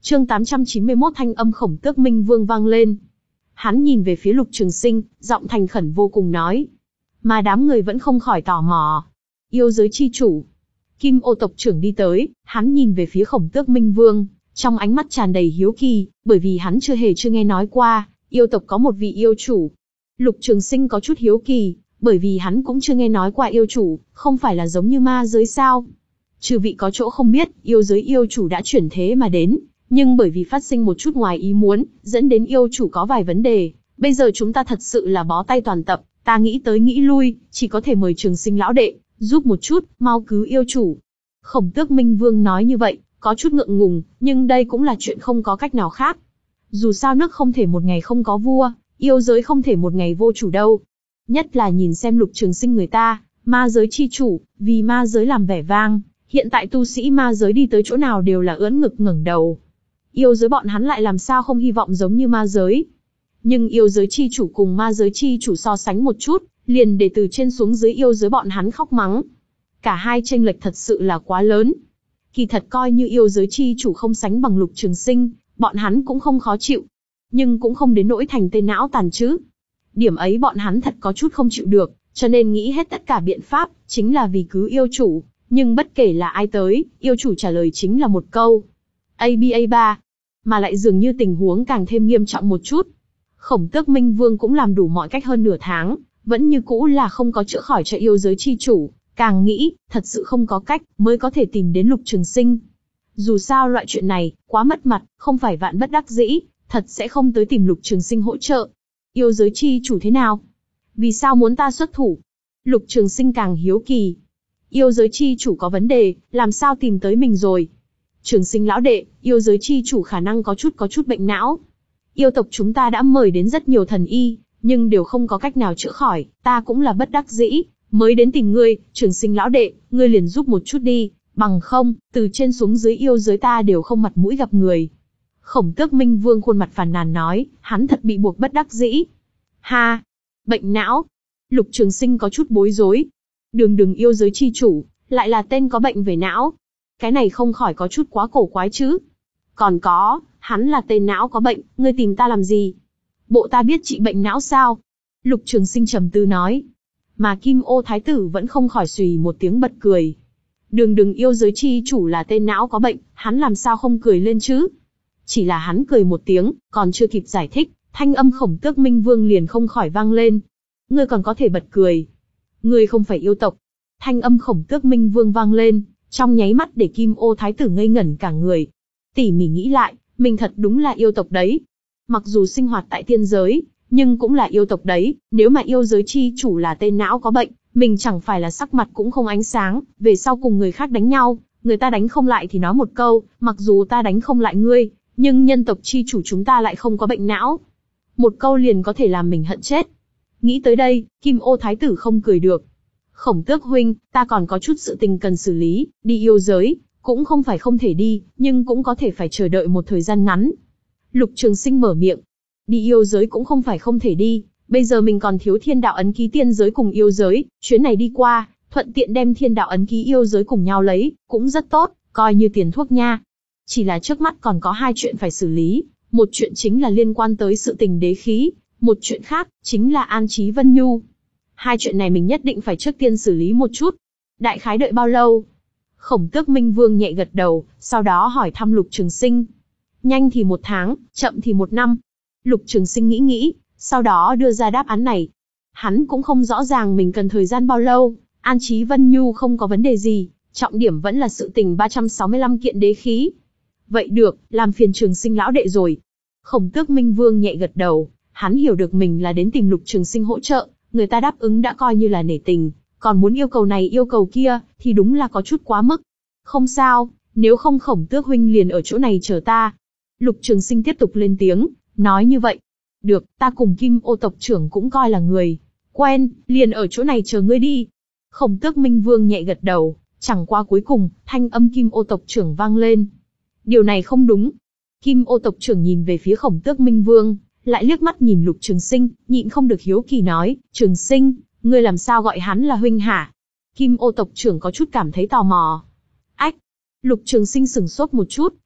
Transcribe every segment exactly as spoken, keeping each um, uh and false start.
Chương tám trăm chín mươi mốt thanh âm Khổng Tước Minh Vương vang lên. Hắn nhìn về phía Lục Trường Sinh, giọng thành khẩn vô cùng nói. Mà đám người vẫn không khỏi tò mò. Yêu giới chi chủ. Kim Ô tộc trưởng đi tới, hắn nhìn về phía Khổng Tước Minh Vương, trong ánh mắt tràn đầy hiếu kỳ, bởi vì hắn chưa hề chưa nghe nói qua, yêu tộc có một vị yêu chủ. Lục Trường Sinh có chút hiếu kỳ, bởi vì hắn cũng chưa nghe nói qua yêu chủ, không phải là giống như ma giới sao? Trừ vị có chỗ không biết, yêu giới yêu chủ đã chuyển thế mà đến, nhưng bởi vì phát sinh một chút ngoài ý muốn, dẫn đến yêu chủ có vài vấn đề. Bây giờ chúng ta thật sự là bó tay toàn tập, ta nghĩ tới nghĩ lui, chỉ có thể mời Trường Sinh lão đệ, giúp một chút, mau cứu yêu chủ. Khổng Tước Minh Vương nói như vậy, có chút ngượng ngùng, nhưng đây cũng là chuyện không có cách nào khác. Dù sao nước không thể một ngày không có vua, yêu giới không thể một ngày vô chủ đâu. Nhất là nhìn xem Lục Trường Sinh người ta, ma giới chi chủ, vì ma giới làm vẻ vang, hiện tại tu sĩ ma giới đi tới chỗ nào đều là ưỡn ngực ngẩng đầu. Yêu giới bọn hắn lại làm sao không hy vọng giống như ma giới. Nhưng yêu giới chi chủ cùng ma giới chi chủ so sánh một chút, liền để từ trên xuống dưới yêu giới bọn hắn khóc mắng. Cả hai chênh lệch thật sự là quá lớn. Kỳ thật coi như yêu giới chi chủ không sánh bằng Lục Trường Sinh, bọn hắn cũng không khó chịu. Nhưng cũng không đến nỗi thành tên não tàn chứ. Điểm ấy bọn hắn thật có chút không chịu được, cho nên nghĩ hết tất cả biện pháp, chính là vì cứu yêu chủ. Nhưng bất kể là ai tới, yêu chủ trả lời chính là một câu. a ba a ba. Mà lại dường như tình huống càng thêm nghiêm trọng một chút. Khổng Tước Minh Vương cũng làm đủ mọi cách hơn nửa tháng, vẫn như cũ là không có chữa khỏi cho yêu giới chi chủ. Càng nghĩ, thật sự không có cách, mới có thể tìm đến Lục Trường Sinh. Dù sao loại chuyện này, quá mất mặt, không phải vạn bất đắc dĩ, thật sẽ không tới tìm Lục Trường Sinh hỗ trợ. Yêu giới chi chủ thế nào? Vì sao muốn ta xuất thủ? Lục Trường Sinh càng hiếu kỳ. Yêu giới chi chủ có vấn đề, làm sao tìm tới mình rồi? Trường Sinh lão đệ, yêu giới chi chủ khả năng có chút có chút bệnh não. Yêu tộc chúng ta đã mời đến rất nhiều thần y, nhưng đều không có cách nào chữa khỏi, ta cũng là bất đắc dĩ, mới đến tìm ngươi. Trường Sinh lão đệ, ngươi liền giúp một chút đi, bằng không, từ trên xuống dưới yêu giới ta đều không mặt mũi gặp người. Khổng Tước Minh Vương khuôn mặt phàn nàn nói, hắn thật bị buộc bất đắc dĩ. Ha! Bệnh não! Lục Trường Sinh có chút bối rối. Đường đường yêu giới chi chủ, lại là tên có bệnh về não. Cái này không khỏi có chút quá cổ quái chứ. Còn có, hắn là tên não có bệnh, ngươi tìm ta làm gì? Bộ ta biết trị bệnh não sao? Lục Trường Sinh trầm tư nói. Mà Kim Ô Thái tử vẫn không khỏi xùy một tiếng bật cười. Đường đường yêu giới chi chủ là tên não có bệnh, hắn làm sao không cười lên chứ? Chỉ là hắn cười một tiếng, còn chưa kịp giải thích, thanh âm Khổng Tước Minh Vương liền không khỏi vang lên. Ngươi còn có thể bật cười. Ngươi không phải yêu tộc. Thanh âm Khổng Tước Minh Vương vang lên, trong nháy mắt để Kim Ô Thái tử ngây ngẩn cả người. Tỉ mỉ nghĩ lại, mình thật đúng là yêu tộc đấy. Mặc dù sinh hoạt tại tiên giới, nhưng cũng là yêu tộc đấy. Nếu mà yêu giới chi chủ là tên não có bệnh, mình chẳng phải là sắc mặt cũng không ánh sáng, về sau cùng người khác đánh nhau, người ta đánh không lại thì nói một câu, mặc dù ta đánh không lại ngươi, nhưng nhân tộc chi chủ chúng ta lại không có bệnh não. Một câu liền có thể làm mình hận chết. Nghĩ tới đây, Kim Ô Thái tử không cười được. Khổng Tước huynh, ta còn có chút sự tình cần xử lý, đi yêu giới, cũng không phải không thể đi, nhưng cũng có thể phải chờ đợi một thời gian ngắn. Lục Trường Sinh mở miệng. Đi yêu giới cũng không phải không thể đi, bây giờ mình còn thiếu thiên đạo ấn ký tiên giới cùng yêu giới, chuyến này đi qua, thuận tiện đem thiên đạo ấn ký yêu giới cùng nhau lấy, cũng rất tốt, coi như tiền thuốc nha. Chỉ là trước mắt còn có hai chuyện phải xử lý, một chuyện chính là liên quan tới sự tình đế khí, một chuyện khác, chính là an trí Vân Nhu. Hai chuyện này mình nhất định phải trước tiên xử lý một chút. Đại khái đợi bao lâu? Khổng Tước Minh Vương nhẹ gật đầu, sau đó hỏi thăm Lục Trường Sinh. Nhanh thì một tháng, chậm thì một năm. Lục Trường Sinh nghĩ nghĩ, sau đó đưa ra đáp án này. Hắn cũng không rõ ràng mình cần thời gian bao lâu, an trí Vân Nhu không có vấn đề gì, trọng điểm vẫn là sự tình ba trăm sáu mươi lăm kiện đế khí. Vậy được, làm phiền Trường Sinh lão đệ rồi. Khổng Tước Minh Vương nhẹ gật đầu, hắn hiểu được mình là đến tìm Lục Trường Sinh hỗ trợ, người ta đáp ứng đã coi như là nể tình, còn muốn yêu cầu này yêu cầu kia, thì đúng là có chút quá mức. Không sao, nếu không Khổng Tước huynh liền ở chỗ này chờ ta. Lục Trường Sinh tiếp tục lên tiếng, nói như vậy. Được, ta cùng Kim Ô tộc trưởng cũng coi là người quen, liền ở chỗ này chờ ngươi đi. Khổng Tước Minh Vương nhẹ gật đầu, chẳng qua cuối cùng, thanh âm Kim Ô tộc trưởng vang lên. Điều này không đúng. Kim Ô tộc trưởng nhìn về phía Khổng Tước Minh Vương, lại liếc mắt nhìn Lục Trường Sinh, nhịn không được hiếu kỳ nói, Trường Sinh, ngươi làm sao gọi hắn là huynh hả? Kim Ô tộc trưởng có chút cảm thấy tò mò. Ách! Lục Trường Sinh sửng sốt một chút,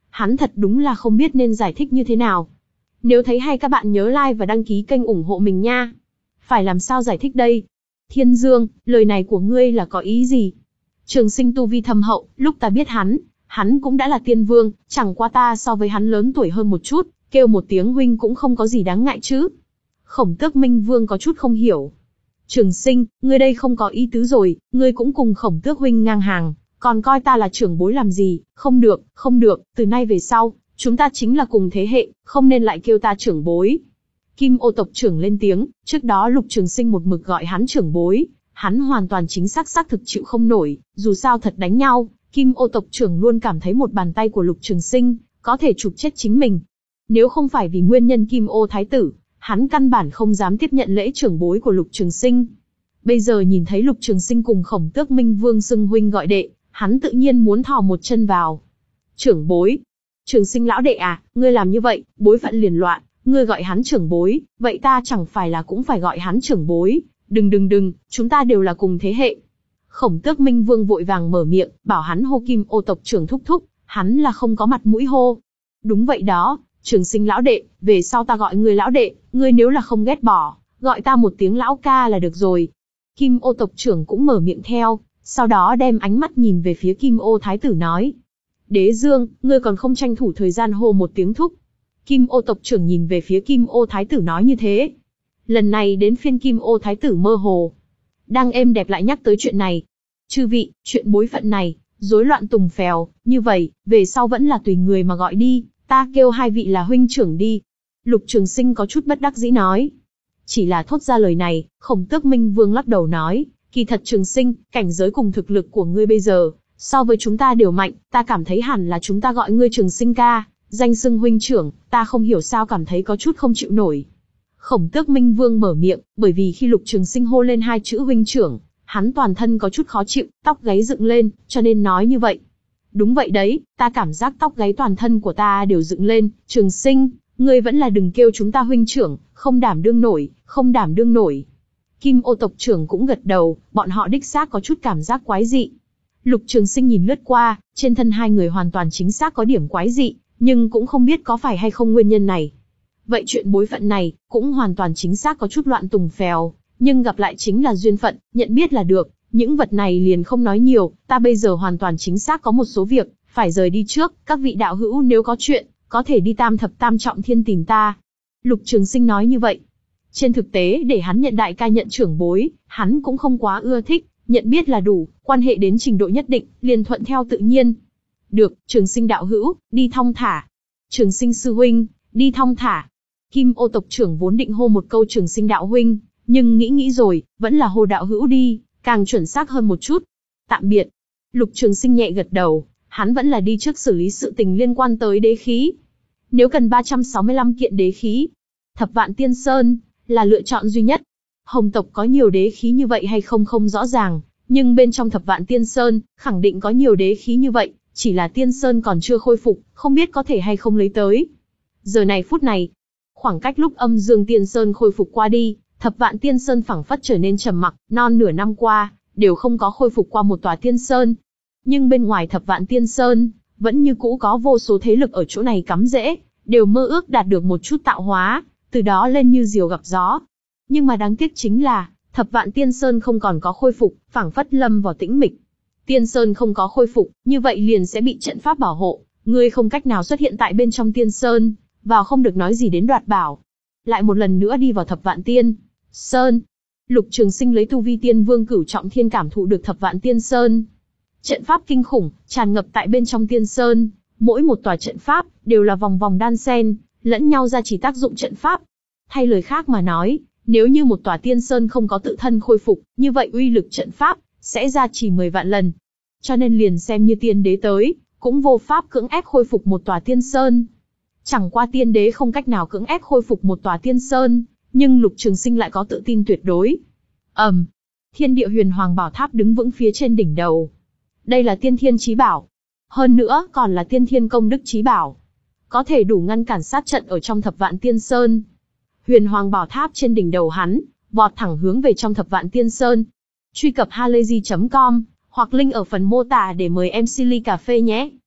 Hắn thật đúng là không biết nên giải thích như thế nào. Nếu thấy hay các bạn nhớ like và đăng ký kênh ủng hộ mình nha. Phải làm sao giải thích đây? Thiên Dương, lời này của ngươi là có ý gì? Trường Sinh tu vi thâm hậu, lúc ta biết hắn, hắn cũng đã là tiên vương, chẳng qua ta so với hắn lớn tuổi hơn một chút, kêu một tiếng huynh cũng không có gì đáng ngại chứ. Khổng Tước Minh Vương có chút không hiểu. Trường Sinh, ngươi đây không có ý tứ rồi, ngươi cũng cùng Khổng Tước huynh ngang hàng, còn coi ta là trưởng bối làm gì? Không được, không được, từ nay về sau, chúng ta chính là cùng thế hệ, không nên lại kêu ta trưởng bối. Kim Ô tộc trưởng lên tiếng, trước đó Lục Trường Sinh một mực gọi hắn trưởng bối, hắn hoàn toàn chính xác xác thực chịu không nổi, dù sao thật đánh nhau, Kim Ô tộc trưởng luôn cảm thấy một bàn tay của Lục Trường Sinh có thể chụp chết chính mình. Nếu không phải vì nguyên nhân Kim Ô thái tử, hắn căn bản không dám tiếp nhận lễ trưởng bối của Lục Trường Sinh. Bây giờ nhìn thấy Lục Trường Sinh cùng Khổng Tước Minh Vương xưng huynh gọi đệ, hắn tự nhiên muốn thò một chân vào. Trưởng bối? Trường Sinh lão đệ à, ngươi làm như vậy, bối phận liền loạn, ngươi gọi hắn trưởng bối, vậy ta chẳng phải là cũng phải gọi hắn trưởng bối? Đừng đừng đừng, chúng ta đều là cùng thế hệ. Khổng Tước Minh Vương vội vàng mở miệng, bảo hắn hô Kim Ô tộc trưởng thúc thúc, hắn là không có mặt mũi hô. Đúng vậy đó, Trường Sinh lão đệ, về sau ta gọi ngươi lão đệ, ngươi nếu là không ghét bỏ, gọi ta một tiếng lão ca là được rồi. Kim Ô tộc trưởng cũng mở miệng theo, sau đó đem ánh mắt nhìn về phía Kim Ô thái tử nói. Đế Dương, ngươi còn không tranh thủ thời gian hô một tiếng thúc. Kim Ô tộc trưởng nhìn về phía Kim Ô thái tử nói như thế. Lần này đến phiên Kim Ô thái tử mơ hồ. Đang êm đẹp lại nhắc tới chuyện này. Chư vị, chuyện bối phận này, rối loạn tùng phèo, như vậy, về sau vẫn là tùy người mà gọi đi, ta kêu hai vị là huynh trưởng đi. Lục Trường Sinh có chút bất đắc dĩ nói. Chỉ là thốt ra lời này, Khổng Tước Minh Vương lắc đầu nói, kỳ thật Trường Sinh, cảnh giới cùng thực lực của ngươi bây giờ, so với chúng ta đều mạnh, ta cảm thấy hẳn là chúng ta gọi ngươi Trường Sinh ca, danh xưng huynh trưởng, ta không hiểu sao cảm thấy có chút không chịu nổi. Khổng Tước Minh Vương mở miệng, bởi vì khi Lục Trường Sinh hô lên hai chữ huynh trưởng, hắn toàn thân có chút khó chịu, tóc gáy dựng lên, cho nên nói như vậy. Đúng vậy đấy, ta cảm giác tóc gáy toàn thân của ta đều dựng lên, Trường Sinh, ngươi vẫn là đừng kêu chúng ta huynh trưởng, không đảm đương nổi, không đảm đương nổi. Kim Ô tộc trưởng cũng gật đầu, bọn họ đích xác có chút cảm giác quái dị. Lục Trường Sinh nhìn lướt qua, trên thân hai người hoàn toàn chính xác có điểm quái dị, nhưng cũng không biết có phải hay không nguyên nhân này. Vậy chuyện bối phận này, cũng hoàn toàn chính xác có chút loạn tùng phèo, nhưng gặp lại chính là duyên phận, nhận biết là được, những vật này liền không nói nhiều, ta bây giờ hoàn toàn chính xác có một số việc, phải rời đi trước, các vị đạo hữu nếu có chuyện, có thể đi tam thập tam trọng thiên tìm ta. Lục Trường Sinh nói như vậy. Trên thực tế để hắn nhận đại ca nhận trưởng bối, hắn cũng không quá ưa thích, nhận biết là đủ, quan hệ đến trình độ nhất định, liền thuận theo tự nhiên. Được, Trường Sinh đạo hữu, đi thong thả. Trường Sinh sư huynh, đi thong thả. Kim Ô tộc trưởng vốn định hô một câu Trường Sinh đạo huynh, nhưng nghĩ nghĩ rồi, vẫn là hô đạo hữu đi, càng chuẩn xác hơn một chút. Tạm biệt. Lục Trường Sinh nhẹ gật đầu, hắn vẫn là đi trước xử lý sự tình liên quan tới đế khí. Nếu cần ba trăm sáu mươi lăm kiện đế khí, Thập Vạn Tiên Sơn là lựa chọn duy nhất. Hồng tộc có nhiều đế khí như vậy hay không không rõ ràng, nhưng bên trong Thập Vạn Tiên Sơn, khẳng định có nhiều đế khí như vậy, chỉ là Tiên Sơn còn chưa khôi phục, không biết có thể hay không lấy tới. Giờ này phút này, khoảng cách lúc Âm Dương Tiên Sơn khôi phục qua đi, Thập Vạn Tiên Sơn phảng phất trở nên trầm mặc, non nửa năm qua, đều không có khôi phục qua một tòa Tiên Sơn. Nhưng bên ngoài Thập Vạn Tiên Sơn, vẫn như cũ có vô số thế lực ở chỗ này cắm rễ, đều mơ ước đạt được một chút tạo hóa, từ đó lên như diều gặp gió. Nhưng mà đáng tiếc chính là, Thập Vạn Tiên Sơn không còn có khôi phục, phảng phất lâm vào tĩnh mịch. Tiên Sơn không có khôi phục, như vậy liền sẽ bị trận pháp bảo hộ, ngươi không cách nào xuất hiện tại bên trong Tiên Sơn, vào không được nói gì đến đoạt bảo. Lại một lần nữa đi vào Thập Vạn Tiên Sơn. Lục Trường Sinh lấy tu vi Tiên Vương cửu trọng thiên cảm thụ được Thập Vạn Tiên Sơn. Trận pháp kinh khủng, tràn ngập tại bên trong Tiên Sơn, mỗi một tòa trận pháp, đều là vòng vòng đan xen, lẫn nhau ra chỉ tác dụng trận pháp. Thay lời khác mà nói, nếu như một tòa Tiên Sơn không có tự thân khôi phục, như vậy uy lực trận pháp, sẽ ra chỉ mười vạn lần. Cho nên liền xem như tiên đế tới, cũng vô pháp cưỡng ép khôi phục một tòa Tiên Sơn. Chẳng qua tiên đế không cách nào cưỡng ép khôi phục một tòa Tiên Sơn, nhưng Lục Trường Sinh lại có tự tin tuyệt đối. ầm, um, Thiên Địa Huyền Hoàng Bảo Tháp đứng vững phía trên đỉnh đầu. Đây là tiên thiên chí bảo, hơn nữa còn là tiên thiên công đức chí bảo, có thể đủ ngăn cản sát trận ở trong Thập Vạn Tiên Sơn. Huyền Hoàng Bảo Tháp trên đỉnh đầu hắn, vọt thẳng hướng về trong Thập Vạn Tiên Sơn. Truy cập halayzi chấm com hoặc link ở phần mô tả để mời em xê ly cà phê nhé.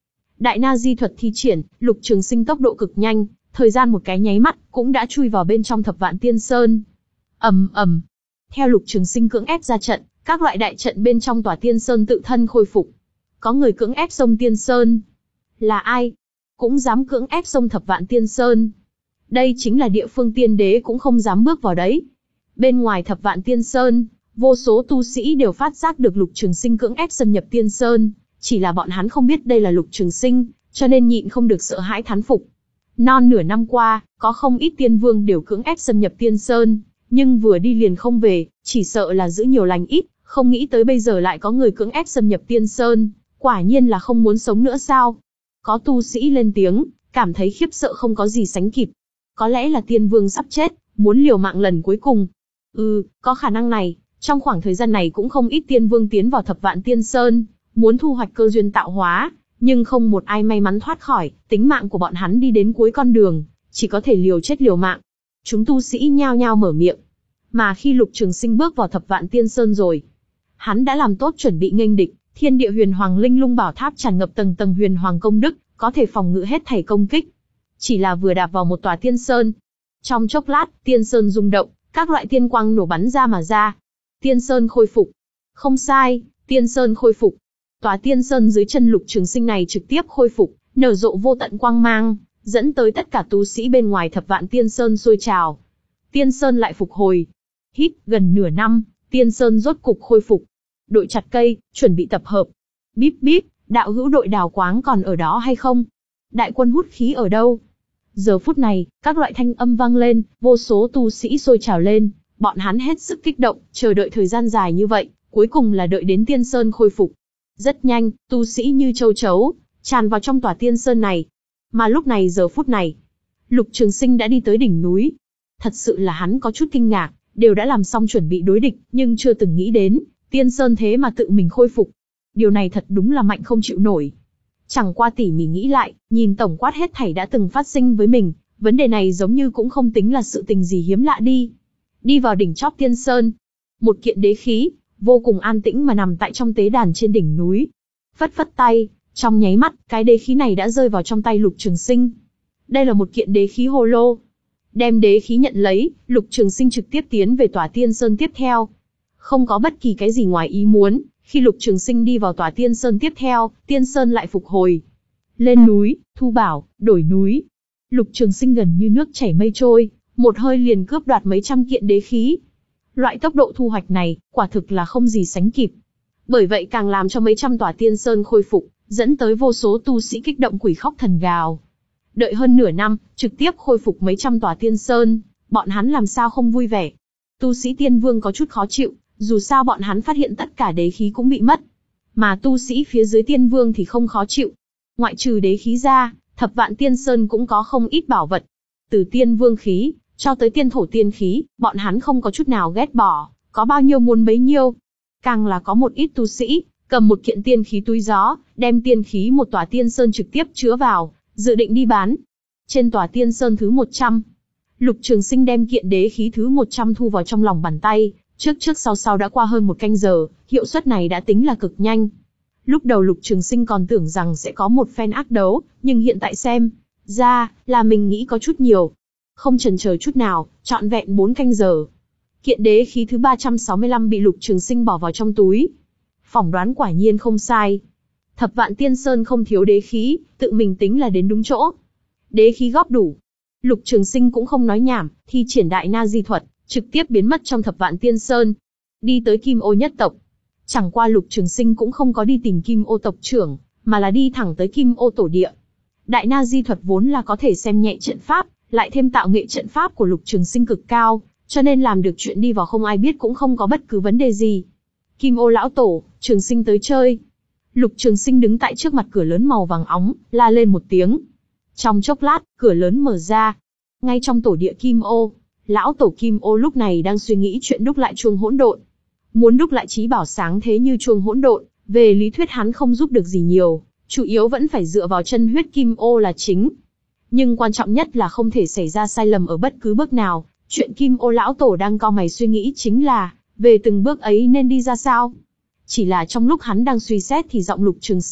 Đại Na Di thuật thi triển, Lục Trường Sinh tốc độ cực nhanh, thời gian một cái nháy mắt cũng đã chui vào bên trong Thập Vạn Tiên Sơn. Ầm ầm. Theo Lục Trường Sinh cưỡng ép ra trận, các loại đại trận bên trong tòa Tiên Sơn tự thân khôi phục. Có người cưỡng ép xông Tiên Sơn. Là ai? Cũng dám cưỡng ép xông Thập Vạn Tiên Sơn. Đây chính là địa phương tiên đế cũng không dám bước vào đấy. Bên ngoài Thập Vạn Tiên Sơn, vô số tu sĩ đều phát giác được Lục Trường Sinh cưỡng ép xâm nhập Tiên Sơn, chỉ là bọn hắn không biết đây là Lục Trường Sinh, cho nên nhịn không được sợ hãi thán phục. Non nửa năm qua, có không ít tiên vương đều cưỡng ép xâm nhập Tiên Sơn, nhưng vừa đi liền không về, chỉ sợ là giữ nhiều lành ít, không nghĩ tới bây giờ lại có người cưỡng ép xâm nhập Tiên Sơn, quả nhiên là không muốn sống nữa sao? Có tu sĩ lên tiếng, cảm thấy khiếp sợ không có gì sánh kịp. Có lẽ là tiên vương sắp chết, muốn liều mạng lần cuối cùng. Ừ, có khả năng này, trong khoảng thời gian này cũng không ít tiên vương tiến vào Thập Vạn Tiên Sơn, muốn thu hoạch cơ duyên tạo hóa, nhưng không một ai may mắn thoát khỏi, tính mạng của bọn hắn đi đến cuối con đường, chỉ có thể liều chết liều mạng. Chúng tu sĩ nhao nhao mở miệng. Mà khi Lục Trường Sinh bước vào Thập Vạn Tiên Sơn rồi, hắn đã làm tốt chuẩn bị nghênh địch, Thiên Địa Huyền Hoàng Linh Lung Bảo Tháp tràn ngập tầng tầng huyền hoàng công đức, có thể phòng ngự hết thảy công kích. Chỉ là vừa đạp vào một tòa tiên sơn, trong chốc lát, tiên sơn rung động, các loại tiên quang nổ bắn ra mà ra. Tiên sơn khôi phục. Không sai, tiên sơn khôi phục. Tòa tiên sơn dưới chân Lục Trường Sinh này trực tiếp khôi phục, nở rộ vô tận quang mang, dẫn tới tất cả tu sĩ bên ngoài Thập Vạn Tiên Sơn sôi trào. Tiên sơn lại phục hồi. Hít, gần nửa năm, tiên sơn rốt cục khôi phục. Đội chặt cây, chuẩn bị tập hợp. Bíp bíp, đạo hữu đội đào quáng còn ở đó hay không? Đại quân hút khí ở đâu? Giờ phút này, các loại thanh âm vang lên, vô số tu sĩ sôi trào lên, bọn hắn hết sức kích động, chờ đợi thời gian dài như vậy, cuối cùng là đợi đến tiên sơn khôi phục. Rất nhanh, tu sĩ như châu chấu, tràn vào trong tòa tiên sơn này. Mà lúc này giờ phút này, Lục Trường Sinh đã đi tới đỉnh núi. Thật sự là hắn có chút kinh ngạc, đều đã làm xong chuẩn bị đối địch, nhưng chưa từng nghĩ đến, tiên sơn thế mà tự mình khôi phục. Điều này thật đúng là mạnh không chịu nổi. Chẳng qua tỉ mỉ nghĩ lại, nhìn tổng quát hết thảy đã từng phát sinh với mình, vấn đề này giống như cũng không tính là sự tình gì hiếm lạ đi. Đi vào đỉnh chóp tiên sơn, một kiện đế khí, vô cùng an tĩnh mà nằm tại trong tế đàn trên đỉnh núi. Phất phất tay, trong nháy mắt, cái đế khí này đã rơi vào trong tay Lục Trường Sinh. Đây là một kiện đế khí hồ lô. Đem đế khí nhận lấy, Lục Trường Sinh trực tiếp tiến về tòa tiên sơn tiếp theo. Không có bất kỳ cái gì ngoài ý muốn, khi Lục Trường Sinh đi vào tòa tiên sơn tiếp theo, tiên sơn lại phục hồi. Lên núi, thu bảo, đổi núi. Lục Trường Sinh gần như nước chảy mây trôi, một hơi liền cướp đoạt mấy trăm kiện đế khí. Loại tốc độ thu hoạch này, quả thực là không gì sánh kịp. Bởi vậy càng làm cho mấy trăm tòa tiên sơn khôi phục, dẫn tới vô số tu sĩ kích động quỷ khóc thần gào. Đợi hơn nửa năm, trực tiếp khôi phục mấy trăm tòa tiên sơn, bọn hắn làm sao không vui vẻ. Tu sĩ tiên vương có chút khó chịu, dù sao bọn hắn phát hiện tất cả đế khí cũng bị mất. Mà tu sĩ phía dưới tiên vương thì không khó chịu. Ngoại trừ đế khí ra, Thập Vạn Tiên Sơn cũng có không ít bảo vật. Từ tiên vương khí, cho tới tiên thổ tiên khí, bọn hắn không có chút nào ghét bỏ, có bao nhiêu muốn bấy nhiêu. Càng là có một ít tu sĩ, cầm một kiện tiên khí túi gió, đem tiên khí một tòa tiên sơn trực tiếp chứa vào, dự định đi bán. Trên tòa tiên sơn thứ một trăm, Lục Trường Sinh đem kiện đế khí thứ một trăm thu vào trong lòng bàn tay, trước trước sau sau đã qua hơn một canh giờ, hiệu suất này đã tính là cực nhanh. Lúc đầu Lục Trường Sinh còn tưởng rằng sẽ có một phen ác đấu, nhưng hiện tại xem ra là mình nghĩ có chút nhiều. Không chần chờ chút nào, trọn vẹn bốn canh giờ. Kiện đế khí thứ ba trăm sáu mươi lăm bị Lục Trường Sinh bỏ vào trong túi. Phỏng đoán quả nhiên không sai. Thập Vạn Tiên Sơn không thiếu đế khí, tự mình tính là đến đúng chỗ. Đế khí góp đủ. Lục Trường Sinh cũng không nói nhảm, thi triển đại na di thuật, trực tiếp biến mất trong Thập Vạn Tiên Sơn. Đi tới Kim Ô nhất tộc. Chẳng qua Lục Trường Sinh cũng không có đi tìm Kim Ô tộc trưởng, mà là đi thẳng tới Kim Ô tổ địa. Đại na di thuật vốn là có thể xem nhẹ trận pháp, lại thêm tạo nghệ trận pháp của Lục Trường Sinh cực cao, cho nên làm được chuyện đi vào không ai biết cũng không có bất cứ vấn đề gì. Kim Ô lão tổ, Trường Sinh tới chơi. Lục Trường Sinh đứng tại trước mặt cửa lớn màu vàng óng, la lên một tiếng. Trong chốc lát, cửa lớn mở ra. Ngay trong tổ địa Kim Ô, lão tổ Kim Ô lúc này đang suy nghĩ chuyện đúc lại chuông hỗn độn. Muốn đúc lại trí bảo sáng thế như chuông hỗn độn, về lý thuyết hắn không giúp được gì nhiều, chủ yếu vẫn phải dựa vào chân huyết Kim Ô là chính. Nhưng quan trọng nhất là không thể xảy ra sai lầm ở bất cứ bước nào. Chuyện Kim Ô lão tổ đang cau mày suy nghĩ chính là, về từng bước ấy nên đi ra sao. Chỉ là trong lúc hắn đang suy xét thì giọng Lục Trường Sinh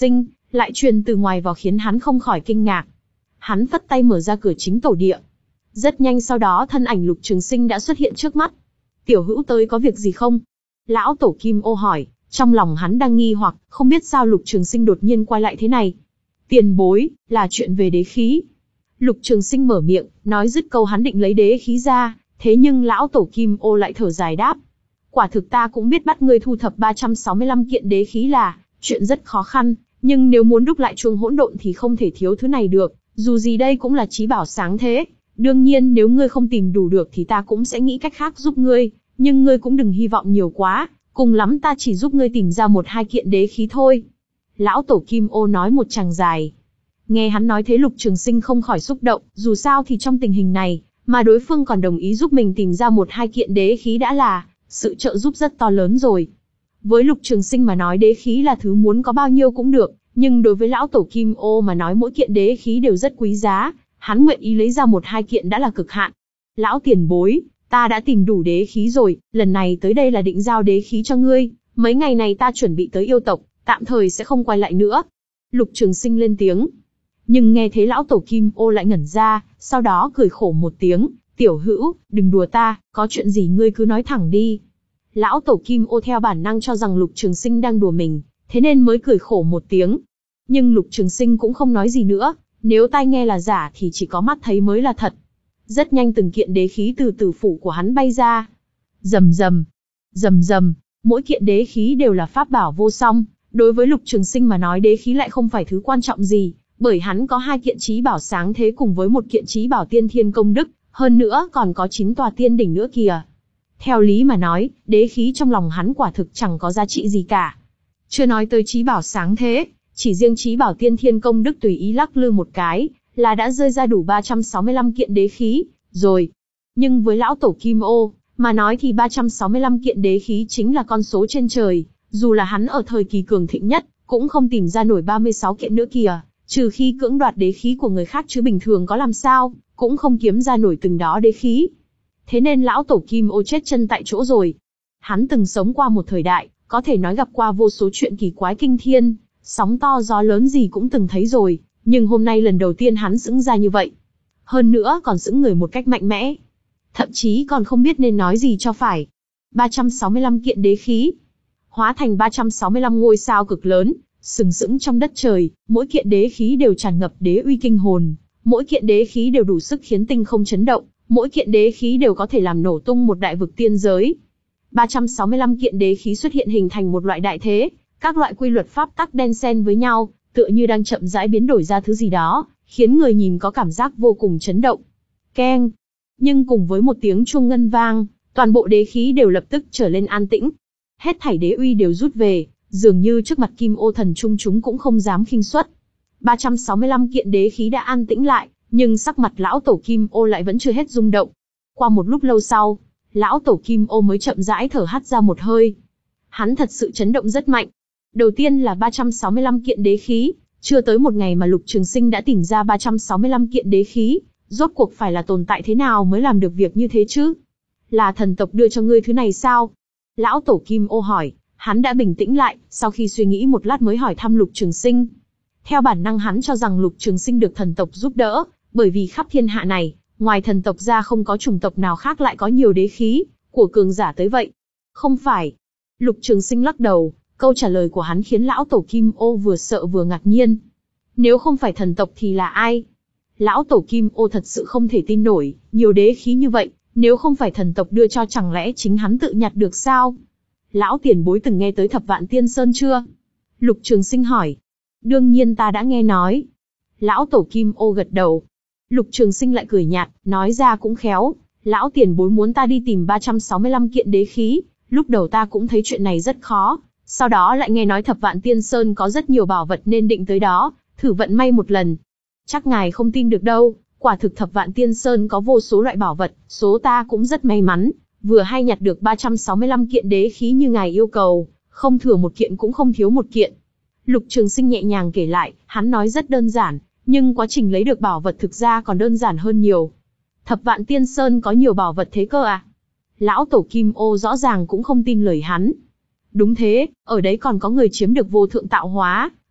lại truyền từ ngoài vào khiến hắn không khỏi kinh ngạc. Hắn phất tay mở ra cửa chính tổ địa. Rất nhanh sau đó thân ảnh Lục Trường Sinh đã xuất hiện trước mắt. Tiểu hữu tới có việc gì không? Lão tổ Kim Ô hỏi, trong lòng hắn đang nghi hoặc, không biết sao Lục Trường Sinh đột nhiên quay lại thế này. Tiền bối, là chuyện về đế khí. Lục Trường Sinh mở miệng, nói dứt câu hắn định lấy đế khí ra, thế nhưng lão tổ Kim Ô lại thở dài đáp. Quả thực ta cũng biết bắt ngươi thu thập ba trăm sáu mươi lăm kiện đế khí là chuyện rất khó khăn, nhưng nếu muốn đúc lại chuông hỗn độn thì không thể thiếu thứ này được, dù gì đây cũng là chí bảo sáng thế. Đương nhiên nếu ngươi không tìm đủ được thì ta cũng sẽ nghĩ cách khác giúp ngươi, nhưng ngươi cũng đừng hy vọng nhiều quá, cùng lắm ta chỉ giúp ngươi tìm ra một hai kiện đế khí thôi. Lão tổ Kim Ô nói một tràng dài. Nghe hắn nói thế Lục Trường Sinh không khỏi xúc động, dù sao thì trong tình hình này, mà đối phương còn đồng ý giúp mình tìm ra một hai kiện đế khí đã là sự trợ giúp rất to lớn rồi. Với Lục Trường Sinh mà nói đế khí là thứ muốn có bao nhiêu cũng được, nhưng đối với lão tổ Kim Ô mà nói mỗi kiện đế khí đều rất quý giá, hắn nguyện ý lấy ra một hai kiện đã là cực hạn. Lão tiền bối, ta đã tìm đủ đế khí rồi, lần này tới đây là định giao đế khí cho ngươi, mấy ngày này ta chuẩn bị tới yêu tộc, tạm thời sẽ không quay lại nữa. Lục Trường Sinh lên tiếng. Nhưng nghe thấy lão tổ Kim Ô lại ngẩn ra, sau đó cười khổ một tiếng, tiểu hữu, đừng đùa ta, có chuyện gì ngươi cứ nói thẳng đi. Lão tổ Kim Ô theo bản năng cho rằng Lục Trường Sinh đang đùa mình, thế nên mới cười khổ một tiếng. Nhưng Lục Trường Sinh cũng không nói gì nữa, nếu tai nghe là giả thì chỉ có mắt thấy mới là thật. Rất nhanh từng kiện đế khí từ tử phủ của hắn bay ra. Rầm rầm, rầm rầm, mỗi kiện đế khí đều là pháp bảo vô song, đối với Lục Trường Sinh mà nói đế khí lại không phải thứ quan trọng gì, bởi hắn có hai kiện chí bảo sáng thế cùng với một kiện chí bảo tiên thiên công đức, hơn nữa còn có chín tòa tiên đỉnh nữa kìa. Theo lý mà nói, đế khí trong lòng hắn quả thực chẳng có giá trị gì cả. Chưa nói tới chí bảo sáng thế, chỉ riêng chí bảo tiên thiên công đức tùy ý lắc lư một cái, là đã rơi ra đủ ba trăm sáu mươi lăm kiện đế khí, rồi. Nhưng với lão tổ Kim Ô, mà nói thì ba trăm sáu mươi lăm kiện đế khí chính là con số trên trời, dù là hắn ở thời kỳ cường thịnh nhất, cũng không tìm ra nổi ba mươi sáu kiện nữa kìa, trừ khi cưỡng đoạt đế khí của người khác chứ bình thường có làm sao, cũng không kiếm ra nổi từng đó đế khí. Thế nên lão tổ Kim Ô chết chân tại chỗ rồi. Hắn từng sống qua một thời đại, có thể nói gặp qua vô số chuyện kỳ quái kinh thiên, sóng to gió lớn gì cũng từng thấy rồi, nhưng hôm nay lần đầu tiên hắn sững ra như vậy. Hơn nữa còn sững người một cách mạnh mẽ. Thậm chí còn không biết nên nói gì cho phải. ba trăm sáu mươi lăm kiện đế khí, hóa thành ba trăm sáu mươi lăm ngôi sao cực lớn, sừng sững trong đất trời, mỗi kiện đế khí đều tràn ngập đế uy kinh hồn, mỗi kiện đế khí đều đủ sức khiến tinh không chấn động, mỗi kiện đế khí đều có thể làm nổ tung một đại vực tiên giới. ba trăm sáu mươi lăm kiện đế khí xuất hiện hình thành một loại đại thế, các loại quy luật pháp tắc đan xen với nhau, tựa như đang chậm rãi biến đổi ra thứ gì đó, khiến người nhìn có cảm giác vô cùng chấn động. Keng! Nhưng cùng với một tiếng chuông ngân vang, toàn bộ đế khí đều lập tức trở lên an tĩnh. Hết thảy đế uy đều rút về, dường như trước mặt Kim Ô thần trung chúng cũng không dám khinh suất. ba trăm sáu mươi lăm kiện đế khí đã an tĩnh lại, nhưng sắc mặt lão tổ Kim Ô lại vẫn chưa hết rung động. Qua một lúc lâu sau, lão tổ Kim Ô mới chậm rãi thở hắt ra một hơi. Hắn thật sự chấn động rất mạnh. Đầu tiên là ba trăm sáu mươi lăm kiện đế khí, chưa tới một ngày mà Lục Trường Sinh đã tìm ra ba trăm sáu mươi lăm kiện đế khí, rốt cuộc phải là tồn tại thế nào mới làm được việc như thế chứ? Là thần tộc đưa cho ngươi thứ này sao? Lão tổ Kim Ô hỏi, hắn đã bình tĩnh lại, sau khi suy nghĩ một lát mới hỏi thăm Lục Trường Sinh. Theo bản năng hắn cho rằng Lục Trường Sinh được thần tộc giúp đỡ, bởi vì khắp thiên hạ này, ngoài thần tộc ra không có chủng tộc nào khác lại có nhiều đế khí của cường giả tới vậy. Không phải. Lục Trường Sinh lắc đầu, câu trả lời của hắn khiến lão tổ Kim Ô vừa sợ vừa ngạc nhiên. Nếu không phải thần tộc thì là ai? Lão tổ Kim Ô thật sự không thể tin nổi, nhiều đế khí như vậy, nếu không phải thần tộc đưa cho chẳng lẽ chính hắn tự nhặt được sao? Lão tiền bối từng nghe tới Thập Vạn Tiên Sơn chưa? Lục Trường Sinh hỏi. Đương nhiên ta đã nghe nói. Lão tổ Kim Ô gật đầu. Lục Trường Sinh lại cười nhạt, nói ra cũng khéo, lão tiền bối muốn ta đi tìm ba trăm sáu mươi lăm kiện đế khí, lúc đầu ta cũng thấy chuyện này rất khó, sau đó lại nghe nói Thập Vạn Tiên Sơn có rất nhiều bảo vật nên định tới đó, thử vận may một lần. Chắc ngài không tin được đâu, quả thực Thập Vạn Tiên Sơn có vô số loại bảo vật, số ta cũng rất may mắn, vừa hay nhặt được ba trăm sáu mươi lăm kiện đế khí như ngài yêu cầu, không thừa một kiện cũng không thiếu một kiện. Lục Trường Sinh nhẹ nhàng kể lại, hắn nói rất đơn giản, nhưng quá trình lấy được bảo vật thực ra còn đơn giản hơn nhiều. Thập Vạn Tiên Sơn có nhiều bảo vật thế cơ à? Lão tổ Kim Ô rõ ràng cũng không tin lời hắn. Đúng thế, ở đấy còn có người chiếm được vô thượng tạo hóa,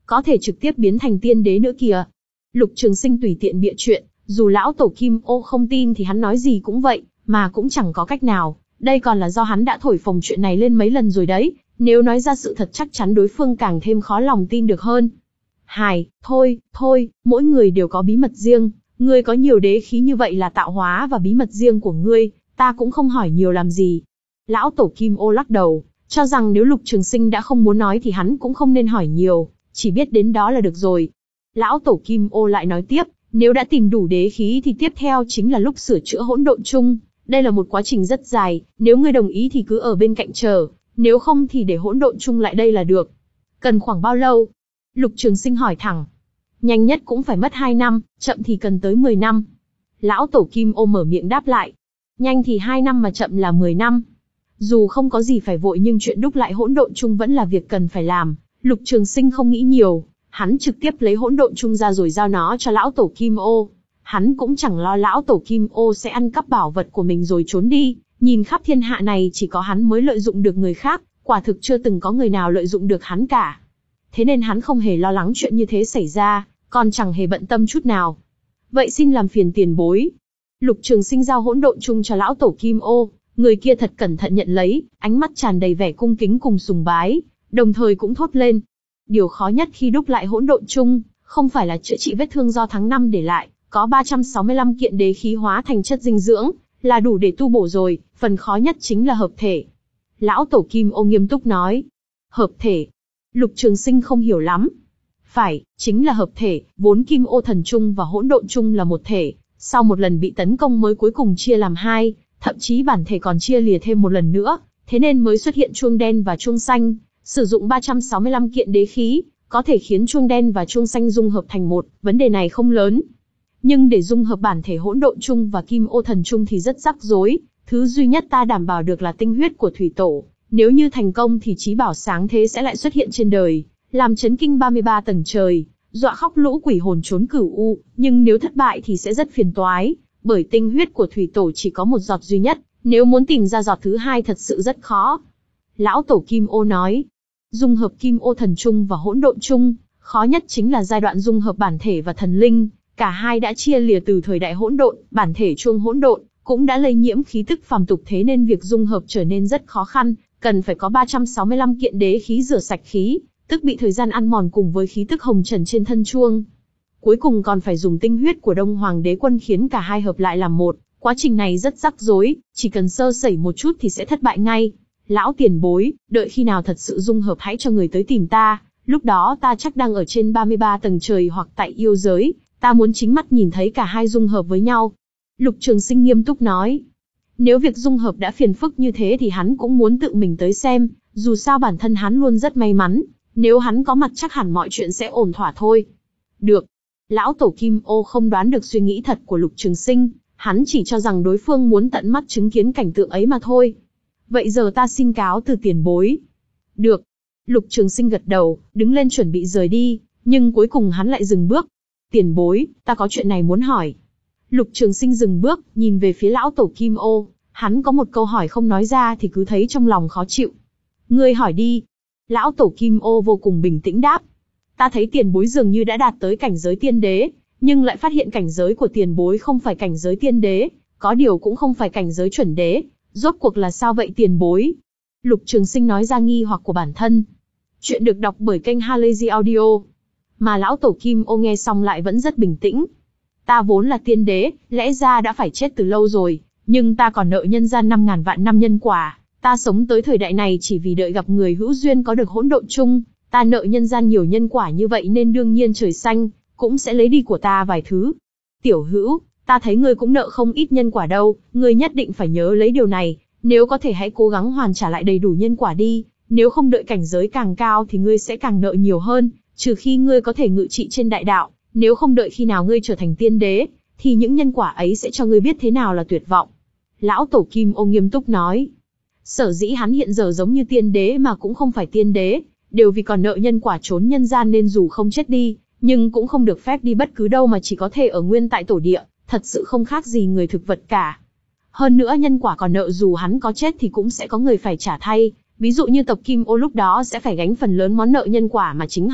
có thể trực tiếp biến thành tiên đế nữa kìa. Lục Trường Sinh tùy tiện bịa chuyện, dù lão tổ Kim Ô không tin thì hắn nói gì cũng vậy, mà cũng chẳng có cách nào, đây còn là do hắn đã thổi phồng chuyện này lên mấy lần rồi đấy, nếu nói ra sự thật chắc chắn đối phương càng thêm khó lòng tin được hơn. Hài, thôi, thôi, mỗi người đều có bí mật riêng, ngươi có nhiều đế khí như vậy là tạo hóa và bí mật riêng của ngươi, ta cũng không hỏi nhiều làm gì. Lão tổ Kim Ô lắc đầu, cho rằng nếu Lục Trường Sinh đã không muốn nói thì hắn cũng không nên hỏi nhiều, chỉ biết đến đó là được rồi. Lão tổ Kim Ô lại nói tiếp, nếu đã tìm đủ đế khí thì tiếp theo chính là lúc sửa chữa hỗn độn chung. Đây là một quá trình rất dài, nếu ngươi đồng ý thì cứ ở bên cạnh chờ, nếu không thì để hỗn độn chung lại đây là được. Cần khoảng bao lâu? Lục Trường Sinh hỏi thẳng. Nhanh nhất cũng phải mất hai năm, chậm thì cần tới mười năm. Lão tổ Kim Ô mở miệng đáp lại. Nhanh thì hai năm mà chậm là mười năm. Dù không có gì phải vội nhưng chuyện đúc lại hỗn độn chung vẫn là việc cần phải làm. Lục Trường Sinh không nghĩ nhiều, hắn trực tiếp lấy hỗn độn chung ra rồi giao nó cho lão tổ Kim Ô. Hắn cũng chẳng lo lão tổ Kim Ô sẽ ăn cắp bảo vật của mình rồi trốn đi, nhìn khắp thiên hạ này chỉ có hắn mới lợi dụng được người khác, quả thực chưa từng có người nào lợi dụng được hắn cả. Thế nên hắn không hề lo lắng chuyện như thế xảy ra, còn chẳng hề bận tâm chút nào. Vậy xin làm phiền tiền bối. Lục Trường Sinh giao hỗn độn chung cho lão tổ Kim Ô, người kia thật cẩn thận nhận lấy, ánh mắt tràn đầy vẻ cung kính cùng sùng bái, đồng thời cũng thốt lên. Điều khó nhất khi đúc lại hỗn độn chung, không phải là chữa trị vết thương do tháng năm để lại, có ba trăm sáu mươi lăm kiện đế khí hóa thành chất dinh dưỡng, là đủ để tu bổ rồi, phần khó nhất chính là hợp thể. Lão tổ Kim Ô nghiêm túc nói. Hợp thể? Lục Trường Sinh không hiểu lắm. Phải, chính là hợp thể, vốn Kim Ô thần chung và hỗn độn chung là một thể, sau một lần bị tấn công mới cuối cùng chia làm hai, thậm chí bản thể còn chia lìa thêm một lần nữa, thế nên mới xuất hiện chuông đen và chuông xanh. Sử dụng ba trăm sáu mươi lăm kiện đế khí, có thể khiến chuông đen và chuông xanh dung hợp thành một, vấn đề này không lớn. Nhưng để dung hợp bản thể hỗn độn chung và Kim Ô thần chung thì rất rắc rối, thứ duy nhất ta đảm bảo được là tinh huyết của thủy tổ, nếu như thành công thì chí bảo sáng thế sẽ lại xuất hiện trên đời, làm chấn kinh ba mươi ba tầng trời, dọa khóc lũ quỷ hồn trốn cửu u, nhưng nếu thất bại thì sẽ rất phiền toái, bởi tinh huyết của thủy tổ chỉ có một giọt duy nhất, nếu muốn tìm ra giọt thứ hai thật sự rất khó. Lão tổ Kim Ô nói, dung hợp Kim Ô thần chung và hỗn độn chung, khó nhất chính là giai đoạn dung hợp bản thể và thần linh, cả hai đã chia lìa từ thời đại hỗn độn, bản thể chuông hỗn độn cũng đã lây nhiễm khí tức phàm tục, thế nên việc dung hợp trở nên rất khó khăn, cần phải có ba trăm sáu mươi lăm kiện đế khí rửa sạch khí, tức bị thời gian ăn mòn cùng với khí tức hồng trần trên thân chuông. Cuối cùng còn phải dùng tinh huyết của Đông Hoàng Đế Quân khiến cả hai hợp lại làm một, quá trình này rất rắc rối, chỉ cần sơ sẩy một chút thì sẽ thất bại ngay. Lão tiền bối, đợi khi nào thật sự dung hợp hãy cho người tới tìm ta, lúc đó ta chắc đang ở trên ba mươi ba tầng trời hoặc tại yêu giới, ta muốn chính mắt nhìn thấy cả hai dung hợp với nhau. Lục Trường Sinh nghiêm túc nói. Nếu việc dung hợp đã phiền phức như thế thì hắn cũng muốn tự mình tới xem, dù sao bản thân hắn luôn rất may mắn, nếu hắn có mặt chắc hẳn mọi chuyện sẽ ổn thỏa thôi. Được. Lão tổ Kim Ô không đoán được suy nghĩ thật của Lục Trường Sinh, hắn chỉ cho rằng đối phương muốn tận mắt chứng kiến cảnh tượng ấy mà thôi. Vậy giờ ta xin cáo từ tiền bối. Được. Lục Trường Sinh gật đầu, đứng lên chuẩn bị rời đi, nhưng cuối cùng hắn lại dừng bước. Tiền bối, ta có chuyện này muốn hỏi. Lục Trường Sinh dừng bước, nhìn về phía lão tổ Kim Ô, hắn có một câu hỏi không nói ra thì cứ thấy trong lòng khó chịu. Ngươi hỏi đi. Lão tổ Kim Ô vô cùng bình tĩnh đáp. Ta thấy tiền bối dường như đã đạt tới cảnh giới tiên đế, nhưng lại phát hiện cảnh giới của tiền bối không phải cảnh giới tiên đế, có điều cũng không phải cảnh giới chuẩn đế. Rốt cuộc là sao vậy tiền bối? Lục Trường Sinh nói ra nghi hoặc của bản thân. Chuyện được đọc bởi kênh Halazy Audio. Mà lão tổ Kim Ô nghe xong lại vẫn rất bình tĩnh. Ta vốn là tiên đế, lẽ ra đã phải chết từ lâu rồi, nhưng ta còn nợ nhân gian năm ngàn vạn năm nhân quả. Ta sống tới thời đại này chỉ vì đợi gặp người hữu duyên có được hỗn độn chung. Ta nợ nhân gian nhiều nhân quả như vậy nên đương nhiên trời xanh cũng sẽ lấy đi của ta vài thứ. Tiểu hữu, ta thấy ngươi cũng nợ không ít nhân quả đâu, ngươi nhất định phải nhớ lấy điều này, nếu có thể hãy cố gắng hoàn trả lại đầy đủ nhân quả đi, nếu không đợi cảnh giới càng cao thì ngươi sẽ càng nợ nhiều hơn, trừ khi ngươi có thể ngự trị trên đại đạo, nếu không đợi khi nào ngươi trở thành tiên đế, thì những nhân quả ấy sẽ cho ngươi biết thế nào là tuyệt vọng. Lão tổ Kim Ô nghiêm túc nói. Sở dĩ hắn hiện giờ giống như tiên đế mà cũng không phải tiên đế, đều vì còn nợ nhân quả trốn nhân gian nên dù không chết đi, nhưng cũng không được phép đi bất cứ đâu mà chỉ có thể ở nguyên tại tổ địa, thật sự không khác gì người thực vật cả. Hơn nữa nhân quả còn nợ dù hắn có chết thì cũng sẽ có người phải trả thay, ví dụ như tộc Kim Ô lúc đó sẽ phải gánh phần lớn món nợ nhân quả mà chính họ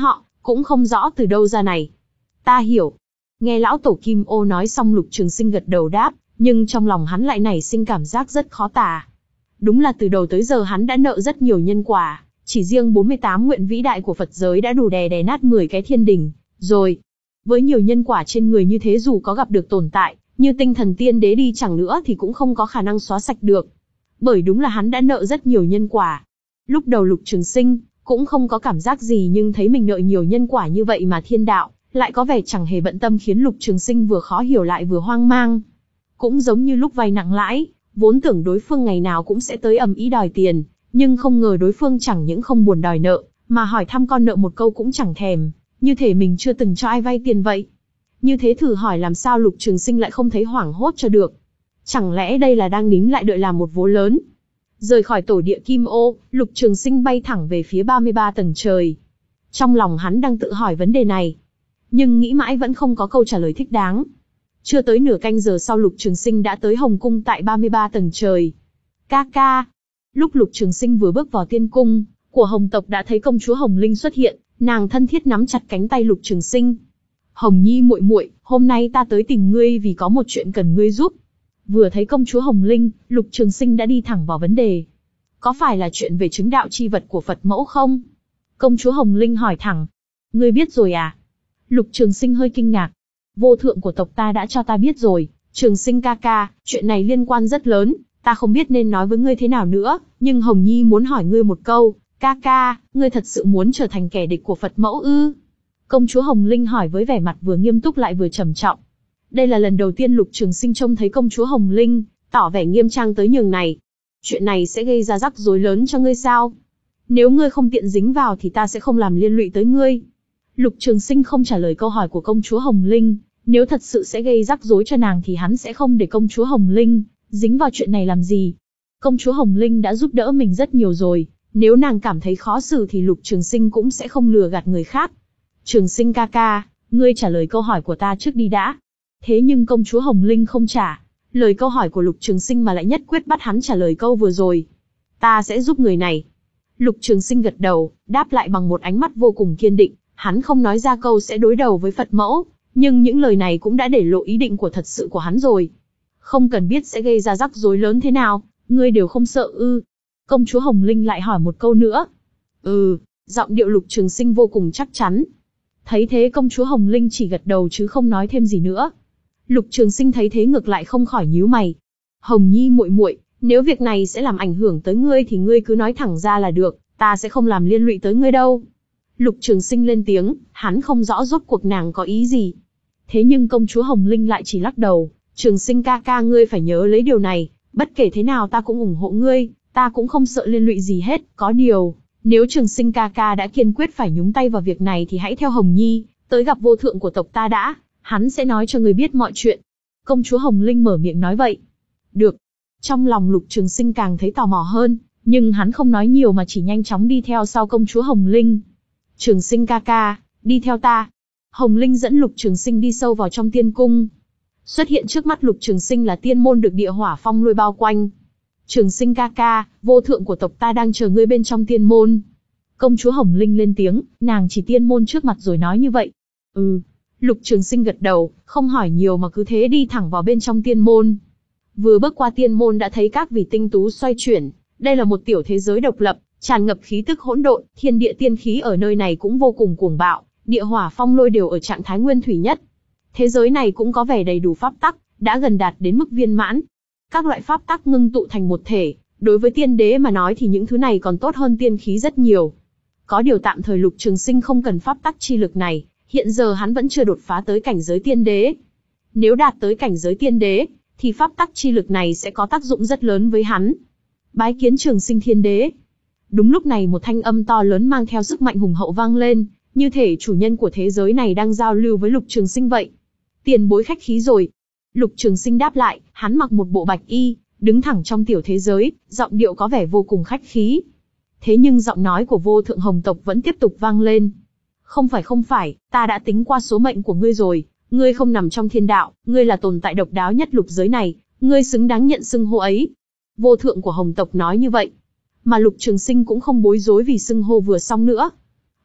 cũng không rõ từ đâu ra này. Ta hiểu. Nghe lão tổ Kim Ô nói xong, Lục Trường Sinh gật đầu đáp, nhưng trong lòng hắn lại nảy sinh cảm giác rất khó tả. Đúng là từ đầu tới giờ hắn đã nợ rất nhiều nhân quả, chỉ riêng bốn mươi tám nguyện vĩ đại của Phật giới đã đủ đè đè nát mười cái thiên đình, rồi. Với nhiều nhân quả trên người như thế, dù có gặp được tồn tại như tinh thần tiên đế đi chẳng nữa thì cũng không có khả năng xóa sạch được. Bởi đúng là hắn đã nợ rất nhiều nhân quả. Lúc đầu Lục Trường Sinh cũng không có cảm giác gì, nhưng thấy mình nợ nhiều nhân quả như vậy mà thiên đạo lại có vẻ chẳng hề bận tâm, khiến Lục Trường Sinh vừa khó hiểu lại vừa hoang mang. Cũng giống như lúc vay nặng lãi, vốn tưởng đối phương ngày nào cũng sẽ tới ầm ĩ đòi tiền, nhưng không ngờ đối phương chẳng những không buồn đòi nợ, mà hỏi thăm con nợ một câu cũng chẳng thèm, như thể mình chưa từng cho ai vay tiền vậy. Như thế thử hỏi làm sao Lục Trường Sinh lại không thấy hoảng hốt cho được. Chẳng lẽ đây là đang nín lại đợi làm một vố lớn? Rời khỏi tổ địa Kim Ô, Lục Trường Sinh bay thẳng về phía ba mươi ba tầng trời. Trong lòng hắn đang tự hỏi vấn đề này, nhưng nghĩ mãi vẫn không có câu trả lời thích đáng. Chưa tới nửa canh giờ sau, Lục Trường Sinh đã tới Hồng Cung tại ba mươi ba tầng trời. Ca ca. Lúc Lục Trường Sinh vừa bước vào tiên cung của Hồng tộc đã thấy công chúa Hồng Linh xuất hiện, nàng thân thiết nắm chặt cánh tay Lục Trường Sinh. Hồng Nhi muội muội, hôm nay ta tới tìm ngươi vì có một chuyện cần ngươi giúp. Vừa thấy công chúa Hồng Linh, Lục Trường Sinh đã đi thẳng vào vấn đề. Có phải là chuyện về chứng đạo chi vật của Phật mẫu không? Công chúa Hồng Linh hỏi thẳng. Ngươi biết rồi à? Lục Trường Sinh hơi kinh ngạc. Vô thượng của tộc ta đã cho ta biết rồi, Trường Sinh ca ca, chuyện này liên quan rất lớn, ta không biết nên nói với ngươi thế nào nữa, nhưng Hồng Nhi muốn hỏi ngươi một câu, ca ca, ngươi thật sự muốn trở thành kẻ địch của Phật mẫu ư? Công chúa Hồng Linh hỏi với vẻ mặt vừa nghiêm túc lại vừa trầm trọng. Đây là lần đầu tiên Lục Trường Sinh trông thấy công chúa Hồng Linh tỏ vẻ nghiêm trang tới nhường này. Chuyện này sẽ gây ra rắc rối lớn cho ngươi sao? Nếu ngươi không tiện dính vào thì ta sẽ không làm liên lụy tới ngươi. Lục Trường Sinh không trả lời câu hỏi của công chúa Hồng Linh, nếu thật sự sẽ gây rắc rối cho nàng thì hắn sẽ không để công chúa Hồng Linh dính vào chuyện này làm gì. Công chúa Hồng Linh đã giúp đỡ mình rất nhiều rồi, nếu nàng cảm thấy khó xử thì Lục Trường Sinh cũng sẽ không lừa gạt người khác. Trường Sinh ca ca, ngươi trả lời câu hỏi của ta trước đi đã. Thế nhưng công chúa Hồng Linh không trả lời câu hỏi của Lục Trường Sinh mà lại nhất quyết bắt hắn trả lời câu vừa rồi. Ta sẽ giúp người này. Lục Trường Sinh gật đầu, đáp lại bằng một ánh mắt vô cùng kiên định. Hắn không nói ra câu sẽ đối đầu với Phật mẫu, nhưng những lời này cũng đã để lộ ý định của thật sự của hắn rồi. Không cần biết sẽ gây ra rắc rối lớn thế nào, ngươi đều không sợ ư? Công chúa Hồng Linh lại hỏi một câu nữa. Ừ, giọng điệu Lục Trường Sinh vô cùng chắc chắn. Thấy thế công chúa Hồng Linh chỉ gật đầu chứ không nói thêm gì nữa. Lục Trường Sinh thấy thế ngược lại không khỏi nhíu mày. Hồng Nhi muội muội, nếu việc này sẽ làm ảnh hưởng tới ngươi thì ngươi cứ nói thẳng ra là được, ta sẽ không làm liên lụy tới ngươi đâu. Lục Trường Sinh lên tiếng, hắn không rõ rốt cuộc nàng có ý gì. Thế nhưng công chúa Hồng Linh lại chỉ lắc đầu. Trường Sinh ca ca, ngươi phải nhớ lấy điều này, bất kể thế nào ta cũng ủng hộ ngươi, ta cũng không sợ liên lụy gì hết. Có điều, nếu Trường Sinh ca ca đã kiên quyết phải nhúng tay vào việc này thì hãy theo Hồng Nhi tới gặp vô thượng của tộc ta đã, hắn sẽ nói cho ngươi biết mọi chuyện. Công chúa Hồng Linh mở miệng nói vậy. Được. Trong lòng Lục Trường Sinh càng thấy tò mò hơn, nhưng hắn không nói nhiều mà chỉ nhanh chóng đi theo sau công chúa Hồng Linh. Trường Sinh ca ca, đi theo ta. Hồng Linh dẫn Lục Trường Sinh đi sâu vào trong tiên cung. Xuất hiện trước mắt Lục Trường Sinh là tiên môn được địa hỏa phong lôi bao quanh. Trường Sinh ca ca, vô thượng của tộc ta đang chờ ngươi bên trong tiên môn. Công chúa Hồng Linh lên tiếng, nàng chỉ tiên môn trước mặt rồi nói như vậy. Ừ. Lục Trường Sinh gật đầu, không hỏi nhiều mà cứ thế đi thẳng vào bên trong tiên môn. Vừa bước qua tiên môn đã thấy các vì tinh tú xoay chuyển. Đây là một tiểu thế giới độc lập, tràn ngập khí tức hỗn độn, thiên địa tiên khí ở nơi này cũng vô cùng cuồng bạo, địa hỏa phong lôi đều ở trạng thái nguyên thủy nhất. Thế giới này cũng có vẻ đầy đủ pháp tắc, đã gần đạt đến mức viên mãn. Các loại pháp tắc ngưng tụ thành một thể, đối với tiên đế mà nói thì những thứ này còn tốt hơn tiên khí rất nhiều. Có điều tạm thời Lục Trường Sinh không cần pháp tắc chi lực này, hiện giờ hắn vẫn chưa đột phá tới cảnh giới tiên đế. Nếu đạt tới cảnh giới tiên đế, thì pháp tắc chi lực này sẽ có tác dụng rất lớn với hắn. Bái kiến Trường Sinh thiên đế. Đúng lúc này một thanh âm to lớn mang theo sức mạnh hùng hậu vang lên, như thể chủ nhân của thế giới này đang giao lưu với Lục Trường Sinh vậy. Tiền bối khách khí rồi. Lục Trường Sinh đáp lại, hắn mặc một bộ bạch y, đứng thẳng trong tiểu thế giới, giọng điệu có vẻ vô cùng khách khí. Thế nhưng giọng nói của vô thượng hồng tộc vẫn tiếp tục vang lên. Không phải không phải, ta đã tính qua số mệnh của ngươi rồi, ngươi không nằm trong thiên đạo, ngươi là tồn tại độc đáo nhất lục giới này, ngươi xứng đáng nhận xưng hô ấy. Vô thượng của hồng tộc nói như vậy. Mà Lục Trường Sinh cũng không bối rối vì xưng hô vừa xong nữa.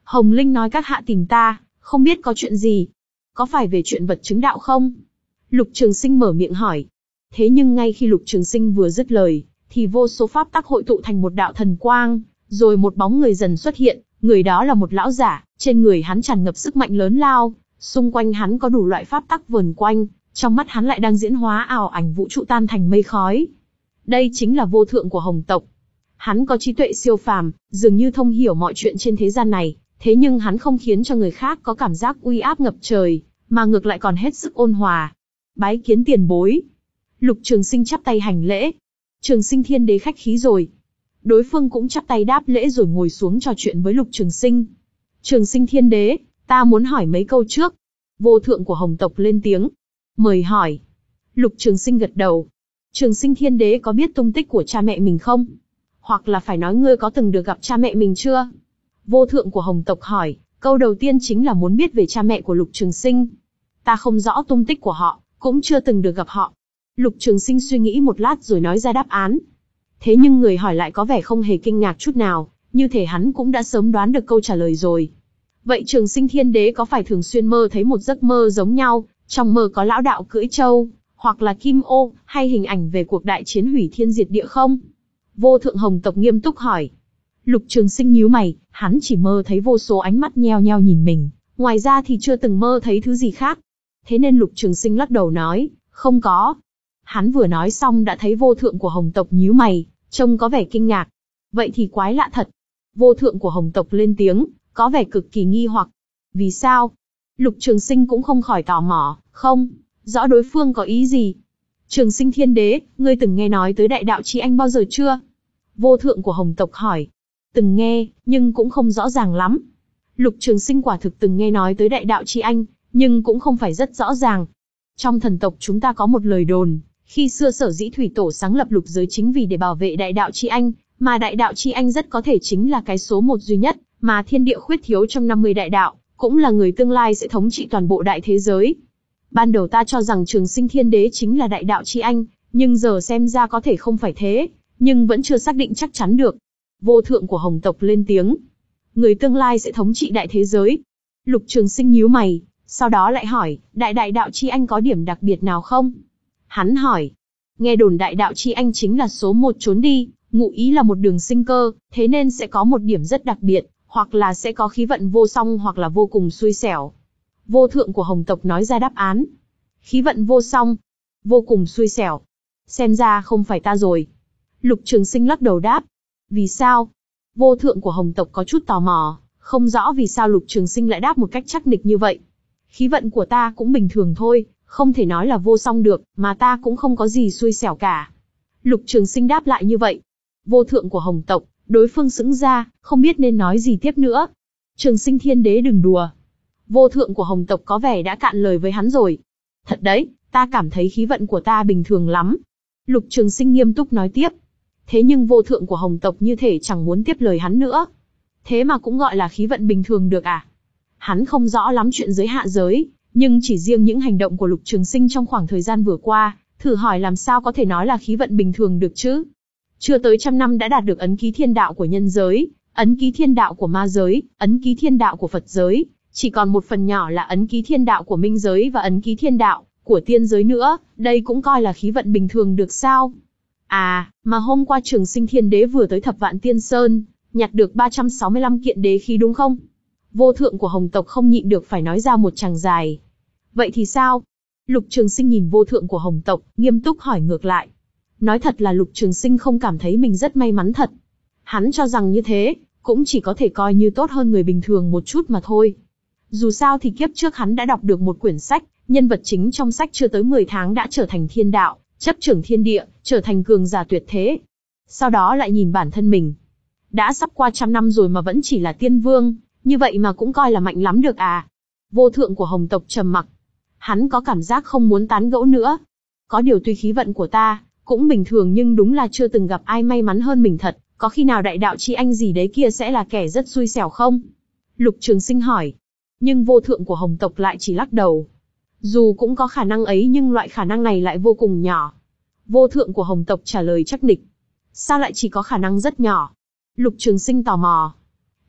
Hồng Linh nói các hạ tìm ta, không biết có chuyện gì. Có phải về chuyện vật chứng đạo không? Lục Trường Sinh mở miệng hỏi. Thế nhưng ngay khi Lục Trường Sinh vừa dứt lời, thì vô số pháp tắc hội tụ thành một đạo thần quang, rồi một bóng người dần xuất hiện, người đó là một lão giả, trên người hắn tràn ngập sức mạnh lớn lao, xung quanh hắn có đủ loại pháp tắc vờn quanh, trong mắt hắn lại đang diễn hóa ảo ảnh vũ trụ tan thành mây khói. Đây chính là vô thượng của Hồng tộc. Hắn có trí tuệ siêu phàm, dường như thông hiểu mọi chuyện trên thế gian này, thế nhưng hắn không khiến cho người khác có cảm giác uy áp ngập trời, mà ngược lại còn hết sức ôn hòa. Bái kiến tiền bối. Lục Trường Sinh chắp tay hành lễ. Trường Sinh Thiên Đế khách khí rồi. Đối phương cũng chắp tay đáp lễ rồi ngồi xuống trò chuyện với Lục Trường Sinh. Trường Sinh Thiên Đế, ta muốn hỏi mấy câu trước. Vô thượng của Hồng tộc lên tiếng. Mời hỏi. Lục Trường Sinh gật đầu. Trường Sinh Thiên Đế có biết tung tích của cha mẹ mình không? Hoặc là phải nói ngươi có từng được gặp cha mẹ mình chưa? Vô thượng của Hồng tộc hỏi, câu đầu tiên chính là muốn biết về cha mẹ của Lục Trường Sinh. Ta không rõ tung tích của họ, cũng chưa từng được gặp họ. Lục Trường Sinh suy nghĩ một lát rồi nói ra đáp án. Thế nhưng người hỏi lại có vẻ không hề kinh ngạc chút nào, như thể hắn cũng đã sớm đoán được câu trả lời rồi. Vậy Trường Sinh Thiên Đế có phải thường xuyên mơ thấy một giấc mơ giống nhau, trong mơ có lão đạo cưỡi trâu, hoặc là kim ô, hay hình ảnh về cuộc đại chiến hủy thiên diệt địa không? Vô thượng Hồng tộc nghiêm túc hỏi. Lục Trường Sinh nhíu mày, hắn chỉ mơ thấy vô số ánh mắt nheo nheo nhìn mình, ngoài ra thì chưa từng mơ thấy thứ gì khác. Thế nên Lục Trường Sinh lắc đầu nói, không có. Hắn vừa nói xong đã thấy vô thượng của Hồng tộc nhíu mày, trông có vẻ kinh ngạc. Vậy thì quái lạ thật. Vô thượng của Hồng tộc lên tiếng, có vẻ cực kỳ nghi hoặc. Vì sao? Lục Trường Sinh cũng không khỏi tò mò, không rõ đối phương có ý gì. Trường Sinh Thiên Đế, ngươi từng nghe nói tới đại đạo chi anh bao giờ chưa? Vô thượng của Hồng tộc hỏi. Từng nghe, nhưng cũng không rõ ràng lắm. Lục Trường Sinh quả thực từng nghe nói tới đại đạo chi anh, nhưng cũng không phải rất rõ ràng. Trong thần tộc chúng ta có một lời đồn, khi xưa Sở Dĩ Thủy Tổ sáng lập lục giới chính vì để bảo vệ đại đạo chi anh, mà đại đạo chi anh rất có thể chính là cái số một duy nhất, mà thiên địa khuyết thiếu trong năm mươi đại đạo, cũng là người tương lai sẽ thống trị toàn bộ đại thế giới. Ban đầu ta cho rằng Trường Sinh Thiên Đế chính là đại đạo chi anh, nhưng giờ xem ra có thể không phải thế, nhưng vẫn chưa xác định chắc chắn được. Vô thượng của Hồng tộc lên tiếng. Người tương lai sẽ thống trị đại thế giới. Lục Trường Sinh nhíu mày, sau đó lại hỏi, đại đại đạo chi anh có điểm đặc biệt nào không? Hắn hỏi, nghe đồn đại đạo chi anh chính là số một trốn đi, ngụ ý là một đường sinh cơ, thế nên sẽ có một điểm rất đặc biệt, hoặc là sẽ có khí vận vô song hoặc là vô cùng xui xẻo. Vô thượng của Hồng tộc nói ra đáp án. Khí vận vô song, vô cùng xui xẻo. Xem ra không phải ta rồi. Lục Trường Sinh lắc đầu đáp. Vì sao? Vô thượng của Hồng tộc có chút tò mò, không rõ vì sao Lục Trường Sinh lại đáp một cách chắc nịch như vậy. Khí vận của ta cũng bình thường thôi, không thể nói là vô song được, mà ta cũng không có gì xui xẻo cả. Lục Trường Sinh đáp lại như vậy. Vô thượng của Hồng tộc, đối phương sững ra, không biết nên nói gì tiếp nữa. Trường Sinh Thiên Đế đừng đùa. Vô thượng của Hồng tộc có vẻ đã cạn lời với hắn rồi. Thật đấy, ta cảm thấy khí vận của ta bình thường lắm. Lục Trường Sinh nghiêm túc nói tiếp. Thế nhưng vô thượng của Hồng tộc như thể chẳng muốn tiếp lời hắn nữa. Thế mà cũng gọi là khí vận bình thường được à? Hắn không rõ lắm chuyện giới hạ giới, nhưng chỉ riêng những hành động của Lục Trường Sinh trong khoảng thời gian vừa qua, thử hỏi làm sao có thể nói là khí vận bình thường được chứ? Chưa tới trăm năm đã đạt được ấn ký thiên đạo của nhân giới, ấn ký thiên đạo của ma giới, ấn ký thiên đạo của Phật giới, chỉ còn một phần nhỏ là ấn ký thiên đạo của minh giới và ấn ký thiên đạo của tiên giới nữa, đây cũng coi là khí vận bình thường được sao? À, mà hôm qua Trường Sinh Thiên Đế vừa tới Thập Vạn Tiên Sơn, nhặt được ba trăm sáu mươi lăm kiện đế khí đúng không? Vô thượng của Hồng tộc không nhịn được phải nói ra một tràng dài. Vậy thì sao? Lục Trường Sinh nhìn vô thượng của Hồng tộc, nghiêm túc hỏi ngược lại. Nói thật là Lục Trường Sinh không cảm thấy mình rất may mắn thật. Hắn cho rằng như thế, cũng chỉ có thể coi như tốt hơn người bình thường một chút mà thôi. Dù sao thì kiếp trước hắn đã đọc được một quyển sách, nhân vật chính trong sách chưa tới mười tháng đã trở thành thiên đạo, chấp trưởng thiên địa, trở thành cường giả tuyệt thế. Sau đó lại nhìn bản thân mình. Đã sắp qua trăm năm rồi mà vẫn chỉ là tiên vương, như vậy mà cũng coi là mạnh lắm được à? Vô thượng của Hồng tộc trầm mặc. Hắn có cảm giác không muốn tán gẫu nữa. Có điều tuy khí vận của ta cũng bình thường nhưng đúng là chưa từng gặp ai may mắn hơn mình thật, có khi nào đại đạo chi anh gì đấy kia sẽ là kẻ rất xui xẻo không? Lục Trường Sinh hỏi. Nhưng vô thượng của Hồng tộc lại chỉ lắc đầu. Dù cũng có khả năng ấy nhưng loại khả năng này lại vô cùng nhỏ. Vô thượng của Hồng tộc trả lời chắc nịch. Sao lại chỉ có khả năng rất nhỏ? Lục Trường Sinh tò mò.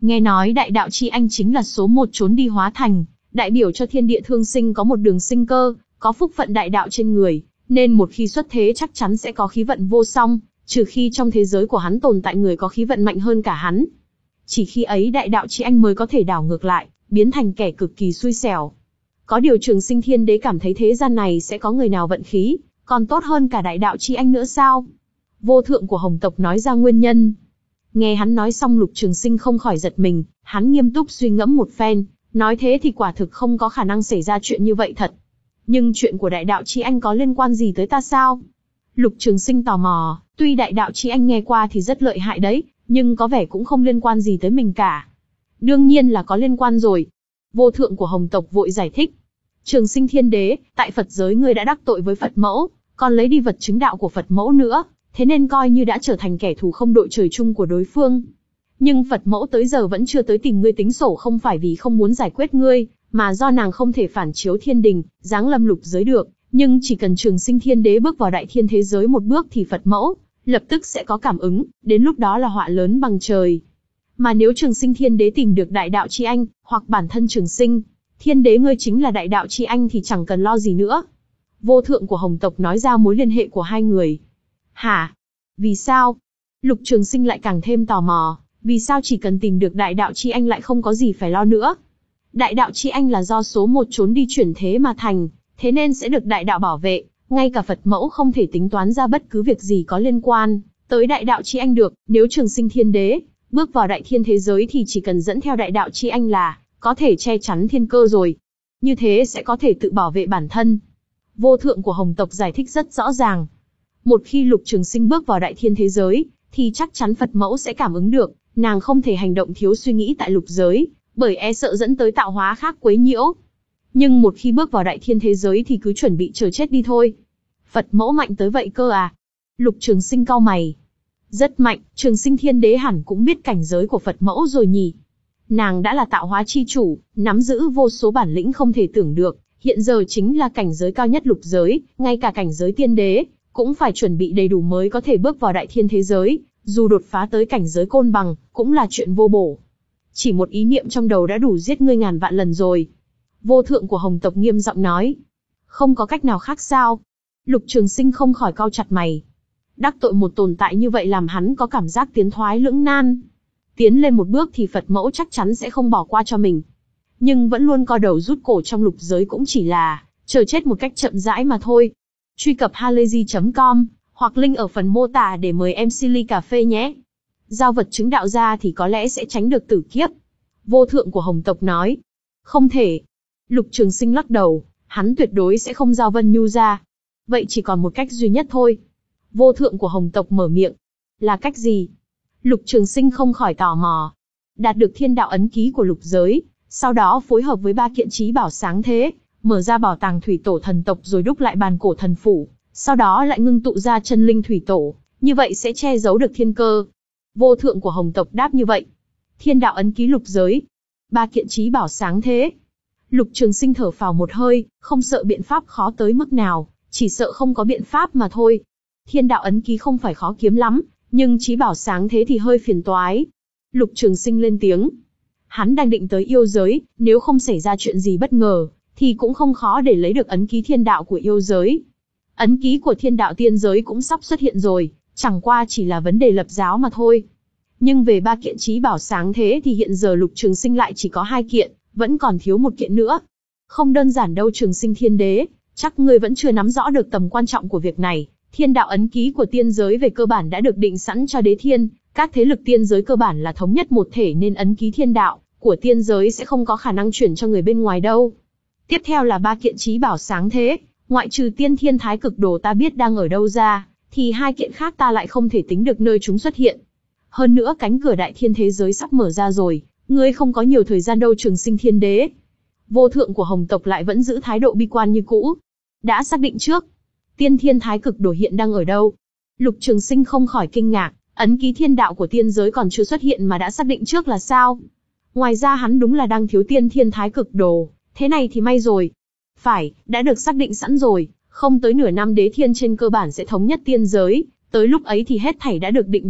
Nghe nói đại đạo chi anh chính là số một trốn đi hóa thành, đại biểu cho thiên địa thương sinh có một đường sinh cơ, có phúc phận đại đạo trên người, nên một khi xuất thế chắc chắn sẽ có khí vận vô song, trừ khi trong thế giới của hắn tồn tại người có khí vận mạnh hơn cả hắn. Chỉ khi ấy đại đạo chi anh mới có thể đảo ngược lại, biến thành kẻ cực kỳ xui xẻo. Có điều Trường Sinh Thiên Đế cảm thấy thế gian này sẽ có người nào vận khí còn tốt hơn cả đại đạo chi anh nữa sao? Vô Thượng của Hồng tộc nói ra nguyên nhân. Nghe hắn nói xong Lục Trường Sinh không khỏi giật mình, hắn nghiêm túc suy ngẫm một phen, nói thế thì quả thực không có khả năng xảy ra chuyện như vậy thật. Nhưng chuyện của đại đạo chi anh có liên quan gì tới ta sao? Lục Trường Sinh tò mò, tuy đại đạo chi anh nghe qua thì rất lợi hại đấy, nhưng có vẻ cũng không liên quan gì tới mình cả. Đương nhiên là có liên quan rồi. Vô Thượng của Hồng tộc vội giải thích. Trường Sinh Thiên Đế, tại Phật giới ngươi đã đắc tội với Phật mẫu, còn lấy đi vật chứng đạo của Phật mẫu nữa, thế nên coi như đã trở thành kẻ thù không đội trời chung của đối phương. Nhưng Phật mẫu tới giờ vẫn chưa tới tìm ngươi tính sổ không phải vì không muốn giải quyết ngươi, mà do nàng không thể phản chiếu thiên đình, giáng lâm lục giới được, nhưng chỉ cần Trường Sinh Thiên Đế bước vào đại thiên thế giới một bước thì Phật mẫu lập tức sẽ có cảm ứng, đến lúc đó là họa lớn bằng trời. Mà nếu Trường Sinh Thiên Đế tìm được đại đạo chi anh, hoặc bản thân Trường Sinh Thiên Đế ngươi chính là đại đạo chi anh thì chẳng cần lo gì nữa. Vô Thượng của Hồng tộc nói ra mối liên hệ của hai người. Hả? Vì sao? Lục Trường Sinh lại càng thêm tò mò, vì sao chỉ cần tìm được đại đạo chi anh lại không có gì phải lo nữa? Đại đạo chi anh là do số một trốn đi chuyển thế mà thành, thế nên sẽ được đại đạo bảo vệ, ngay cả Phật mẫu không thể tính toán ra bất cứ việc gì có liên quan tới đại đạo chi anh được. Nếu Trường Sinh Thiên Đế bước vào đại thiên thế giới thì chỉ cần dẫn theo đại đạo chi anh là có thể che chắn thiên cơ rồi. Như thế sẽ có thể tự bảo vệ bản thân. Vô Thượng của Hồng tộc giải thích rất rõ ràng. Một khi Lục Trường Sinh bước vào đại thiên thế giới, thì chắc chắn Phật mẫu sẽ cảm ứng được, nàng không thể hành động thiếu suy nghĩ tại lục giới, bởi e sợ dẫn tới tạo hóa khác quấy nhiễu. Nhưng một khi bước vào đại thiên thế giới thì cứ chuẩn bị chờ chết đi thôi. Phật mẫu mạnh tới vậy cơ à? Lục Trường Sinh cau mày. Rất mạnh, Trường Sinh Thiên Đế hẳn cũng biết cảnh giới của Phật mẫu rồi nhỉ. Nàng đã là tạo hóa chi chủ, nắm giữ vô số bản lĩnh không thể tưởng được, hiện giờ chính là cảnh giới cao nhất lục giới, ngay cả cảnh giới tiên đế cũng phải chuẩn bị đầy đủ mới có thể bước vào đại thiên thế giới, dù đột phá tới cảnh giới côn bằng, cũng là chuyện vô bổ. Chỉ một ý niệm trong đầu đã đủ giết ngươi ngàn vạn lần rồi. Vô Thượng của Hồng tộc nghiêm giọng nói. Không có cách nào khác sao? Lục Trường Sinh không khỏi cau chặt mày. Đắc tội một tồn tại như vậy làm hắn có cảm giác tiến thoái lưỡng nan. Tiến lên một bước thì Phật mẫu chắc chắn sẽ không bỏ qua cho mình. Nhưng vẫn luôn co đầu rút cổ trong lục giới cũng chỉ là chờ chết một cách chậm rãi mà thôi. Truy cập halayzi chấm com hoặc link ở phần mô tả để mời em xê ly cà phê nhé. Giao vật chứng đạo ra thì có lẽ sẽ tránh được tử kiếp. Vô Thượng của Hồng tộc nói. Không thể. Lục Trường Sinh lắc đầu, hắn tuyệt đối sẽ không giao Vân Nhu ra. Vậy chỉ còn một cách duy nhất thôi. Vô Thượng của Hồng tộc mở miệng. Là cách gì? Lục Trường Sinh không khỏi tò mò. Đạt được thiên đạo ấn ký của lục giới, sau đó phối hợp với ba kiện trí bảo sáng thế, mở ra bảo tàng thủy tổ thần tộc rồi đúc lại bàn cổ thần phủ, sau đó lại ngưng tụ ra chân linh thủy tổ, như vậy sẽ che giấu được thiên cơ. Vô Thượng của Hồng tộc đáp như vậy. Thiên đạo ấn ký lục giới, ba kiện trí bảo sáng thế. Lục Trường Sinh thở phào một hơi, không sợ biện pháp khó tới mức nào, chỉ sợ không có biện pháp mà thôi. Thiên đạo ấn ký không phải khó kiếm lắm, nhưng trí bảo sáng thế thì hơi phiền toái. Lục Trường Sinh lên tiếng. Hắn đang định tới yêu giới, nếu không xảy ra chuyện gì bất ngờ, thì cũng không khó để lấy được ấn ký thiên đạo của yêu giới. Ấn ký của thiên đạo tiên giới cũng sắp xuất hiện rồi, chẳng qua chỉ là vấn đề lập giáo mà thôi. Nhưng về ba kiện trí bảo sáng thế thì hiện giờ Lục Trường Sinh lại chỉ có hai kiện, vẫn còn thiếu một kiện nữa. Không đơn giản đâu Trường Sinh Thiên Đế, chắc ngươi vẫn chưa nắm rõ được tầm quan trọng của việc này. Thiên đạo ấn ký của tiên giới về cơ bản đã được định sẵn cho đế thiên, các thế lực tiên giới cơ bản là thống nhất một thể nên ấn ký thiên đạo của tiên giới sẽ không có khả năng chuyển cho người bên ngoài đâu. Tiếp theo là ba kiện trí bảo sáng thế, ngoại trừ tiên thiên thái cực đồ ta biết đang ở đâu ra, thì hai kiện khác ta lại không thể tính được nơi chúng xuất hiện. Hơn nữa cánh cửa đại thiên thế giới sắp mở ra rồi, ngươi không có nhiều thời gian đâu Trường Sinh Thiên Đế. Vô Thượng của Hồng tộc lại vẫn giữ thái độ bi quan như cũ. Đã xác định trước. Tiên thiên thái cực đồ hiện đang ở đâu? Lục Trường Sinh không khỏi kinh ngạc, ấn ký thiên đạo của tiên giới còn chưa xuất hiện mà đã xác định trước là sao? Ngoài ra hắn đúng là đang thiếu tiên thiên thái cực đồ, thế này thì may rồi. Phải, đã được xác định sẵn rồi, không tới nửa năm đế thiên trên cơ bản sẽ thống nhất tiên giới, tới lúc ấy thì hết thảy đã được định đoạt,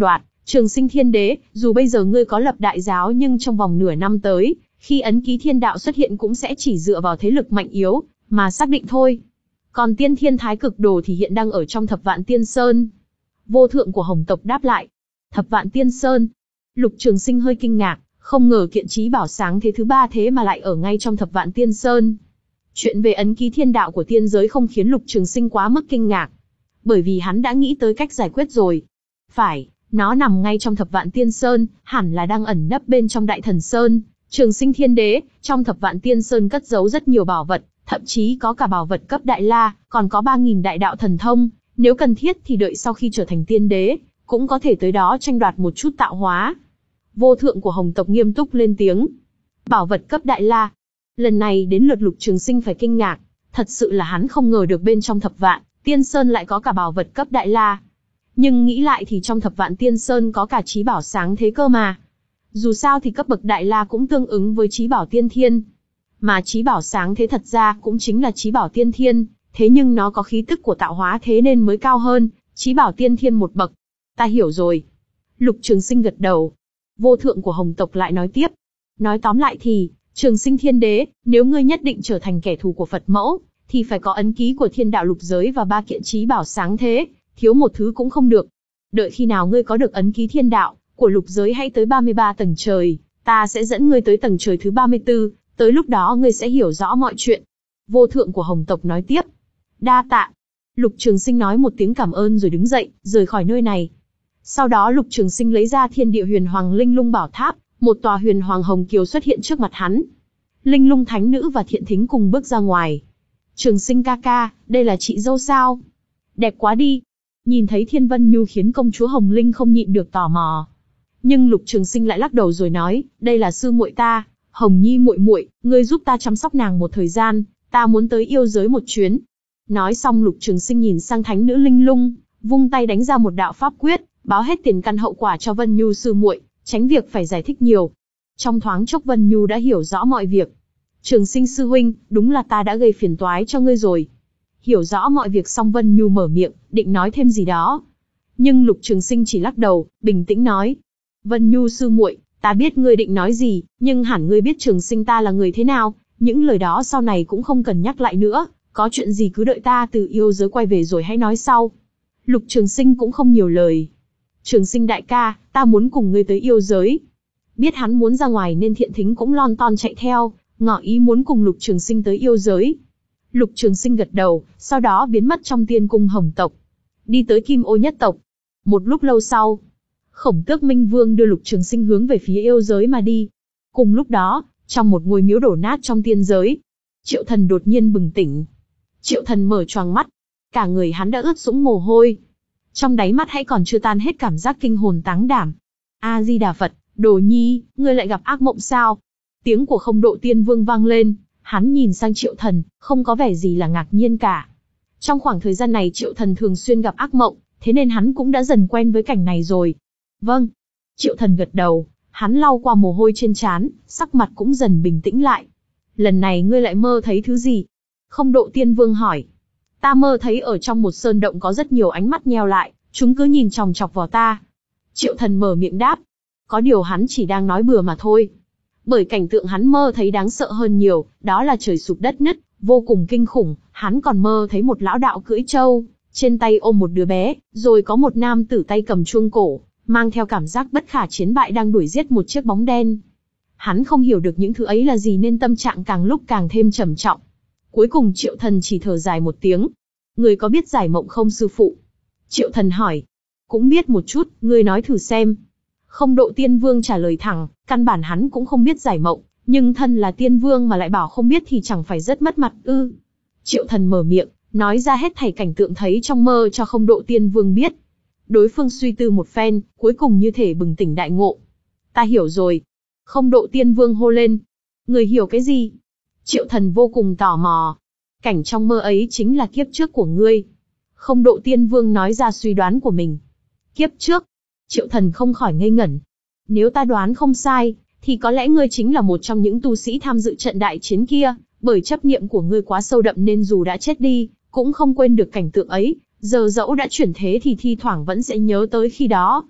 Trường Sinh Thiên Đế, dù bây giờ ngươi có lập đại giáo nhưng trong vòng nửa năm tới, khi ấn ký thiên đạo xuất hiện cũng sẽ chỉ dựa vào thế lực mạnh yếu, mà xác định thôi. Còn tiên thiên thái cực đồ thì hiện đang ở trong thập vạn tiên sơn. Vô thượng của Hồng tộc đáp lại. Thập vạn tiên sơn. Lục Trường Sinh hơi kinh ngạc, không ngờ kiện trí bảo sáng thế thứ ba thế mà lại ở ngay trong thập vạn tiên sơn. Chuyện về ấn ký thiên đạo của tiên giới không khiến Lục Trường Sinh quá mức kinh ngạc, bởi vì hắn đã nghĩ tới cách giải quyết rồi. Phải, nó nằm ngay trong thập vạn tiên sơn, hẳn là đang ẩn nấp bên trong đại thần sơn. Trường Sinh Thiên Đế, trong thập vạn tiên sơn cất giấu rất nhiều bảo vật, thậm chí có cả bảo vật cấp đại la, còn có ba nghìn đại đạo thần thông, nếu cần thiết thì đợi sau khi trở thành tiên đế, cũng có thể tới đó tranh đoạt một chút tạo hóa. Vô thượng của Hồng tộc nghiêm túc lên tiếng. Bảo vật cấp đại la. Lần này đến lượt Lục Trường Sinh phải kinh ngạc, thật sự là hắn không ngờ được bên trong thập vạn tiên sơn lại có cả bảo vật cấp đại la. Nhưng nghĩ lại thì trong thập vạn tiên sơn có cả trí bảo sáng thế cơ mà. Dù sao thì cấp bậc đại la cũng tương ứng với trí bảo tiên thiên. Mà trí bảo sáng thế thật ra cũng chính là trí bảo tiên thiên, thế nhưng nó có khí tức của tạo hóa thế nên mới cao hơn trí bảo tiên thiên một bậc. Ta hiểu rồi. Lục Trường Sinh gật đầu. Vô thượng của Hồng tộc lại nói tiếp. Nói tóm lại thì, Trường Sinh Thiên Đế, nếu ngươi nhất định trở thành kẻ thù của Phật mẫu, thì phải có ấn ký của thiên đạo lục giới và ba kiện trí bảo sáng thế, thiếu một thứ cũng không được. Đợi khi nào ngươi có được ấn ký thiên đạo của lục giới hãy tới ba mươi ba tầng trời, ta sẽ dẫn ngươi tới tầng trời thứ ba mươi tư, tới lúc đó ngươi sẽ hiểu rõ mọi chuyện. Vô thượng của Hồng tộc nói tiếp. Đa tạ. Lục Trường Sinh nói một tiếng cảm ơn rồi đứng dậy, rời khỏi nơi này. Sau đó Lục Trường Sinh lấy ra Thiên Địa Huyền Hoàng Linh Lung Bảo Tháp, một tòa Huyền Hoàng Hồng Kiều xuất hiện trước mặt hắn. Linh Lung Thánh Nữ và Thiện Thính cùng bước ra ngoài. Trường Sinh ca ca, đây là chị dâu sao? Đẹp quá đi. Nhìn thấy Thiên Vân Nhu khiến công chúa Hồng Linh không nhịn được tò mò. Nhưng Lục Trường Sinh lại lắc đầu rồi nói, đây là sư muội ta, Hồng Nhi muội muội, ngươi giúp ta chăm sóc nàng một thời gian, ta muốn tới yêu giới một chuyến. Nói xong Lục Trường Sinh nhìn sang Thánh Nữ Linh Lung, vung tay đánh ra một đạo pháp quyết, báo hết tiền căn hậu quả cho Vân Nhu sư muội, tránh việc phải giải thích nhiều. Trong thoáng chốc Vân Nhu đã hiểu rõ mọi việc. Trường Sinh sư huynh, đúng là ta đã gây phiền toái cho ngươi rồi. Hiểu rõ mọi việc xong Vân Nhu mở miệng, định nói thêm gì đó. Nhưng Lục Trường Sinh chỉ lắc đầu, bình tĩnh nói. Vân Nhu sư muội, ta biết ngươi định nói gì, nhưng hẳn ngươi biết Trường Sinh ta là người thế nào, những lời đó sau này cũng không cần nhắc lại nữa, có chuyện gì cứ đợi ta từ yêu giới quay về rồi hãy nói sau. Lục Trường Sinh cũng không nhiều lời. Trường Sinh đại ca, ta muốn cùng ngươi tới yêu giới. Biết hắn muốn ra ngoài nên Thiện Thính cũng lon ton chạy theo, ngỏ ý muốn cùng Lục Trường Sinh tới yêu giới. Lục Trường Sinh gật đầu, sau đó biến mất trong tiên cung Hồng tộc, đi tới Kim Ô nhất tộc. Một lúc lâu sau, Khổng Tước Minh Vương đưa Lục Trường Sinh hướng về phía yêu giới mà đi. Cùng lúc đó, trong một ngôi miếu đổ nát trong tiên giới, Triệu Thần đột nhiên bừng tỉnh. Triệu Thần mở choàng mắt, cả người hắn đã ướt sũng mồ hôi. Trong đáy mắt hãy còn chưa tan hết cảm giác kinh hồn táng đảm. A Di Đà Phật, Đồ Nhi, ngươi lại gặp ác mộng sao? Tiếng của Không Độ Tiên Vương vang lên, hắn nhìn sang Triệu Thần, không có vẻ gì là ngạc nhiên cả. Trong khoảng thời gian này Triệu Thần thường xuyên gặp ác mộng, thế nên hắn cũng đã dần quen với cảnh này rồi. Vâng. Triệu Thần gật đầu, hắn lau qua mồ hôi trên trán, sắc mặt cũng dần bình tĩnh lại. Lần này ngươi lại mơ thấy thứ gì? Không Độ Tiên Vương hỏi. Ta mơ thấy ở trong một sơn động có rất nhiều ánh mắt nheo lại, chúng cứ nhìn chòng chọc vào ta. Triệu Thần mở miệng đáp. Có điều hắn chỉ đang nói bừa mà thôi. Bởi cảnh tượng hắn mơ thấy đáng sợ hơn nhiều, đó là trời sụp đất nứt, vô cùng kinh khủng. Hắn còn mơ thấy một lão đạo cưỡi trâu, trên tay ôm một đứa bé, rồi có một nam tử tay cầm chuông cổ, mang theo cảm giác bất khả chiến bại đang đuổi giết một chiếc bóng đen. Hắn không hiểu được những thứ ấy là gì nên tâm trạng càng lúc càng thêm trầm trọng. Cuối cùng Triệu Thần chỉ thở dài một tiếng. Người có biết giải mộng không sư phụ? Triệu Thần hỏi. Cũng biết một chút, ngươi nói thử xem. Không Độ Tiên Vương trả lời thẳng, căn bản hắn cũng không biết giải mộng, nhưng thân là tiên vương mà lại bảo không biết thì chẳng phải rất mất mặt ư? Triệu Thần mở miệng, nói ra hết thảy cảnh tượng thấy trong mơ cho Không Độ Tiên Vương biết. Đối phương suy tư một phen, cuối cùng như thể bừng tỉnh đại ngộ. Ta hiểu rồi. Không Độ Tiên Vương hô lên. Người hiểu cái gì? Triệu Thần vô cùng tò mò. Cảnh trong mơ ấy chính là kiếp trước của ngươi. Không Độ Tiên Vương nói ra suy đoán của mình. Kiếp trước? Triệu Thần không khỏi ngây ngẩn. Nếu ta đoán không sai, thì có lẽ ngươi chính là một trong những tu sĩ tham dự trận đại chiến kia, bởi chấp niệm của ngươi quá sâu đậm nên dù đã chết đi, cũng không quên được cảnh tượng ấy, giờ dẫu đã chuyển thế thì thi thoảng vẫn sẽ nhớ tới khi đó.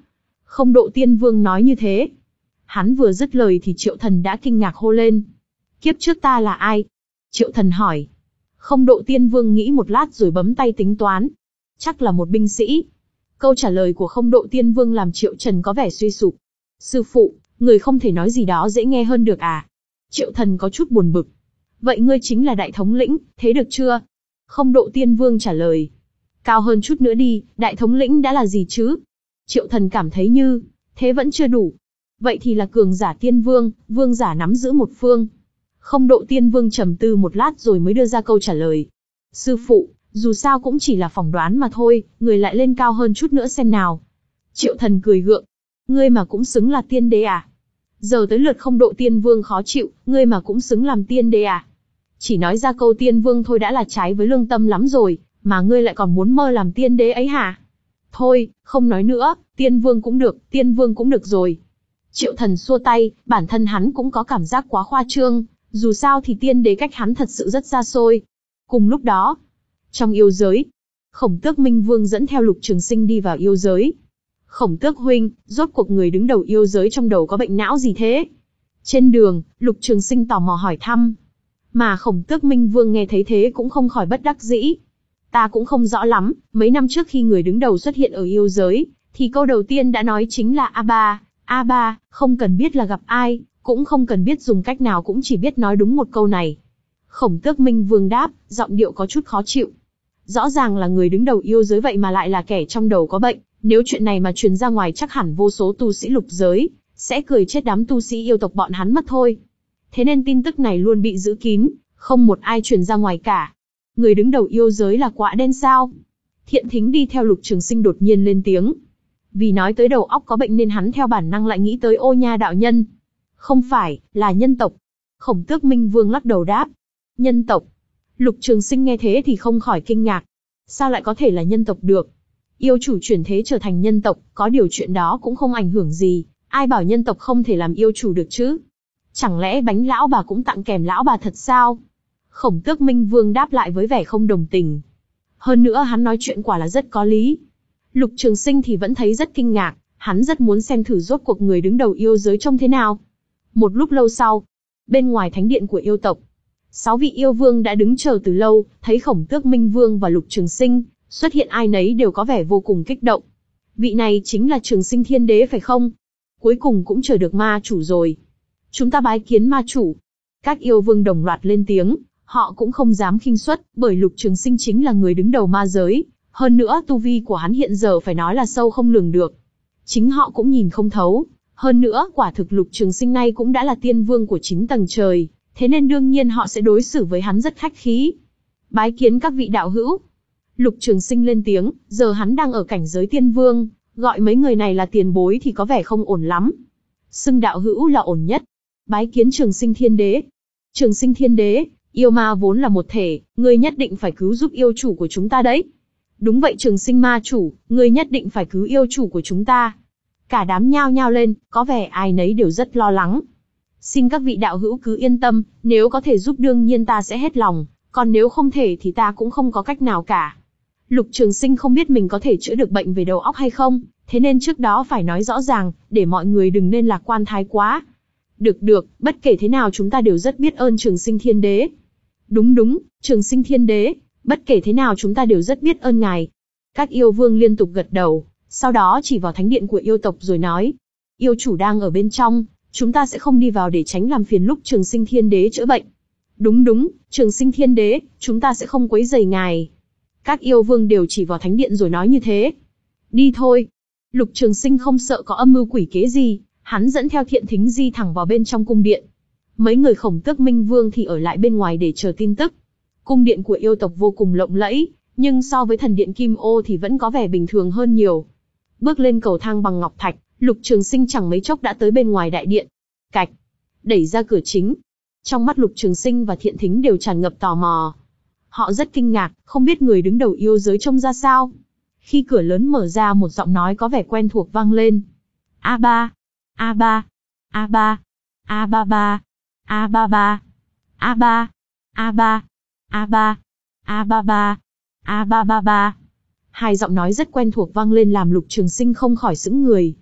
Không Độ Tiên Vương nói như thế. Hắn vừa dứt lời thì Triệu Thần đã kinh ngạc hô lên. Kiếp trước ta là ai? Triệu Thần hỏi. Không Độ Tiên Vương nghĩ một lát rồi bấm tay tính toán. Chắc là một binh sĩ. Câu trả lời của Không Độ Tiên Vương làm Triệu Trần có vẻ suy sụp. Sư phụ, người không thể nói gì đó dễ nghe hơn được à? Triệu Thần có chút buồn bực. Vậy ngươi chính là đại thống lĩnh, thế được chưa? Không Độ Tiên Vương trả lời. Cao hơn chút nữa đi, đại thống lĩnh đã là gì chứ? Triệu Thần cảm thấy như, thế vẫn chưa đủ. Vậy thì là cường giả tiên vương, vương giả nắm giữ một phương. Không Độ Tiên Vương trầm tư một lát rồi mới đưa ra câu trả lời. Sư phụ, dù sao cũng chỉ là phỏng đoán mà thôi, người lại lên cao hơn chút nữa xem nào. Triệu Thần cười gượng. Ngươi mà cũng xứng là tiên đế à? Giờ tới lượt Không Độ Tiên Vương khó chịu, ngươi mà cũng xứng làm tiên đế à? Chỉ nói ra câu tiên vương thôi đã là trái với lương tâm lắm rồi, mà ngươi lại còn muốn mơ làm tiên đế ấy hả? Thôi, không nói nữa, tiên vương cũng được, tiên vương cũng được rồi. Triệu Thần xua tay, bản thân hắn cũng có cảm giác quá khoa trương, dù sao thì tiên đế cách hắn thật sự rất xa xôi. Cùng lúc đó, trong yêu giới, Khổng Tước Minh Vương dẫn theo Lục Trường Sinh đi vào yêu giới. Khổng Tước huynh, rốt cuộc người đứng đầu yêu giới trong đầu có bệnh não gì thế? Trên đường, Lục Trường Sinh tò mò hỏi thăm. Mà Khổng Tước Minh Vương nghe thấy thế cũng không khỏi bất đắc dĩ. Ta cũng không rõ lắm, mấy năm trước khi người đứng đầu xuất hiện ở yêu giới, thì câu đầu tiên đã nói chính là A ba, A ba, không cần biết là gặp ai, cũng không cần biết dùng cách nào cũng chỉ biết nói đúng một câu này. Khổng Tước Minh Vương đáp, giọng điệu có chút khó chịu. Rõ ràng là người đứng đầu yêu giới vậy mà lại là kẻ trong đầu có bệnh, nếu chuyện này mà truyền ra ngoài chắc hẳn vô số tu sĩ lục giới, sẽ cười chết đám tu sĩ yêu tộc bọn hắn mất thôi. Thế nên tin tức này luôn bị giữ kín, không một ai truyền ra ngoài cả. Người đứng đầu yêu giới là quạ đen sao? Thiện Thính đi theo Lục Trường Sinh đột nhiên lên tiếng. Vì nói tới đầu óc có bệnh nên hắn theo bản năng lại nghĩ tới Ô Nha đạo nhân. Không phải, là nhân tộc. Khổng Tước Minh Vương lắc đầu đáp. Nhân tộc. Lục Trường Sinh nghe thế thì không khỏi kinh ngạc. Sao lại có thể là nhân tộc được? Yêu chủ chuyển thế trở thành nhân tộc, có điều chuyện đó cũng không ảnh hưởng gì. Ai bảo nhân tộc không thể làm yêu chủ được chứ? Chẳng lẽ bánh lão bà cũng tặng kèm lão bà thật sao? Khổng Tước Minh Vương đáp lại với vẻ không đồng tình. Hơn nữa hắn nói chuyện quả là rất có lý. Lục Trường Sinh thì vẫn thấy rất kinh ngạc, hắn rất muốn xem thử rốt cuộc người đứng đầu yêu giới trông thế nào. Một lúc lâu sau, bên ngoài thánh điện của yêu tộc, sáu vị yêu vương đã đứng chờ từ lâu, thấy Khổng Tước Minh Vương và Lục Trường Sinh xuất hiện ai nấy đều có vẻ vô cùng kích động. Vị này chính là Trường Sinh Thiên Đế phải không? Cuối cùng cũng chờ được ma chủ rồi. Chúng ta bái kiến ma chủ. Các yêu vương đồng loạt lên tiếng, họ cũng không dám khinh suất, bởi Lục Trường Sinh chính là người đứng đầu ma giới. Hơn nữa tu vi của hắn hiện giờ phải nói là sâu không lường được. Chính họ cũng nhìn không thấu. Hơn nữa quả thực Lục Trường Sinh này cũng đã là tiên vương của chín tầng trời, thế nên đương nhiên họ sẽ đối xử với hắn rất khách khí. Bái kiến các vị đạo hữu. Lục Trường Sinh lên tiếng, giờ hắn đang ở cảnh giới tiên vương, gọi mấy người này là tiền bối thì có vẻ không ổn lắm. Xưng đạo hữu là ổn nhất. Bái kiến Trường Sinh Thiên Đế. Trường Sinh Thiên Đế, yêu ma vốn là một thể, ngươi nhất định phải cứu giúp yêu chủ của chúng ta đấy. Đúng vậy Trường Sinh ma chủ, ngươi nhất định phải cứu yêu chủ của chúng ta. Cả đám nhao nhao lên, có vẻ ai nấy đều rất lo lắng. Xin các vị đạo hữu cứ yên tâm, nếu có thể giúp đương nhiên ta sẽ hết lòng, còn nếu không thể thì ta cũng không có cách nào cả. Lục Trường Sinh không biết mình có thể chữa được bệnh về đầu óc hay không, thế nên trước đó phải nói rõ ràng, để mọi người đừng nên lạc quan thái quá. Được được, bất kể thế nào chúng ta đều rất biết ơn Trường Sinh Thiên Đế. Đúng đúng, Trường Sinh Thiên Đế, bất kể thế nào chúng ta đều rất biết ơn ngài. Các yêu vương liên tục gật đầu, sau đó chỉ vào thánh điện của yêu tộc rồi nói. Yêu chủ đang ở bên trong, chúng ta sẽ không đi vào để tránh làm phiền lúc Trường Sinh Thiên Đế chữa bệnh. Đúng đúng, Trường Sinh Thiên Đế, chúng ta sẽ không quấy rầy ngài. Các yêu vương đều chỉ vào thánh điện rồi nói như thế. Đi thôi. Lục Trường Sinh không sợ có âm mưu quỷ kế gì, hắn dẫn theo Thiện Thính di thẳng vào bên trong cung điện. Mấy người Khổng Tước Minh Vương thì ở lại bên ngoài để chờ tin tức. Cung điện của yêu tộc vô cùng lộng lẫy, nhưng so với thần điện Kim Ô thì vẫn có vẻ bình thường hơn nhiều. Bước lên cầu thang bằng ngọc thạch, Lục Trường Sinh chẳng mấy chốc đã tới bên ngoài đại điện. Cạch, đẩy ra cửa chính. Trong mắt Lục Trường Sinh và Thiện Thính đều tràn ngập tò mò. Họ rất kinh ngạc, không biết người đứng đầu yêu giới trông ra sao. Khi cửa lớn mở ra một giọng nói có vẻ quen thuộc vang lên. A ba, A ba, A ba, A ba ba, A ba ba, A ba, A ba, A ba, A ba ba, A ba ba ba. Hai giọng nói rất quen thuộc vang lên làm Lục Trường Sinh không khỏi sững người.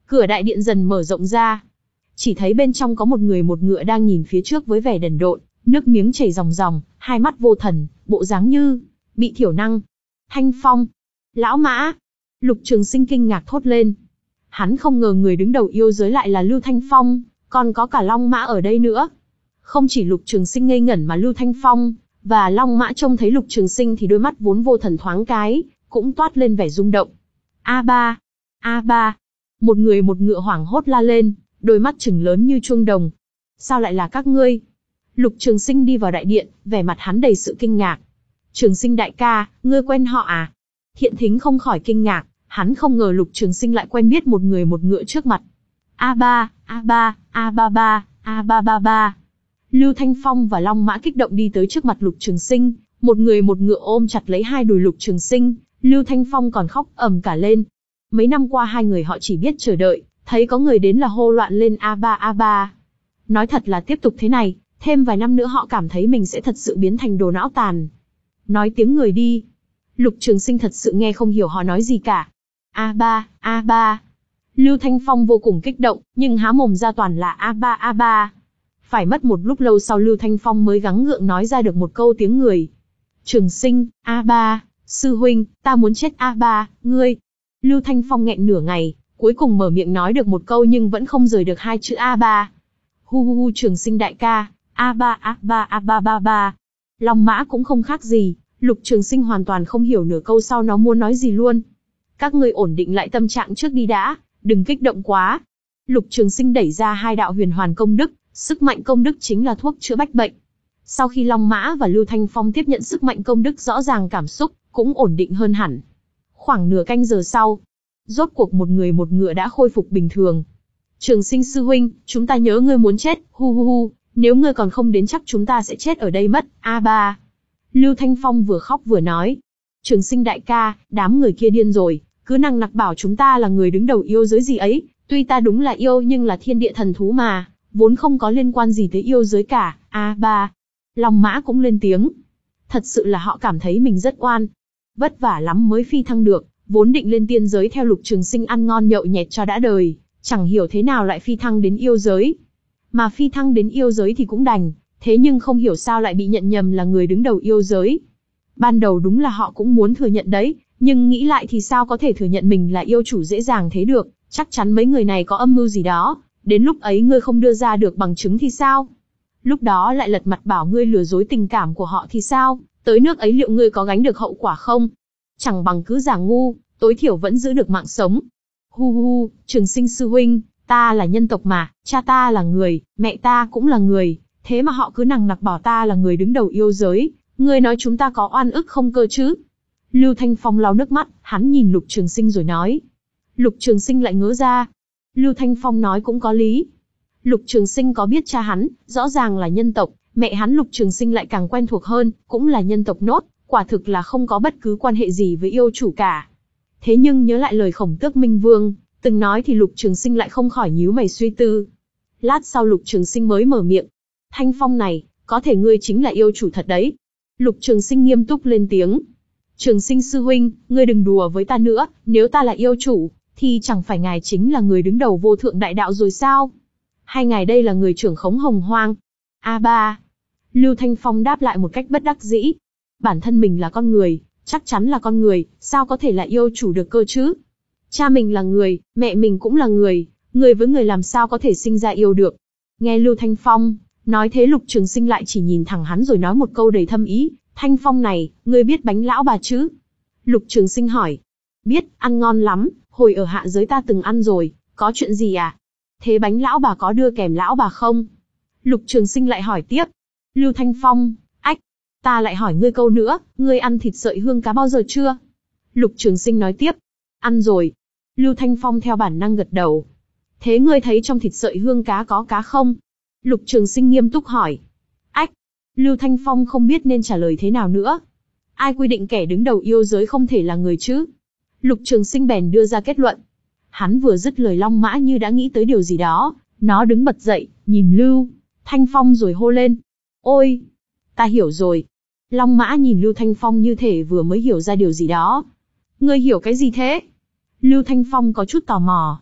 Cửa đại điện dần mở rộng ra. Chỉ thấy bên trong có một người một ngựa đang nhìn phía trước với vẻ đần độn, nước miếng chảy ròng ròng, hai mắt vô thần, bộ dáng như bị thiểu năng. Thanh Phong! Lão Mã! Lục Trường Sinh kinh ngạc thốt lên. Hắn không ngờ người đứng đầu yêu giới lại là Lưu Thanh Phong, còn có cả Long Mã ở đây nữa. Không chỉ Lục Trường Sinh ngây ngẩn mà Lưu Thanh Phong và Long Mã trông thấy Lục Trường Sinh thì đôi mắt vốn vô thần thoáng cái, cũng toát lên vẻ rung động. A ba! A ba! Một người một ngựa hoảng hốt la lên, đôi mắt trừng lớn như chuông đồng. Sao lại là các ngươi? Lục Trường Sinh đi vào đại điện, vẻ mặt hắn đầy sự kinh ngạc. Trường Sinh đại ca, ngươi quen họ à? Thiện Thính không khỏi kinh ngạc, hắn không ngờ Lục Trường Sinh lại quen biết một người một ngựa trước mặt. A ba, A ba, A ba ba, A ba ba ba. Lưu Thanh Phong và Long Mã kích động đi tới trước mặt Lục Trường Sinh, một người một ngựa ôm chặt lấy hai đùi Lục Trường Sinh, Lưu Thanh Phong còn khóc ầm cả lên. Mấy năm qua hai người họ chỉ biết chờ đợi, thấy có người đến là hô loạn lên A ba A ba. Nói thật là tiếp tục thế này, thêm vài năm nữa họ cảm thấy mình sẽ thật sự biến thành đồ não tàn. Nói tiếng người đi. Lục Trường Sinh thật sự nghe không hiểu họ nói gì cả. A ba, A ba. Lưu Thanh Phong vô cùng kích động, nhưng há mồm ra toàn là A ba A ba. Phải mất một lúc lâu sau Lưu Thanh Phong mới gắng gượng nói ra được một câu tiếng người. Trường Sinh, A ba, sư huynh, ta muốn chết A ba, ngươi. Lưu Thanh Phong nghẹn nửa ngày, cuối cùng mở miệng nói được một câu nhưng vẫn không rời được hai chữ A ba. Hu hu hu Trường Sinh đại ca, A ba A ba A ba ba ba. Long Mã cũng không khác gì, Lục Trường Sinh hoàn toàn không hiểu nửa câu sau nó muốn nói gì luôn. Các ngươi ổn định lại tâm trạng trước đi đã, đừng kích động quá. Lục Trường Sinh đẩy ra hai đạo huyền hoàn công đức, sức mạnh công đức chính là thuốc chữa bách bệnh. Sau khi Long Mã và Lưu Thanh Phong tiếp nhận sức mạnh công đức rõ ràng cảm xúc, cũng ổn định hơn hẳn. Khoảng nửa canh giờ sau, rốt cuộc một người một ngựa đã khôi phục bình thường. Trường Sinh sư huynh, chúng ta nhớ ngươi muốn chết, hu hu hu, nếu ngươi còn không đến chắc chúng ta sẽ chết ở đây mất, A ba. Lưu Thanh Phong vừa khóc vừa nói. Trường Sinh đại ca, đám người kia điên rồi, cứ năng nặc bảo chúng ta là người đứng đầu yêu giới gì ấy, tuy ta đúng là yêu nhưng là thiên địa thần thú mà, vốn không có liên quan gì tới yêu giới cả, A ba. Long Mã cũng lên tiếng. Thật sự là họ cảm thấy mình rất oan. Vất vả lắm mới phi thăng được, vốn định lên tiên giới theo Lục Trường Sinh ăn ngon nhậu nhẹt cho đã đời, chẳng hiểu thế nào lại phi thăng đến yêu giới. Mà phi thăng đến yêu giới thì cũng đành, thế nhưng không hiểu sao lại bị nhận nhầm là người đứng đầu yêu giới. Ban đầu đúng là họ cũng muốn thừa nhận đấy, nhưng nghĩ lại thì sao có thể thừa nhận mình là yêu chủ dễ dàng thế được, chắc chắn mấy người này có âm mưu gì đó, đến lúc ấy ngươi không đưa ra được bằng chứng thì sao? Lúc đó lại lật mặt bảo ngươi lừa dối tình cảm của họ thì sao? Tới nước ấy liệu ngươi có gánh được hậu quả không? Chẳng bằng cứ giả ngu, tối thiểu vẫn giữ được mạng sống. Hu hu, Trường Sinh sư huynh, ta là nhân tộc mà, cha ta là người, mẹ ta cũng là người, thế mà họ cứ nằng nặc bảo ta là người đứng đầu yêu giới, ngươi nói chúng ta có oan ức không cơ chứ? Lưu Thanh Phong lau nước mắt, hắn nhìn Lục Trường Sinh rồi nói. Lục Trường Sinh lại ngớ ra. Lưu Thanh Phong nói cũng có lý. Lục Trường Sinh có biết cha hắn, rõ ràng là nhân tộc, mẹ hắn Lục Trường Sinh lại càng quen thuộc hơn, cũng là nhân tộc nốt, quả thực là không có bất cứ quan hệ gì với yêu chủ cả. Thế nhưng nhớ lại lời Khổng Tước Minh Vương từng nói thì Lục Trường Sinh lại không khỏi nhíu mày suy tư. Lát sau Lục Trường Sinh mới mở miệng. Thanh Phong này, có thể ngươi chính là yêu chủ thật đấy. Lục Trường Sinh nghiêm túc lên tiếng. Trường Sinh sư huynh, ngươi đừng đùa với ta nữa, nếu ta là yêu chủ, thì chẳng phải ngài chính là người đứng đầu vô thượng đại đạo rồi sao? Hay ngài đây là người trưởng khống hồng hoang? A ba. Lưu Thanh Phong đáp lại một cách bất đắc dĩ. Bản thân mình là con người, chắc chắn là con người, sao có thể là yêu chủ được cơ chứ? Cha mình là người, mẹ mình cũng là người, người với người làm sao có thể sinh ra yêu được? Nghe Lưu Thanh Phong nói thế, Lục Trường Sinh lại chỉ nhìn thẳng hắn rồi nói một câu đầy thâm ý. Thanh Phong này, ngươi biết bánh lão bà chứ? Lục Trường Sinh hỏi. Biết, ăn ngon lắm, hồi ở hạ giới ta từng ăn rồi, có chuyện gì à? Thế bánh lão bà có đưa kèm lão bà không? Lục Trường Sinh lại hỏi tiếp. Lưu Thanh Phong, ách, ta lại hỏi ngươi câu nữa, ngươi ăn thịt sợi hương cá bao giờ chưa? Lục Trường Sinh nói tiếp. Ăn rồi. Lưu Thanh Phong theo bản năng gật đầu. Thế ngươi thấy trong thịt sợi hương cá có cá không? Lục Trường Sinh nghiêm túc hỏi. Ách, Lưu Thanh Phong không biết nên trả lời thế nào nữa. Ai quy định kẻ đứng đầu yêu giới không thể là người chứ? Lục Trường Sinh bèn đưa ra kết luận. Hắn vừa dứt lời, Long Mã như đã nghĩ tới điều gì đó, nó đứng bật dậy, nhìn Lưu Thanh Phong rồi hô lên. Ôi, ta hiểu rồi. Long Mã nhìn Lưu Thanh Phong như thể vừa mới hiểu ra điều gì đó. Ngươi hiểu cái gì thế? Lưu Thanh Phong có chút tò mò.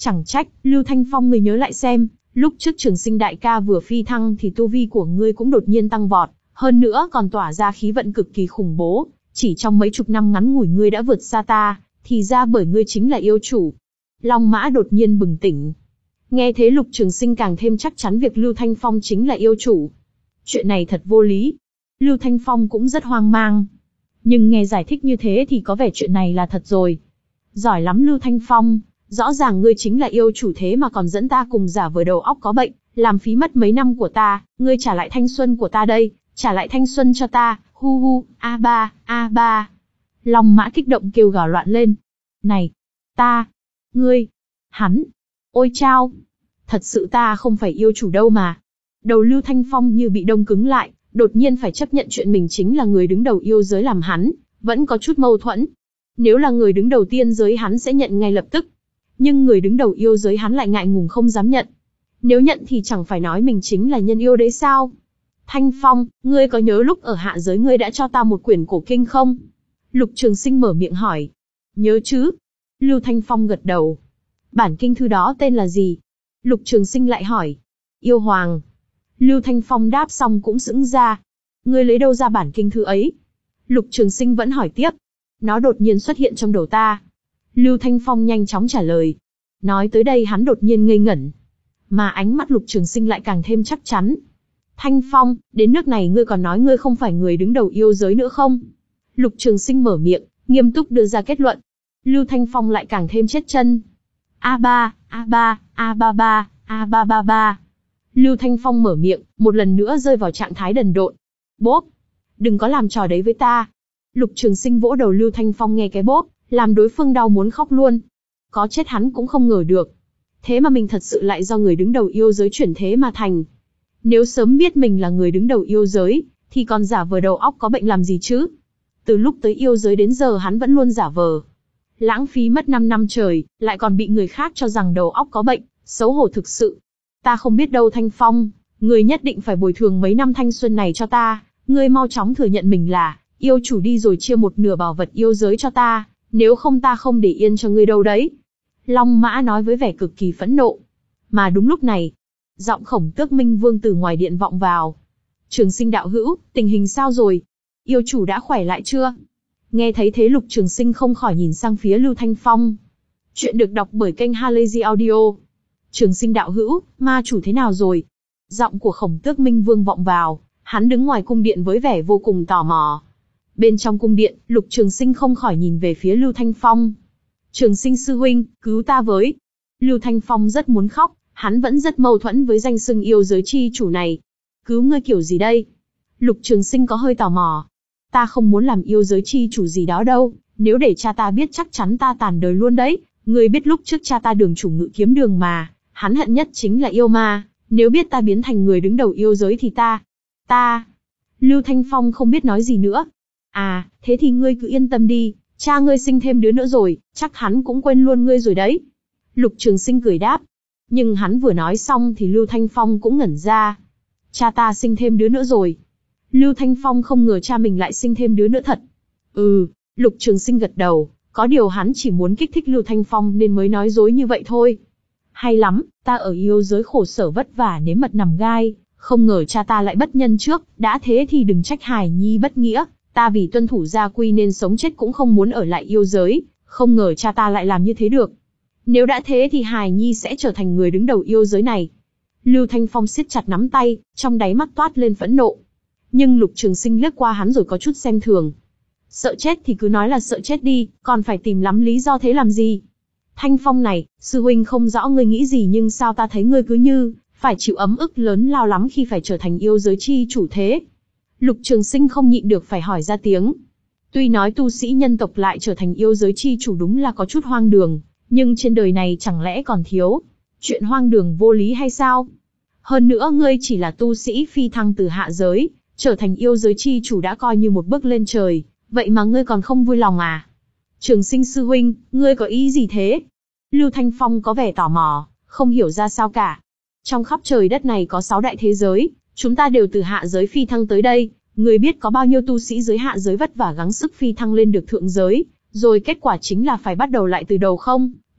Chẳng trách, Lưu Thanh Phong người nhớ lại xem, lúc trước Trường Sinh đại ca vừa phi thăng thì tu vi của ngươi cũng đột nhiên tăng vọt, hơn nữa còn tỏa ra khí vận cực kỳ khủng bố, chỉ trong mấy chục năm ngắn ngủi ngươi đã vượt xa ta, thì ra bởi ngươi chính là yêu chủ. Long Mã đột nhiên bừng tỉnh. Nghe thế Lục Trường Sinh càng thêm chắc chắn việc Lưu Thanh Phong chính là yêu chủ. Chuyện này thật vô lý. Lưu Thanh Phong cũng rất hoang mang. Nhưng nghe giải thích như thế thì có vẻ chuyện này là thật rồi. Giỏi lắm Lưu Thanh Phong, rõ ràng ngươi chính là yêu chủ thế mà còn dẫn ta cùng giả vờ đầu óc có bệnh, làm phí mất mấy năm của ta, ngươi trả lại thanh xuân của ta đây, trả lại thanh xuân cho ta, hu hu, a ba, a ba. Long Mã kích động kêu gào loạn lên. Này, ta, ngươi, hắn, ôi chao, thật sự ta không phải yêu chủ đâu mà. Đầu Lưu Thanh Phong như bị đông cứng lại, đột nhiên phải chấp nhận chuyện mình chính là người đứng đầu yêu giới làm hắn, vẫn có chút mâu thuẫn. Nếu là người đứng đầu tiên giới hắn sẽ nhận ngay lập tức. Nhưng người đứng đầu yêu giới hắn lại ngại ngùng không dám nhận. Nếu nhận thì chẳng phải nói mình chính là nhân yêu đấy sao? Thanh Phong, ngươi có nhớ lúc ở hạ giới ngươi đã cho ta một quyển cổ kinh không? Lục Trường Sinh mở miệng hỏi. Nhớ chứ? Lưu Thanh Phong gật đầu. Bản kinh thư đó tên là gì? Lục Trường Sinh lại hỏi. Yêu Hoàng. Lưu Thanh Phong đáp xong cũng sững ra. Ngươi lấy đâu ra bản kinh thư ấy? Lục Trường Sinh vẫn hỏi tiếp. Nó đột nhiên xuất hiện trong đầu ta. Lưu Thanh Phong nhanh chóng trả lời. Nói tới đây hắn đột nhiên ngây ngẩn. Mà ánh mắt Lục Trường Sinh lại càng thêm chắc chắn. Thanh Phong, đến nước này ngươi còn nói ngươi không phải người đứng đầu yêu giới nữa không? Lục Trường Sinh mở miệng, nghiêm túc đưa ra kết luận. Lưu Thanh Phong lại càng thêm chết chân. A ba, A ba, A ba ba, A ba ba ba. Lưu Thanh Phong mở miệng, một lần nữa rơi vào trạng thái đần độn. Bốp, đừng có làm trò đấy với ta. Lục Trường Sinh vỗ đầu Lưu Thanh Phong nghe cái bốp, làm đối phương đau muốn khóc luôn. Có chết hắn cũng không ngờ được. Thế mà mình thật sự lại do người đứng đầu yêu giới chuyển thế mà thành. Nếu sớm biết mình là người đứng đầu yêu giới, thì còn giả vờ đầu óc có bệnh làm gì chứ? Từ lúc tới yêu giới đến giờ hắn vẫn luôn giả vờ. Lãng phí mất năm năm trời, lại còn bị người khác cho rằng đầu óc có bệnh, xấu hổ thực sự. Ta không biết đâu Thanh Phong, ngươi nhất định phải bồi thường mấy năm thanh xuân này cho ta, ngươi mau chóng thừa nhận mình là yêu chủ đi rồi chia một nửa bảo vật yêu giới cho ta, nếu không ta không để yên cho ngươi đâu đấy. Long Mã nói với vẻ cực kỳ phẫn nộ. Mà đúng lúc này, giọng Khổng Tước Minh Vương từ ngoài điện vọng vào. Trường Sinh đạo hữu, tình hình sao rồi? Yêu chủ đã khỏe lại chưa? Nghe thấy thế Lục Trường Sinh không khỏi nhìn sang phía Lưu Thanh Phong. Chuyện được đọc bởi kênh Halazy Audio. Trường Sinh đạo hữu, ma chủ thế nào rồi? Giọng của Khổng Tước Minh Vương vọng vào, hắn đứng ngoài cung điện với vẻ vô cùng tò mò. Bên trong cung điện, Lục Trường Sinh không khỏi nhìn về phía Lưu Thanh Phong. Trường Sinh sư huynh, cứu ta với. Lưu Thanh Phong rất muốn khóc, hắn vẫn rất mâu thuẫn với danh xưng yêu giới chi chủ này. Cứu ngươi kiểu gì đây? Lục Trường Sinh có hơi tò mò. Ta không muốn làm yêu giới chi chủ gì đó đâu, nếu để cha ta biết chắc chắn ta tàn đời luôn đấy. Ngươi biết lúc trước cha ta đường chủ Ngự Kiếm Đường mà, hắn hận nhất chính là yêu ma, nếu biết ta biến thành người đứng đầu yêu giới thì ta... Ta... Lưu Thanh Phong không biết nói gì nữa. À, thế thì ngươi cứ yên tâm đi, cha ngươi sinh thêm đứa nữa rồi, chắc hắn cũng quên luôn ngươi rồi đấy. Lục Trường Sinh cười đáp. Nhưng hắn vừa nói xong thì Lưu Thanh Phong cũng ngẩn ra. Cha ta sinh thêm đứa nữa rồi. Lưu Thanh Phong không ngờ cha mình lại sinh thêm đứa nữa thật. Ừ, Lục Trường Sinh gật đầu, có điều hắn chỉ muốn kích thích Lưu Thanh Phong nên mới nói dối như vậy thôi. Hay lắm, ta ở yêu giới khổ sở vất vả nếm mật nằm gai, không ngờ cha ta lại bất nhân trước, đã thế thì đừng trách Hải Nhi bất nghĩa, ta vì tuân thủ gia quy nên sống chết cũng không muốn ở lại yêu giới, không ngờ cha ta lại làm như thế được. Nếu đã thế thì Hải Nhi sẽ trở thành người đứng đầu yêu giới này. Lưu Thanh Phong siết chặt nắm tay, trong đáy mắt toát lên phẫn nộ. Nhưng Lục Trường Sinh liếc qua hắn rồi có chút xem thường. Sợ chết thì cứ nói là sợ chết đi, còn phải tìm lắm lý do thế làm gì? Thanh Phong này, sư huynh không rõ ngươi nghĩ gì nhưng sao ta thấy ngươi cứ như phải chịu ấm ức lớn lao lắm khi phải trở thành yêu giới chi chủ thế? Lục Trường Sinh không nhịn được phải hỏi ra tiếng. Tuy nói tu sĩ nhân tộc lại trở thành yêu giới chi chủ đúng là có chút hoang đường, nhưng trên đời này chẳng lẽ còn thiếu chuyện hoang đường vô lý hay sao? Hơn nữa ngươi chỉ là tu sĩ phi thăng từ hạ giới, trở thành yêu giới chi chủ đã coi như một bước lên trời, vậy mà ngươi còn không vui lòng à? Trường Sinh sư huynh, ngươi có ý gì thế? Lưu Thanh Phong có vẻ tò mò, không hiểu ra sao cả. Trong khắp trời đất này có sáu đại thế giới, chúng ta đều từ hạ giới phi thăng tới đây, ngươi biết có bao nhiêu tu sĩ giới hạ giới vất vả gắng sức phi thăng lên được thượng giới, rồi kết quả chính là phải bắt đầu lại từ đầu không?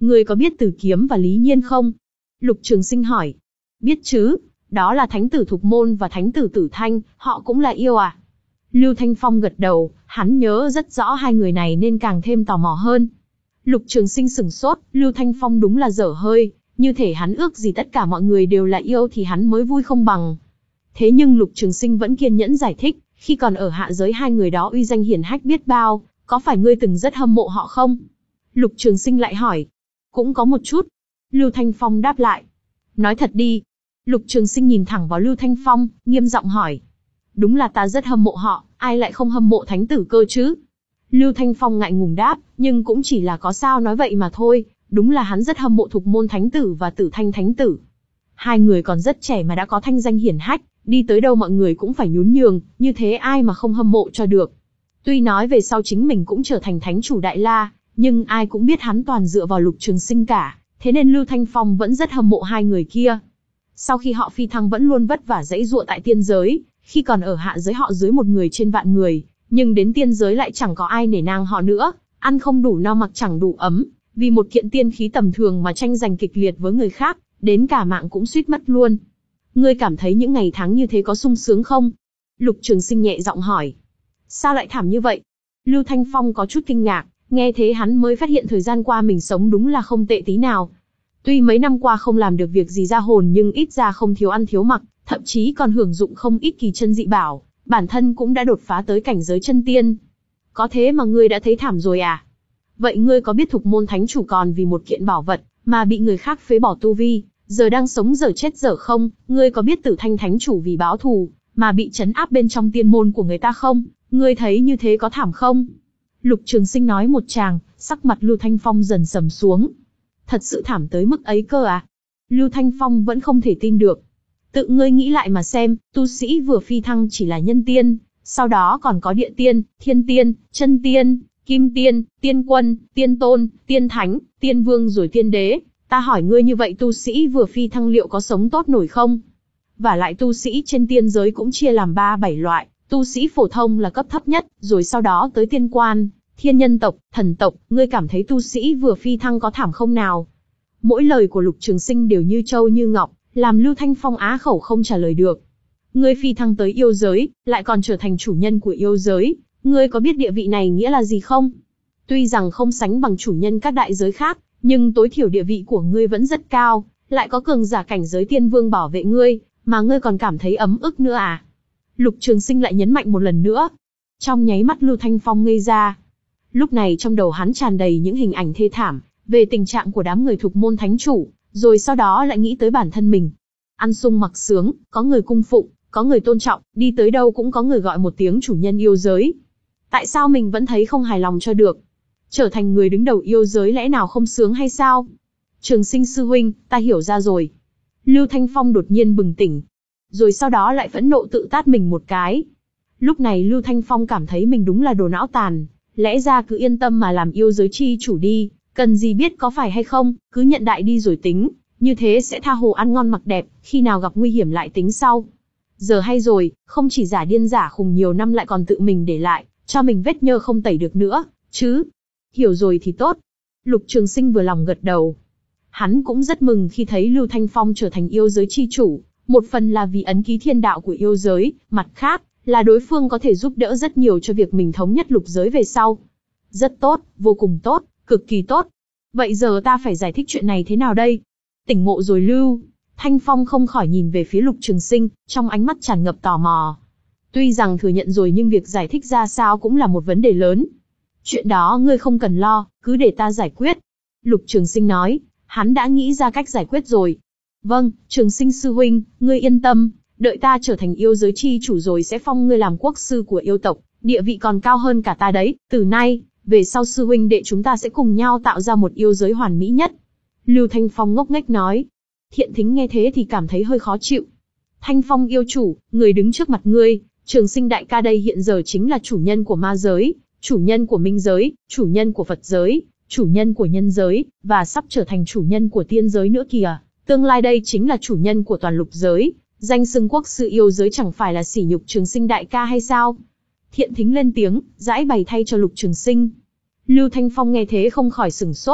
Ngươi có biết Tử Kiếm và Lý Nhiên không? Lục Trường Sinh hỏi. Biết chứ, đó là thánh tử Thục Môn và thánh tử Tử Thanh, họ cũng là yêu à? Lưu Thanh Phong gật đầu, hắn nhớ rất rõ hai người này nên càng thêm tò mò hơn. Lục Trường Sinh sửng sốt, Lưu Thanh Phong đúng là dở hơi, như thể hắn ước gì tất cả mọi người đều là yêu thì hắn mới vui không bằng. Thế nhưng Lục Trường Sinh vẫn kiên nhẫn giải thích, khi còn ở hạ giới hai người đó uy danh hiển hách biết bao, có phải ngươi từng rất hâm mộ họ không? Lục Trường Sinh lại hỏi. Cũng có một chút. Lưu Thanh Phong đáp lại. Nói thật đi. Lục Trường Sinh nhìn thẳng vào Lưu Thanh Phong, nghiêm giọng hỏi. Đúng là ta rất hâm mộ họ, ai lại không hâm mộ thánh tử cơ chứ? Lưu Thanh Phong ngại ngùng đáp, nhưng cũng chỉ là có sao nói vậy mà thôi, đúng là hắn rất hâm mộ Thục Môn thánh tử và Tử Thanh thánh tử. Hai người còn rất trẻ mà đã có thanh danh hiển hách, đi tới đâu mọi người cũng phải nhún nhường, như thế ai mà không hâm mộ cho được. Tuy nói về sau chính mình cũng trở thành thánh chủ Đại La, nhưng ai cũng biết hắn toàn dựa vào Lục Trường Sinh cả, thế nên Lưu Thanh Phong vẫn rất hâm mộ hai người kia. Sau khi họ phi thăng vẫn luôn vất vả dãy dụa tại tiên giới, khi còn ở hạ giới họ dưới một người trên vạn người, nhưng đến tiên giới lại chẳng có ai nể nang họ nữa, ăn không đủ no mặc chẳng đủ ấm, vì một kiện tiên khí tầm thường mà tranh giành kịch liệt với người khác, đến cả mạng cũng suýt mất luôn. Ngươi cảm thấy những ngày tháng như thế có sung sướng không? Lục Trường Sinh nhẹ giọng hỏi. Sao lại thảm như vậy? Lưu Thanh Phong có chút kinh ngạc, nghe thế hắn mới phát hiện thời gian qua mình sống đúng là không tệ tí nào. Tuy mấy năm qua không làm được việc gì ra hồn nhưng ít ra không thiếu ăn thiếu mặc, thậm chí còn hưởng dụng không ít kỳ chân dị bảo, bản thân cũng đã đột phá tới cảnh giới chân tiên. Có thế mà ngươi đã thấy thảm rồi à? Vậy ngươi có biết Thục Môn thánh chủ còn vì một kiện bảo vật mà bị người khác phế bỏ tu vi, giờ đang sống dở chết dở không? Ngươi có biết Tử Thanh thánh chủ vì báo thù mà bị trấn áp bên trong tiên môn của người ta không? Ngươi thấy như thế có thảm không? Lục Trường Sinh nói một tràng, sắc mặt Lưu Thanh Phong dần sầm xuống. Thật sự thảm tới mức ấy cơ à? Lưu Thanh Phong vẫn không thể tin được. Tự ngươi nghĩ lại mà xem, tu sĩ vừa phi thăng chỉ là nhân tiên, sau đó còn có địa tiên, thiên tiên, chân tiên, kim tiên, tiên quân, tiên tôn, tiên thánh, tiên vương rồi tiên đế. Ta hỏi ngươi như vậy tu sĩ vừa phi thăng liệu có sống tốt nổi không? Và lại tu sĩ trên tiên giới cũng chia làm ba bảy loại, tu sĩ phổ thông là cấp thấp nhất, rồi sau đó tới tiên quan, thiên nhân tộc, thần tộc. Ngươi cảm thấy tu sĩ vừa phi thăng có thảm không nào? Mỗi lời của Lục Trường Sinh đều như châu như ngọc, làm Lưu Thanh Phong á khẩu không trả lời được. Ngươi phi thăng tới yêu giới, lại còn trở thành chủ nhân của yêu giới, ngươi có biết địa vị này nghĩa là gì không? Tuy rằng không sánh bằng chủ nhân các đại giới khác, nhưng tối thiểu địa vị của ngươi vẫn rất cao, lại có cường giả cảnh giới tiên vương bảo vệ ngươi, mà ngươi còn cảm thấy ấm ức nữa à? Lục Trường Sinh lại nhấn mạnh một lần nữa. Trong nháy mắt Lưu Thanh Phong ngây ra. Lúc này trong đầu hắn tràn đầy những hình ảnh thê thảm, về tình trạng của đám người Thục Môn thánh chủ, rồi sau đó lại nghĩ tới bản thân mình. Ăn sung mặc sướng, có người cung phụng, có người tôn trọng, đi tới đâu cũng có người gọi một tiếng chủ nhân yêu giới. Tại sao mình vẫn thấy không hài lòng cho được? Trở thành người đứng đầu yêu giới lẽ nào không sướng hay sao? Trường Sinh sư huynh, ta hiểu ra rồi. Lưu Thanh Phong đột nhiên bừng tỉnh, rồi sau đó lại phẫn nộ tự tát mình một cái. Lúc này Lưu Thanh Phong cảm thấy mình đúng là đồ não tàn, lẽ ra cứ yên tâm mà làm yêu giới chi chủ đi, cần gì biết có phải hay không, cứ nhận đại đi rồi tính, như thế sẽ tha hồ ăn ngon mặc đẹp, khi nào gặp nguy hiểm lại tính sau. Giờ hay rồi, không chỉ giả điên giả khùng nhiều năm lại còn tự mình để lại, cho mình vết nhơ không tẩy được nữa, chứ. Hiểu rồi thì tốt. Lục Trường Sinh vừa lòng gật đầu. Hắn cũng rất mừng khi thấy Lưu Thanh Phong trở thành yêu giới chi chủ, một phần là vì ấn ký thiên đạo của yêu giới, mặt khác là đối phương có thể giúp đỡ rất nhiều cho việc mình thống nhất lục giới về sau. Rất tốt, vô cùng tốt, cực kỳ tốt. Vậy giờ ta phải giải thích chuyện này thế nào đây? Tỉnh ngộ rồi Lưu Thanh Phong không khỏi nhìn về phía Lục Trường Sinh, trong ánh mắt tràn ngập tò mò. Tuy rằng thừa nhận rồi nhưng việc giải thích ra sao cũng là một vấn đề lớn. Chuyện đó ngươi không cần lo, cứ để ta giải quyết. Lục Trường Sinh nói, hắn đã nghĩ ra cách giải quyết rồi. Vâng, Trường Sinh sư huynh, ngươi yên tâm, đợi ta trở thành yêu giới chi chủ rồi sẽ phong ngươi làm quốc sư của yêu tộc, địa vị còn cao hơn cả ta đấy. Từ nay, về sau sư huynh đệ chúng ta sẽ cùng nhau tạo ra một yêu giới hoàn mỹ nhất. Lưu Thanh Phong ngốc nghếch nói. Thiện Thính nghe thế thì cảm thấy hơi khó chịu. Thanh Phong yêu chủ, người đứng trước mặt ngươi, Trường Sinh đại ca đây hiện giờ chính là chủ nhân của ma giới, chủ nhân của minh giới, chủ nhân của Phật giới, chủ nhân của nhân giới, và sắp trở thành chủ nhân của tiên giới nữa kìa. Tương lai đây chính là chủ nhân của toàn lục giới, danh xưng quốc sư yêu giới chẳng phải là sỉ nhục Trường Sinh đại ca hay sao? Thiện Thính lên tiếng, giải bày thay cho Lục Trường Sinh. Lưu Thanh Phong nghe thế không khỏi sửng sốt.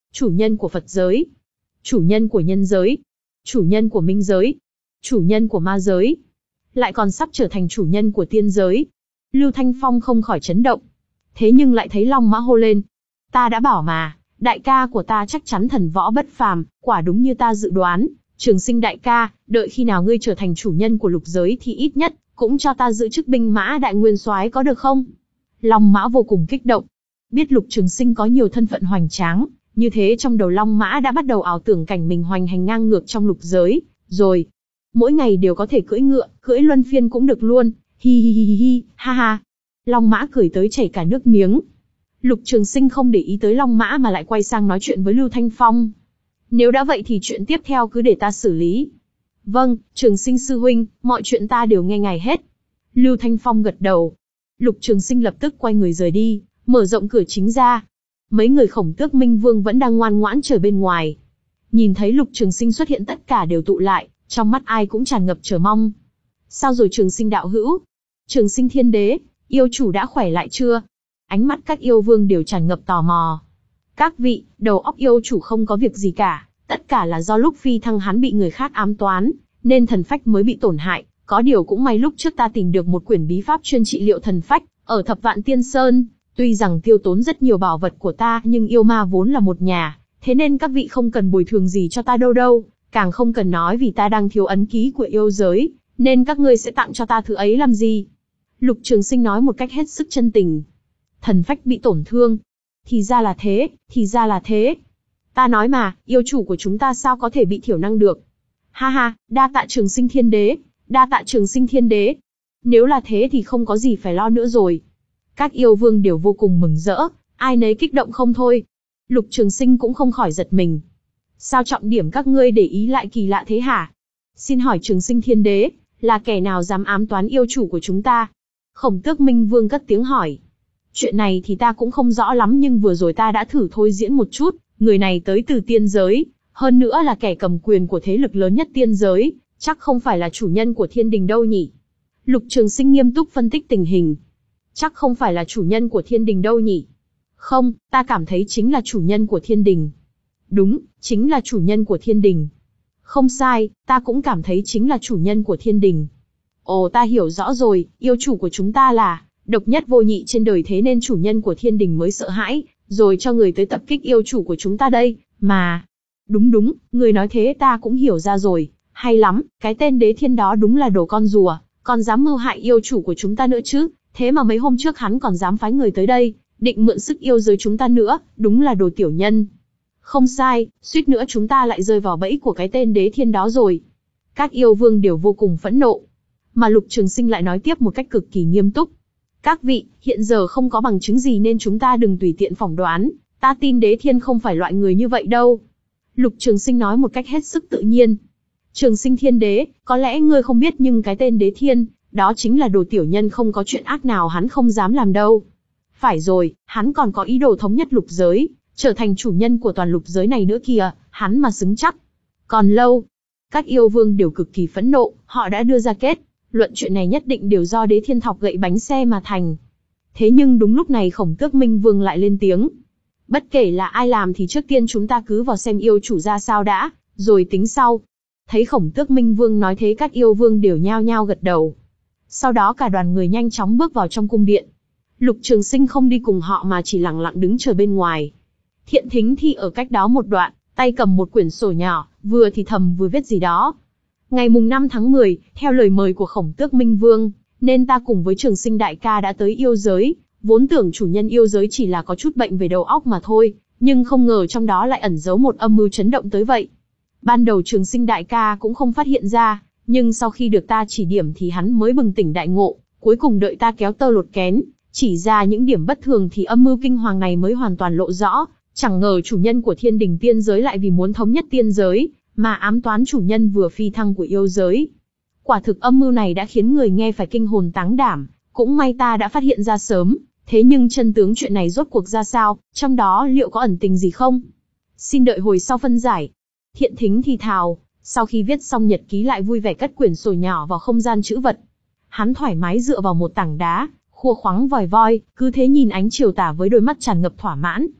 chủ nhân của Phật giới, chủ nhân của nhân giới, chủ nhân của minh giới, chủ nhân của ma giới, lại còn sắp trở thành chủ nhân của tiên giới. Lưu Thanh Phong không khỏi chấn động. Thế nhưng lại thấy Long Mã hô lên. Ta đã bảo mà, đại ca của ta chắc chắn thần võ bất phàm, quả đúng như ta dự đoán. Trường Sinh đại ca, đợi khi nào ngươi trở thành chủ nhân của lục giới thì ít nhất cũng cho ta giữ chức binh mã đại nguyên soái có được không? Long Mã vô cùng kích động. Biết Lục Trường Sinh có nhiều thân phận hoành tráng, như thế trong đầu Long Mã đã bắt đầu ảo tưởng cảnh mình hoành hành ngang ngược trong lục giới, rồi mỗi ngày đều có thể cưỡi ngựa, cưỡi luân phiên cũng được luôn. Hi hi hi hi hi, ha ha. Long Mã cười tới chảy cả nước miếng. Lục Trường Sinh không để ý tới Long Mã mà lại quay sang nói chuyện với Lưu Thanh Phong. Nếu đã vậy thì chuyện tiếp theo cứ để ta xử lý. Vâng, Trường Sinh sư huynh, mọi chuyện ta đều nghe ngài hết. Lưu Thanh Phong gật đầu. Lục Trường Sinh lập tức quay người rời đi, mở rộng cửa chính ra. Mấy người Khổng Tước Minh Vương vẫn đang ngoan ngoãn chờ bên ngoài. Nhìn thấy Lục Trường Sinh xuất hiện tất cả đều tụ lại, trong mắt ai cũng tràn ngập chờ mong. Sao rồi Trường Sinh đạo hữu? Trường Sinh Thiên Đế, yêu chủ đã khỏe lại chưa? Ánh mắt các yêu vương đều tràn ngập tò mò. Các vị, đầu óc yêu chủ không có việc gì cả, tất cả là do lúc phi thăng hắn bị người khác ám toán, nên thần phách mới bị tổn hại. Có điều cũng may lúc trước ta tìm được một quyển bí pháp chuyên trị liệu thần phách, ở Thập Vạn Tiên Sơn. Tuy rằng tiêu tốn rất nhiều bảo vật của ta, nhưng yêu ma vốn là một nhà, thế nên các vị không cần bồi thường gì cho ta đâu đâu, càng không cần nói vì ta đang thiếu ấn ký của yêu giới, nên các ngươi sẽ tặng cho ta thứ ấy làm gì? Lục Trường Sinh nói một cách hết sức chân tình. Thần phách bị tổn thương. Thì ra là thế, thì ra là thế. Ta nói mà, yêu chủ của chúng ta sao có thể bị thiểu năng được? Ha ha, đa tạ Trường Sinh Thiên Đế, đa tạ Trường Sinh Thiên Đế. Nếu là thế thì không có gì phải lo nữa rồi. Các yêu vương đều vô cùng mừng rỡ, ai nấy kích động không thôi. Lục Trường Sinh cũng không khỏi giật mình. Sao trọng điểm các ngươi để ý lại kỳ lạ thế hả? Xin hỏi Trường Sinh Thiên Đế, là kẻ nào dám ám toán yêu chủ của chúng ta? Khổng Tước Minh Vương cất tiếng hỏi. Chuyện này thì ta cũng không rõ lắm, nhưng vừa rồi ta đã thử thôi diễn một chút, người này tới từ tiên giới, hơn nữa là kẻ cầm quyền của thế lực lớn nhất tiên giới, chắc không phải là chủ nhân của thiên đình đâu nhỉ? Lục Trường Sinh nghiêm túc phân tích tình hình. Chắc không phải là chủ nhân của thiên đình đâu nhỉ? Không, ta cảm thấy chính là chủ nhân của thiên đình. Đúng, chính là chủ nhân của thiên đình. Không sai, ta cũng cảm thấy chính là chủ nhân của thiên đình. Ồ, ta hiểu rõ rồi, yêu chủ của chúng ta là độc nhất vô nhị trên đời, thế nên chủ nhân của thiên đình mới sợ hãi, rồi cho người tới tập kích yêu chủ của chúng ta đây, mà. Đúng đúng, người nói thế ta cũng hiểu ra rồi, hay lắm, cái tên đế thiên đó đúng là đồ con rùa, còn dám mưu hại yêu chủ của chúng ta nữa chứ, thế mà mấy hôm trước hắn còn dám phái người tới đây, định mượn sức yêu giới chúng ta nữa, đúng là đồ tiểu nhân. Không sai, suýt nữa chúng ta lại rơi vào bẫy của cái tên đế thiên đó rồi. Các yêu vương đều vô cùng phẫn nộ. Mà Lục Trường Sinh lại nói tiếp một cách cực kỳ nghiêm túc. Các vị, hiện giờ không có bằng chứng gì nên chúng ta đừng tùy tiện phỏng đoán, ta tin đế thiên không phải loại người như vậy đâu. Lục Trường Sinh nói một cách hết sức tự nhiên. Trường Sinh Thiên Đế, có lẽ ngươi không biết nhưng cái tên đế thiên, đó chính là đồ tiểu nhân, không có chuyện ác nào hắn không dám làm đâu. Phải rồi, hắn còn có ý đồ thống nhất lục giới, trở thành chủ nhân của toàn lục giới này nữa kìa, hắn mà xứng chắc. Còn lâu, các yêu vương đều cực kỳ phẫn nộ, họ đã đưa ra kết luận chuyện này nhất định đều do đế thiên thọc gậy bánh xe mà thành. Thế nhưng đúng lúc này Khổng Tước Minh Vương lại lên tiếng. Bất kể là ai làm thì trước tiên chúng ta cứ vào xem yêu chủ ra sao đã, rồi tính sau. Thấy Khổng Tước Minh Vương nói thế, các yêu vương đều nhao nhao gật đầu. Sau đó cả đoàn người nhanh chóng bước vào trong cung điện. Lục Trường Sinh không đi cùng họ mà chỉ lặng lặng đứng chờ bên ngoài. Thiện Thính thì ở cách đó một đoạn, tay cầm một quyển sổ nhỏ, vừa thì thầm vừa viết gì đó. Ngày mùng năm tháng mười, theo lời mời của Khổng Tước Minh Vương, nên ta cùng với Trường Sinh đại ca đã tới yêu giới, vốn tưởng chủ nhân yêu giới chỉ là có chút bệnh về đầu óc mà thôi, nhưng không ngờ trong đó lại ẩn giấu một âm mưu chấn động tới vậy. Ban đầu Trường Sinh đại ca cũng không phát hiện ra, nhưng sau khi được ta chỉ điểm thì hắn mới bừng tỉnh đại ngộ, cuối cùng đợi ta kéo tơ lột kén, chỉ ra những điểm bất thường thì âm mưu kinh hoàng này mới hoàn toàn lộ rõ. Chẳng ngờ chủ nhân của thiên đình tiên giới lại vì muốn thống nhất tiên giới, mà ám toán chủ nhân vừa phi thăng của yêu giới. Quả thực âm mưu này đã khiến người nghe phải kinh hồn táng đảm, cũng may ta đã phát hiện ra sớm, thế nhưng chân tướng chuyện này rốt cuộc ra sao, trong đó liệu có ẩn tình gì không? Xin đợi hồi sau phân giải. Thiện Thính thì thào, sau khi viết xong nhật ký lại vui vẻ cất quyển sổ nhỏ vào không gian trữ vật. Hắn thoải mái dựa vào một tảng đá, khua khoắng vòi voi, cứ thế nhìn ánh chiều tà với đôi mắt tràn ngập thỏa mãn.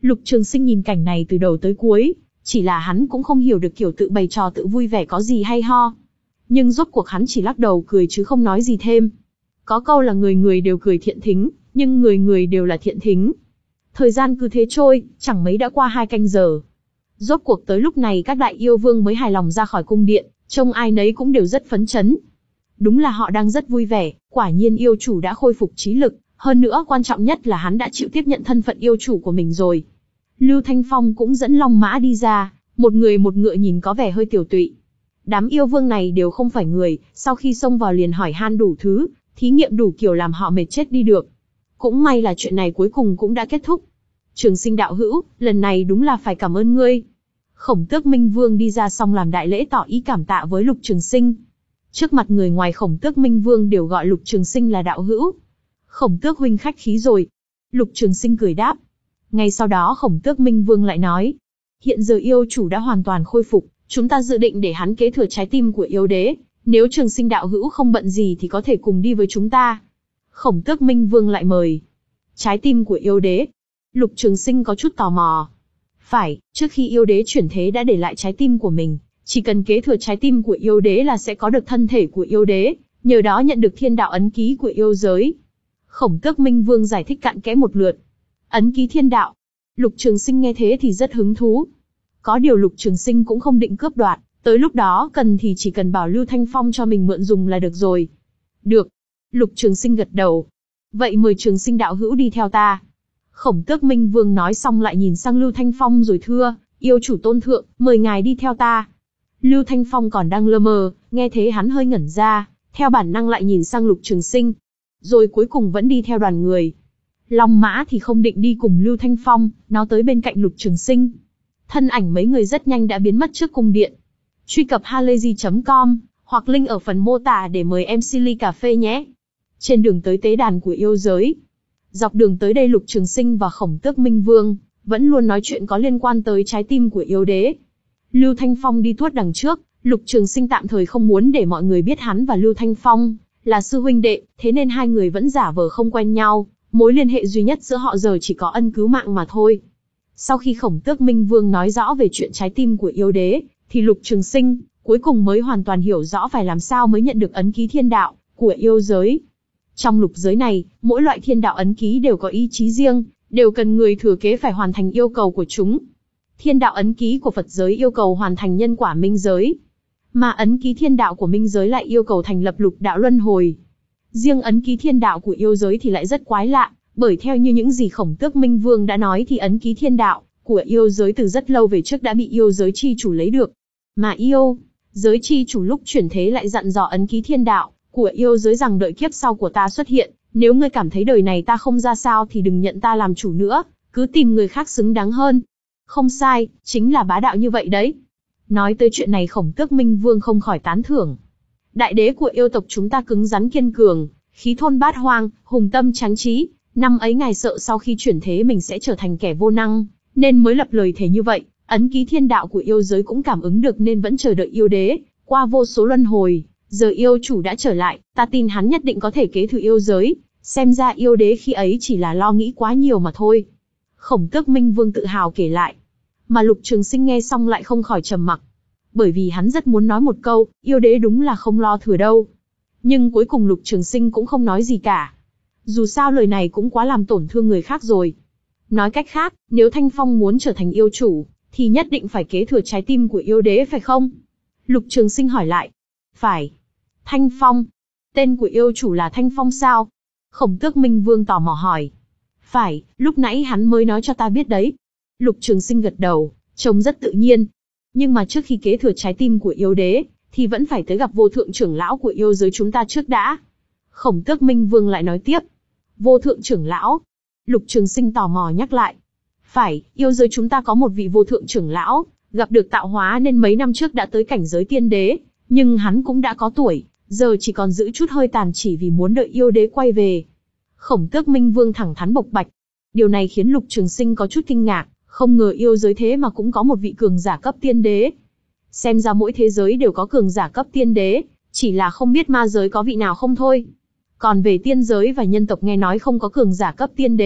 Lục Trường Sinh nhìn cảnh này từ đầu tới cuối, chỉ là hắn cũng không hiểu được kiểu tự bày trò tự vui vẻ có gì hay ho. Nhưng rốt cuộc hắn chỉ lắc đầu cười chứ không nói gì thêm. Có câu là người người đều cười thiện thính, nhưng người người đều là thiện thính. Thời gian cứ thế trôi, chẳng mấy đã qua hai canh giờ. Rốt cuộc tới lúc này các đại yêu vương mới hài lòng ra khỏi cung điện, trông ai nấy cũng đều rất phấn chấn. Đúng là họ đang rất vui vẻ, quả nhiên yêu chủ đã khôi phục trí lực, hơn nữa quan trọng nhất là hắn đã chịu tiếp nhận thân phận yêu chủ của mình rồi. Lưu Thanh Phong cũng dẫn Long Mã đi ra, một người một ngựa nhìn có vẻ hơi tiểu tụy. Đám yêu vương này đều không phải người, sau khi xông vào liền hỏi han đủ thứ, thí nghiệm đủ kiểu làm họ mệt chết đi được. Cũng may là chuyện này cuối cùng cũng đã kết thúc. Trường Sinh đạo hữu, lần này đúng là phải cảm ơn ngươi. Khổng Tước Minh Vương đi ra xong làm đại lễ tỏ ý cảm tạ với Lục Trường Sinh. Trước mặt người ngoài Khổng Tước Minh Vương đều gọi Lục Trường Sinh là đạo hữu. Khổng Tước huynh khách khí rồi. Lục Trường Sinh cười đáp. Ngay sau đó Khổng Tước Minh Vương lại nói. Hiện giờ yêu chủ đã hoàn toàn khôi phục, chúng ta dự định để hắn kế thừa trái tim của yêu đế. Nếu Trường Sinh đạo hữu không bận gì thì có thể cùng đi với chúng ta. Khổng Tước Minh Vương lại mời. Trái tim của yêu đế. Lục Trường Sinh có chút tò mò. Phải, trước khi yêu đế chuyển thế đã để lại trái tim của mình. Chỉ cần kế thừa trái tim của yêu đế là sẽ có được thân thể của yêu đế, nhờ đó nhận được thiên đạo ấn ký của yêu giới. Khổng Tước Minh Vương giải thích cặn kẽ một lượt. Ấn ký thiên đạo. Lục Trường Sinh nghe thế thì rất hứng thú. Có điều Lục Trường Sinh cũng không định cướp đoạt, tới lúc đó cần thì chỉ cần bảo Lưu Thanh Phong cho mình mượn dùng là được rồi. Được. Lục Trường Sinh gật đầu. Vậy mời Trường Sinh đạo hữu đi theo ta. Khổng Tước Minh Vương nói xong lại nhìn sang Lưu Thanh Phong rồi thưa, yêu chủ tôn thượng, mời ngài đi theo ta. Lưu Thanh Phong còn đang lơ mơ, nghe thế hắn hơi ngẩn ra, theo bản năng lại nhìn sang Lục Trường Sinh. Rồi cuối cùng vẫn đi theo đoàn người. Long Mã thì không định đi cùng Lưu Thanh Phong, nó tới bên cạnh Lục Trường Sinh. Thân ảnh mấy người rất nhanh đã biến mất trước cung điện. Truy cập halayzi chấm com, hoặc link ở phần mô tả để mời em xê ly cà phê nhé. Trên đường tới tế đàn của yêu giới. Dọc đường tới đây Lục Trường Sinh và Khổng Tước Minh Vương vẫn luôn nói chuyện có liên quan tới trái tim của yêu đế. Lưu Thanh Phong đi tuốt đằng trước, Lục Trường Sinh tạm thời không muốn để mọi người biết hắn và Lưu Thanh Phong là sư huynh đệ, thế nên hai người vẫn giả vờ không quen nhau, mối liên hệ duy nhất giữa họ giờ chỉ có ân cứu mạng mà thôi. Sau khi Khổng Tước Minh Vương nói rõ về chuyện trái tim của yêu đế, thì Lục Trường Sinh cuối cùng mới hoàn toàn hiểu rõ phải làm sao mới nhận được ấn ký thiên đạo của yêu giới. Trong lục giới này, mỗi loại thiên đạo ấn ký đều có ý chí riêng, đều cần người thừa kế phải hoàn thành yêu cầu của chúng. Thiên đạo ấn ký của Phật giới yêu cầu hoàn thành nhân quả minh giới, mà ấn ký thiên đạo của minh giới lại yêu cầu thành lập lục đạo luân hồi. Riêng ấn ký thiên đạo của yêu giới thì lại rất quái lạ, bởi theo như những gì Khổng Tước Minh Vương đã nói thì ấn ký thiên đạo của yêu giới từ rất lâu về trước đã bị yêu giới chi chủ lấy được. Mà yêu giới chi chủ lúc chuyển thế lại dặn dò ấn ký thiên đạo của yêu giới rằng đợi kiếp sau của ta xuất hiện, nếu ngươi cảm thấy đời này ta không ra sao thì đừng nhận ta làm chủ nữa, cứ tìm người khác xứng đáng hơn. Không sai, chính là bá đạo như vậy đấy. Nói tới chuyện này Khổng Tước Minh Vương không khỏi tán thưởng. Đại đế của yêu tộc chúng ta cứng rắn kiên cường, khí thôn bát hoang, hùng tâm tráng trí, năm ấy ngài sợ sau khi chuyển thế mình sẽ trở thành kẻ vô năng, nên mới lập lời thề như vậy. Ấn ký thiên đạo của yêu giới cũng cảm ứng được nên vẫn chờ đợi yêu đế, qua vô số luân hồi, giờ yêu chủ đã trở lại, ta tin hắn nhất định có thể kế thừa yêu giới, xem ra yêu đế khi ấy chỉ là lo nghĩ quá nhiều mà thôi. Khổng Tước Minh Vương tự hào kể lại, mà Lục Trường Sinh nghe xong lại không khỏi trầm mặc, bởi vì hắn rất muốn nói một câu, yêu đế đúng là không lo thừa đâu. Nhưng cuối cùng Lục Trường Sinh cũng không nói gì cả. Dù sao lời này cũng quá làm tổn thương người khác rồi. Nói cách khác, nếu Thanh Phong muốn trở thành yêu chủ, thì nhất định phải kế thừa trái tim của yêu đế phải không? Lục Trường Sinh hỏi lại. Phải. Thanh Phong. Tên của yêu chủ là Thanh Phong sao? Khổng Tước Minh Vương tò mò hỏi. Phải, lúc nãy hắn mới nói cho ta biết đấy. Lục Trường Sinh gật đầu, trông rất tự nhiên. Nhưng mà trước khi kế thừa trái tim của yêu đế, thì vẫn phải tới gặp vô thượng trưởng lão của yêu giới chúng ta trước đã. Khổng Tước Minh Vương lại nói tiếp. Vô thượng trưởng lão? Lục Trường Sinh tò mò nhắc lại. Phải, yêu giới chúng ta có một vị vô thượng trưởng lão, gặp được tạo hóa nên mấy năm trước đã tới cảnh giới tiên đế, nhưng hắn cũng đã có tuổi, giờ chỉ còn giữ chút hơi tàn chỉ vì muốn đợi yêu đế quay về. Khổng Tước Minh Vương thẳng thắn bộc bạch. Điều này khiến Lục Trường Sinh có chút kinh ngạc, không ngờ yêu giới thế mà cũng có một vị cường giả cấp tiên đế. Xem ra mỗi thế giới đều có cường giả cấp tiên đế, chỉ là không biết ma giới có vị nào không thôi. Còn về tiên giới và nhân tộc nghe nói không có cường giả cấp tiên đế,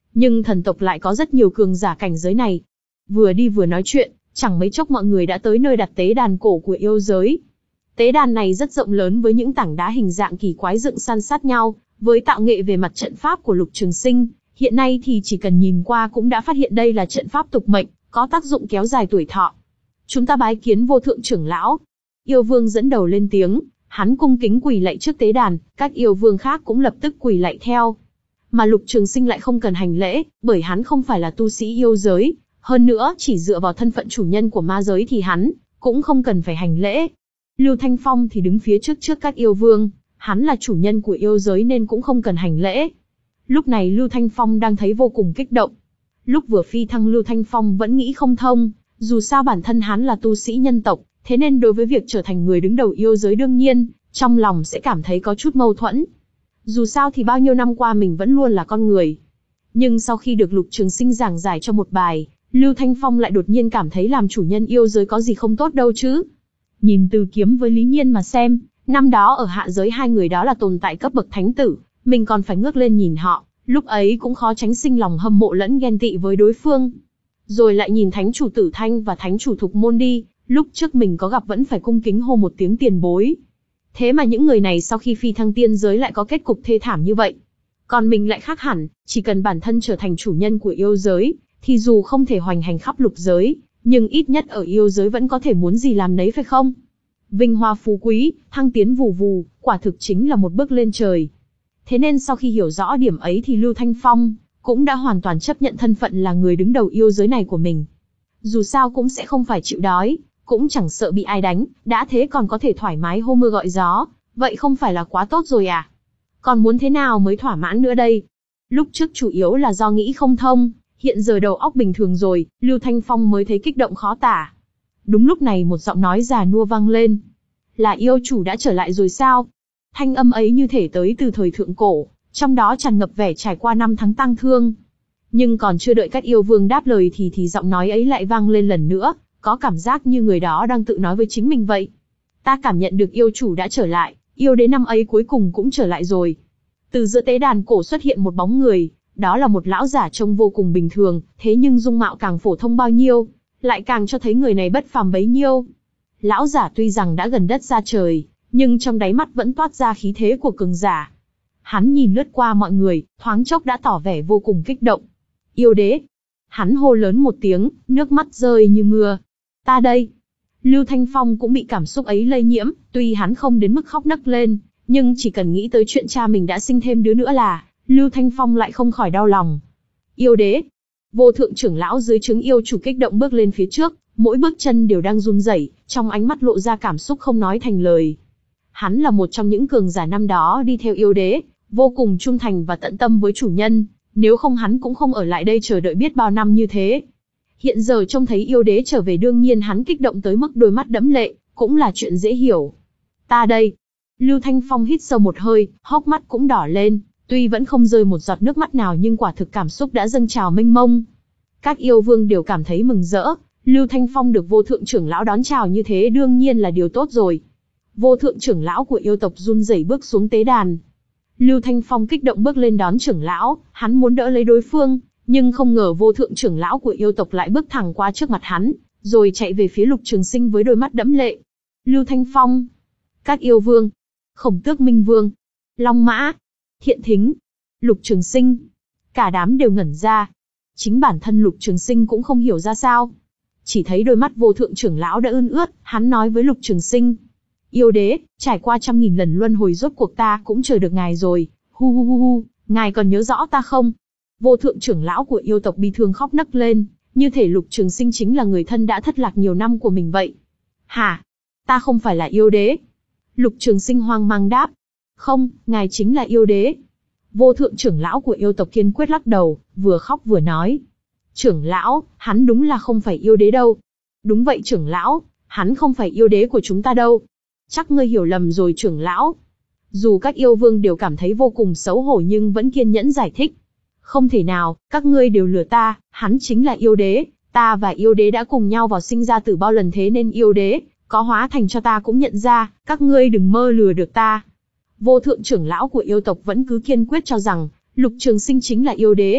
Nhưng thần tộc lại có rất nhiều cường giả cảnh giới này. Vừa đi vừa nói chuyện, chẳng mấy chốc mọi người đã tới nơi đặt tế đàn cổ của yêu giới. Tế đàn này rất rộng lớn với những tảng đá hình dạng kỳ quái dựng san sát nhau, với tạo nghệ về mặt trận pháp của Lục Trường Sinh, hiện nay thì chỉ cần nhìn qua cũng đã phát hiện đây là trận pháp tục mệnh, có tác dụng kéo dài tuổi thọ. Chúng ta bái kiến vô thượng trưởng lão. Yêu vương dẫn đầu lên tiếng, hắn cung kính quỳ lạy trước tế đàn, các yêu vương khác cũng lập tức quỳ lạy theo. Mà Lục Trường Sinh lại không cần hành lễ, bởi hắn không phải là tu sĩ yêu giới, hơn nữa chỉ dựa vào thân phận chủ nhân của ma giới thì hắn cũng không cần phải hành lễ. Lưu Thanh Phong thì đứng phía trước trước các yêu vương, hắn là chủ nhân của yêu giới nên cũng không cần hành lễ. Lúc này Lưu Thanh Phong đang thấy vô cùng kích động. Lúc vừa phi thăng Lưu Thanh Phong vẫn nghĩ không thông, dù sao bản thân hắn là tu sĩ nhân tộc, thế nên đối với việc trở thành người đứng đầu yêu giới đương nhiên, trong lòng sẽ cảm thấy có chút mâu thuẫn. Dù sao thì bao nhiêu năm qua mình vẫn luôn là con người. Nhưng sau khi được Lục Trường Sinh giảng giải cho một bài, Lưu Thanh Phong lại đột nhiên cảm thấy làm chủ nhân yêu giới có gì không tốt đâu chứ. Nhìn Từ Kiếm với Lý Nhiên mà xem, năm đó ở hạ giới hai người đó là tồn tại cấp bậc thánh tử, mình còn phải ngước lên nhìn họ, lúc ấy cũng khó tránh sinh lòng hâm mộ lẫn ghen tị với đối phương. Rồi lại nhìn thánh chủ Tử Thanh và thánh chủ Thục Môn đi, lúc trước mình có gặp vẫn phải cung kính hô một tiếng tiền bối. Thế mà những người này sau khi phi thăng tiên giới lại có kết cục thê thảm như vậy. Còn mình lại khác hẳn, chỉ cần bản thân trở thành chủ nhân của yêu giới, thì dù không thể hoành hành khắp lục giới, nhưng ít nhất ở yêu giới vẫn có thể muốn gì làm nấy phải không? Vinh hoa phú quý, thăng tiến vù vù, quả thực chính là một bước lên trời. Thế nên sau khi hiểu rõ điểm ấy thì Lưu Thanh Phong cũng đã hoàn toàn chấp nhận thân phận là người đứng đầu yêu giới này của mình. Dù sao cũng sẽ không phải chịu đói, cũng chẳng sợ bị ai đánh, đã thế còn có thể thoải mái hô mưa gọi gió, vậy không phải là quá tốt rồi à? Còn muốn thế nào mới thỏa mãn nữa đây? Lúc trước chủ yếu là do nghĩ không thông, hiện giờ đầu óc bình thường rồi, Lưu Thanh Phong mới thấy kích động khó tả. Đúng lúc này một giọng nói già nua vang lên. Là yêu chủ đã trở lại rồi sao? Thanh âm ấy như thể tới từ thời thượng cổ, trong đó tràn ngập vẻ trải qua năm tháng tang thương. Nhưng còn chưa đợi các yêu vương đáp lời thì thì giọng nói ấy lại vang lên lần nữa, có cảm giác như người đó đang tự nói với chính mình vậy. Ta cảm nhận được yêu chủ đã trở lại, yêu đế năm ấy cuối cùng cũng trở lại rồi. Từ giữa tế đàn cổ xuất hiện một bóng người, đó là một lão giả trông vô cùng bình thường, thế nhưng dung mạo càng phổ thông bao nhiêu, lại càng cho thấy người này bất phàm bấy nhiêu. Lão giả tuy rằng đã gần đất xa trời, nhưng trong đáy mắt vẫn toát ra khí thế của cường giả. Hắn nhìn lướt qua mọi người, thoáng chốc đã tỏ vẻ vô cùng kích động. Yêu đế! Hắn hô lớn một tiếng, nước mắt rơi như mưa. Ta đây! Lưu Thanh Phong cũng bị cảm xúc ấy lây nhiễm, tuy hắn không đến mức khóc nấc lên, nhưng chỉ cần nghĩ tới chuyện cha mình đã sinh thêm đứa nữa là, Lưu Thanh Phong lại không khỏi đau lòng. Yêu đế! Vô thượng trưởng lão dưới trướng yêu chủ kích động bước lên phía trước, mỗi bước chân đều đang run rẩy, trong ánh mắt lộ ra cảm xúc không nói thành lời. Hắn là một trong những cường giả năm đó đi theo yêu đế, vô cùng trung thành và tận tâm với chủ nhân, nếu không hắn cũng không ở lại đây chờ đợi biết bao năm như thế. Hiện giờ trông thấy yêu đế trở về đương nhiên hắn kích động tới mức đôi mắt đẫm lệ, cũng là chuyện dễ hiểu. Ta đây! Lưu Thanh Phong hít sâu một hơi, hốc mắt cũng đỏ lên, tuy vẫn không rơi một giọt nước mắt nào nhưng quả thực cảm xúc đã dâng trào mênh mông. Các yêu vương đều cảm thấy mừng rỡ, Lưu Thanh Phong được vô thượng trưởng lão đón chào như thế đương nhiên là điều tốt rồi. Vô thượng trưởng lão của yêu tộc run rẩy bước xuống tế đàn. Lưu Thanh Phong kích động bước lên đón trưởng lão, hắn muốn đỡ lấy đối phương, nhưng không ngờ vô thượng trưởng lão của yêu tộc lại bước thẳng qua trước mặt hắn, rồi chạy về phía Lục Trường Sinh với đôi mắt đẫm lệ. Lưu Thanh Phong, các yêu vương, Khổng Tước Minh Vương, Long Mã, Thiện Thính, Lục Trường Sinh, cả đám đều ngẩn ra. Chính bản thân Lục Trường Sinh cũng không hiểu ra sao. Chỉ thấy đôi mắt vô thượng trưởng lão đã ươn ướt, hắn nói với Lục Trường Sinh. Yêu đế, trải qua trăm nghìn lần luân hồi rốt cuộc ta cũng chờ được ngài rồi, hu hu hu hu, ngài còn nhớ rõ ta không? Vô thượng trưởng lão của yêu tộc bi thương khóc nấc lên, như thể Lục Trường Sinh chính là người thân đã thất lạc nhiều năm của mình vậy. Hả? Ta không phải là yêu đế. Lục Trường Sinh hoang mang đáp. Không, ngài chính là yêu đế. Vô thượng trưởng lão của yêu tộc kiên quyết lắc đầu, vừa khóc vừa nói. Trưởng lão, hắn đúng là không phải yêu đế đâu. Đúng vậy trưởng lão, hắn không phải yêu đế của chúng ta đâu. Chắc ngươi hiểu lầm rồi trưởng lão. Dù các yêu vương đều cảm thấy vô cùng xấu hổ nhưng vẫn kiên nhẫn giải thích. Không thể nào, các ngươi đều lừa ta, hắn chính là yêu đế, ta và yêu đế đã cùng nhau vào sinh ra tử bao lần thế nên yêu đế, có hóa thành cho ta cũng nhận ra, các ngươi đừng mơ lừa được ta. Vô thượng trưởng lão của yêu tộc vẫn cứ kiên quyết cho rằng, Lục Trường Sinh chính là yêu đế.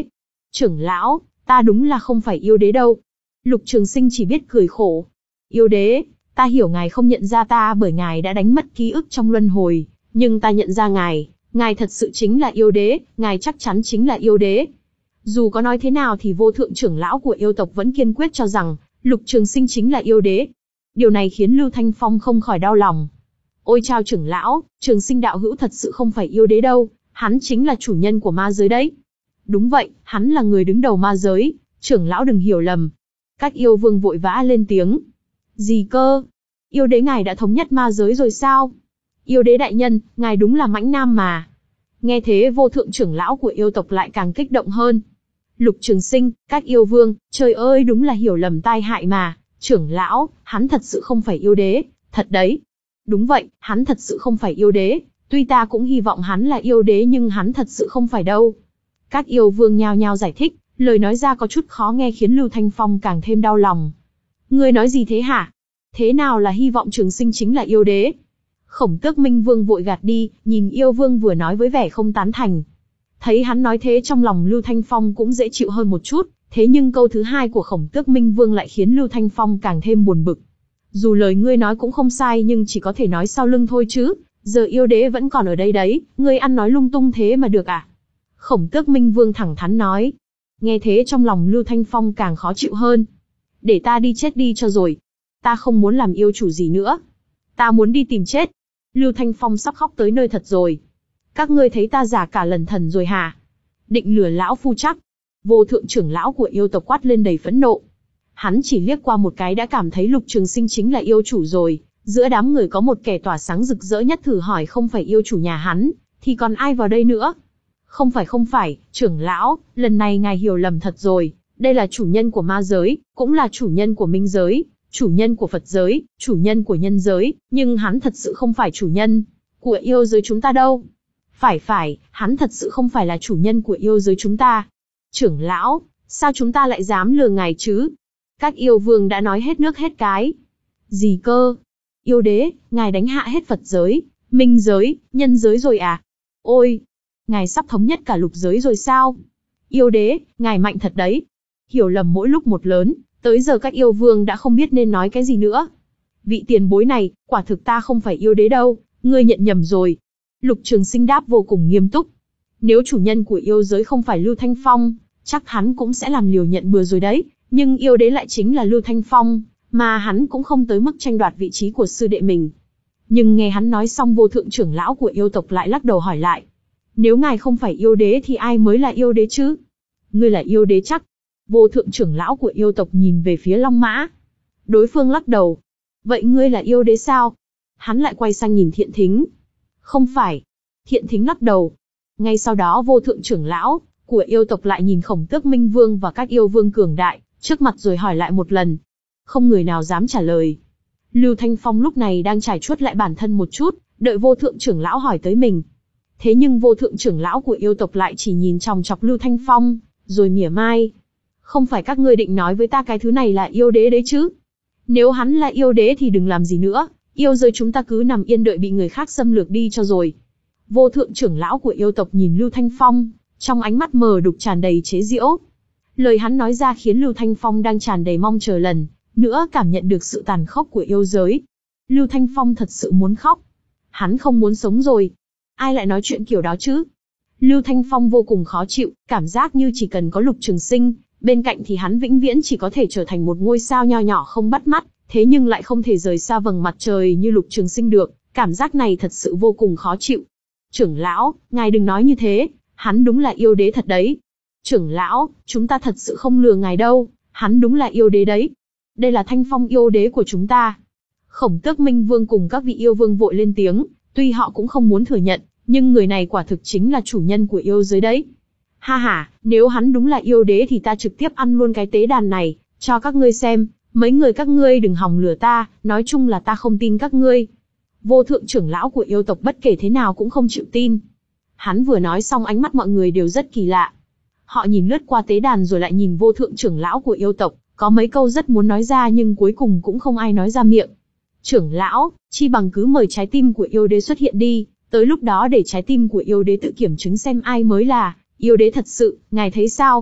Trưởng lão, ta đúng là không phải yêu đế đâu. Lục Trường Sinh chỉ biết cười khổ. Yêu đế, ta hiểu ngài không nhận ra ta bởi ngài đã đánh mất ký ức trong luân hồi, nhưng ta nhận ra ngài, ngài thật sự chính là yêu đế, ngài chắc chắn chính là yêu đế. Dù có nói thế nào thì vô thượng trưởng lão của yêu tộc vẫn kiên quyết cho rằng, Lục Trường Sinh chính là yêu đế. Điều này khiến Lưu Thanh Phong không khỏi đau lòng. Ôi chao trưởng lão, Trường Sinh đạo hữu thật sự không phải yêu đế đâu, hắn chính là chủ nhân của ma giới đấy. Đúng vậy, hắn là người đứng đầu ma giới, trưởng lão đừng hiểu lầm. Các yêu vương vội vã lên tiếng. Gì cơ? Yêu đế ngài đã thống nhất ma giới rồi sao? Yêu đế đại nhân, ngài đúng là mãnh nam mà. Nghe thế vô thượng trưởng lão của yêu tộc lại càng kích động hơn. Lục Trường Sinh, các yêu vương, trời ơi đúng là hiểu lầm tai hại mà. Trưởng lão, hắn thật sự không phải yêu đế, thật đấy. Đúng vậy, hắn thật sự không phải yêu đế. Tuy ta cũng hy vọng hắn là yêu đế nhưng hắn thật sự không phải đâu. Các yêu vương nhao nhao giải thích, lời nói ra có chút khó nghe khiến Lưu Thanh Phong càng thêm đau lòng. Ngươi nói gì thế hả? Thế nào là hy vọng Trường Sinh chính là yêu đế? Khổng Tước Minh Vương vội gạt đi, nhìn yêu vương vừa nói với vẻ không tán thành. Thấy hắn nói thế trong lòng Lưu Thanh Phong cũng dễ chịu hơn một chút, thế nhưng câu thứ hai của Khổng Tước Minh Vương lại khiến Lưu Thanh Phong càng thêm buồn bực. Dù lời ngươi nói cũng không sai nhưng chỉ có thể nói sau lưng thôi chứ, giờ yêu đế vẫn còn ở đây đấy, ngươi ăn nói lung tung thế mà được à? Khổng Tước Minh Vương thẳng thắn nói. Nghe thế trong lòng Lưu Thanh Phong càng khó chịu hơn. Để ta đi chết đi cho rồi. Ta không muốn làm yêu chủ gì nữa. Ta muốn đi tìm chết. Lưu Thanh Phong sắp khóc tới nơi thật rồi. Các ngươi thấy ta giả cả lần thần rồi hả? Định lừa lão phu chắc. Vô thượng trưởng lão của yêu tộc quát lên đầy phẫn nộ. Hắn chỉ liếc qua một cái đã cảm thấy Lục Trường Sinh chính là yêu chủ rồi. Giữa đám người có một kẻ tỏa sáng rực rỡ nhất thử hỏi không phải yêu chủ nhà hắn, thì còn ai vào đây nữa? Không phải không phải, trưởng lão, lần này ngài hiểu lầm thật rồi. Đây là chủ nhân của ma giới, cũng là chủ nhân của minh giới, chủ nhân của Phật giới, chủ nhân của nhân giới, nhưng hắn thật sự không phải chủ nhân của yêu giới chúng ta đâu. Phải phải, hắn thật sự không phải là chủ nhân của yêu giới chúng ta. Trưởng lão, sao chúng ta lại dám lừa ngài chứ? Các yêu vương đã nói hết nước hết cái. Gì cơ? Yêu đế, ngài đánh hạ hết Phật giới, minh giới, nhân giới rồi à? Ôi, ngài sắp thống nhất cả lục giới rồi sao? Yêu đế, ngài mạnh thật đấy. Hiểu lầm mỗi lúc một lớn, tới giờ các yêu vương đã không biết nên nói cái gì nữa. Vị tiền bối này, quả thực ta không phải yêu đế đâu, ngươi nhận nhầm rồi. Lục Trường Sinh đáp vô cùng nghiêm túc. Nếu chủ nhân của yêu giới không phải Lưu Thanh Phong, chắc hắn cũng sẽ làm liều nhận bừa rồi đấy. Nhưng yêu đế lại chính là Lưu Thanh Phong, mà hắn cũng không tới mức tranh đoạt vị trí của sư đệ mình. Nhưng nghe hắn nói xong vô thượng trưởng lão của yêu tộc lại lắc đầu hỏi lại. Nếu ngài không phải yêu đế thì ai mới là yêu đế chứ? Ngươi là yêu đế chắc. Vô thượng trưởng lão của yêu tộc nhìn về phía Long Mã. Đối phương lắc đầu. Vậy ngươi là yêu đế sao? Hắn lại quay sang nhìn Thiện Thính. Không phải. Thiện Thính lắc đầu. Ngay sau đó vô thượng trưởng lão của yêu tộc lại nhìn Khổng Tước Minh Vương và các yêu vương cường đại trước mặt rồi hỏi lại một lần. Không người nào dám trả lời. Lưu Thanh Phong lúc này đang trải chuốt lại bản thân một chút, đợi vô thượng trưởng lão hỏi tới mình. Thế nhưng vô thượng trưởng lão của yêu tộc lại chỉ nhìn chòng chọc Lưu Thanh Phong, rồi mỉa mai. Không phải các ngươi định nói với ta cái thứ này là yêu đế đấy chứ? Nếu hắn là yêu đế thì đừng làm gì nữa, yêu giới chúng ta cứ nằm yên đợi bị người khác xâm lược đi cho rồi. Vô thượng trưởng lão của yêu tộc nhìn Lưu Thanh Phong, trong ánh mắt mờ đục tràn đầy chế giễu. Lời hắn nói ra khiến Lưu Thanh Phong đang tràn đầy mong chờ lần nữa cảm nhận được sự tàn khốc của yêu giới. Lưu Thanh Phong thật sự muốn khóc. Hắn không muốn sống rồi. Ai lại nói chuyện kiểu đó chứ? Lưu Thanh Phong vô cùng khó chịu, cảm giác như chỉ cần có Lục Trường Sinh bên cạnh thì hắn vĩnh viễn chỉ có thể trở thành một ngôi sao nho nhỏ không bắt mắt, thế nhưng lại không thể rời xa vầng mặt trời như Lục Trường Sinh được. Cảm giác này thật sự vô cùng khó chịu. Trưởng lão, ngài đừng nói như thế, hắn đúng là yêu đế thật đấy. Trưởng lão, chúng ta thật sự không lừa ngài đâu, hắn đúng là yêu đế đấy. Đây là Thanh Phong yêu đế của chúng ta. Khổng Tước Minh Vương cùng các vị yêu vương vội lên tiếng, tuy họ cũng không muốn thừa nhận, nhưng người này quả thực chính là chủ nhân của yêu giới đấy. Ha ha, nếu hắn đúng là yêu đế thì ta trực tiếp ăn luôn cái tế đàn này, cho các ngươi xem, mấy người các ngươi đừng hòng lừa ta, nói chung là ta không tin các ngươi. Vô thượng trưởng lão của yêu tộc bất kể thế nào cũng không chịu tin. Hắn vừa nói xong ánh mắt mọi người đều rất kỳ lạ. Họ nhìn lướt qua tế đàn rồi lại nhìn vô thượng trưởng lão của yêu tộc, có mấy câu rất muốn nói ra nhưng cuối cùng cũng không ai nói ra miệng. Trưởng lão, chi bằng cứ mời trái tim của yêu đế xuất hiện đi, tới lúc đó để trái tim của yêu đế tự kiểm chứng xem ai mới là yêu đế thật sự, ngài thấy sao?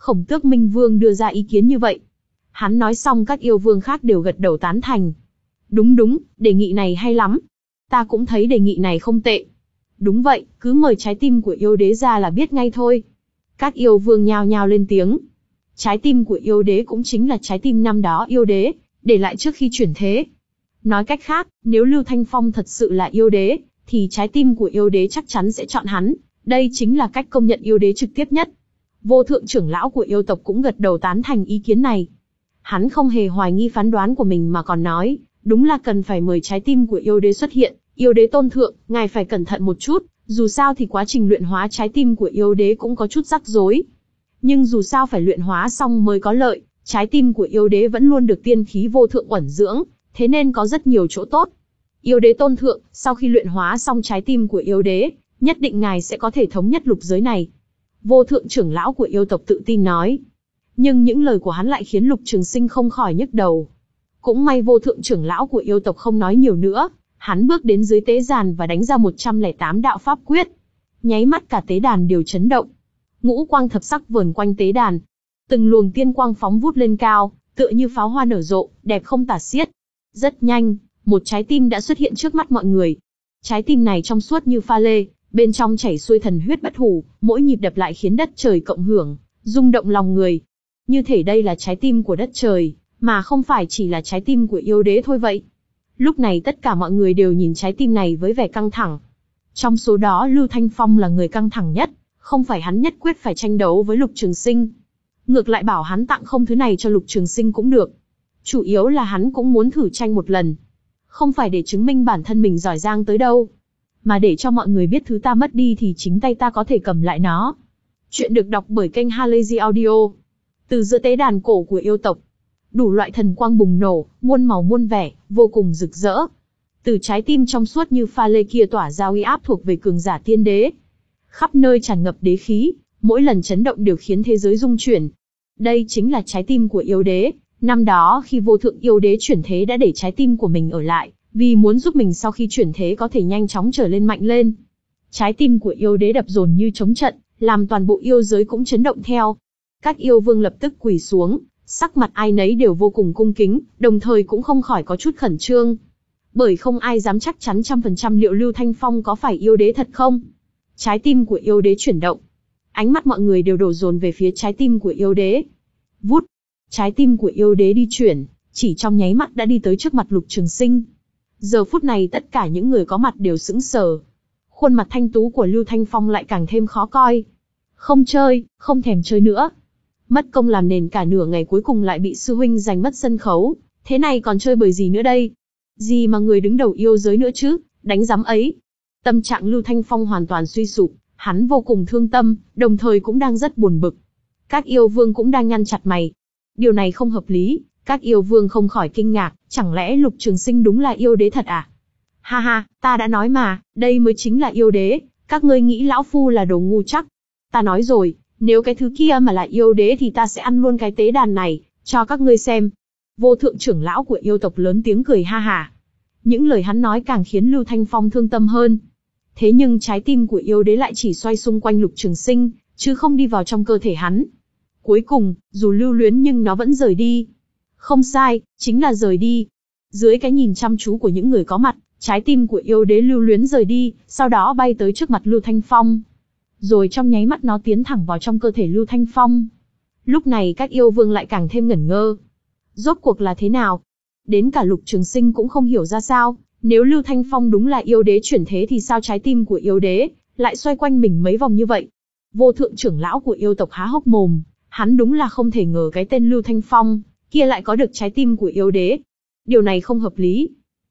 Khổng Tước Minh Vương đưa ra ý kiến như vậy. Hắn nói xong các yêu vương khác đều gật đầu tán thành. Đúng đúng, đề nghị này hay lắm. Ta cũng thấy đề nghị này không tệ. Đúng vậy, cứ mời trái tim của yêu đế ra là biết ngay thôi. Các yêu vương nhao nhao lên tiếng. Trái tim của yêu đế cũng chính là trái tim năm đó yêu đế, để lại trước khi chuyển thế. Nói cách khác, nếu Lưu Thanh Phong thật sự là yêu đế, thì trái tim của yêu đế chắc chắn sẽ chọn hắn. Đây chính là cách công nhận yêu đế trực tiếp nhất. Vô thượng trưởng lão của yêu tộc cũng gật đầu tán thành ý kiến này. Hắn không hề hoài nghi phán đoán của mình mà còn nói, đúng là cần phải mời trái tim của yêu đế xuất hiện. Yêu đế tôn thượng, ngài phải cẩn thận một chút, dù sao thì quá trình luyện hóa trái tim của yêu đế cũng có chút rắc rối. Nhưng dù sao phải luyện hóa xong mới có lợi, trái tim của yêu đế vẫn luôn được tiên khí vô thượng uẩn dưỡng, thế nên có rất nhiều chỗ tốt. Yêu đế tôn thượng, sau khi luyện hóa xong trái tim của yêu đế, nhất định ngài sẽ có thể thống nhất lục giới này. Vô thượng trưởng lão của yêu tộc tự tin nói. Nhưng những lời của hắn lại khiến Lục Trường Sinh không khỏi nhức đầu. Cũng may vô thượng trưởng lão của yêu tộc không nói nhiều nữa, hắn bước đến dưới tế đàn và đánh ra một trăm lẻ tám đạo pháp quyết. Nháy mắt cả tế đàn đều chấn động. Ngũ quang thập sắc vờn quanh tế đàn. Từng luồng tiên quang phóng vút lên cao, tựa như pháo hoa nở rộ, đẹp không tả xiết. Rất nhanh, một trái tim đã xuất hiện trước mắt mọi người. Trái tim này trong suốt như pha lê, bên trong chảy xuôi thần huyết bất hủ, mỗi nhịp đập lại khiến đất trời cộng hưởng, rung động lòng người. Như thể đây là trái tim của đất trời, mà không phải chỉ là trái tim của yêu đế thôi vậy. Lúc này tất cả mọi người đều nhìn trái tim này với vẻ căng thẳng. Trong số đó Lưu Thanh Phong là người căng thẳng nhất, không phải hắn nhất quyết phải tranh đấu với Lục Trường Sinh. Ngược lại bảo hắn tặng không thứ này cho Lục Trường Sinh cũng được. Chủ yếu là hắn cũng muốn thử tranh một lần. Không phải để chứng minh bản thân mình giỏi giang tới đâu, mà để cho mọi người biết thứ ta mất đi thì chính tay ta có thể cầm lại nó. Chuyện được đọc bởi kênh Halazy Audio. Từ giữa tế đàn cổ của yêu tộc, đủ loại thần quang bùng nổ, muôn màu muôn vẻ, vô cùng rực rỡ. Từ trái tim trong suốt như pha lê kia tỏa ra uy áp thuộc về cường giả tiên đế. Khắp nơi tràn ngập đế khí, mỗi lần chấn động đều khiến thế giới rung chuyển. Đây chính là trái tim của yêu đế. Năm đó khi vô thượng yêu đế chuyển thế đã để trái tim của mình ở lại, vì muốn giúp mình sau khi chuyển thế có thể nhanh chóng trở lên mạnh lên. Trái tim của yêu đế đập dồn như trống trận, làm toàn bộ yêu giới cũng chấn động theo. Các yêu vương lập tức quỳ xuống, sắc mặt ai nấy đều vô cùng cung kính, đồng thời cũng không khỏi có chút khẩn trương. Bởi không ai dám chắc chắn trăm phần trăm liệu Lưu Thanh Phong có phải yêu đế thật không. Trái tim của yêu đế chuyển động. Ánh mắt mọi người đều đổ dồn về phía trái tim của yêu đế. Vút, trái tim của yêu đế đi chuyển, chỉ trong nháy mắt đã đi tới trước mặt Lục Trường Sinh. Giờ phút này tất cả những người có mặt đều sững sờ. Khuôn mặt thanh tú của Lưu Thanh Phong lại càng thêm khó coi. Không chơi, không thèm chơi nữa. Mất công làm nền cả nửa ngày cuối cùng lại bị sư huynh giành mất sân khấu. Thế này còn chơi bời gì nữa đây? Gì mà người đứng đầu yêu giới nữa chứ, đánh giám ấy. Tâm trạng Lưu Thanh Phong hoàn toàn suy sụp, hắn vô cùng thương tâm, đồng thời cũng đang rất buồn bực. Các yêu vương cũng đang nhăn chặt mày. Điều này không hợp lý, các yêu vương không khỏi kinh ngạc, chẳng lẽ Lục Trường Sinh đúng là yêu đế thật à? Ha ha, ta đã nói mà, đây mới chính là yêu đế, các ngươi nghĩ lão phu là đồ ngu chắc. Ta nói rồi, nếu cái thứ kia mà là yêu đế thì ta sẽ ăn luôn cái tế đàn này, cho các ngươi xem. Vô thượng trưởng lão của yêu tộc lớn tiếng cười ha ha. Những lời hắn nói càng khiến Lưu Thanh Phong thương tâm hơn. Thế nhưng trái tim của yêu đế lại chỉ xoay xung quanh Lục Trường Sinh, chứ không đi vào trong cơ thể hắn. Cuối cùng, dù lưu luyến nhưng nó vẫn rời đi. Không sai, chính là rời đi. Dưới cái nhìn chăm chú của những người có mặt, trái tim của yêu đế lưu luyến rời đi, sau đó bay tới trước mặt Lưu Thanh Phong. Rồi trong nháy mắt nó tiến thẳng vào trong cơ thể Lưu Thanh Phong. Lúc này các yêu vương lại càng thêm ngẩn ngơ. Rốt cuộc là thế nào? Đến cả Lục Trường Sinh cũng không hiểu ra sao, nếu Lưu Thanh Phong đúng là yêu đế chuyển thế thì sao trái tim của yêu đế lại xoay quanh mình mấy vòng như vậy? Vô thượng trưởng lão của yêu tộc há hốc mồm, hắn đúng là không thể ngờ cái tên Lưu Thanh Phong kia lại có được trái tim của yêu đế. Điều này không hợp lý.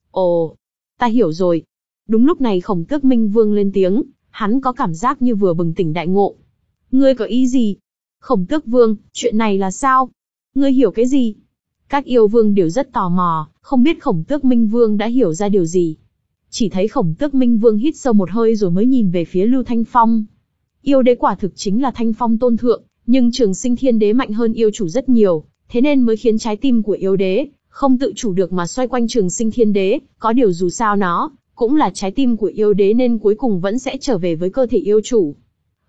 Ồ, ta hiểu rồi. Đúng lúc này Khổng Tước Minh Vương lên tiếng, hắn có cảm giác như vừa bừng tỉnh đại ngộ. Ngươi có ý gì? Khổng Tước Vương, chuyện này là sao? Ngươi hiểu cái gì? Các yêu vương đều rất tò mò, không biết Khổng Tước Minh Vương đã hiểu ra điều gì. Chỉ thấy Khổng Tước Minh Vương hít sâu một hơi rồi mới nhìn về phía Lưu Thanh Phong. Yêu đế quả thực chính là Thanh Phong tôn thượng, nhưng Trường Sinh Thiên Đế mạnh hơn yêu chủ rất nhiều, thế nên mới khiến trái tim của yêu đế không tự chủ được mà xoay quanh Trường Sinh Thiên Đế. Có điều dù sao nó cũng là trái tim của yêu đế nên cuối cùng vẫn sẽ trở về với cơ thể yêu chủ.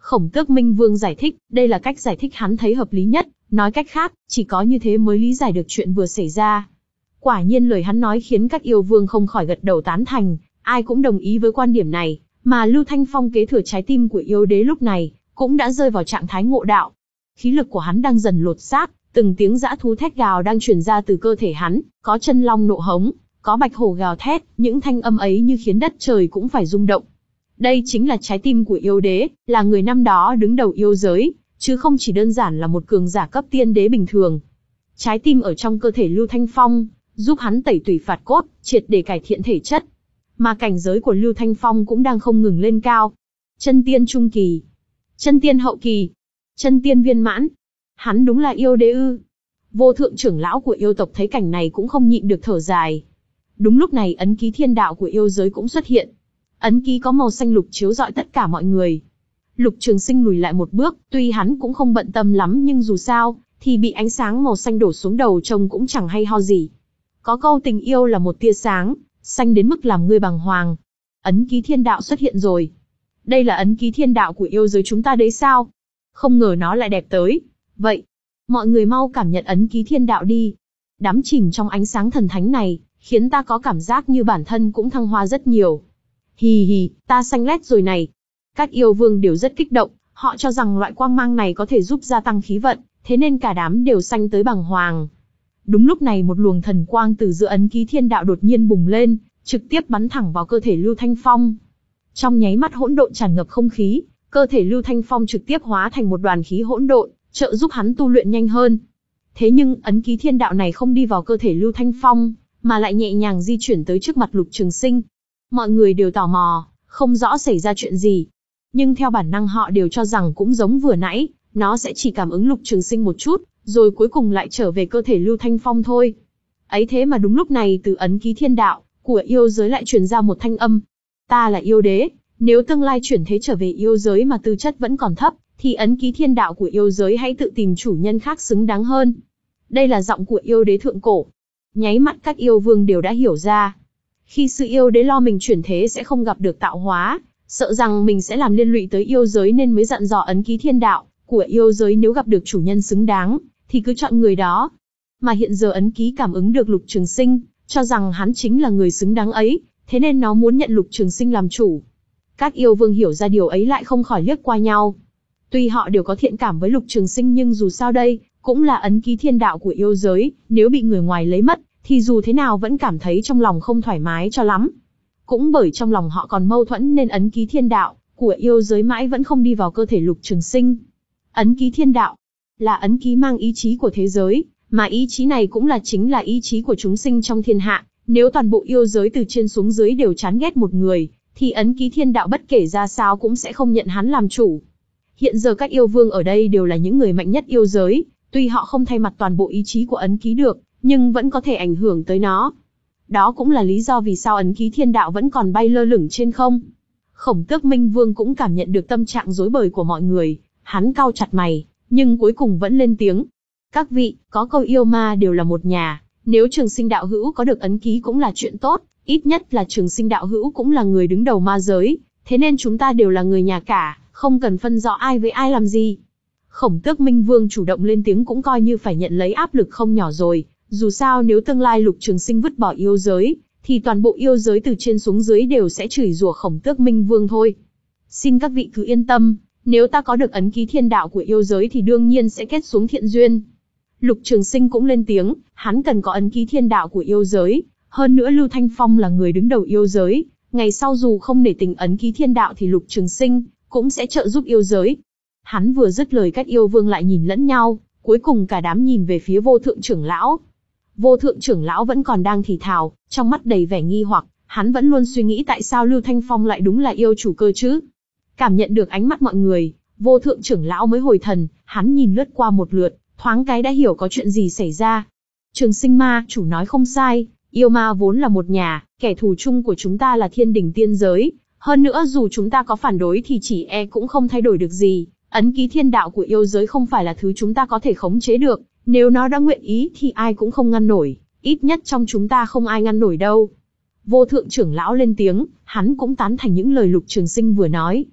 Khổng Tước Minh Vương giải thích, đây là cách giải thích hắn thấy hợp lý nhất, nói cách khác, chỉ có như thế mới lý giải được chuyện vừa xảy ra. Quả nhiên lời hắn nói khiến các yêu vương không khỏi gật đầu tán thành, ai cũng đồng ý với quan điểm này, mà Lưu Thanh Phong kế thừa trái tim của yêu đế lúc này, cũng đã rơi vào trạng thái ngộ đạo. Khí lực của hắn đang dần lột xác, từng tiếng dã thú thét gào đang truyền ra từ cơ thể hắn, có chân long nộ hống, có bạch hổ gào thét, những thanh âm ấy như khiến đất trời cũng phải rung động. Đây chính là trái tim của yêu đế, là người năm đó đứng đầu yêu giới, chứ không chỉ đơn giản là một cường giả cấp tiên đế bình thường. Trái tim ở trong cơ thể Lưu Thanh Phong, giúp hắn tẩy tủy phạt cốt, triệt để cải thiện thể chất. Mà cảnh giới của Lưu Thanh Phong cũng đang không ngừng lên cao. Chân tiên trung kỳ, chân tiên hậu kỳ, chân tiên viên mãn. Hắn đúng là yêu đế ư? Vô thượng trưởng lão của yêu tộc thấy cảnh này cũng không nhịn được thở dài. Đúng lúc này ấn ký thiên đạo của yêu giới cũng xuất hiện. Ấn ký có màu xanh lục chiếu rọi tất cả mọi người. Lục Trường Sinh lùi lại một bước, tuy hắn cũng không bận tâm lắm nhưng dù sao, thì bị ánh sáng màu xanh đổ xuống đầu trông cũng chẳng hay ho gì. Có câu tình yêu là một tia sáng, xanh đến mức làm ngươi bàng hoàng. Ấn ký thiên đạo xuất hiện rồi. Đây là ấn ký thiên đạo của yêu giới chúng ta đấy sao? Không ngờ nó lại đẹp tới. Vậy, mọi người mau cảm nhận ấn ký thiên đạo đi. Đắm chìm trong ánh sáng thần thánh này, khiến ta có cảm giác như bản thân cũng thăng hoa rất nhiều. Hì hì, ta xanh lét rồi này. Các yêu vương đều rất kích động, họ cho rằng loại quang mang này có thể giúp gia tăng khí vận, thế nên cả đám đều xanh tới bàng hoàng. Đúng lúc này một luồng thần quang từ giữa ấn ký thiên đạo đột nhiên bùng lên, trực tiếp bắn thẳng vào cơ thể Lưu Thanh Phong. Trong nháy mắt hỗn độn tràn ngập không khí, cơ thể Lưu Thanh Phong trực tiếp hóa thành một đoàn khí hỗn độn, trợ giúp hắn tu luyện nhanh hơn. Thế nhưng ấn ký thiên đạo này không đi vào cơ thể Lưu Thanh Phong, mà lại nhẹ nhàng di chuyển tới trước mặt Lục Trường Sinh. Mọi người đều tò mò, không rõ xảy ra chuyện gì. Nhưng theo bản năng họ đều cho rằng cũng giống vừa nãy, nó sẽ chỉ cảm ứng Lục Trường Sinh một chút, rồi cuối cùng lại trở về cơ thể Lưu Thanh Phong thôi. Ấy thế mà đúng lúc này từ ấn ký thiên đạo của yêu giới lại truyền ra một thanh âm. Ta là yêu đế, nếu tương lai chuyển thế trở về yêu giới mà tư chất vẫn còn thấp, thì ấn ký thiên đạo của yêu giới hãy tự tìm chủ nhân khác xứng đáng hơn. Đây là giọng của yêu đế thượng cổ. Nháy mắt các yêu vương đều đã hiểu ra. Khi sự yêu đế lo mình chuyển thế sẽ không gặp được tạo hóa, sợ rằng mình sẽ làm liên lụy tới yêu giới nên mới dặn dò ấn ký thiên đạo của yêu giới nếu gặp được chủ nhân xứng đáng, thì cứ chọn người đó. Mà hiện giờ ấn ký cảm ứng được Lục Trường Sinh, cho rằng hắn chính là người xứng đáng ấy, thế nên nó muốn nhận Lục Trường Sinh làm chủ. Các yêu vương hiểu ra điều ấy lại không khỏi liếc qua nhau. Tuy họ đều có thiện cảm với Lục Trường Sinh nhưng dù sao đây, cũng là ấn ký thiên đạo của yêu giới, nếu bị người ngoài lấy mất, thì dù thế nào vẫn cảm thấy trong lòng không thoải mái cho lắm. Cũng bởi trong lòng họ còn mâu thuẫn nên ấn ký thiên đạo của yêu giới mãi vẫn không đi vào cơ thể Lục Trường Sinh. Ấn ký thiên đạo là ấn ký mang ý chí của thế giới, mà ý chí này cũng là chính là ý chí của chúng sinh trong thiên hạ. Nếu toàn bộ yêu giới từ trên xuống dưới đều chán ghét một người, thì ấn ký thiên đạo bất kể ra sao cũng sẽ không nhận hắn làm chủ. Hiện giờ các yêu vương ở đây đều là những người mạnh nhất yêu giới, tuy họ không thay mặt toàn bộ ý chí của ấn ký được, nhưng vẫn có thể ảnh hưởng tới nó. Đó cũng là lý do vì sao ấn ký thiên đạo vẫn còn bay lơ lửng trên không. Khổng Tước Minh Vương cũng cảm nhận được tâm trạng rối bời của mọi người, hắn cau chặt mày, nhưng cuối cùng vẫn lên tiếng. Các vị, có câu yêu ma đều là một nhà, nếu Trường Sinh đạo hữu có được ấn ký cũng là chuyện tốt, ít nhất là Trường Sinh đạo hữu cũng là người đứng đầu ma giới, thế nên chúng ta đều là người nhà cả, không cần phân rõ ai với ai làm gì. Khổng Tước Minh Vương chủ động lên tiếng cũng coi như phải nhận lấy áp lực không nhỏ rồi, dù sao nếu tương lai Lục Trường Sinh vứt bỏ yêu giới, thì toàn bộ yêu giới từ trên xuống dưới đều sẽ chửi rủa Khổng Tước Minh Vương thôi. Xin các vị cứ yên tâm, nếu ta có được ấn ký thiên đạo của yêu giới thì đương nhiên sẽ kết xuống thiện duyên. Lục Trường Sinh cũng lên tiếng, hắn cần có ấn ký thiên đạo của yêu giới, hơn nữa Lưu Thanh Phong là người đứng đầu yêu giới, ngày sau dù không nể tình ấn ký thiên đạo thì Lục Trường Sinh cũng sẽ trợ giúp yêu giới. Hắn vừa dứt lời các yêu vương lại nhìn lẫn nhau, cuối cùng cả đám nhìn về phía Vô Thượng trưởng lão. Vô Thượng trưởng lão vẫn còn đang thì thào, trong mắt đầy vẻ nghi hoặc, hắn vẫn luôn suy nghĩ tại sao Lưu Thanh Phong lại đúng là yêu chủ cơ chứ. Cảm nhận được ánh mắt mọi người, Vô Thượng trưởng lão mới hồi thần, hắn nhìn lướt qua một lượt, thoáng cái đã hiểu có chuyện gì xảy ra. Trường Sinh ma chủ nói không sai, yêu ma vốn là một nhà, kẻ thù chung của chúng ta là thiên đình tiên giới, hơn nữa dù chúng ta có phản đối thì chỉ e cũng không thay đổi được gì. Ấn ký thiên đạo của yêu giới không phải là thứ chúng ta có thể khống chế được, nếu nó đã nguyện ý thì ai cũng không ngăn nổi, ít nhất trong chúng ta không ai ngăn nổi đâu. Vô Thượng trưởng lão lên tiếng, hắn cũng tán thành những lời Lục Trường Sinh vừa nói.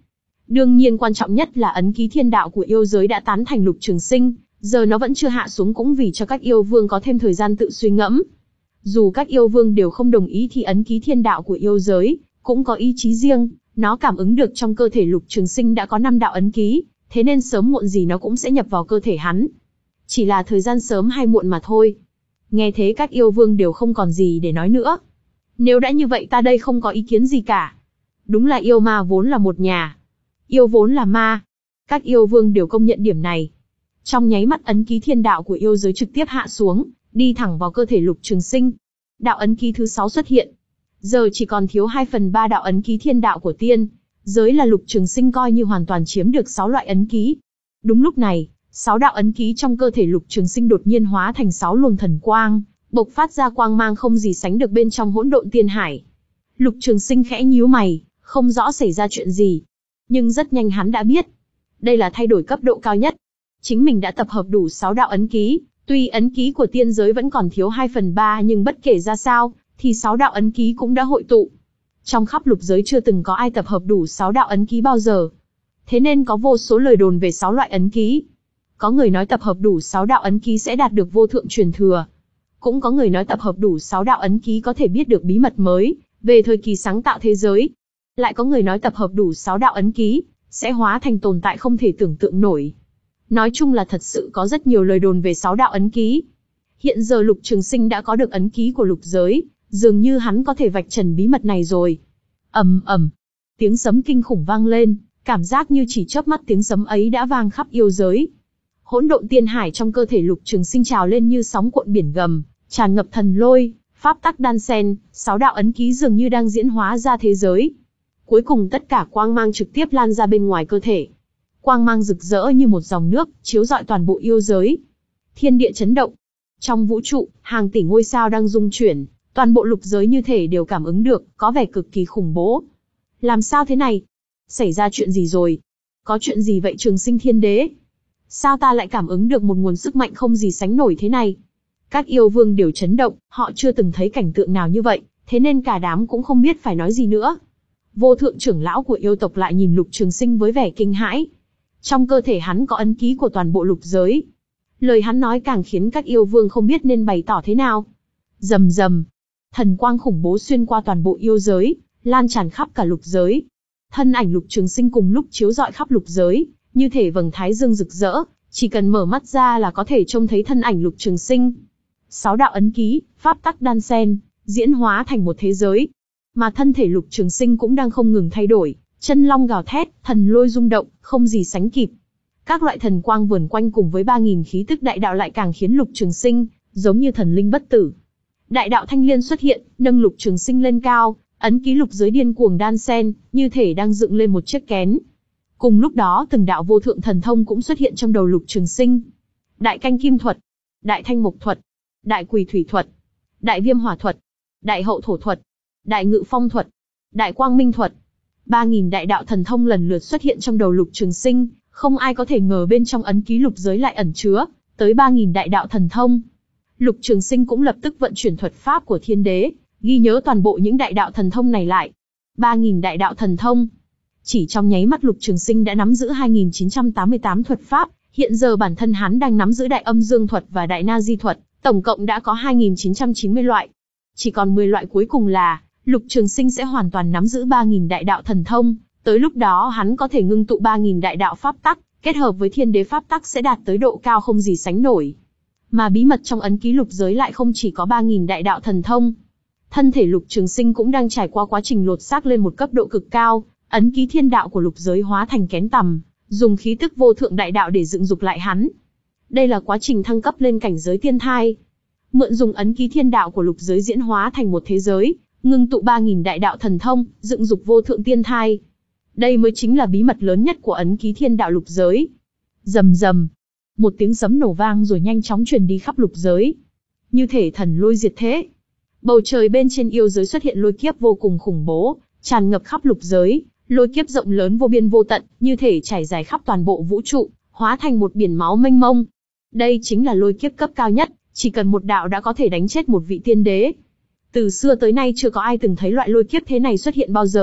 Đương nhiên quan trọng nhất là ấn ký thiên đạo của yêu giới đã tán thành Lục Trường Sinh, giờ nó vẫn chưa hạ xuống cũng vì cho các yêu vương có thêm thời gian tự suy ngẫm. Dù các yêu vương đều không đồng ý thì ấn ký thiên đạo của yêu giới cũng có ý chí riêng, nó cảm ứng được trong cơ thể Lục Trường Sinh đã có năm đạo ấn ký, thế nên sớm muộn gì nó cũng sẽ nhập vào cơ thể hắn. Chỉ là thời gian sớm hay muộn mà thôi. Nghe thế các yêu vương đều không còn gì để nói nữa. Nếu đã như vậy ta đây không có ý kiến gì cả. Đúng là yêu ma vốn là một nhà. Yêu vốn là ma. Các yêu vương đều công nhận điểm này. Trong nháy mắt ấn ký thiên đạo của yêu giới trực tiếp hạ xuống, đi thẳng vào cơ thể Lục Trường Sinh. Đạo ấn ký thứ sáu xuất hiện. Giờ chỉ còn thiếu hai phần ba đạo ấn ký thiên đạo của tiên giới là Lục Trường Sinh coi như hoàn toàn chiếm được sáu loại ấn ký. Đúng lúc này, sáu đạo ấn ký trong cơ thể Lục Trường Sinh đột nhiên hóa thành sáu luồng thần quang, bộc phát ra quang mang không gì sánh được bên trong hỗn độn tiên hải. Lục Trường Sinh khẽ nhíu mày, không rõ xảy ra chuyện gì. Nhưng rất nhanh hắn đã biết. Đây là thay đổi cấp độ cao nhất. Chính mình đã tập hợp đủ sáu đạo ấn ký, tuy ấn ký của tiên giới vẫn còn thiếu hai phần ba nhưng bất kể ra sao, thì sáu đạo ấn ký cũng đã hội tụ. Trong khắp lục giới chưa từng có ai tập hợp đủ sáu đạo ấn ký bao giờ. Thế nên có vô số lời đồn về sáu loại ấn ký. Có người nói tập hợp đủ sáu đạo ấn ký sẽ đạt được vô thượng truyền thừa. Cũng có người nói tập hợp đủ sáu đạo ấn ký có thể biết được bí mật mới về thời kỳ sáng tạo thế giới. Lại có người nói tập hợp đủ sáu đạo ấn ký sẽ hóa thành tồn tại không thể tưởng tượng nổi. Nói chung là thật sự có rất nhiều lời đồn về sáu đạo ấn ký. Hiện giờ Lục Trường Sinh đã có được ấn ký của lục giới, dường như hắn có thể vạch trần bí mật này rồi. Ầm ầm, tiếng sấm kinh khủng vang lên, cảm giác như chỉ chớp mắt tiếng sấm ấy đã vang khắp yêu giới. Hỗn độn tiên hải trong cơ thể Lục Trường Sinh trào lên như sóng cuộn biển gầm, tràn ngập thần lôi, pháp tắc đan xen, sáu đạo ấn ký dường như đang diễn hóa ra thế giới. Cuối cùng tất cả quang mang trực tiếp lan ra bên ngoài cơ thể. Quang mang rực rỡ như một dòng nước, chiếu rọi toàn bộ yêu giới. Thiên địa chấn động. Trong vũ trụ, hàng tỷ ngôi sao đang rung chuyển, toàn bộ lục giới như thể đều cảm ứng được, có vẻ cực kỳ khủng bố. Làm sao thế này? Xảy ra chuyện gì rồi? Có chuyện gì vậy Trường Sinh Thiên Đế? Sao ta lại cảm ứng được một nguồn sức mạnh không gì sánh nổi thế này? Các yêu vương đều chấn động, họ chưa từng thấy cảnh tượng nào như vậy, thế nên cả đám cũng không biết phải nói gì nữa. Vô thượng trưởng lão của yêu tộc lại nhìn Lục Trường Sinh với vẻ kinh hãi. Trong cơ thể hắn có ấn ký của toàn bộ lục giới. Lời hắn nói càng khiến các yêu vương không biết nên bày tỏ thế nào. Rầm rầm, thần quang khủng bố xuyên qua toàn bộ yêu giới, lan tràn khắp cả lục giới. Thân ảnh Lục Trường Sinh cùng lúc chiếu rọi khắp lục giới, như thể vầng thái dương rực rỡ, chỉ cần mở mắt ra là có thể trông thấy thân ảnh Lục Trường Sinh. Sáu đạo ấn ký, pháp tắc đan xen, diễn hóa thành một thế giới. Mà thân thể Lục Trường Sinh cũng đang không ngừng thay đổi, chân long gào thét, thần lôi rung động, không gì sánh kịp. Các loại thần quang vờn quanh cùng với ba nghìn khí tức đại đạo lại càng khiến Lục Trường Sinh giống như thần linh bất tử. Đại đạo thanh liên xuất hiện, nâng Lục Trường Sinh lên cao, ấn ký lục giới điên cuồng đan xen, như thể đang dựng lên một chiếc kén. Cùng lúc đó, từng đạo vô thượng thần thông cũng xuất hiện trong đầu Lục Trường Sinh. Đại canh kim thuật, đại thanh mộc thuật, đại quỳ thủy thuật, đại viêm hỏa thuật, đại hậu thổ thuật, đại ngự phong thuật, đại quang minh thuật. Ba nghìn đại đạo thần thông lần lượt xuất hiện trong đầu Lục Trường Sinh, không ai có thể ngờ bên trong ấn ký lục giới lại ẩn chứa tới ba nghìn đại đạo thần thông. Lục Trường Sinh cũng lập tức vận chuyển thuật pháp của Thiên Đế, ghi nhớ toàn bộ những đại đạo thần thông này lại. ba nghìn đại đạo thần thông. Chỉ trong nháy mắt Lục Trường Sinh đã nắm giữ hai nghìn chín trăm tám mươi tám thuật pháp, hiện giờ bản thân hắn đang nắm giữ đại âm dương thuật và đại na di thuật, tổng cộng đã có hai nghìn chín trăm chín mươi loại. Chỉ còn mười loại cuối cùng là Lục Trường Sinh sẽ hoàn toàn nắm giữ ba nghìn đại đạo thần thông, tới lúc đó hắn có thể ngưng tụ ba nghìn đại đạo pháp tắc, kết hợp với Thiên Đế pháp tắc sẽ đạt tới độ cao không gì sánh nổi. Mà bí mật trong ấn ký lục giới lại không chỉ có ba nghìn đại đạo thần thông. Thân thể Lục Trường Sinh cũng đang trải qua quá trình lột xác lên một cấp độ cực cao, ấn ký thiên đạo của lục giới hóa thành kén tằm, dùng khí tức vô thượng đại đạo để dựng dục lại hắn. Đây là quá trình thăng cấp lên cảnh giới tiên thai. Mượn dùng ấn ký thiên đạo của lục giới diễn hóa thành một thế giới, ngưng tụ ba nghìn đại đạo thần thông, dựng dục vô thượng tiên thai. Đây mới chính là bí mật lớn nhất của ấn ký thiên đạo lục giới. Rầm rầm, một tiếng sấm nổ vang rồi nhanh chóng truyền đi khắp lục giới, như thể thần lôi diệt thế. Bầu trời bên trên yêu giới xuất hiện lôi kiếp vô cùng khủng bố, tràn ngập khắp lục giới, lôi kiếp rộng lớn vô biên vô tận, như thể trải dài khắp toàn bộ vũ trụ, hóa thành một biển máu mênh mông. Đây chính là lôi kiếp cấp cao nhất, chỉ cần một đạo đã có thể đánh chết một vị tiên đế. Từ xưa tới nay chưa có ai từng thấy loại lôi kiếp thế này xuất hiện bao giờ,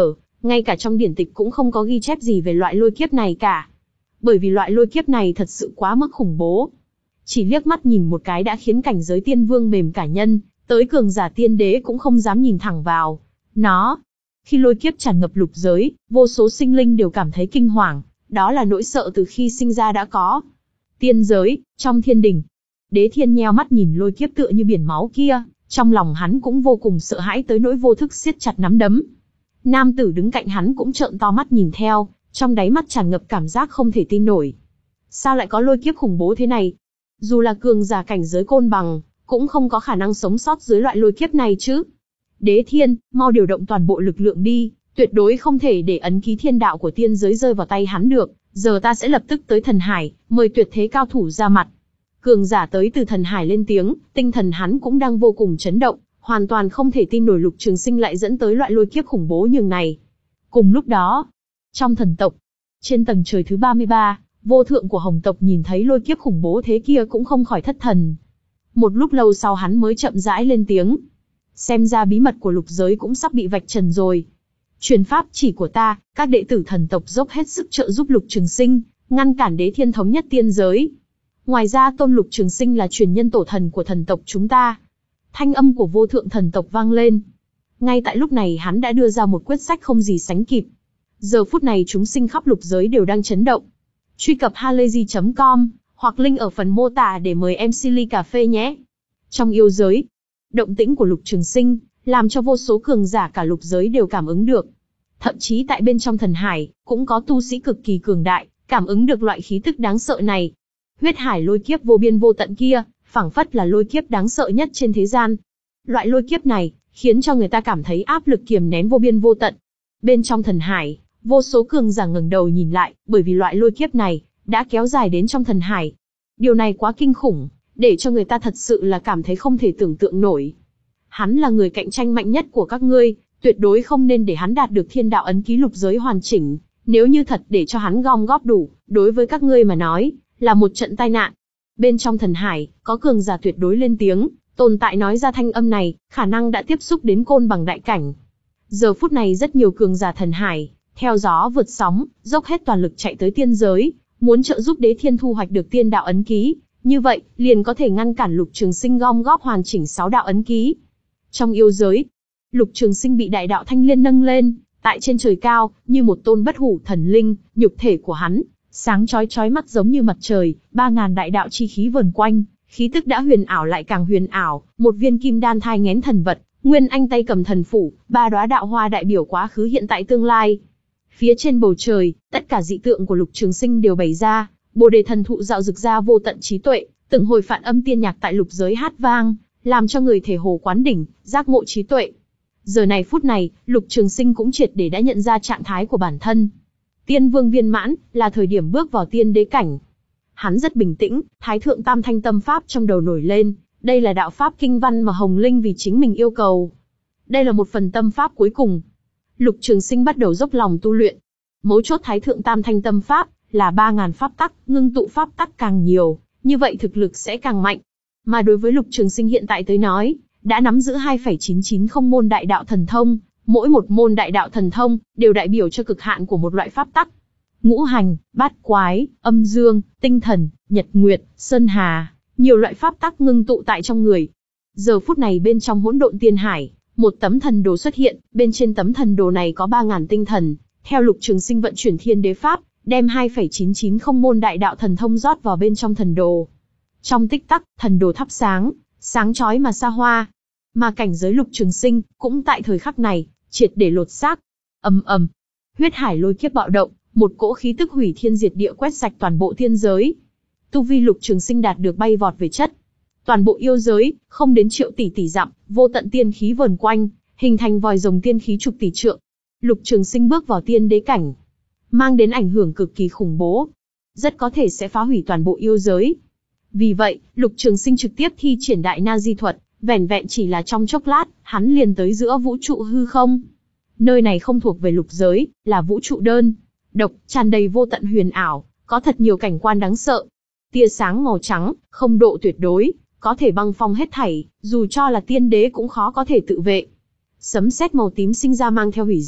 Ngay cả trong điển tịch cũng không có ghi chép gì về loại lôi kiếp này cả. Bởi vì loại lôi kiếp này thật sự quá mức khủng bố. Chỉ liếc mắt nhìn một cái đã khiến cảnh giới tiên vương mềm cả nhân, tới cường giả tiên đế cũng không dám nhìn thẳng vào nó. Khi lôi kiếp tràn ngập lục giới, vô số sinh linh đều cảm thấy kinh hoàng, đó là nỗi sợ từ khi sinh ra đã có. Tiên giới, trong thiên đình, Đế Thiên nheo mắt nhìn lôi kiếp tựa như biển máu kia, trong lòng hắn cũng vô cùng sợ hãi tới nỗi vô thức siết chặt nắm đấm. Nam tử đứng cạnh hắn cũng trợn to mắt nhìn theo, trong đáy mắt tràn ngập cảm giác không thể tin nổi. Sao lại có lôi kiếp khủng bố thế này? Dù là cường giả cảnh giới côn bằng, cũng không có khả năng sống sót dưới loại lôi kiếp này chứ. Đế Thiên, mau điều động toàn bộ lực lượng đi, tuyệt đối không thể để ấn ký thiên đạo của tiên giới rơi vào tay hắn được. Giờ ta sẽ lập tức tới thần hải, mời tuyệt thế cao thủ ra mặt. Cường giả tới từ thần hải lên tiếng, tinh thần hắn cũng đang vô cùng chấn động, hoàn toàn không thể tin nổi Lục Trường Sinh lại dẫn tới loại lôi kiếp khủng bố nhường này. Cùng lúc đó, trong thần tộc, trên tầng trời thứ ba mươi ba, vô thượng của Hồng tộc nhìn thấy lôi kiếp khủng bố thế kia cũng không khỏi thất thần. Một lúc lâu sau hắn mới chậm rãi lên tiếng. Xem ra bí mật của lục giới cũng sắp bị vạch trần rồi. Truyền pháp chỉ của ta, các đệ tử thần tộc dốc hết sức trợ giúp Lục Trường Sinh, ngăn cản Đế Thiên thống nhất tiên giới. Ngoài ra tôn Lục Trường Sinh là truyền nhân tổ thần của thần tộc chúng ta. Thanh âm của vô thượng thần tộc vang lên. Ngay tại lúc này hắn đã đưa ra một quyết sách không gì sánh kịp. Giờ phút này chúng sinh khắp lục giới đều đang chấn động. Truy cập halayzi chấm com, hoặc link ở phần mô tả để mời em xê ly cà phê nhé. Trong yêu giới, động tĩnh của Lục Trường Sinh, làm cho vô số cường giả cả lục giới đều cảm ứng được. Thậm chí tại bên trong thần hải, cũng có tu sĩ cực kỳ cường đại, cảm ứng được loại khí tức đáng sợ này. Huyết hải lôi kiếp vô biên vô tận kia, phảng phất là lôi kiếp đáng sợ nhất trên thế gian. Loại lôi kiếp này, khiến cho người ta cảm thấy áp lực kiềm nén vô biên vô tận. Bên trong thần hải, vô số cường giả ngẩng đầu nhìn lại, bởi vì loại lôi kiếp này, đã kéo dài đến trong thần hải. Điều này quá kinh khủng, để cho người ta thật sự là cảm thấy không thể tưởng tượng nổi. Hắn là người cạnh tranh mạnh nhất của các ngươi, tuyệt đối không nên để hắn đạt được thiên đạo ấn ký lục giới hoàn chỉnh. Nếu như thật để cho hắn gom góp đủ, đối với các ngươi mà nói, là một trận tai nạn. Bên trong thần hải, có cường giả tuyệt đối lên tiếng, tồn tại nói ra thanh âm này, khả năng đã tiếp xúc đến côn bằng đại cảnh. Giờ phút này rất nhiều cường giả thần hải, theo gió vượt sóng, dốc hết toàn lực chạy tới tiên giới, muốn trợ giúp Đế Thiên thu hoạch được tiên đạo ấn ký. Như vậy, liền có thể ngăn cản Lục Trường Sinh gom góp hoàn chỉnh sáu đạo ấn ký. Trong yêu giới, Lục Trường Sinh bị đại đạo thanh liên nâng lên, tại trên trời cao, như một tôn bất hủ thần linh, nhục thể của hắn, sáng chói chói mắt giống như mặt trời, ba ngàn đại đạo chi khí vờn quanh, khí tức đã huyền ảo lại càng huyền ảo, một viên kim đan thai nghén thần vật, Nguyên Anh tay cầm thần phủ, ba đóa đạo hoa đại biểu quá khứ hiện tại tương lai. Phía trên bầu trời, tất cả dị tượng của Lục Trường Sinh đều bày ra, Bồ Đề thần thụ dạo rực ra vô tận trí tuệ, từng hồi phản âm tiên nhạc tại lục giới hát vang, làm cho người thể hồ quán đỉnh, giác ngộ trí tuệ. Giờ này phút này, Lục Trường Sinh cũng triệt để đã nhận ra trạng thái của bản thân. Tiên vương viên mãn, là thời điểm bước vào tiên đế cảnh. Hắn rất bình tĩnh, Thái thượng tam thanh tâm pháp trong đầu nổi lên, đây là đạo pháp kinh văn mà Hồng Linh vì chính mình yêu cầu. Đây là một phần tâm pháp cuối cùng. Lục Trường Sinh bắt đầu dốc lòng tu luyện. Mấu chốt Thái thượng tam thanh tâm pháp là ba ngàn pháp tắc, ngưng tụ pháp tắc càng nhiều, như vậy thực lực sẽ càng mạnh. Mà đối với Lục Trường Sinh hiện tại tới nói, đã nắm giữ hai phẩy chín chín không môn đại đạo thần thông, mỗi một môn đại đạo thần thông đều đại biểu cho cực hạn của một loại pháp tắc. Ngũ hành, bát quái, âm dương, tinh thần, nhật nguyệt, sơn hà, nhiều loại pháp tắc ngưng tụ tại trong người. Giờ phút này bên trong hỗn độn tiên hải, một tấm thần đồ xuất hiện, bên trên tấm thần đồ này có ba ngàn tinh thần, theo Lục Trường Sinh vận chuyển thiên đế pháp, đem hai phẩy chín chín không môn đại đạo thần thông rót vào bên trong thần đồ. Trong tích tắc, thần đồ thắp sáng, sáng chói mà xa hoa. Mà cảnh giới Lục Trường Sinh cũng tại thời khắc này triệt để lột xác. Ầm ầm, huyết hải lôi kiếp bạo động, một cỗ khí tức hủy thiên diệt địa quét sạch toàn bộ thiên giới. Tu vi Lục Trường Sinh đạt được bay vọt về chất. Toàn bộ yêu giới, không đến triệu tỷ tỷ dặm, vô tận tiên khí vờn quanh, hình thành vòi rồng tiên khí chục tỷ trượng. Lục Trường Sinh bước vào tiên đế cảnh, mang đến ảnh hưởng cực kỳ khủng bố, rất có thể sẽ phá hủy toàn bộ yêu giới. Vì vậy, Lục Trường Sinh trực tiếp thi triển đại na di thuật, vẻn vẹn chỉ là trong chốc lát, hắn liền tới giữa vũ trụ hư không. Nơi này không thuộc về lục giới, là vũ trụ đơn độc, tràn đầy vô tận huyền ảo, có thật nhiều cảnh quan đáng sợ. Tia sáng màu trắng, không độ tuyệt đối, có thể băng phong hết thảy, dù cho là tiên đế cũng khó có thể tự vệ. Sấm sét màu tím sinh ra mang theo hủy diệt,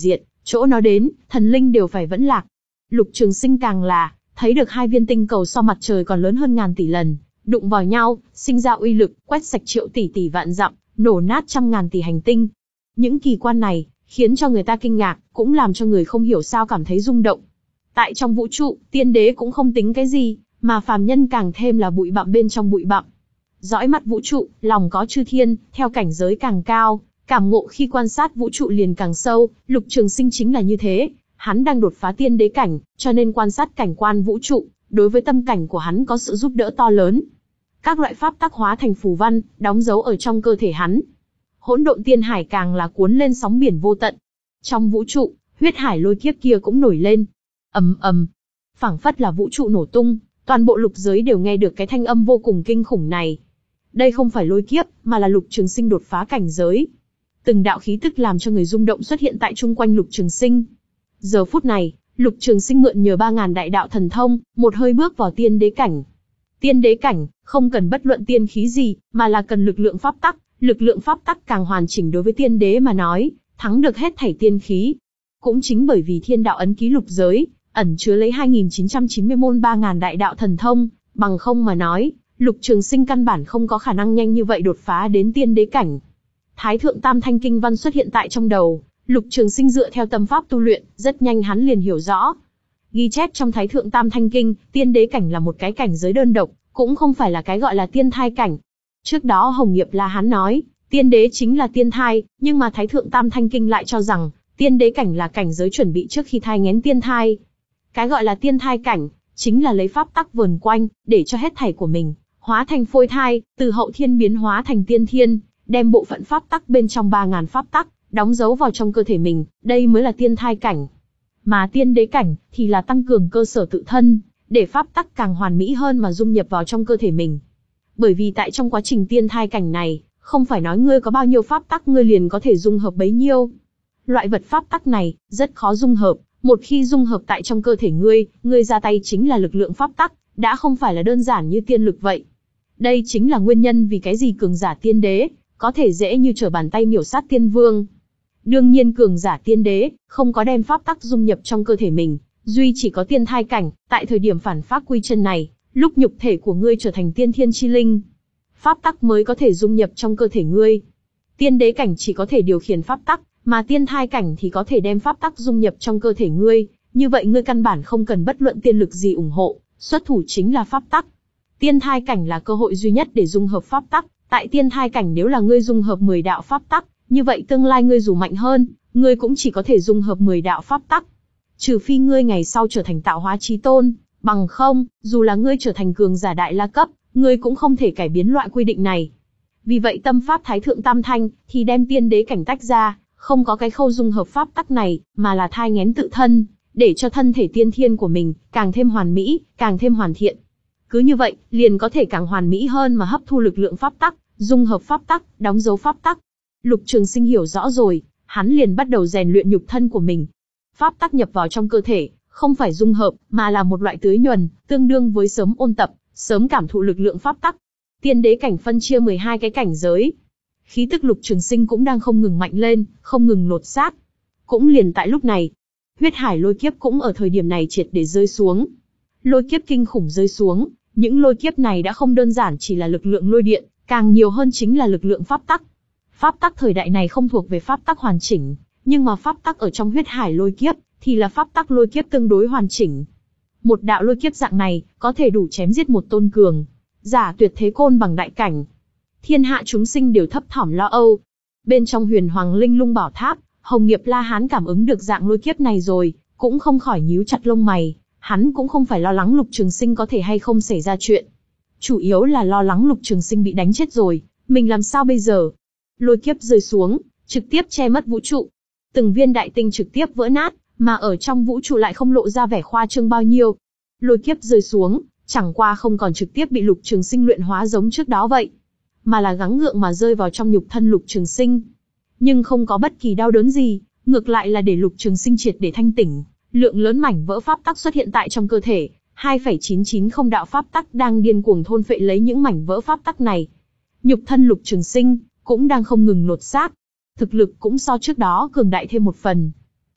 chỗ nó đến, thần linh đều phải vẫn lạc. Lục Trường Sinh càng là thấy được hai viên tinh cầu so mặt trời còn lớn hơn ngàn tỷ lần, đụng vào nhau, sinh ra uy lực, quét sạch triệu tỷ tỷ vạn dặm, nổ nát trăm ngàn tỷ hành tinh. Những kỳ quan này khiến cho người ta kinh ngạc, cũng làm cho người không hiểu sao cảm thấy rung động. Tại trong vũ trụ, tiên đế cũng không tính cái gì, mà phàm nhân càng thêm là bụi bặm bên trong bụi bặm. Dõi mắt vũ trụ, lòng có chư thiên, theo cảnh giới càng cao, cảm ngộ khi quan sát vũ trụ liền càng sâu. Lục Trường Sinh chính là như thế, hắn đang đột phá tiên đế cảnh, cho nên quan sát cảnh quan vũ trụ, đối với tâm cảnh của hắn có sự giúp đỡ to lớn. Các loại pháp tắc hóa thành phù văn, đóng dấu ở trong cơ thể hắn. Hỗn độn tiên hải càng là cuốn lên sóng biển vô tận. Trong vũ trụ, huyết hải lôi kiếp kia cũng nổi lên. Ầm ầm, phảng phất là vũ trụ nổ tung, toàn bộ lục giới đều nghe được cái thanh âm vô cùng kinh khủng này. Đây không phải lôi kiếp, mà là Lục Trường Sinh đột phá cảnh giới. Từng đạo khí tức làm cho người rung động xuất hiện tại chung quanh Lục Trường Sinh. Giờ phút này, Lục Trường Sinh mượn nhờ ba ngàn đại đạo thần thông, một hơi bước vào tiên đế cảnh. Tiên đế cảnh, không cần bất luận tiên khí gì, mà là cần lực lượng pháp tắc, lực lượng pháp tắc càng hoàn chỉnh đối với tiên đế mà nói, thắng được hết thảy tiên khí. Cũng chính bởi vì thiên đạo ấn ký lục giới, ẩn chứa lấy hai nghìn chín trăm chín mươi môn ba ngàn đại đạo thần thông, bằng không mà nói, Lục Trường Sinh căn bản không có khả năng nhanh như vậy đột phá đến tiên đế cảnh. Thái thượng tam thanh kinh văn xuất hiện tại trong đầu, Lục Trường Sinh dựa theo tâm pháp tu luyện, rất nhanh hắn liền hiểu rõ. Ghi chép trong Thái thượng tam thanh kinh, tiên đế cảnh là một cái cảnh giới đơn độc, cũng không phải là cái gọi là tiên thai cảnh. Trước đó Hồng Nghiệp La Hán nói, tiên đế chính là tiên thai, nhưng mà Thái thượng tam thanh kinh lại cho rằng, tiên đế cảnh là cảnh giới chuẩn bị trước khi thai nghén tiên thai. Cái gọi là tiên thai cảnh, chính là lấy pháp tắc vờn quanh, để cho hết thảy của mình hóa thành phôi thai, từ hậu thiên biến hóa thành tiên thiên, đem bộ phận pháp tắc bên trong ba ngàn pháp tắc đóng dấu vào trong cơ thể mình, đây mới là tiên thai cảnh. Mà tiên đế cảnh thì là tăng cường cơ sở tự thân, để pháp tắc càng hoàn mỹ hơn mà dung nhập vào trong cơ thể mình. Bởi vì tại trong quá trình tiên thai cảnh này, không phải nói ngươi có bao nhiêu pháp tắc ngươi liền có thể dung hợp bấy nhiêu. Loại vật pháp tắc này rất khó dung hợp, một khi dung hợp tại trong cơ thể ngươi, ngươi ra tay chính là lực lượng pháp tắc, đã không phải là đơn giản như tiên lực vậy. Đây chính là nguyên nhân vì cái gì cường giả tiên đế có thể dễ như trở bàn tay miểu sát tiên vương. Đương nhiên cường giả tiên đế không có đem pháp tắc dung nhập trong cơ thể mình, duy chỉ có tiên thai cảnh, tại thời điểm phản phát quy chân này, lúc nhục thể của ngươi trở thành tiên thiên chi linh, pháp tắc mới có thể dung nhập trong cơ thể ngươi. Tiên đế cảnh chỉ có thể điều khiển pháp tắc, mà tiên thai cảnh thì có thể đem pháp tắc dung nhập trong cơ thể ngươi, như vậy ngươi căn bản không cần bất luận tiên lực gì ủng hộ, xuất thủ chính là pháp tắc. Tiên thai cảnh là cơ hội duy nhất để dung hợp pháp tắc, tại tiên thai cảnh nếu là ngươi dung hợp mười đạo pháp tắc, như vậy tương lai ngươi dù mạnh hơn, ngươi cũng chỉ có thể dung hợp mười đạo pháp tắc. Trừ phi ngươi ngày sau trở thành tạo hóa chí tôn, bằng không, dù là ngươi trở thành cường giả đại la cấp, ngươi cũng không thể cải biến loại quy định này. Vì vậy tâm pháp Thái thượng tam thanh thì đem tiên đế cảnh tách ra, không có cái khâu dung hợp pháp tắc này, mà là thai nghén tự thân, để cho thân thể tiên thiên của mình càng thêm hoàn mỹ, càng thêm hoàn thiện. Cứ như vậy, liền có thể càng hoàn mỹ hơn mà hấp thu lực lượng pháp tắc, dung hợp pháp tắc, đóng dấu pháp tắc. Lục Trường Sinh hiểu rõ rồi, hắn liền bắt đầu rèn luyện nhục thân của mình. Pháp tắc nhập vào trong cơ thể, không phải dung hợp, mà là một loại tưới nhuần, tương đương với sớm ôn tập, sớm cảm thụ lực lượng pháp tắc. Tiên đế cảnh phân chia mười hai cái cảnh giới. Khí tức Lục Trường Sinh cũng đang không ngừng mạnh lên, không ngừng lột xác. Cũng liền tại lúc này, huyết hải lôi kiếp cũng ở thời điểm này triệt để rơi xuống. Lôi kiếp kinh khủng rơi xuống, những lôi kiếp này đã không đơn giản chỉ là lực lượng lôi điện, càng nhiều hơn chính là lực lượng pháp tắc. Pháp tắc thời đại này không thuộc về pháp tắc hoàn chỉnh, nhưng mà pháp tắc ở trong huyết hải lôi kiếp thì là pháp tắc lôi kiếp tương đối hoàn chỉnh. Một đạo lôi kiếp dạng này có thể đủ chém giết một tôn cường giả tuyệt thế côn bằng đại cảnh. Thiên hạ chúng sinh đều thấp thỏm lo âu. Bên trong Huyền Hoàng Linh Lung Bảo Tháp, Hồng Nghiệp La Hán cảm ứng được dạng lôi kiếp này rồi, cũng không khỏi nhíu chặt lông mày. Hắn cũng không phải lo lắng Lục Trường Sinh có thể hay không xảy ra chuyện, chủ yếu là lo lắng Lục Trường Sinh bị đánh chết rồi, mình làm sao bây giờ? Lôi kiếp rơi xuống, trực tiếp che mất vũ trụ. Từng viên đại tinh trực tiếp vỡ nát, mà ở trong vũ trụ lại không lộ ra vẻ khoa trương bao nhiêu. Lôi kiếp rơi xuống, chẳng qua không còn trực tiếp bị Lục Trường Sinh luyện hóa giống trước đó vậy, mà là gắng gượng mà rơi vào trong nhục thân Lục Trường Sinh. Nhưng không có bất kỳ đau đớn gì, ngược lại là để Lục Trường Sinh triệt để thanh tỉnh. Lượng lớn mảnh vỡ pháp tắc xuất hiện tại trong cơ thể, hai phẩy chín chín không đạo pháp tắc đang điên cuồng thôn phệ lấy những mảnh vỡ pháp tắc này. Nhục thân Lục Trường Sinh cũng đang không ngừng lột xác, thực lực cũng so trước đó cường đại thêm một phần.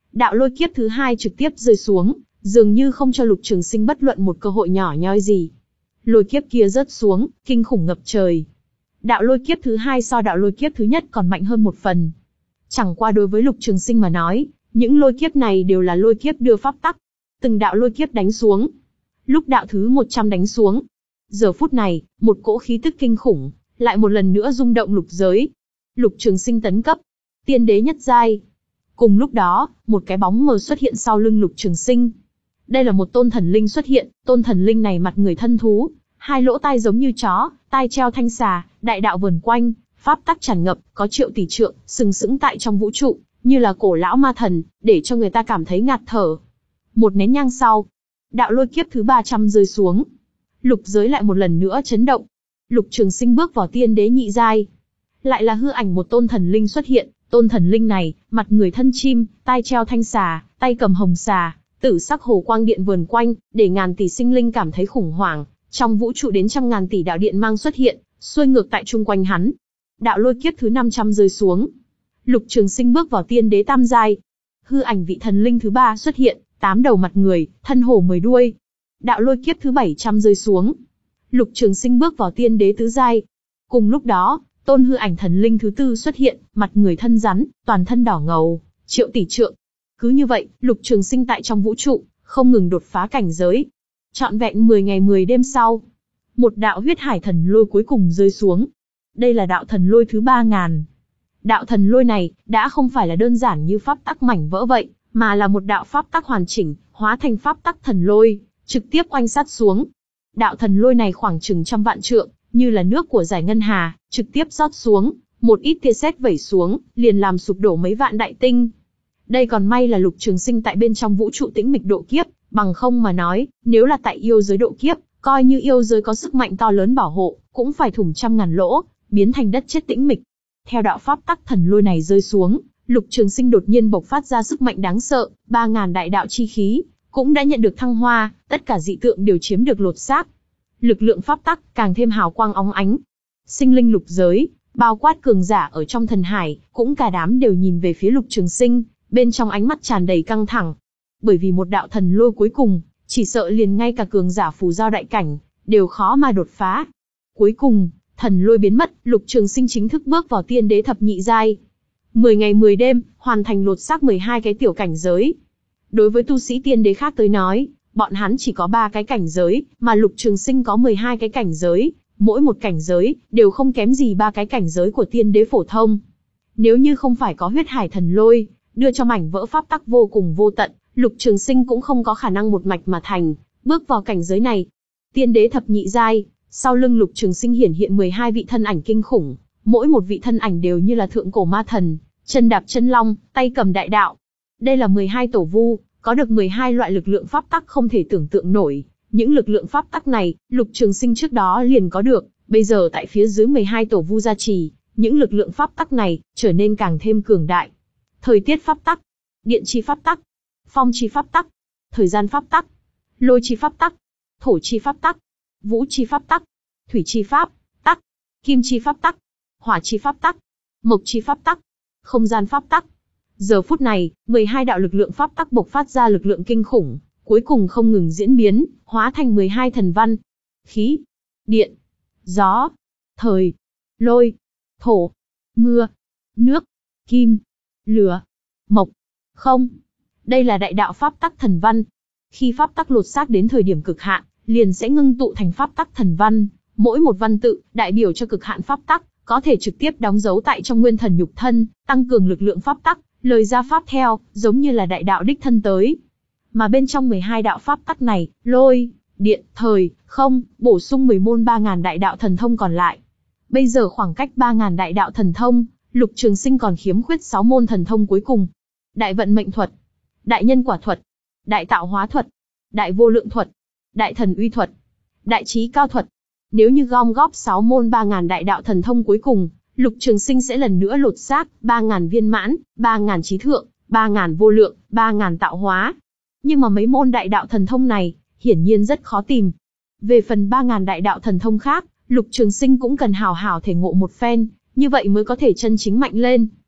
Đạo lôi kiếp thứ hai trực tiếp rơi xuống, dường như không cho Lục Trường Sinh bất luận một cơ hội nhỏ nhoi gì. Lôi kiếp kia rớt xuống, kinh khủng ngập trời. Đạo lôi kiếp thứ hai so đạo lôi kiếp thứ nhất còn mạnh hơn một phần. Chẳng qua đối với Lục Trường Sinh mà nói, những lôi kiếp này đều là lôi kiếp đưa pháp tắc. Từng đạo lôi kiếp đánh xuống. Lúc đạo thứ một trăm đánh xuống, giờ phút này, một cỗ khí tức kinh khủng, lại một lần nữa rung động lục giới. Lục Trường Sinh tấn cấp, tiên đế nhất giai. Cùng lúc đó, một cái bóng mờ xuất hiện sau lưng Lục Trường Sinh. Đây là một tôn thần linh xuất hiện, tôn thần linh này mặt người thân thú, hai lỗ tai giống như chó, tai treo thanh xà, đại đạo vờn quanh, pháp tắc tràn ngập, có triệu tỷ trượng, sừng sững tại trong vũ trụ, như là cổ lão ma thần, để cho người ta cảm thấy ngạt thở. Một nén nhang sau, đạo lôi kiếp thứ ba trăm rơi xuống. Lục giới lại một lần nữa chấn động. Lục Trường Sinh bước vào tiên đế nhị giai. Lại là hư ảnh một tôn thần linh xuất hiện, tôn thần linh này, mặt người thân chim, tai treo thanh xà, tay cầm hồng xà, tử sắc hồ quang điện vờn quanh, để ngàn tỷ sinh linh cảm thấy khủng hoảng. Trong vũ trụ đến trăm ngàn tỷ đạo điện mang xuất hiện, xuôi ngược tại chung quanh hắn. Đạo lôi kiếp thứ năm trăm rơi xuống. Lục Trường Sinh bước vào tiên đế tam giai. Hư ảnh vị thần linh thứ ba xuất hiện, tám đầu mặt người, thân hổ mười đuôi. Đạo lôi kiếp thứ bảy trăm rơi xuống. Lục Trường Sinh bước vào tiên đế tứ giai. Cùng lúc đó, tôn hư ảnh thần linh thứ tư xuất hiện, mặt người thân rắn, toàn thân đỏ ngầu, triệu tỷ trượng. Cứ như vậy, Lục Trường Sinh tại trong vũ trụ, không ngừng đột phá cảnh giới. Trọn vẹn mười ngày mười đêm sau, một đạo huyết hải thần lôi cuối cùng rơi xuống. Đây là đạo thần lôi thứ ba ngàn. Đạo thần lôi này, đã không phải là đơn giản như pháp tắc mảnh vỡ vậy, mà là một đạo pháp tắc hoàn chỉnh, hóa thành pháp tắc thần lôi, trực tiếp oanh sát xuống. Đạo thần lôi này khoảng chừng trăm vạn trượng, như là nước của giải ngân hà, trực tiếp rót xuống, một ít tia sét vẩy xuống, liền làm sụp đổ mấy vạn đại tinh. Đây còn may là Lục Trường Sinh tại bên trong vũ trụ tĩnh mịch độ kiếp, bằng không mà nói, nếu là tại yêu giới độ kiếp, coi như yêu giới có sức mạnh to lớn bảo hộ, cũng phải thủng trăm ngàn lỗ, biến thành đất chết tĩnh mịch. Theo đạo pháp tắc thần lôi này rơi xuống, Lục Trường Sinh đột nhiên bộc phát ra sức mạnh đáng sợ, ba ngàn đại đạo chi khí cũng đã nhận được thăng hoa, tất cả dị tượng đều chiếm được lột xác. Lực lượng pháp tắc càng thêm hào quang óng ánh. Sinh linh lục giới, bao quát cường giả ở trong thần hải, cũng cả đám đều nhìn về phía Lục Trường Sinh, bên trong ánh mắt tràn đầy căng thẳng. Bởi vì một đạo thần lôi cuối cùng, chỉ sợ liền ngay cả cường giả phù giao đại cảnh đều khó mà đột phá. Cuối cùng, thần lôi biến mất, Lục Trường Sinh chính thức bước vào tiên đế thập nhị giai. mười ngày mười đêm, hoàn thành lột xác mười hai cái tiểu cảnh giới. Đối với tu sĩ tiên đế khác tới nói, bọn hắn chỉ có ba cái cảnh giới, mà Lục Trường Sinh có mười hai cái cảnh giới, mỗi một cảnh giới đều không kém gì ba cái cảnh giới của tiên đế phổ thông. Nếu như không phải có huyết hải thần lôi, đưa cho mảnh vỡ pháp tắc vô cùng vô tận, Lục Trường Sinh cũng không có khả năng một mạch mà thành, bước vào cảnh giới này. Tiên đế thập nhị giai, sau lưng Lục Trường Sinh hiển hiện mười hai vị thân ảnh kinh khủng, mỗi một vị thân ảnh đều như là thượng cổ ma thần, chân đạp chân long, tay cầm đại đạo. Đây là mười hai tổ vu, có được mười hai loại lực lượng pháp tắc không thể tưởng tượng nổi. Những lực lượng pháp tắc này, Lục Trường Sinh trước đó liền có được, bây giờ tại phía dưới mười hai tổ vu gia trì, những lực lượng pháp tắc này trở nên càng thêm cường đại. Thời tiết pháp tắc, điện chi pháp tắc, phong chi pháp tắc, thời gian pháp tắc, lôi chi pháp tắc, thổ chi pháp tắc, vũ chi pháp tắc, thủy chi pháp tắc, kim chi pháp tắc, hỏa chi pháp tắc, mộc chi pháp tắc, không gian pháp tắc. Giờ phút này, mười hai đạo lực lượng pháp tắc bộc phát ra lực lượng kinh khủng, cuối cùng không ngừng diễn biến, hóa thành mười hai thần văn. Khí, điện, gió, thời, lôi, thổ, mưa, nước, kim, lửa, mộc, không. Đây là đại đạo pháp tắc thần văn. Khi pháp tắc lột xác đến thời điểm cực hạn, liền sẽ ngưng tụ thành pháp tắc thần văn. Mỗi một văn tự, đại biểu cho cực hạn pháp tắc, có thể trực tiếp đóng dấu tại trong nguyên thần nhục thân, tăng cường lực lượng pháp tắc, lời ra pháp theo, giống như là đại đạo đích thân tới. Mà bên trong mười hai đạo pháp tắc này, lôi, điện, thời, không, bổ sung mười môn ba ngàn đại đạo thần thông còn lại. Bây giờ khoảng cách ba ngàn đại đạo thần thông, Lục Trường Sinh còn khiếm khuyết sáu môn thần thông cuối cùng. Đại vận mệnh thuật, đại nhân quả thuật, đại tạo hóa thuật, đại vô lượng thuật, đại thần uy thuật, đại trí cao thuật. Nếu như gom góp sáu môn ba ngàn đại đạo thần thông cuối cùng, Lục Trường Sinh sẽ lần nữa lột xác ba ngàn viên mãn, ba ngàn trí thượng, ba ngàn vô lượng, ba ngàn tạo hóa. Nhưng mà mấy môn đại đạo thần thông này, hiển nhiên rất khó tìm. Về phần ba ngàn đại đạo thần thông khác, Lục Trường Sinh cũng cần hào hào thể ngộ một phen, như vậy mới có thể chân chính mạnh lên.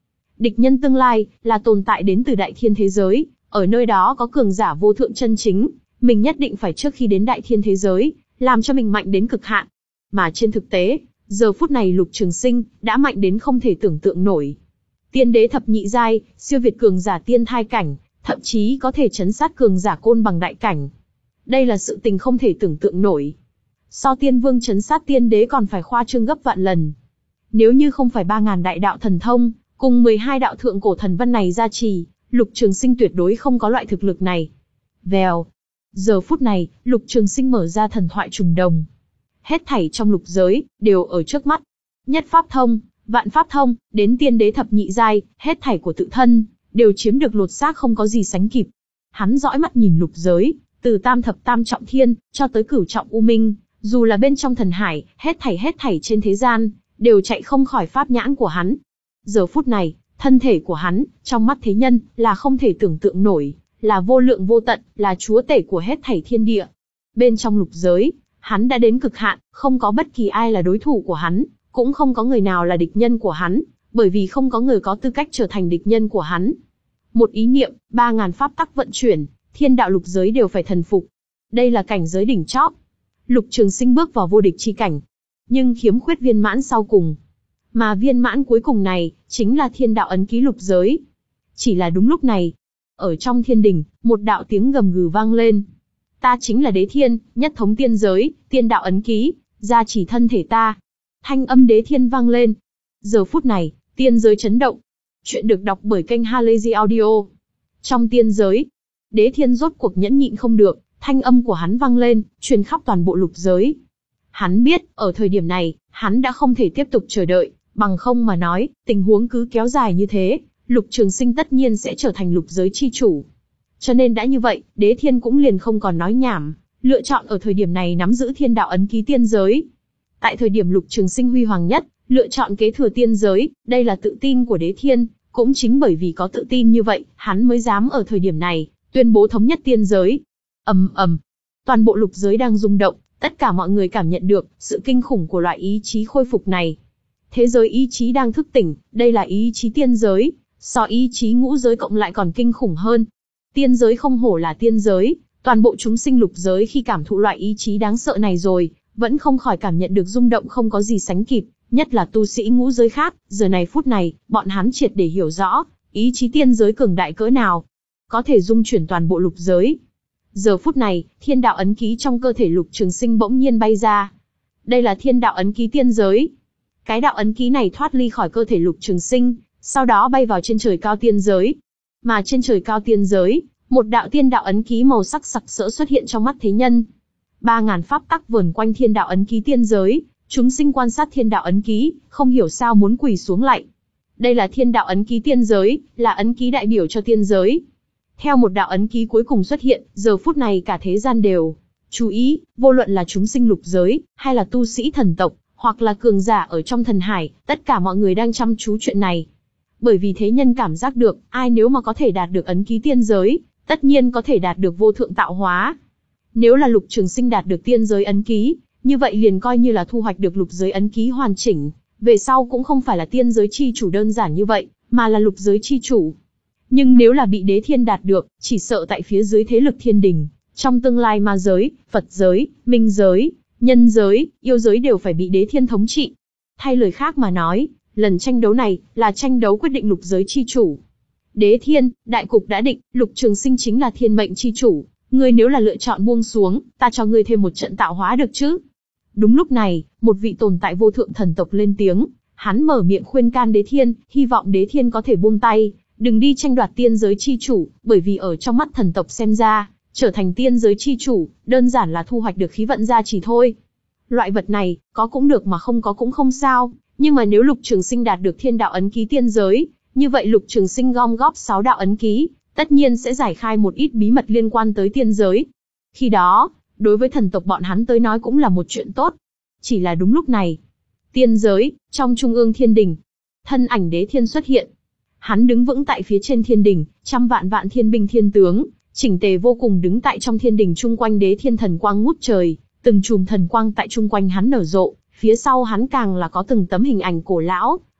Địch nhân tương lai, là tồn tại đến từ đại thiên thế giới, ở nơi đó có cường giả vô thượng chân chính, mình nhất định phải trước khi đến đại thiên thế giới, làm cho mình mạnh đến cực hạn. Mà trên thực tế, giờ phút này Lục Trường Sinh, đã mạnh đến không thể tưởng tượng nổi. Tiên đế thập nhị giai, siêu việt cường giả tiên thai cảnh, thậm chí có thể chấn sát cường giả côn bằng đại cảnh. Đây là sự tình không thể tưởng tượng nổi. So tiên vương chấn sát tiên đế còn phải khoa trương gấp vạn lần. Nếu như không phải ba ngàn đại đạo thần thông, cùng mười hai đạo thượng cổ thần văn này gia trì, Lục Trường Sinh tuyệt đối không có loại thực lực này. Vèo. Giờ phút này, Lục Trường Sinh mở ra thần thoại trùng đồng. Hết thảy trong lục giới, đều ở trước mắt. Nhất pháp thông, vạn pháp thông, đến tiên đế thập nhị giai, hết thảy của tự thân, đều chiếm được lột xác không có gì sánh kịp. Hắn dõi mắt nhìn lục giới, từ tam thập tam trọng thiên, cho tới cửu trọng u minh, dù là bên trong thần hải, hết thảy hết thảy trên thế gian, đều chạy không khỏi pháp nhãn của hắn. Giờ phút này, thân thể của hắn, trong mắt thế nhân, là không thể tưởng tượng nổi, là vô lượng vô tận, là chúa tể của hết thảy thiên địa. Bên trong lục giới, hắn đã đến cực hạn, không có bất kỳ ai là đối thủ của hắn, cũng không có người nào là địch nhân của hắn, bởi vì không có người có tư cách trở thành địch nhân của hắn. Một ý niệm, ba ngàn pháp tắc vận chuyển, thiên đạo lục giới đều phải thần phục. Đây là cảnh giới đỉnh chóp. Lục Trường Sinh bước vào vô địch chi cảnh, nhưng khiếm khuyết viên mãn sau cùng. Mà viên mãn cuối cùng này, chính là thiên đạo ấn ký lục giới. Chỉ là đúng lúc này, ở trong thiên đình, một đạo tiếng gầm gừ vang lên. Ta chính là Đế Thiên, nhất thống tiên giới, tiên đạo ấn ký, gia chỉ thân thể ta. Thanh âm Đế Thiên vang lên. Giờ phút này, tiên giới chấn động. Chuyện được đọc bởi kênh Halazy Audio. Trong tiên giới, Đế Thiên rốt cuộc nhẫn nhịn không được, thanh âm của hắn vang lên, truyền khắp toàn bộ lục giới. Hắn biết, ở thời điểm này, hắn đã không thể tiếp tục chờ đợi, bằng không mà nói, tình huống cứ kéo dài như thế, Lục Trường Sinh tất nhiên sẽ trở thành lục giới chi chủ. Cho nên đã như vậy, Đế Thiên cũng liền không còn nói nhảm, lựa chọn ở thời điểm này nắm giữ thiên đạo ấn ký tiên giới. Tại thời điểm Lục Trường Sinh huy hoàng nhất, lựa chọn kế thừa tiên giới, đây là tự tin của Đế Thiên, cũng chính bởi vì có tự tin như vậy, hắn mới dám ở thời điểm này tuyên bố thống nhất tiên giới. Ầm ầm, toàn bộ lục giới đang rung động, tất cả mọi người cảm nhận được sự kinh khủng của loại ý chí khôi phục này. Thế giới ý chí đang thức tỉnh, đây là ý chí tiên giới, so ý chí ngũ giới cộng lại còn kinh khủng hơn. Tiên giới không hổ là tiên giới, toàn bộ chúng sinh lục giới khi cảm thụ loại ý chí đáng sợ này rồi, vẫn không khỏi cảm nhận được rung động không có gì sánh kịp, nhất là tu sĩ ngũ giới khác, giờ này phút này, bọn hắn triệt để hiểu rõ, ý chí tiên giới cường đại cỡ nào, có thể dung chuyển toàn bộ lục giới. Giờ phút này, thiên đạo ấn ký trong cơ thể Lục Trường Sinh bỗng nhiên bay ra. Đây là thiên đạo ấn ký tiên giới. Cái đạo ấn ký này thoát ly khỏi cơ thể Lục Trường Sinh, sau đó bay vào trên trời cao tiên giới. Mà trên trời cao tiên giới, một đạo tiên đạo ấn ký màu sắc sặc sỡ xuất hiện trong mắt thế nhân. Ba ngàn pháp tắc vờn quanh thiên đạo ấn ký tiên giới, chúng sinh quan sát thiên đạo ấn ký, không hiểu sao muốn quỳ xuống lạy. Đây là thiên đạo ấn ký tiên giới, là ấn ký đại biểu cho tiên giới. Theo một đạo ấn ký cuối cùng xuất hiện, giờ phút này cả thế gian đều chú ý, vô luận là chúng sinh lục giới, hay là tu sĩ thần tộc, hoặc là cường giả ở trong thần hải, tất cả mọi người đang chăm chú chuyện này. Bởi vì thế nhân cảm giác được, ai nếu mà có thể đạt được ấn ký tiên giới, tất nhiên có thể đạt được vô thượng tạo hóa. Nếu là Lục Trường Sinh đạt được tiên giới ấn ký, như vậy liền coi như là thu hoạch được lục giới ấn ký hoàn chỉnh, về sau cũng không phải là tiên giới chi chủ đơn giản như vậy, mà là lục giới chi chủ. Nhưng nếu là bị Đế Thiên đạt được, chỉ sợ tại phía dưới thế lực thiên đình, trong tương lai ma giới, Phật giới, minh giới, nhân giới, yêu giới đều phải bị Đế Thiên thống trị. Thay lời khác mà nói, lần tranh đấu này, là tranh đấu quyết định lục giới chi chủ. Đế Thiên, đại cục đã định, Lục Trường Sinh chính là thiên mệnh chi chủ, ngươi nếu là lựa chọn buông xuống, ta cho ngươi thêm một trận tạo hóa được chứ? Đúng lúc này, một vị tồn tại vô thượng thần tộc lên tiếng, hắn mở miệng khuyên can Đế Thiên, hy vọng Đế Thiên có thể buông tay, đừng đi tranh đoạt tiên giới chi chủ, bởi vì ở trong mắt thần tộc xem ra, trở thành tiên giới chi chủ, đơn giản là thu hoạch được khí vận gia trì thôi. Loại vật này, có cũng được mà không có cũng không sao, nhưng mà nếu Lục Trường Sinh đạt được thiên đạo ấn ký tiên giới, như vậy Lục Trường Sinh gom góp sáu đạo ấn ký, tất nhiên sẽ giải khai một ít bí mật liên quan tới tiên giới. Khi đó, đối với thần tộc bọn hắn tới nói cũng là một chuyện tốt. Chỉ là đúng lúc này, tiên giới, trong trung ương thiên đình, thân ảnh Đế Thiên xuất hiện. Hắn đứng vững tại phía trên thiên đình, trăm vạn vạn thiên binh thiên tướng, chỉnh tề vô cùng đứng tại trong thiên đình chung quanh Đế Thiên thần quang ngút trời, từng chùm thần quang tại chung quanh hắn nở rộ, phía sau hắn càng là có từng tấm hình ảnh cổ lão,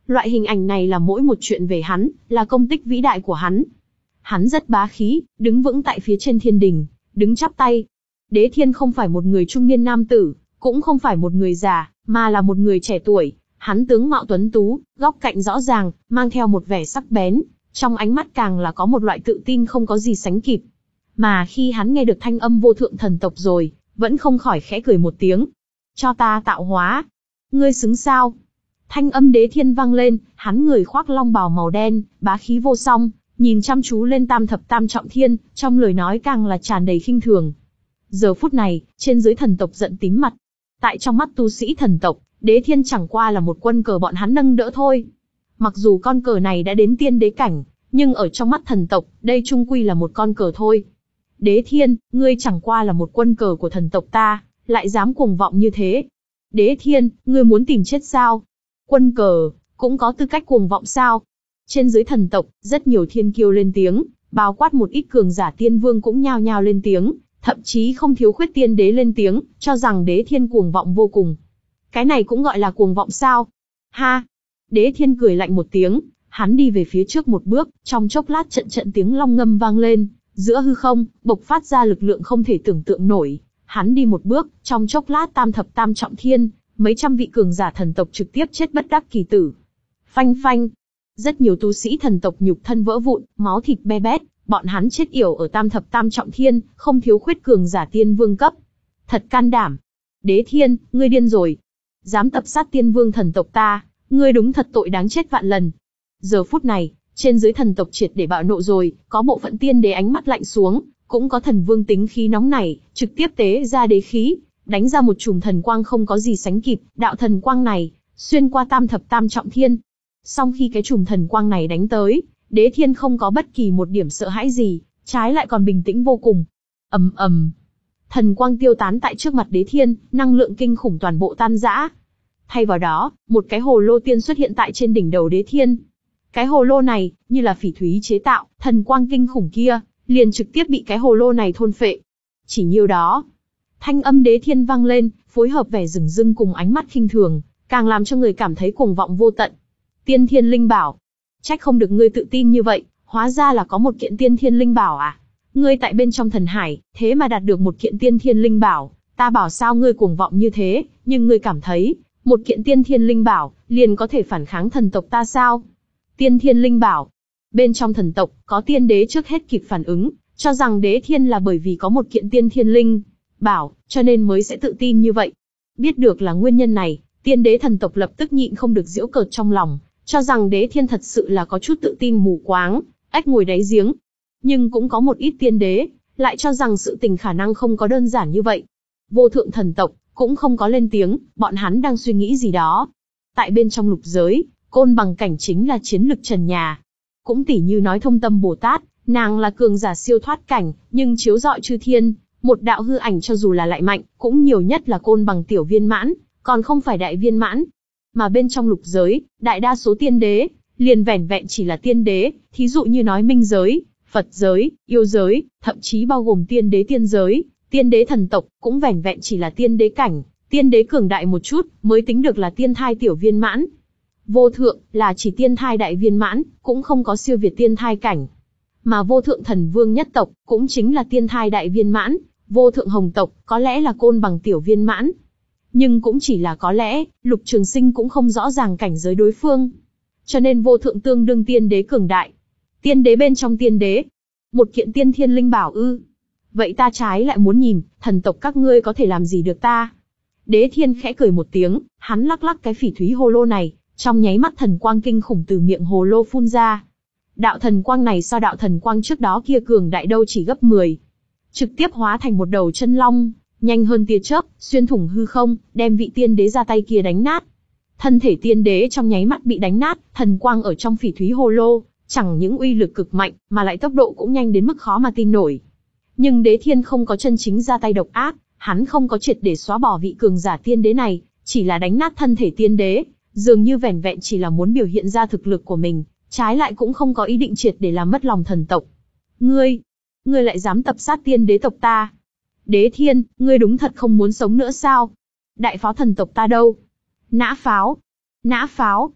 Loại hình ảnh này là mỗi một chuyện về hắn, là công tích vĩ đại của hắn. Hắn rất bá khí, đứng vững tại phía trên thiên đình, đứng chắp tay. Đế Thiên không phải một người trung niên nam tử, cũng không phải một người già, mà là một người trẻ tuổi. Hắn tướng mạo tuấn tú, góc cạnh rõ ràng, mang theo một vẻ sắc bén, trong ánh mắt càng là có một loại tự tin không có gì sánh kịp. Mà khi hắn nghe được thanh âm vô thượng thần tộc rồi, vẫn không khỏi khẽ cười một tiếng. Cho ta tạo hóa. Ngươi xứng sao? Thanh âm Đế Thiên vang lên, hắn người khoác long bào màu đen, bá khí vô song, nhìn chăm chú lên tam thập tam trọng thiên, trong lời nói càng là tràn đầy khinh thường. Giờ phút này, trên dưới thần tộc giận tím mặt. Tại trong mắt tu sĩ thần tộc, Đế Thiên chẳng qua là một quân cờ bọn hắn nâng đỡ thôi. Mặc dù con cờ này đã đến tiên đế cảnh, nhưng ở trong mắt thần tộc, đây chung quy là một con cờ thôi. Đế Thiên, ngươi chẳng qua là một quân cờ của thần tộc ta, lại dám cuồng vọng như thế. Đế Thiên, ngươi muốn tìm chết sao? Quân cờ, cũng có tư cách cuồng vọng sao? Trên dưới thần tộc, rất nhiều thiên kiêu lên tiếng, bao quát một ít cường giả tiên vương cũng nhao nhao lên tiếng, thậm chí không thiếu khuyết tiên đế lên tiếng, cho rằng Đế Thiên cuồng vọng vô cùng. Cái này cũng gọi là cuồng vọng sao? Ha! Đế Thiên cười lạnh một tiếng, hắn đi về phía trước một bước, trong chốc lát trận trận tiếng long ngâm vang lên, giữa hư không, bộc phát ra lực lượng không thể tưởng tượng nổi. Hắn đi một bước, trong chốc lát tam thập tam trọng thiên, mấy trăm vị cường giả thần tộc trực tiếp chết bất đắc kỳ tử. Phanh phanh! Rất nhiều tu sĩ thần tộc nhục thân vỡ vụn, máu thịt be bét, bọn hắn chết yểu ở tam thập tam trọng thiên, không thiếu khuyết cường giả tiên vương cấp. Thật can đảm! Đế Thiên, ngươi điên rồi! Dám tập sát tiên vương thần tộc ta, ngươi đúng thật tội đáng chết vạn lần. Giờ phút này, trên dưới thần tộc triệt để bạo nộ rồi, có bộ phận tiên đế ánh mắt lạnh xuống, cũng có thần vương tính khí nóng nảy, trực tiếp tế ra đế khí, đánh ra một chùm thần quang không có gì sánh kịp, đạo thần quang này, xuyên qua tam thập tam trọng thiên. Song khi cái chùm thần quang này đánh tới, Đế Thiên không có bất kỳ một điểm sợ hãi gì, trái lại còn bình tĩnh vô cùng. Ầm ầm, thần quang tiêu tán tại trước mặt Đế Thiên, năng lượng kinh khủng toàn bộ tan rã. Thay vào đó, một cái hồ lô tiên xuất hiện tại trên đỉnh đầu Đế Thiên. Cái hồ lô này, như là phỉ thúy chế tạo, thần quang kinh khủng kia, liền trực tiếp bị cái hồ lô này thôn phệ. Chỉ nhiêu đó, thanh âm Đế Thiên vang lên, phối hợp vẻ rừng rưng cùng ánh mắt khinh thường, càng làm cho người cảm thấy cuồng vọng vô tận. Tiên Thiên Linh Bảo. Trách không được ngươi tự tin như vậy, hóa ra là có một kiện Tiên Thiên Linh Bảo à? Ngươi tại bên trong thần hải, thế mà đạt được một kiện Tiên Thiên Linh Bảo, ta bảo sao ngươi cuồng vọng như thế, nhưng ngươi cảm thấy, một kiện Tiên Thiên Linh Bảo, liền có thể phản kháng thần tộc ta sao? Tiên Thiên Linh Bảo. Bên trong thần tộc, có tiên đế trước hết kịp phản ứng, cho rằng Đế Thiên là bởi vì có một kiện Tiên Thiên Linh Bảo, cho nên mới sẽ tự tin như vậy. Biết được là nguyên nhân này, tiên đế thần tộc lập tức nhịn không được giễu cợt trong lòng, cho rằng Đế Thiên thật sự là có chút tự tin mù quáng, ếch ngồi đáy giếng. Nhưng cũng có một ít tiên đế, lại cho rằng sự tình khả năng không có đơn giản như vậy. Vô thượng thần tộc, cũng không có lên tiếng, bọn hắn đang suy nghĩ gì đó. Tại bên trong lục giới, côn bằng cảnh chính là chiến lực trần nhà. Cũng tỉ như nói Thông Tâm Bồ Tát, nàng là cường giả siêu thoát cảnh, nhưng chiếu rọi chư thiên, một đạo hư ảnh cho dù là lại mạnh, cũng nhiều nhất là côn bằng tiểu viên mãn, còn không phải đại viên mãn. Mà bên trong lục giới, đại đa số tiên đế, liền vẻn vẹn chỉ là tiên đế, thí dụ như nói minh giới, Phật giới, yêu giới, thậm chí bao gồm tiên đế tiên giới, tiên đế thần tộc, cũng vẻn vẹn chỉ là tiên đế cảnh, tiên đế cường đại một chút, mới tính được là tiên thai tiểu viên mãn. Vô thượng, là chỉ tiên thai đại viên mãn, cũng không có siêu việt tiên thai cảnh. Mà vô thượng thần vương nhất tộc, cũng chính là tiên thai đại viên mãn, vô thượng hồng tộc, có lẽ là côn bằng tiểu viên mãn. Nhưng cũng chỉ là có lẽ, Lục Trường Sinh cũng không rõ ràng cảnh giới đối phương. Cho nên vô thượng tương đương tiên đế cường đại. Tiên đế bên trong tiên đế. Một kiện Tiên Thiên Linh Bảo ư. Vậy ta trái lại muốn nhìn, thần tộc các ngươi có thể làm gì được ta. Đế Thiên khẽ cười một tiếng, hắn lắc lắc cái phỉ thúy hồ lô này, trong nháy mắt thần quang kinh khủng từ miệng hồ lô phun ra. Đạo thần quang này so đạo thần quang trước đó kia cường đại đâu chỉ gấp mười. Trực tiếp hóa thành một đầu chân long, nhanh hơn tia chớp, xuyên thủng hư không, đem vị tiên đế ra tay kia đánh nát. Thân thể tiên đế trong nháy mắt bị đánh nát, thần quang ở trong phỉ thúy hồ lô, chẳng những uy lực cực mạnh, mà lại tốc độ cũng nhanh đến mức khó mà tin nổi. Nhưng Đế Thiên không có chân chính ra tay độc ác, hắn không có triệt để xóa bỏ vị cường giả tiên đế này, chỉ là đánh nát thân thể tiên đế, dường như vẻn vẹn chỉ là muốn biểu hiện ra thực lực của mình, trái lại cũng không có ý định triệt để làm mất lòng thần tộc. Ngươi, ngươi lại dám tập sát tiên đế tộc ta? Đế Thiên, ngươi đúng thật không muốn sống nữa sao? Đại pháo thần tộc ta đâu? Nã pháo, nã pháo,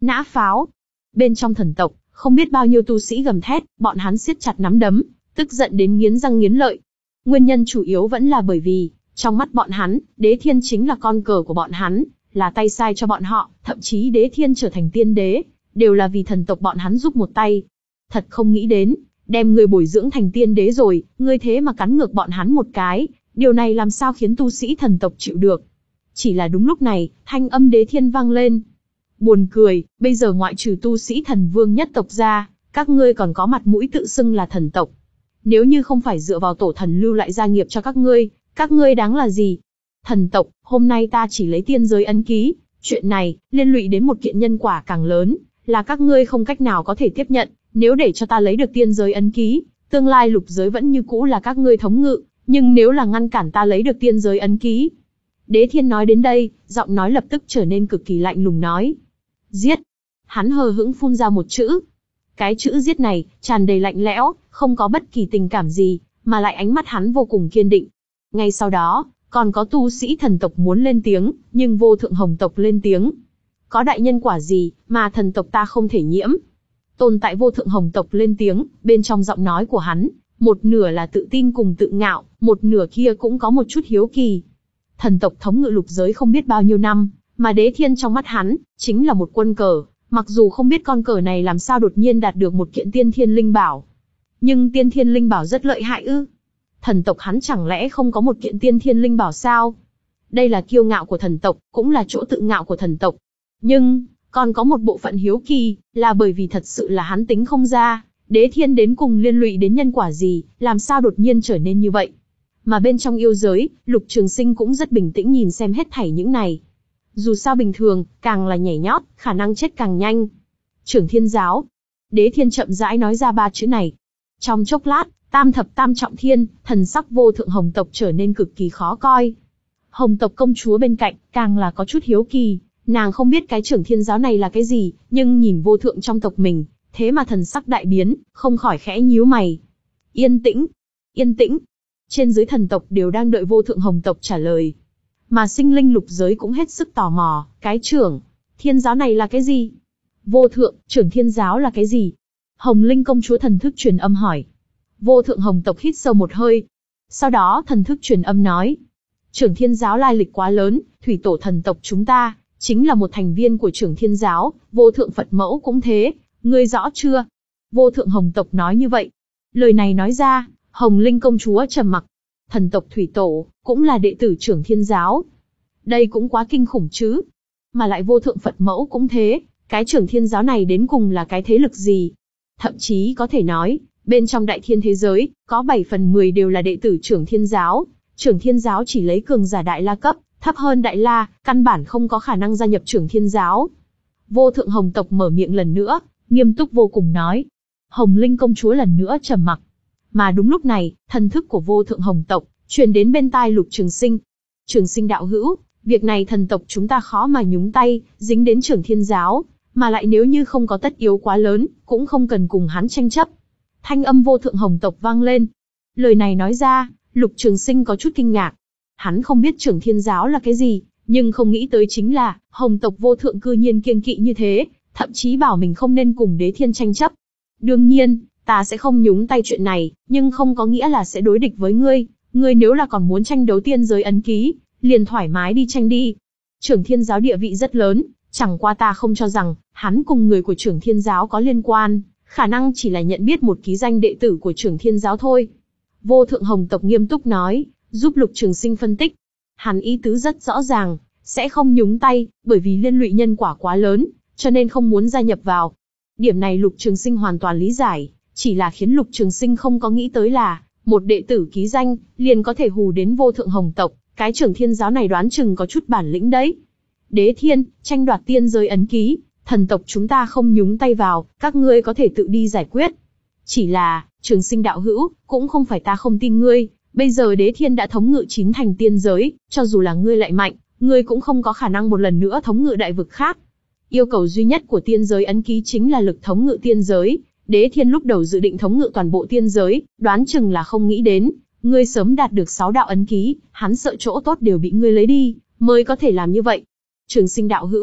Nã pháo. Bên trong thần tộc, không biết bao nhiêu tu sĩ gầm thét, bọn hắn siết chặt nắm đấm, tức giận đến nghiến răng nghiến lợi. Nguyên nhân chủ yếu vẫn là bởi vì, trong mắt bọn hắn, Đế Thiên chính là con cờ của bọn hắn, là tay sai cho bọn họ, thậm chí Đế Thiên trở thành tiên đế, đều là vì thần tộc bọn hắn giúp một tay. Thật không nghĩ đến, đem ngươi bồi dưỡng thành tiên đế rồi, ngươi thế mà cắn ngược bọn hắn một cái, điều này làm sao khiến tu sĩ thần tộc chịu được. Chỉ là đúng lúc này, thanh âm Đế Thiên vang lên. Buồn cười, bây giờ ngoại trừ tu sĩ thần vương nhất tộc ra, các ngươi còn có mặt mũi tự xưng là thần tộc. Nếu như không phải dựa vào tổ thần lưu lại gia nghiệp cho các ngươi, các ngươi đáng là gì? Thần tộc, hôm nay ta chỉ lấy tiên giới ấn ký, chuyện này, liên lụy đến một kiện nhân quả càng lớn, là các ngươi không cách nào có thể tiếp nhận, nếu để cho ta lấy được tiên giới ấn ký, tương lai lục giới vẫn như cũ là các ngươi thống ngự, nhưng nếu là ngăn cản ta lấy được tiên giới ấn ký. Đế Thiên nói đến đây, giọng nói lập tức trở nên cực kỳ lạnh lùng nói. Giết! Hắn hờ hững phun ra một chữ. Cái chữ giết này, tràn đầy lạnh lẽo, không có bất kỳ tình cảm gì, mà lại ánh mắt hắn vô cùng kiên định. Ngay sau đó, còn có tu sĩ thần tộc muốn lên tiếng, nhưng vô thượng hồng tộc lên tiếng. Có đại nhân quả gì, mà thần tộc ta không thể nhiễm? Tồn tại vô thượng hồng tộc lên tiếng, bên trong giọng nói của hắn, một nửa là tự tin cùng tự ngạo, một nửa kia cũng có một chút hiếu kỳ. Thần tộc thống ngự lục giới không biết bao nhiêu năm, mà Đế Thiên trong mắt hắn, chính là một quân cờ, mặc dù không biết con cờ này làm sao đột nhiên đạt được một kiện tiên thiên linh bảo. Nhưng tiên thiên linh bảo rất lợi hại ư? Thần tộc hắn chẳng lẽ không có một kiện tiên thiên linh bảo sao? Đây là kiêu ngạo của thần tộc, cũng là chỗ tự ngạo của thần tộc. Nhưng, còn có một bộ phận hiếu kỳ, là bởi vì thật sự là hắn tính không ra, Đế Thiên đến cùng liên lụy đến nhân quả gì, làm sao đột nhiên trở nên như vậy. Mà bên trong yêu giới, Lục Trường Sinh cũng rất bình tĩnh nhìn xem hết thảy những này. Dù sao bình thường, càng là nhảy nhót, khả năng chết càng nhanh. Trưởng Thiên Giáo. Đế Thiên chậm rãi nói ra ba chữ này. Trong chốc lát, tam thập tam trọng thiên, thần sắc vô thượng hồng tộc trở nên cực kỳ khó coi. Hồng tộc công chúa bên cạnh, càng là có chút hiếu kỳ, nàng không biết cái Trưởng Thiên Giáo này là cái gì, nhưng nhìn vô thượng trong tộc mình, thế mà thần sắc đại biến, không khỏi khẽ nhíu mày. Yên tĩnh, yên tĩnh. Trên dưới thần tộc đều đang đợi vô thượng hồng tộc trả lời. Mà sinh linh lục giới cũng hết sức tò mò, cái Trưởng Thiên Giáo này là cái gì? Vô thượng, Trưởng Thiên Giáo là cái gì? Hồng Linh công chúa thần thức truyền âm hỏi. Vô thượng hồng tộc hít sâu một hơi. Sau đó thần thức truyền âm nói. Trưởng Thiên Giáo lai lịch quá lớn, thủy tổ thần tộc chúng ta, chính là một thành viên của Trưởng Thiên Giáo, vô thượng Phật mẫu cũng thế, ngươi rõ chưa? Vô thượng hồng tộc nói như vậy. Lời này nói ra, Hồng Linh công chúa trầm mặc. Thần tộc thủy tổ, cũng là đệ tử Trưởng Thiên Giáo. Đây cũng quá kinh khủng chứ. Mà lại vô thượng Phật mẫu cũng thế, cái Trưởng Thiên Giáo này đến cùng là cái thế lực gì? Thậm chí có thể nói, bên trong đại thiên thế giới, có bảy phần mười đều là đệ tử Trưởng Thiên Giáo. Trưởng Thiên Giáo chỉ lấy cường giả đại la cấp, thấp hơn đại la, căn bản không có khả năng gia nhập Trưởng Thiên Giáo. Vô thượng hồng tộc mở miệng lần nữa, nghiêm túc vô cùng nói. Hồng Linh công chúa lần nữa trầm mặc. Mà đúng lúc này, thần thức của vô thượng hồng tộc truyền đến bên tai Lục Trường Sinh. Trường Sinh đạo hữu, việc này thần tộc chúng ta khó mà nhúng tay, dính đến Trưởng Thiên Giáo, mà lại nếu như không có tất yếu quá lớn, cũng không cần cùng hắn tranh chấp. Thanh âm vô thượng hồng tộc vang lên. Lời này nói ra, Lục Trường Sinh có chút kinh ngạc. Hắn không biết Trưởng Thiên Giáo là cái gì, nhưng không nghĩ tới chính là, hồng tộc vô thượng cư nhiên kiêng kỵ như thế, thậm chí bảo mình không nên cùng Đế Thiên tranh chấp. Đương nhiên, ta sẽ không nhúng tay chuyện này, nhưng không có nghĩa là sẽ đối địch với ngươi. Ngươi nếu là còn muốn tranh đấu tiên giới ấn ký, liền thoải mái đi tranh đi. Trưởng Thiên Giáo địa vị rất lớn, chẳng qua ta không cho rằng, hắn cùng người của Trưởng Thiên Giáo có liên quan, khả năng chỉ là nhận biết một ký danh đệ tử của Trưởng Thiên Giáo thôi. Vô thượng hồng tộc nghiêm túc nói, giúp Lục Trường Sinh phân tích. Hắn ý tứ rất rõ ràng, sẽ không nhúng tay, bởi vì liên lụy nhân quả quá lớn, cho nên không muốn gia nhập vào. Điểm này Lục Trường Sinh hoàn toàn lý giải, chỉ là khiến Lục Trường Sinh không có nghĩ tới là, một đệ tử ký danh, liền có thể hù đến vô thượng hồng tộc, cái Trưởng Thiên Giáo này đoán chừng có chút bản lĩnh đấy. Đế Thiên, tranh đoạt tiên giới ấn ký, thần tộc chúng ta không nhúng tay vào, các ngươi có thể tự đi giải quyết. Chỉ là, Trường Sinh đạo hữu, cũng không phải ta không tin ngươi, bây giờ Đế Thiên đã thống ngự chín thành tiên giới, cho dù là ngươi lại mạnh, ngươi cũng không có khả năng một lần nữa thống ngự đại vực khác. Yêu cầu duy nhất của tiên giới ấn ký chính là lực thống ngự tiên giới. Đế Thiên lúc đầu dự định thống ngự toàn bộ tiên giới, đoán chừng là không nghĩ đến, ngươi sớm đạt được sáu đạo ấn ký, hắn sợ chỗ tốt đều bị ngươi lấy đi, mới có thể làm như vậy. Trường Sinh đạo hữu,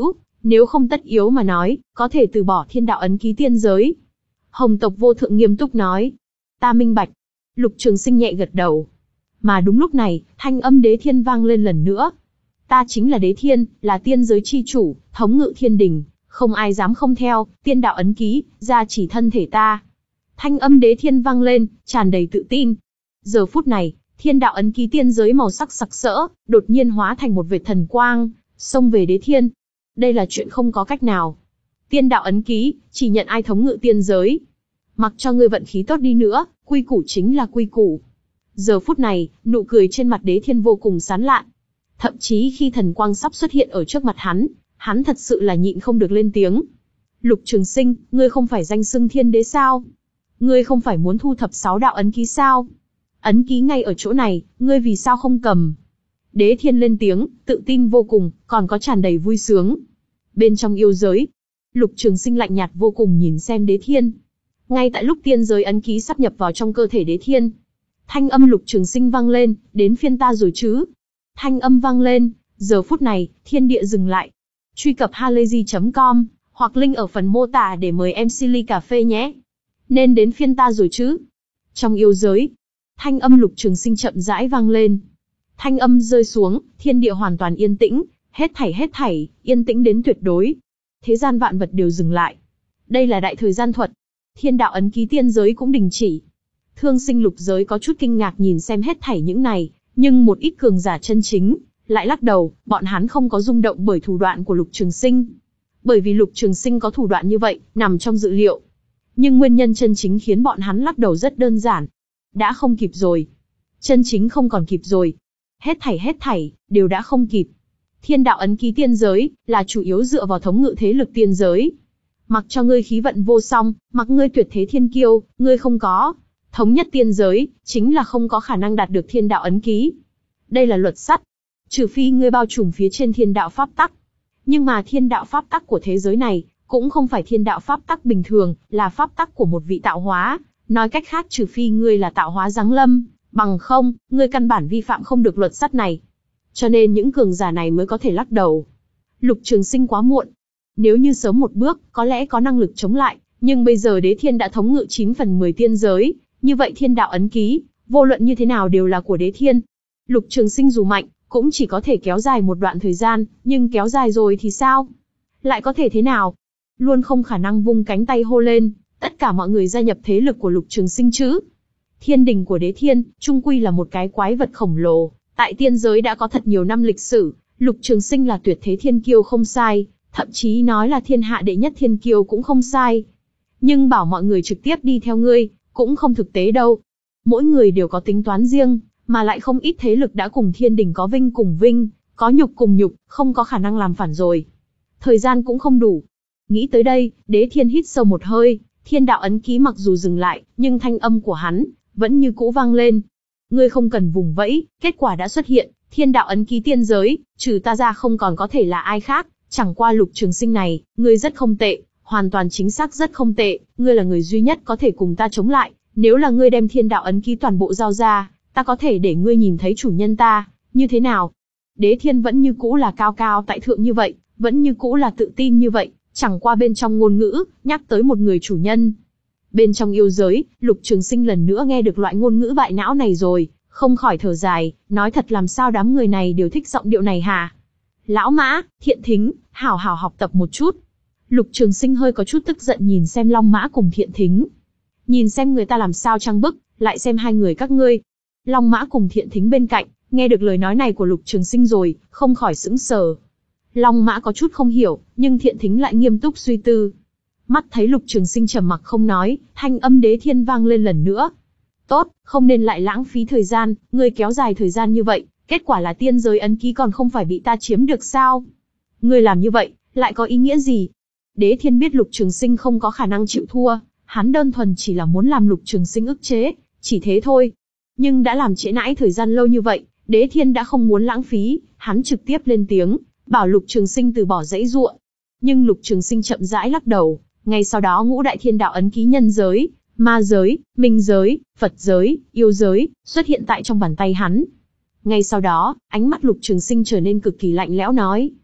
Nếu không tất yếu mà nói, có thể từ bỏ thiên đạo ấn ký tiên giới. Hồng tộc vô thượng nghiêm túc nói. Ta minh bạch. Lục Trường Sinh nhẹ gật đầu. Mà đúng lúc này, thanh âm Đế Thiên vang lên lần nữa. Ta chính là Đế Thiên, là tiên giới chi chủ, thống ngự thiên đình, không ai dám không theo, tiên đạo ấn ký, gia chỉ thân thể ta. Thanh âm Đế Thiên vang lên, tràn đầy tự tin. Giờ phút này, thiên đạo ấn ký tiên giới màu sắc sặc sỡ, đột nhiên hóa thành một vệt thần quang, xông về Đế Thiên. Đây là chuyện không có cách nào. Tiên đạo ấn ký, chỉ nhận ai thống ngự tiên giới. Mặc cho ngươi vận khí tốt đi nữa, quy củ chính là quy củ. Giờ phút này, nụ cười trên mặt Đế Thiên vô cùng sán lạn. Thậm chí khi thần quang sắp xuất hiện ở trước mặt hắn, hắn thật sự là nhịn không được lên tiếng. Lục Trường Sinh, ngươi không phải danh xưng thiên đế sao? Ngươi không phải muốn thu thập sáu đạo ấn ký sao? Ấn ký ngay ở chỗ này, ngươi vì sao không cầm? Đế Thiên lên tiếng, tự tin vô cùng, còn có tràn đầy vui sướng. Bên trong yêu giới, Lục Trường Sinh lạnh nhạt vô cùng nhìn xem Đế Thiên. Ngay tại lúc tiên giới ấn ký sắp nhập vào trong cơ thể Đế Thiên, thanh âm Lục Trường Sinh vang lên, đến phiên ta rồi chứ? Thanh âm vang lên, giờ phút này, thiên địa dừng lại. Truy cập halayzi chấm com, hoặc link ở phần mô tả để mời em xê ly cà phê nhé. Nên đến phiên ta rồi chứ? Trong yêu giới, thanh âm Lục Trường Sinh chậm rãi vang lên. Thanh âm rơi xuống, thiên địa hoàn toàn yên tĩnh, hết thảy hết thảy, yên tĩnh đến tuyệt đối. Thế gian vạn vật đều dừng lại. Đây là đại thời gian thuật. Thiên đạo ấn ký tiên giới cũng đình chỉ. Thương sinh lục giới có chút kinh ngạc nhìn xem hết thảy những này, nhưng một ít cường giả chân chính lại lắc đầu, bọn hắn không có rung động bởi thủ đoạn của Lục Trường Sinh. Bởi vì Lục Trường Sinh có thủ đoạn như vậy, nằm trong dự liệu. Nhưng nguyên nhân chân chính khiến bọn hắn lắc đầu rất đơn giản. Đã không kịp rồi. Chân chính không còn kịp rồi. Hết thảy hết thảy, đều đã không kịp. Thiên đạo ấn ký tiên giới, là chủ yếu dựa vào thống ngự thế lực tiên giới. Mặc cho ngươi khí vận vô song, mặc ngươi tuyệt thế thiên kiêu, ngươi không có. Thống nhất tiên giới, chính là không có khả năng đạt được thiên đạo ấn ký. Đây là luật sắt. Trừ phi ngươi bao trùm phía trên thiên đạo pháp tắc. Nhưng mà thiên đạo pháp tắc của thế giới này, cũng không phải thiên đạo pháp tắc bình thường, là pháp tắc của một vị tạo hóa. Nói cách khác trừ phi ngươi là tạo hóa giáng lâm, bằng không, ngươi căn bản vi phạm không được luật sắt này. Cho nên những cường giả này mới có thể lắc đầu. Lục Trường Sinh quá muộn. Nếu như sớm một bước, có lẽ có năng lực chống lại, nhưng bây giờ Đế Thiên đã thống ngự chín phần mười tiên giới, như vậy thiên đạo ấn ký, vô luận như thế nào đều là của Đế Thiên. Lục Trường Sinh dù mạnh, cũng chỉ có thể kéo dài một đoạn thời gian, nhưng kéo dài rồi thì sao? Lại có thể thế nào? Luôn không khả năng vung cánh tay hô lên, tất cả mọi người gia nhập thế lực của Lục Trường Sinh chứ. Thiên đình của Đế Thiên, trung quy là một cái quái vật khổng lồ, tại tiên giới đã có thật nhiều năm lịch sử, Lục Trường Sinh là tuyệt thế thiên kiêu không sai, thậm chí nói là thiên hạ đệ nhất thiên kiêu cũng không sai. Nhưng bảo mọi người trực tiếp đi theo ngươi, cũng không thực tế đâu. Mỗi người đều có tính toán riêng, mà lại không ít thế lực đã cùng thiên đình có vinh cùng vinh, có nhục cùng nhục, không có khả năng làm phản rồi. Thời gian cũng không đủ. Nghĩ tới đây, Đế Thiên hít sâu một hơi, thiên đạo ấn ký mặc dù dừng lại, nhưng thanh âm của hắn vẫn như cũ vang lên. Ngươi không cần vùng vẫy, kết quả đã xuất hiện, thiên đạo ấn ký tiên giới, trừ ta ra không còn có thể là ai khác, chẳng qua Lục Trường Sinh này, ngươi rất không tệ, hoàn toàn chính xác rất không tệ, ngươi là người duy nhất có thể cùng ta chống lại, nếu là ngươi đem thiên đạo ấn ký toàn bộ giao ra, ta có thể để ngươi nhìn thấy chủ nhân ta, như thế nào? Đế Thiên vẫn như cũ là cao cao tại thượng như vậy, vẫn như cũ là tự tin như vậy, chẳng qua bên trong ngôn ngữ, nhắc tới một người chủ nhân. Bên trong yêu giới, Lục Trường Sinh lần nữa nghe được loại ngôn ngữ bại não này rồi, không khỏi thở dài, nói thật làm sao đám người này đều thích giọng điệu này hả? Lão Mã, Thiện Thính, hảo hảo học tập một chút. Lục Trường Sinh hơi có chút tức giận nhìn xem Long Mã cùng Thiện Thính. Nhìn xem người ta làm sao trang bức, lại xem hai người các ngươi. Long Mã cùng Thiện Thính bên cạnh, nghe được lời nói này của Lục Trường Sinh rồi, không khỏi sững sờ. Long Mã có chút không hiểu, nhưng Thiện Thính lại nghiêm túc suy tư. Mắt thấy Lục Trường Sinh trầm mặc không nói, thanh âm Đế Thiên vang lên lần nữa. Tốt, không nên lại lãng phí thời gian, ngươi kéo dài thời gian như vậy, kết quả là tiên giới ấn ký còn không phải bị ta chiếm được sao? Ngươi làm như vậy, lại có ý nghĩa gì? Đế Thiên biết Lục Trường Sinh không có khả năng chịu thua, hắn đơn thuần chỉ là muốn làm Lục Trường Sinh ức chế, chỉ thế thôi. Nhưng đã làm trễ nãi thời gian lâu như vậy, Đế Thiên đã không muốn lãng phí, hắn trực tiếp lên tiếng, bảo Lục Trường Sinh từ bỏ dãy dụa. Nhưng Lục Trường Sinh chậm rãi lắc đầu, ngay sau đó ngũ đại thiên đạo ấn ký nhân giới, ma giới, minh giới, Phật giới, yêu giới, xuất hiện tại trong bàn tay hắn. Ngay sau đó, ánh mắt Lục Trường Sinh trở nên cực kỳ lạnh lẽo nói.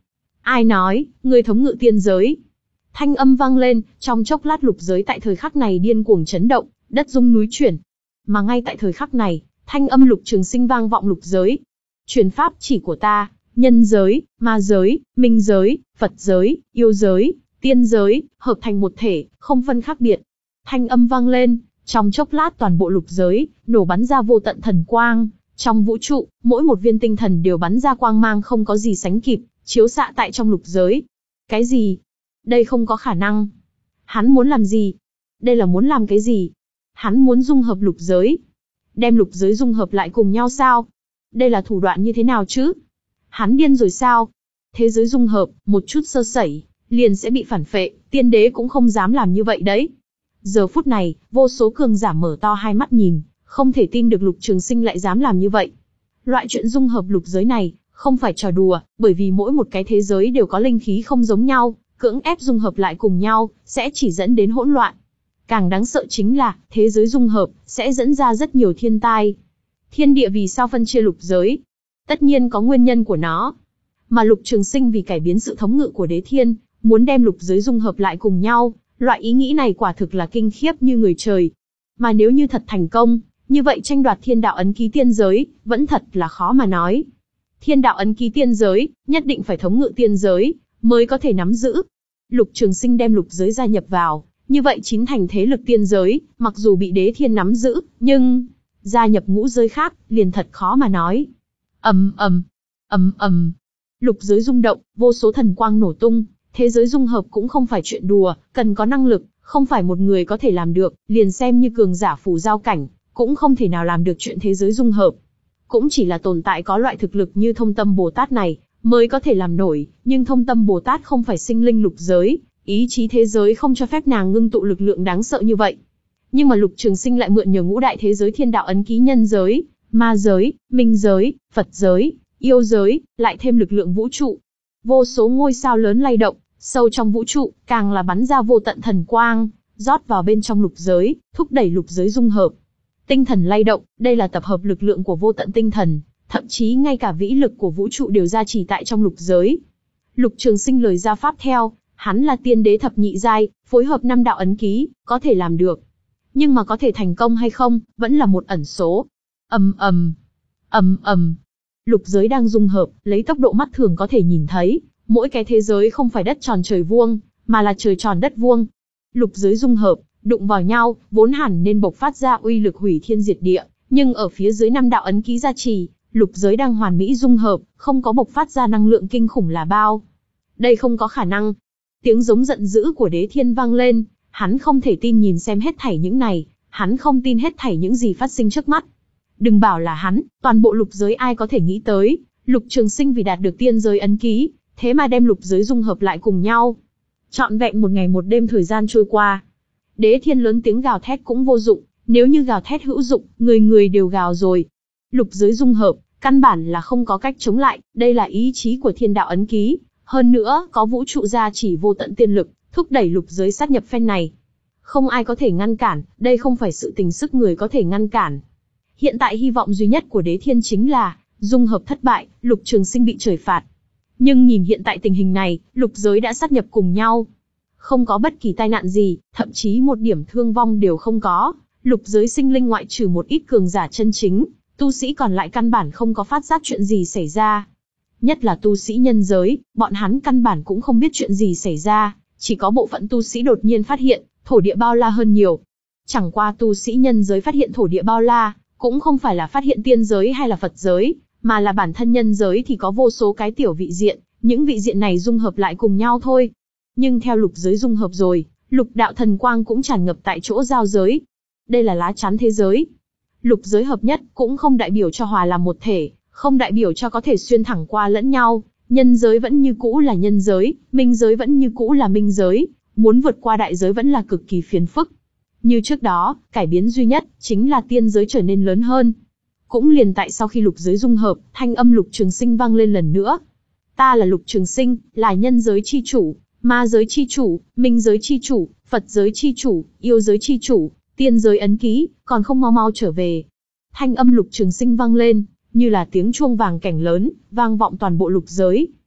Ai nói, ngươi thống ngự tiên giới? Thanh âm vang lên, trong chốc lát lục giới tại thời khắc này điên cuồng chấn động, đất rung núi chuyển. Mà ngay tại thời khắc này, thanh âm Lục Trường Sinh vang vọng lục giới. Truyền pháp chỉ của ta, nhân giới, ma giới, minh giới, Phật giới, yêu giới, tiên giới, hợp thành một thể, không phân khác biệt. Thanh âm vang lên, trong chốc lát toàn bộ lục giới, nổ bắn ra vô tận thần quang. Trong vũ trụ, mỗi một viên tinh thần đều bắn ra quang mang không có gì sánh kịp, chiếu xạ tại trong lục giới. Cái gì? Đây không có khả năng. Hắn muốn làm gì? Đây là muốn làm cái gì? Hắn muốn dung hợp lục giới. Đem lục giới dung hợp lại cùng nhau sao? Đây là thủ đoạn như thế nào chứ? Hắn điên rồi sao? Thế giới dung hợp, một chút sơ sẩy, liền sẽ bị phản phệ, tiên đế cũng không dám làm như vậy đấy. Giờ phút này, vô số cường giả mở to hai mắt nhìn, không thể tin được Lục Trường Sinh lại dám làm như vậy. Loại chuyện dung hợp lục giới này, không phải trò đùa, bởi vì mỗi một cái thế giới đều có linh khí không giống nhau, cưỡng ép dung hợp lại cùng nhau, sẽ chỉ dẫn đến hỗn loạn. Càng đáng sợ chính là, thế giới dung hợp, sẽ dẫn ra rất nhiều thiên tai. Thiên địa vì sao phân chia lục giới? Tất nhiên có nguyên nhân của nó. Mà Lục Trường Sinh vì cải biến sự thống ngự của đế thiên, muốn đem lục giới dung hợp lại cùng nhau, loại ý nghĩ này quả thực là kinh khiếp như người trời. Mà nếu như thật thành công, như vậy tranh đoạt thiên đạo ấn ký tiên giới, vẫn thật là khó mà nói. Thiên đạo ấn ký tiên giới, nhất định phải thống ngự tiên giới, mới có thể nắm giữ. Lục Trường Sinh đem lục giới gia nhập vào, như vậy chín thành thế lực tiên giới, mặc dù bị đế thiên nắm giữ, nhưng gia nhập ngũ giới khác, liền thật khó mà nói. Ầm ầm, ầm ầm, lục giới rung động, vô số thần quang nổ tung, thế giới dung hợp cũng không phải chuyện đùa, cần có năng lực, không phải một người có thể làm được, liền xem như cường giả phù giao cảnh, cũng không thể nào làm được chuyện thế giới dung hợp. Cũng chỉ là tồn tại có loại thực lực như Thông Tâm Bồ Tát này, mới có thể làm nổi, nhưng Thông Tâm Bồ Tát không phải sinh linh lục giới, ý chí thế giới không cho phép nàng ngưng tụ lực lượng đáng sợ như vậy. Nhưng mà Lục Trường Sinh lại mượn nhờ ngũ đại thế giới thiên đạo ấn ký nhân giới, ma giới, minh giới, Phật giới, yêu giới, lại thêm lực lượng vũ trụ. Vô số ngôi sao lớn lay động, sâu trong vũ trụ, càng là bắn ra vô tận thần quang, rót vào bên trong lục giới, thúc đẩy lục giới dung hợp. Tinh thần lay động, đây là tập hợp lực lượng của vô tận tinh thần, thậm chí ngay cả vĩ lực của vũ trụ đều ra chỉ tại trong lục giới. Lục Trường Sinh lời ra pháp theo, hắn là tiên đế thập nhị giai, phối hợp năm đạo ấn ký, có thể làm được. Nhưng mà có thể thành công hay không, vẫn là một ẩn số. Ầm ầm, ầm ầm. Lục giới đang dung hợp, lấy tốc độ mắt thường có thể nhìn thấy, mỗi cái thế giới không phải đất tròn trời vuông, mà là trời tròn đất vuông. Lục giới dung hợp, đụng vào nhau, vốn hẳn nên bộc phát ra uy lực hủy thiên diệt địa, nhưng ở phía dưới năm đạo ấn ký gia trì, lục giới đang hoàn mỹ dung hợp, không có bộc phát ra năng lượng kinh khủng là bao. Đây không có khả năng. Tiếng giống giận dữ của đế thiên vang lên, hắn không thể tin nhìn xem hết thảy những này, hắn không tin hết thảy những gì phát sinh trước mắt. Đừng bảo là hắn, toàn bộ lục giới ai có thể nghĩ tới, Lục Trường Sinh vì đạt được tiên giới ấn ký, thế mà đem lục giới dung hợp lại cùng nhau. Trọn vẹn một ngày một đêm thời gian trôi qua. Đế thiên lớn tiếng gào thét cũng vô dụng, nếu như gào thét hữu dụng, người người đều gào rồi. Lục giới dung hợp, căn bản là không có cách chống lại, đây là ý chí của thiên đạo ấn ký, hơn nữa có vũ trụ gia chỉ vô tận tiên lực, thúc đẩy lục giới sát nhập phen này. Không ai có thể ngăn cản, đây không phải sự tình sức người có thể ngăn cản. Hiện tại hy vọng duy nhất của đế thiên chính là, dung hợp thất bại, Lục Trường Sinh bị trời phạt. Nhưng nhìn hiện tại tình hình này, lục giới đã sát nhập cùng nhau. Không có bất kỳ tai nạn gì, thậm chí một điểm thương vong đều không có. Lục giới sinh linh ngoại trừ một ít cường giả chân chính, tu sĩ còn lại căn bản không có phát giác chuyện gì xảy ra. Nhất là tu sĩ nhân giới, bọn hắn căn bản cũng không biết chuyện gì xảy ra, chỉ có bộ phận tu sĩ đột nhiên phát hiện, thổ địa bao la hơn nhiều. Chẳng qua tu sĩ nhân giới phát hiện thổ địa bao la, cũng không phải là phát hiện tiên giới hay là Phật giới, mà là bản thân nhân giới thì có vô số cái tiểu vị diện, những vị diện này dung hợp lại cùng nhau thôi. Nhưng theo lục giới dung hợp rồi, lục đạo thần quang cũng tràn ngập tại chỗ giao giới. Đây là lá chắn thế giới. Lục giới hợp nhất cũng không đại biểu cho hòa làm một thể, không đại biểu cho có thể xuyên thẳng qua lẫn nhau. Nhân giới vẫn như cũ là nhân giới, minh giới vẫn như cũ là minh giới, muốn vượt qua đại giới vẫn là cực kỳ phiền phức. Như trước đó, cải biến duy nhất chính là tiên giới trở nên lớn hơn. Cũng liền tại sau khi lục giới dung hợp, thanh âm Lục Trường Sinh vang lên lần nữa. Ta là Lục Trường Sinh, là nhân giới chi chủ, ma giới chi chủ, minh giới chi chủ, Phật giới chi chủ, yêu giới chi chủ, tiên giới ấn ký, còn không mau mau trở về. Thanh âm Lục Trường Sinh vang lên, như là tiếng chuông vàng cảnh lớn, vang vọng toàn bộ lục giới.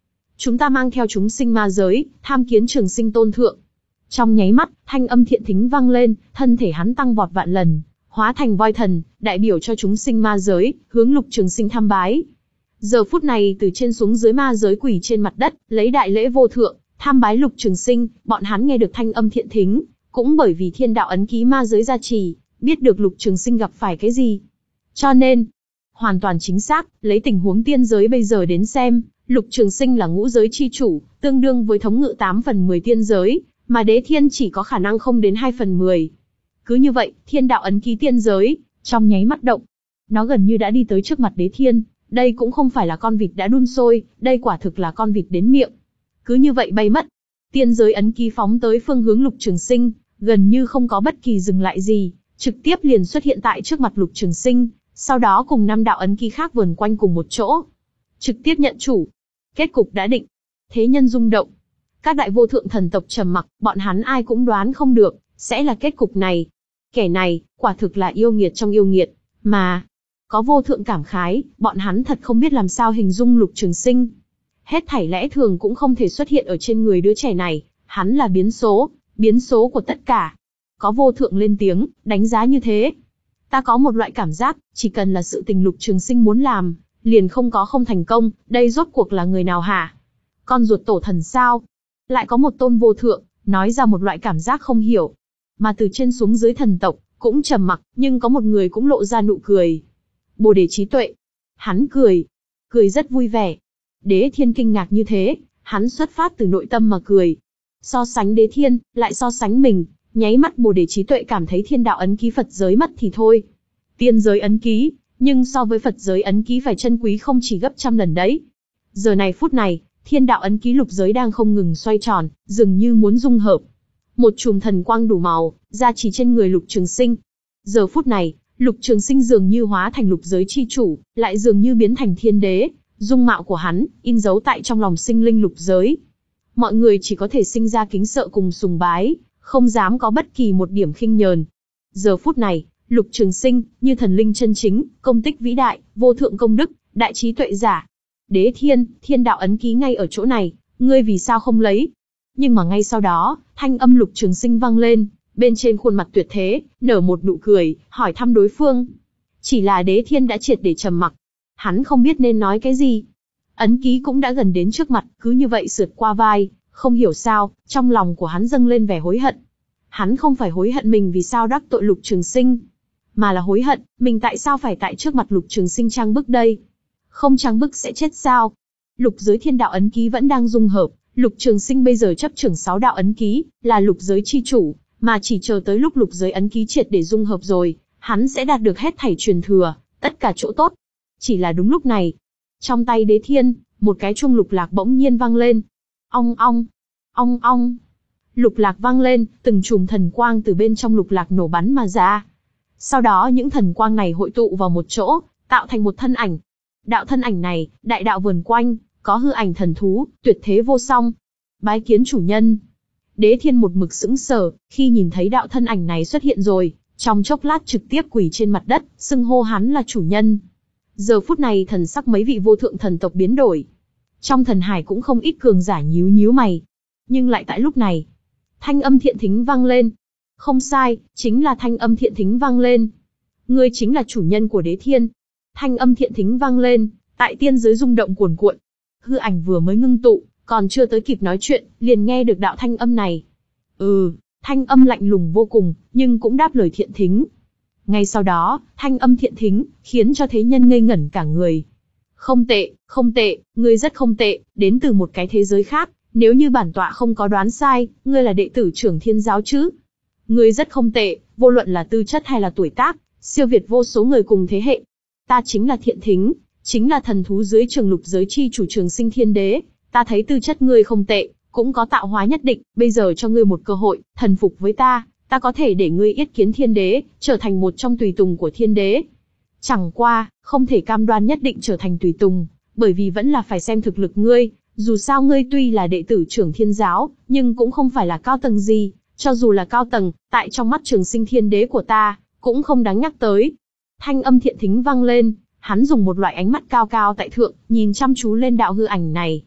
chúng ta mang theo chúng sinh ma giới, tham kiến Trường Sinh tôn thượng. Trong nháy mắt, thanh âm thiện thính vang lên, thân thể hắn tăng vọt vạn lần, hóa thành voi thần, đại biểu cho chúng sinh ma giới, hướng Lục Trường Sinh tham bái. Giờ phút này từ trên xuống dưới ma giới quỳ trên mặt đất, lấy đại lễ vô thượng, tham bái Lục Trường Sinh, bọn hắn nghe được thanh âm thiện thính, cũng bởi vì thiên đạo ấn ký ma giới gia trì, biết được Lục Trường Sinh gặp phải cái gì. Cho nên, hoàn toàn chính xác, lấy tình huống tiên giới bây giờ đến xem, Lục Trường Sinh là ngũ giới chi chủ, tương đương với thống ngự tám phần mười tiên giới, mà Đế Thiên chỉ có khả năng không đến hai phần mười. Cứ như vậy, thiên đạo ấn ký tiên giới, trong nháy mắt động. Nó gần như đã đi tới trước mặt Đế Thiên, đây cũng không phải là con vịt đã đun sôi, đây quả thực là con vịt đến miệng. Cứ như vậy bay mất. Tiên giới ấn ký phóng tới phương hướng Lục Trường Sinh, gần như không có bất kỳ dừng lại gì, trực tiếp liền xuất hiện tại trước mặt Lục Trường Sinh, sau đó cùng năm đạo ấn ký khác vờn quanh cùng một chỗ. Trực tiếp nhận chủ. Kết cục đã định. Thế nhân rung động. Các đại vô thượng thần tộc trầm mặc, bọn hắn ai cũng đoán không được, sẽ là kết cục này. Kẻ này, quả thực là yêu nghiệt trong yêu nghiệt, mà có vô thượng cảm khái, bọn hắn thật không biết làm sao hình dung Lục Trường Sinh. Hết thảy lẽ thường cũng không thể xuất hiện ở trên người đứa trẻ này, hắn là biến số, biến số của tất cả. Có vô thượng lên tiếng, đánh giá như thế. Ta có một loại cảm giác, chỉ cần là sự tình Lục Trường Sinh muốn làm, liền không có không thành công, đây rốt cuộc là người nào hả? Con ruột tổ thần sao? Lại có một tôn vô thượng, nói ra một loại cảm giác không hiểu. Mà từ trên xuống dưới thần tộc, cũng trầm mặc, nhưng có một người cũng lộ ra nụ cười. Bồ Đề trí tuệ. Hắn cười. Cười rất vui vẻ. Đế Thiên kinh ngạc như thế, hắn xuất phát từ nội tâm mà cười. So sánh Đế Thiên, lại so sánh mình, nháy mắt Bồ Đề trí tuệ cảm thấy thiên đạo ấn ký Phật giới mất thì thôi. Tiên giới ấn ký, nhưng so với Phật giới ấn ký phải chân quý không chỉ gấp trăm lần đấy. Giờ này phút này, thiên đạo ấn ký lục giới đang không ngừng xoay tròn, dường như muốn dung hợp. Một chùm thần quang đủ màu, gia trì trên người Lục Trường Sinh. Giờ phút này, Lục Trường Sinh dường như hóa thành lục giới chi chủ, lại dường như biến thành thiên đế, dung mạo của hắn, in dấu tại trong lòng sinh linh lục giới. Mọi người chỉ có thể sinh ra kính sợ cùng sùng bái, không dám có bất kỳ một điểm khinh nhờn. Giờ phút này, Lục Trường Sinh, như thần linh chân chính, công tích vĩ đại, vô thượng công đức, đại trí tuệ giả. Đế Thiên, thiên đạo ấn ký ngay ở chỗ này, ngươi vì sao không lấy? Nhưng mà ngay sau đó, thanh âm Lục Trường Sinh vang lên, bên trên khuôn mặt tuyệt thế, nở một nụ cười, hỏi thăm đối phương. Chỉ là Đế Thiên đã triệt để trầm mặc. Hắn không biết nên nói cái gì. Ấn ký cũng đã gần đến trước mặt, cứ như vậy sượt qua vai, không hiểu sao, trong lòng của hắn dâng lên vẻ hối hận. Hắn không phải hối hận mình vì sao đắc tội Lục Trường Sinh, mà là hối hận, mình tại sao phải tại trước mặt Lục Trường Sinh trang bức đây? Không trang bức sẽ chết sao? Lục giới thiên đạo ấn ký vẫn đang dung hợp, Lục Trường Sinh bây giờ chấp trưởng sáu đạo ấn ký, là lục giới chi chủ, mà chỉ chờ tới lúc lục giới ấn ký triệt để dung hợp rồi, hắn sẽ đạt được hết thảy truyền thừa, tất cả chỗ tốt. Chỉ là đúng lúc này, trong tay Đế Thiên, một cái chuông lục lạc bỗng nhiên vang lên. Ong ong, ong ong. Lục lạc vang lên, từng chùm thần quang từ bên trong lục lạc nổ bắn mà ra. Sau đó những thần quang này hội tụ vào một chỗ, tạo thành một thân ảnh. Đạo thân ảnh này, đại đạo vườn quanh, có hư ảnh thần thú, tuyệt thế vô song. Bái kiến chủ nhân. Đế Thiên một mực sững sờ, khi nhìn thấy đạo thân ảnh này xuất hiện rồi, trong chốc lát trực tiếp quỳ trên mặt đất, xưng hô hắn là chủ nhân. Giờ phút này thần sắc mấy vị vô thượng thần tộc biến đổi. Trong thần hải cũng không ít cường giả nhíu nhíu mày. Nhưng lại tại lúc này, thanh âm thiện thính vang lên. Không sai, chính là thanh âm thiện thính vang lên. Ngươi chính là chủ nhân của Đế Thiên. Thanh âm thiện thính vang lên, tại tiên giới rung động cuồn cuộn. Hư ảnh vừa mới ngưng tụ, còn chưa tới kịp nói chuyện, liền nghe được đạo thanh âm này. Ừ, thanh âm lạnh lùng vô cùng, nhưng cũng đáp lời thiện thính. Ngay sau đó, thanh âm thiện thính, khiến cho thế nhân ngây ngẩn cả người. Không tệ, không tệ, ngươi rất không tệ, đến từ một cái thế giới khác, nếu như bản tọa không có đoán sai, ngươi là đệ tử trưởng thiên giáo chứ. Ngươi rất không tệ, vô luận là tư chất hay là tuổi tác, siêu việt vô số người cùng thế hệ. Ta chính là thiện thính, chính là thần thú dưới trường lục giới chi chủ Trường Sinh Thiên Đế. Ta thấy tư chất ngươi không tệ, cũng có tạo hóa nhất định, bây giờ cho ngươi một cơ hội, thần phục với ta, ta có thể để ngươi yết kiến thiên đế, trở thành một trong tùy tùng của thiên đế. Chẳng qua, không thể cam đoan nhất định trở thành tùy tùng, bởi vì vẫn là phải xem thực lực ngươi, dù sao ngươi tuy là đệ tử trưởng thiên giáo, nhưng cũng không phải là cao tầng gì, cho dù là cao tầng, tại trong mắt Trường Sinh Thiên Đế của ta, cũng không đáng nhắc tới. Thanh âm thiện thính vang lên, hắn dùng một loại ánh mắt cao cao tại thượng, nhìn chăm chú lên đạo hư ảnh này.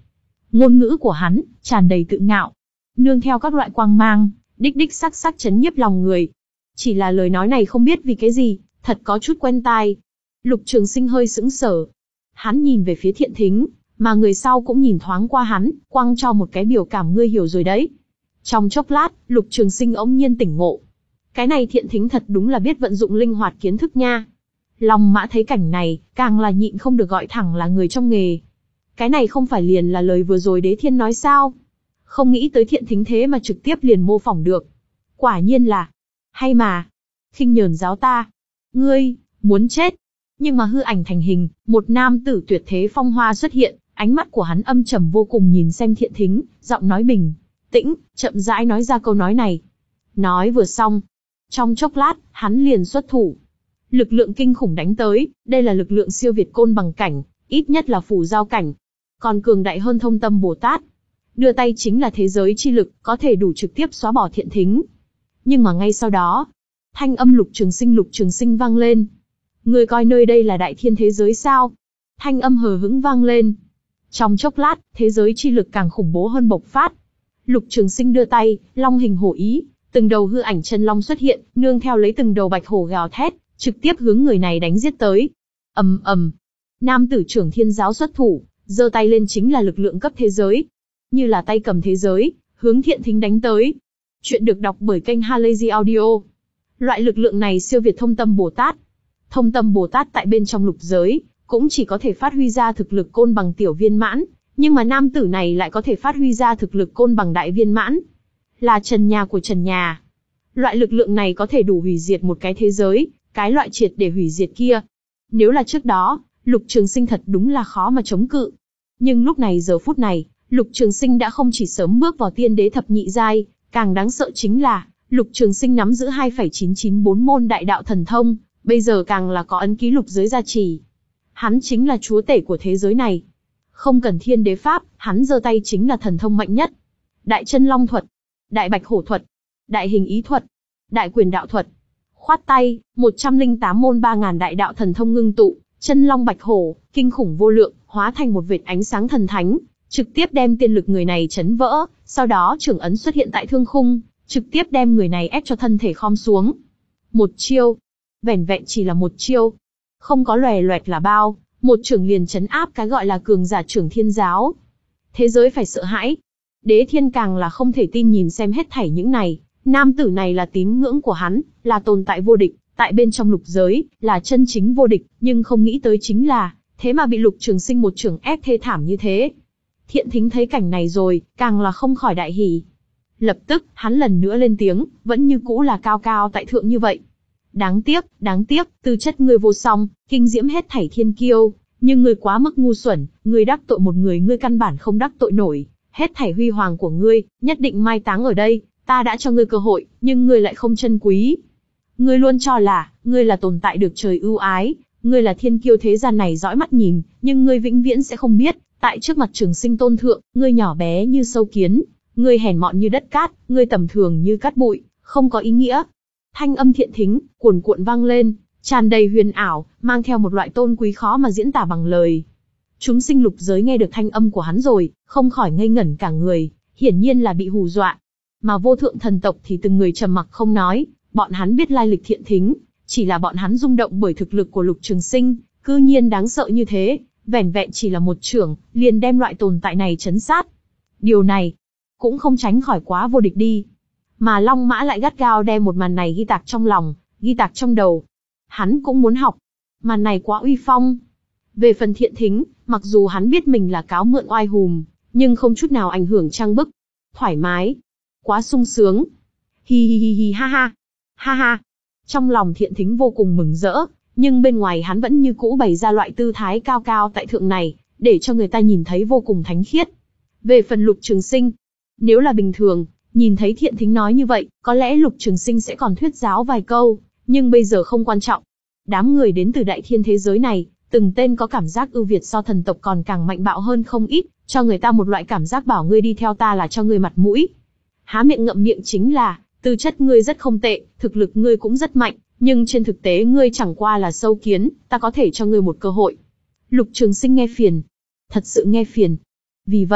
Ngôn ngữ của hắn, tràn đầy tự ngạo. Nương theo các loại quang mang, đích đích sắc sắc chấn nhiếp lòng người. Chỉ là lời nói này không biết vì cái gì, thật có chút quen tai. Lục Trường Sinh hơi sững sờ. Hắn nhìn về phía Thiện Thính, mà người sau cũng nhìn thoáng qua hắn, quăng cho một cái biểu cảm ngươi hiểu rồi đấy. Trong chốc lát, Lục Trường Sinh ỗng nhiên tỉnh ngộ. Cái này Thiện Thính thật đúng là biết vận dụng linh hoạt kiến thức nha. Long Mã thấy cảnh này, càng là nhịn không được gọi thẳng là người trong nghề. Cái này không phải liền là lời vừa rồi Đế Thiên nói sao? Không nghĩ tới Thiện Thính thế mà trực tiếp liền mô phỏng được. Quả nhiên là, hay mà, khinh nhờn giáo ta. Ngươi, muốn chết. Nhưng mà hư ảnh thành hình, một nam tử tuyệt thế phong hoa xuất hiện, ánh mắt của hắn âm trầm vô cùng nhìn xem Thiện Thính, giọng nói bình tĩnh, chậm rãi nói ra câu nói này. Nói vừa xong, trong chốc lát, hắn liền xuất thủ. Lực lượng kinh khủng đánh tới, đây là lực lượng siêu việt côn bằng cảnh, ít nhất là phù giao cảnh. Còn cường đại hơn Thông Tâm Bồ Tát. Đưa tay chính là thế giới chi lực, có thể đủ trực tiếp xóa bỏ Thiện Thính. Nhưng mà ngay sau đó, thanh âm Lục Trường Sinh Lục Trường Sinh vang lên. Ngươi coi nơi đây là đại thiên thế giới sao? Thanh âm hờ hững vang lên. Trong chốc lát, thế giới chi lực càng khủng bố hơn bộc phát. Lục Trường Sinh đưa tay, long hình hổ ý, từng đầu hư ảnh chân long xuất hiện, nương theo lấy từng đầu bạch hổ gào thét, trực tiếp hướng người này đánh giết tới. Ầm ầm. Nam tử trưởng Thiên Giáo xuất thủ, giơ tay lên chính là lực lượng cấp thế giới, như là tay cầm thế giới, hướng Thiện Thính đánh tới. Chuyện được đọc bởi kênh Halazy Audio. Loại lực lượng này siêu việt Thông Tâm Bồ Tát. Thông Tâm Bồ Tát tại bên trong lục giới, cũng chỉ có thể phát huy ra thực lực côn bằng tiểu viên mãn, nhưng mà nam tử này lại có thể phát huy ra thực lực côn bằng đại viên mãn. Là trần nhà của trần nhà. Loại lực lượng này có thể đủ hủy diệt một cái thế giới, cái loại triệt để hủy diệt kia. Nếu là trước đó, Lục Trường Sinh thật đúng là khó mà chống cự. Nhưng lúc này giờ phút này, Lục Trường Sinh đã không chỉ sớm bước vào tiên đế thập nhị giai, càng đáng sợ chính là, Lục Trường Sinh nắm giữ hai phẩy chín chín bốn môn đại đạo thần thông, bây giờ càng là có ấn ký lục giới gia trì. Hắn chính là chúa tể của thế giới này. Không cần thiên đế pháp, hắn giơ tay chính là thần thông mạnh nhất. Đại chân long thuật, đại bạch hổ thuật, đại hình ý thuật, đại quyền đạo thuật. Khoát tay, một trăm lẻ tám môn ba ngàn đại đạo thần thông ngưng tụ, chân long bạch hổ, kinh khủng vô lượng, hóa thành một vệt ánh sáng thần thánh, trực tiếp đem tiên lực người này chấn vỡ, sau đó trưởng ấn xuất hiện tại thương khung, trực tiếp đem người này ép cho thân thể khom xuống. Một chiêu, vẻn vẹn chỉ là một chiêu, không có lòe loẹt là bao, một trưởng liền chấn áp cái gọi là cường giả trưởng Thiên Giáo. Thế giới phải sợ hãi. Đế Thiên càng là không thể tin nhìn xem hết thảy những này, nam tử này là tín ngưỡng của hắn, là tồn tại vô địch, tại bên trong lục giới, là chân chính vô địch, nhưng không nghĩ tới chính là, thế mà bị Lục Trường Sinh một trưởng ép thê thảm như thế. Thiện Thính thấy cảnh này rồi, càng là không khỏi đại hỉ. Lập tức, hắn lần nữa lên tiếng, vẫn như cũ là cao cao tại thượng như vậy. Đáng tiếc, đáng tiếc, tư chất ngươi vô song, kinh diễm hết thảy thiên kiêu, nhưng ngươi quá mức ngu xuẩn, ngươi đắc tội một người ngươi căn bản không đắc tội nổi, hết thảy huy hoàng của ngươi, nhất định mai táng ở đây, ta đã cho ngươi cơ hội, nhưng ngươi lại không trân quý. Ngươi luôn cho là, ngươi là tồn tại được trời ưu ái, ngươi là thiên kiêu thế gian này dõi mắt nhìn, nhưng ngươi vĩnh viễn sẽ không biết, tại trước mặt Trường Sinh tôn thượng, ngươi nhỏ bé như sâu kiến, ngươi hèn mọn như đất cát, ngươi tầm thường như cát bụi, không có ý nghĩa. Thanh âm Thiện Thính, cuồn cuộn vang lên, tràn đầy huyền ảo, mang theo một loại tôn quý khó mà diễn tả bằng lời. Chúng sinh lục giới nghe được thanh âm của hắn rồi, không khỏi ngây ngẩn cả người, hiển nhiên là bị hù dọa. Mà vô thượng thần tộc thì từng người trầm mặc không nói, bọn hắn biết lai lịch Thiện Thính, chỉ là bọn hắn rung động bởi thực lực của Lục Trường Sinh, cư nhiên đáng sợ như thế, vẻn vẹn chỉ là một trưởng, liền đem loại tồn tại này chấn sát. Điều này, cũng không tránh khỏi quá vô địch đi. Mà Long Mã lại gắt gao đem một màn này ghi tạc trong lòng, ghi tạc trong đầu. Hắn cũng muốn học. Màn này quá uy phong. Về phần Thiện Thính, mặc dù hắn biết mình là cáo mượn oai hùm, nhưng không chút nào ảnh hưởng trang bức. Thoải mái. Quá sung sướng. Hi hi hi hi ha ha. Ha ha. Trong lòng Thiện Thính vô cùng mừng rỡ, nhưng bên ngoài hắn vẫn như cũ bày ra loại tư thái cao cao tại thượng này, để cho người ta nhìn thấy vô cùng thánh khiết. Về phần Lục Trường Sinh, nếu là bình thường, nhìn thấy Thiện Thính nói như vậy, có lẽ Lục Trường Sinh sẽ còn thuyết giáo vài câu, nhưng bây giờ không quan trọng. Đám người đến từ đại thiên thế giới này, từng tên có cảm giác ưu việt so thần tộc còn càng mạnh bạo hơn không ít, cho người ta một loại cảm giác bảo ngươi đi theo ta là cho ngươi mặt mũi. Há miệng ngậm miệng chính là, tư chất ngươi rất không tệ, thực lực ngươi cũng rất mạnh, nhưng trên thực tế ngươi chẳng qua là sâu kiến, ta có thể cho ngươi một cơ hội. Lục Trường Sinh nghe phiền. Thật sự nghe phiền. Vì vậy,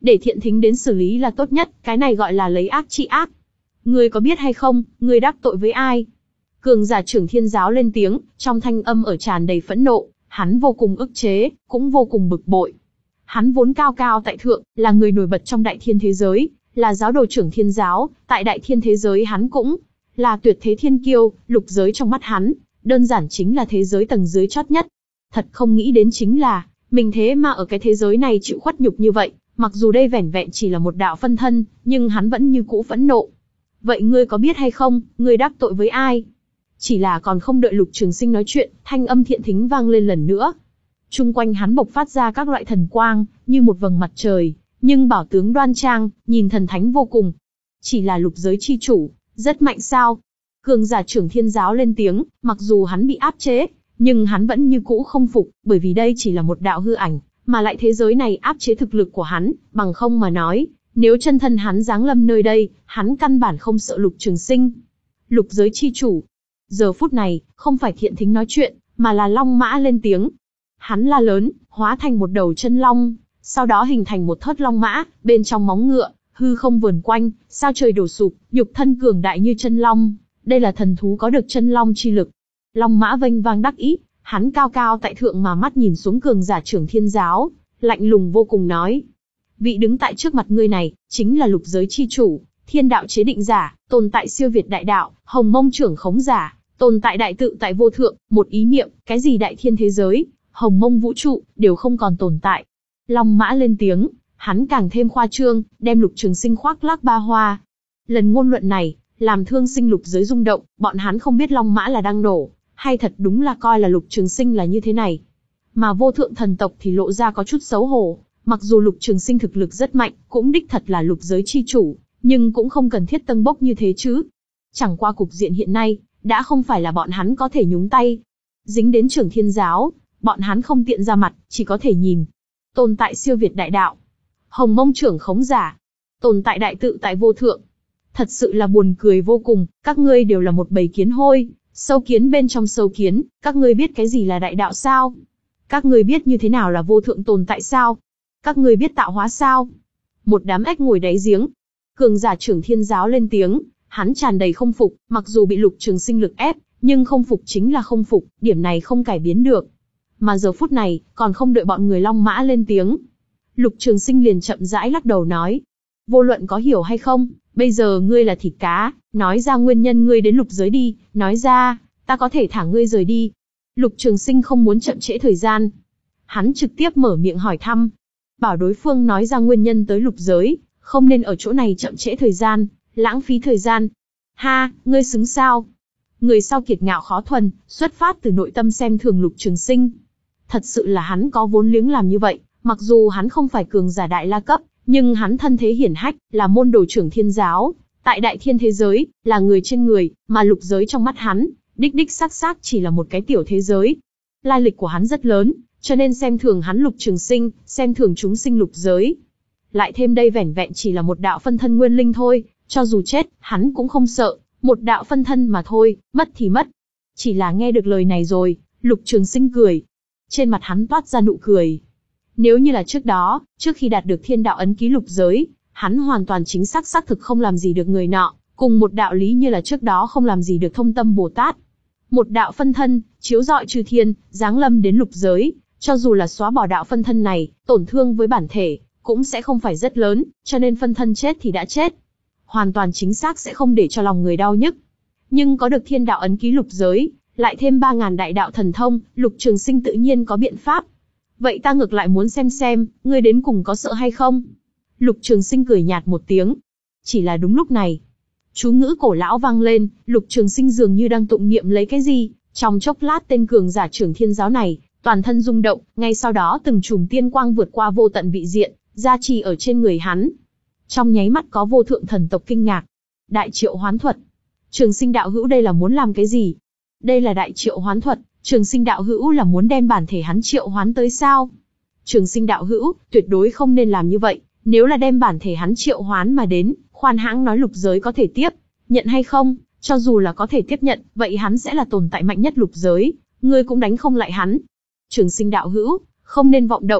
để thiện thính đến xử lý là tốt nhất, cái này gọi là lấy ác trị ác. Ngươi có biết hay không, ngươi đắc tội với ai? Cường giả trưởng thiên giáo lên tiếng, trong thanh âm ở tràn đầy phẫn nộ, hắn vô cùng ức chế, cũng vô cùng bực bội. Hắn vốn cao cao tại thượng, là người nổi bật trong đại thiên thế giới, là giáo đồ trưởng thiên giáo, tại đại thiên thế giới hắn cũng là tuyệt thế thiên kiêu, lục giới trong mắt hắn, đơn giản chính là thế giới tầng dưới chót nhất. Thật không nghĩ đến chính là, mình thế mà ở cái thế giới này chịu khuất nhục như vậy, mặc dù đây vẻn vẹn chỉ là một đạo phân thân, nhưng hắn vẫn như cũ phẫn nộ. Vậy ngươi có biết hay không, ngươi đắc tội với ai? Chỉ là còn không đợi Lục Trường Sinh nói chuyện, thanh âm thiện thính vang lên lần nữa. Trung quanh hắn bộc phát ra các loại thần quang, như một vầng mặt trời, nhưng bảo tướng đoan trang, nhìn thần thánh vô cùng. Chỉ là lục giới chi chủ, rất mạnh sao? Cường giả trưởng thiên giáo lên tiếng, mặc dù hắn bị áp chế, nhưng hắn vẫn như cũ không phục, bởi vì đây chỉ là một đạo hư ảnh, mà lại thế giới này áp chế thực lực của hắn, bằng không mà nói, nếu chân thân hắn giáng lâm nơi đây, hắn căn bản không sợ Lục Trường Sinh. Lục giới chi chủ. Giờ phút này, không phải thiện thính nói chuyện, mà là Long Mã lên tiếng. Hắn la lớn, hóa thành một đầu chân long, sau đó hình thành một thớt long mã, bên trong móng ngựa, hư không vườn quanh, sao trời đổ sụp, nhục thân cường đại như chân long. Đây là thần thú có được chân long chi lực. Long mã vênh vang đắc ý, hắn cao cao tại thượng mà mắt nhìn xuống cường giả trưởng thiên giáo, lạnh lùng vô cùng nói. Vị đứng tại trước mặt ngươi này, chính là lục giới chi chủ, thiên đạo chế định giả, tồn tại siêu việt đại đạo, hồng mông trưởng khống giả, tồn tại đại tự tại vô thượng, một ý niệm, cái gì đại thiên thế giới, hồng mông vũ trụ, đều không còn tồn tại. Long mã lên tiếng, hắn càng thêm khoa trương, đem Lục Trường Sinh khoác lác ba hoa. Lần ngôn luận này, làm thương sinh lục giới rung động, bọn hắn không biết Long mã là đang nổ, hay thật đúng là coi là Lục Trường Sinh là như thế này. Mà vô thượng thần tộc thì lộ ra có chút xấu hổ, mặc dù Lục Trường Sinh thực lực rất mạnh, cũng đích thật là lục giới chi chủ, nhưng cũng không cần thiết tâng bốc như thế chứ. Chẳng qua cục diện hiện nay, đã không phải là bọn hắn có thể nhúng tay. Dính đến trưởng thiên giáo, bọn hắn không tiện ra mặt, chỉ có thể nhìn. Tồn tại siêu việt đại đạo, hồng mông trưởng khống giả, tồn tại đại tự tại vô thượng. Thật sự là buồn cười vô cùng, các ngươi đều là một bầy kiến hôi, sâu kiến bên trong sâu kiến, các ngươi biết cái gì là đại đạo sao? Các ngươi biết như thế nào là vô thượng tồn tại sao? Các ngươi biết tạo hóa sao? Một đám ếch ngồi đáy giếng. Cường giả trưởng thiên giáo lên tiếng, hắn tràn đầy không phục, mặc dù bị Lục Trường Sinh lực ép, nhưng không phục chính là không phục, điểm này không cải biến được. Mà giờ phút này, còn không đợi bọn người Long Mã lên tiếng, Lục Trường Sinh liền chậm rãi lắc đầu nói. Vô luận có hiểu hay không, bây giờ ngươi là thịt cá, nói ra nguyên nhân ngươi đến lục giới đi, nói ra, ta có thể thả ngươi rời đi. Lục Trường Sinh không muốn chậm trễ thời gian. Hắn trực tiếp mở miệng hỏi thăm. Bảo đối phương nói ra nguyên nhân tới lục giới, không nên ở chỗ này chậm trễ thời gian, lãng phí thời gian. Ha, ngươi xứng sao? Người sau kiệt ngạo khó thuần, xuất phát từ nội tâm xem thường Lục Trường Sinh. Thật sự là hắn có vốn liếng làm như vậy, mặc dù hắn không phải cường giả đại la cấp, nhưng hắn thân thế hiển hách, là môn đồ trưởng thiên giáo, tại đại thiên thế giới, là người trên người, mà lục giới trong mắt hắn, đích đích xác xác chỉ là một cái tiểu thế giới. Lai lịch của hắn rất lớn, cho nên xem thường hắn Lục Trường Sinh, xem thường chúng sinh lục giới. Lại thêm đây vẻn vẹn chỉ là một đạo phân thân nguyên linh thôi, cho dù chết, hắn cũng không sợ, một đạo phân thân mà thôi, mất thì mất. Chỉ là nghe được lời này rồi, Lục Trường Sinh cười. Trên mặt hắn toát ra nụ cười. Nếu như là trước đó, trước khi đạt được thiên đạo ấn ký lục giới, hắn hoàn toàn chính xác xác thực không làm gì được người nọ, cùng một đạo lý như là trước đó không làm gì được Thông Tâm Bồ Tát. Một đạo phân thân, chiếu rọi chư thiên, giáng lâm đến lục giới, cho dù là xóa bỏ đạo phân thân này, tổn thương với bản thể, cũng sẽ không phải rất lớn, cho nên phân thân chết thì đã chết. Hoàn toàn chính xác sẽ không để cho lòng người đau nhức. Nhưng có được thiên đạo ấn ký lục giới, lại thêm ba ngàn đại đạo thần thông, Lục Trường Sinh tự nhiên có biện pháp. Vậy ta ngược lại muốn xem xem, ngươi đến cùng có sợ hay không? Lục Trường Sinh cười nhạt một tiếng. Chỉ là đúng lúc này, chú ngữ cổ lão vang lên, Lục Trường Sinh dường như đang tụng niệm lấy cái gì, trong chốc lát tên cường giả trưởng thiên giáo này, toàn thân rung động, ngay sau đó từng chùm tiên quang vượt qua vô tận vị diện, gia trì ở trên người hắn. Trong nháy mắt có vô thượng thần tộc kinh ngạc. Đại triệu hoán thuật. Trường Sinh đạo hữu đây là muốn làm cái gì? Đây là đại triệu hoán thuật, Trường Sinh đạo hữu là muốn đem bản thể hắn triệu hoán tới sao? Trường Sinh đạo hữu, tuyệt đối không nên làm như vậy, nếu là đem bản thể hắn triệu hoán mà đến, khoan hãng nói lục giới có thể tiếp nhận hay không, cho dù là có thể tiếp nhận, vậy hắn sẽ là tồn tại mạnh nhất lục giới, ngươi cũng đánh không lại hắn. Trường Sinh đạo hữu, không nên vọng động.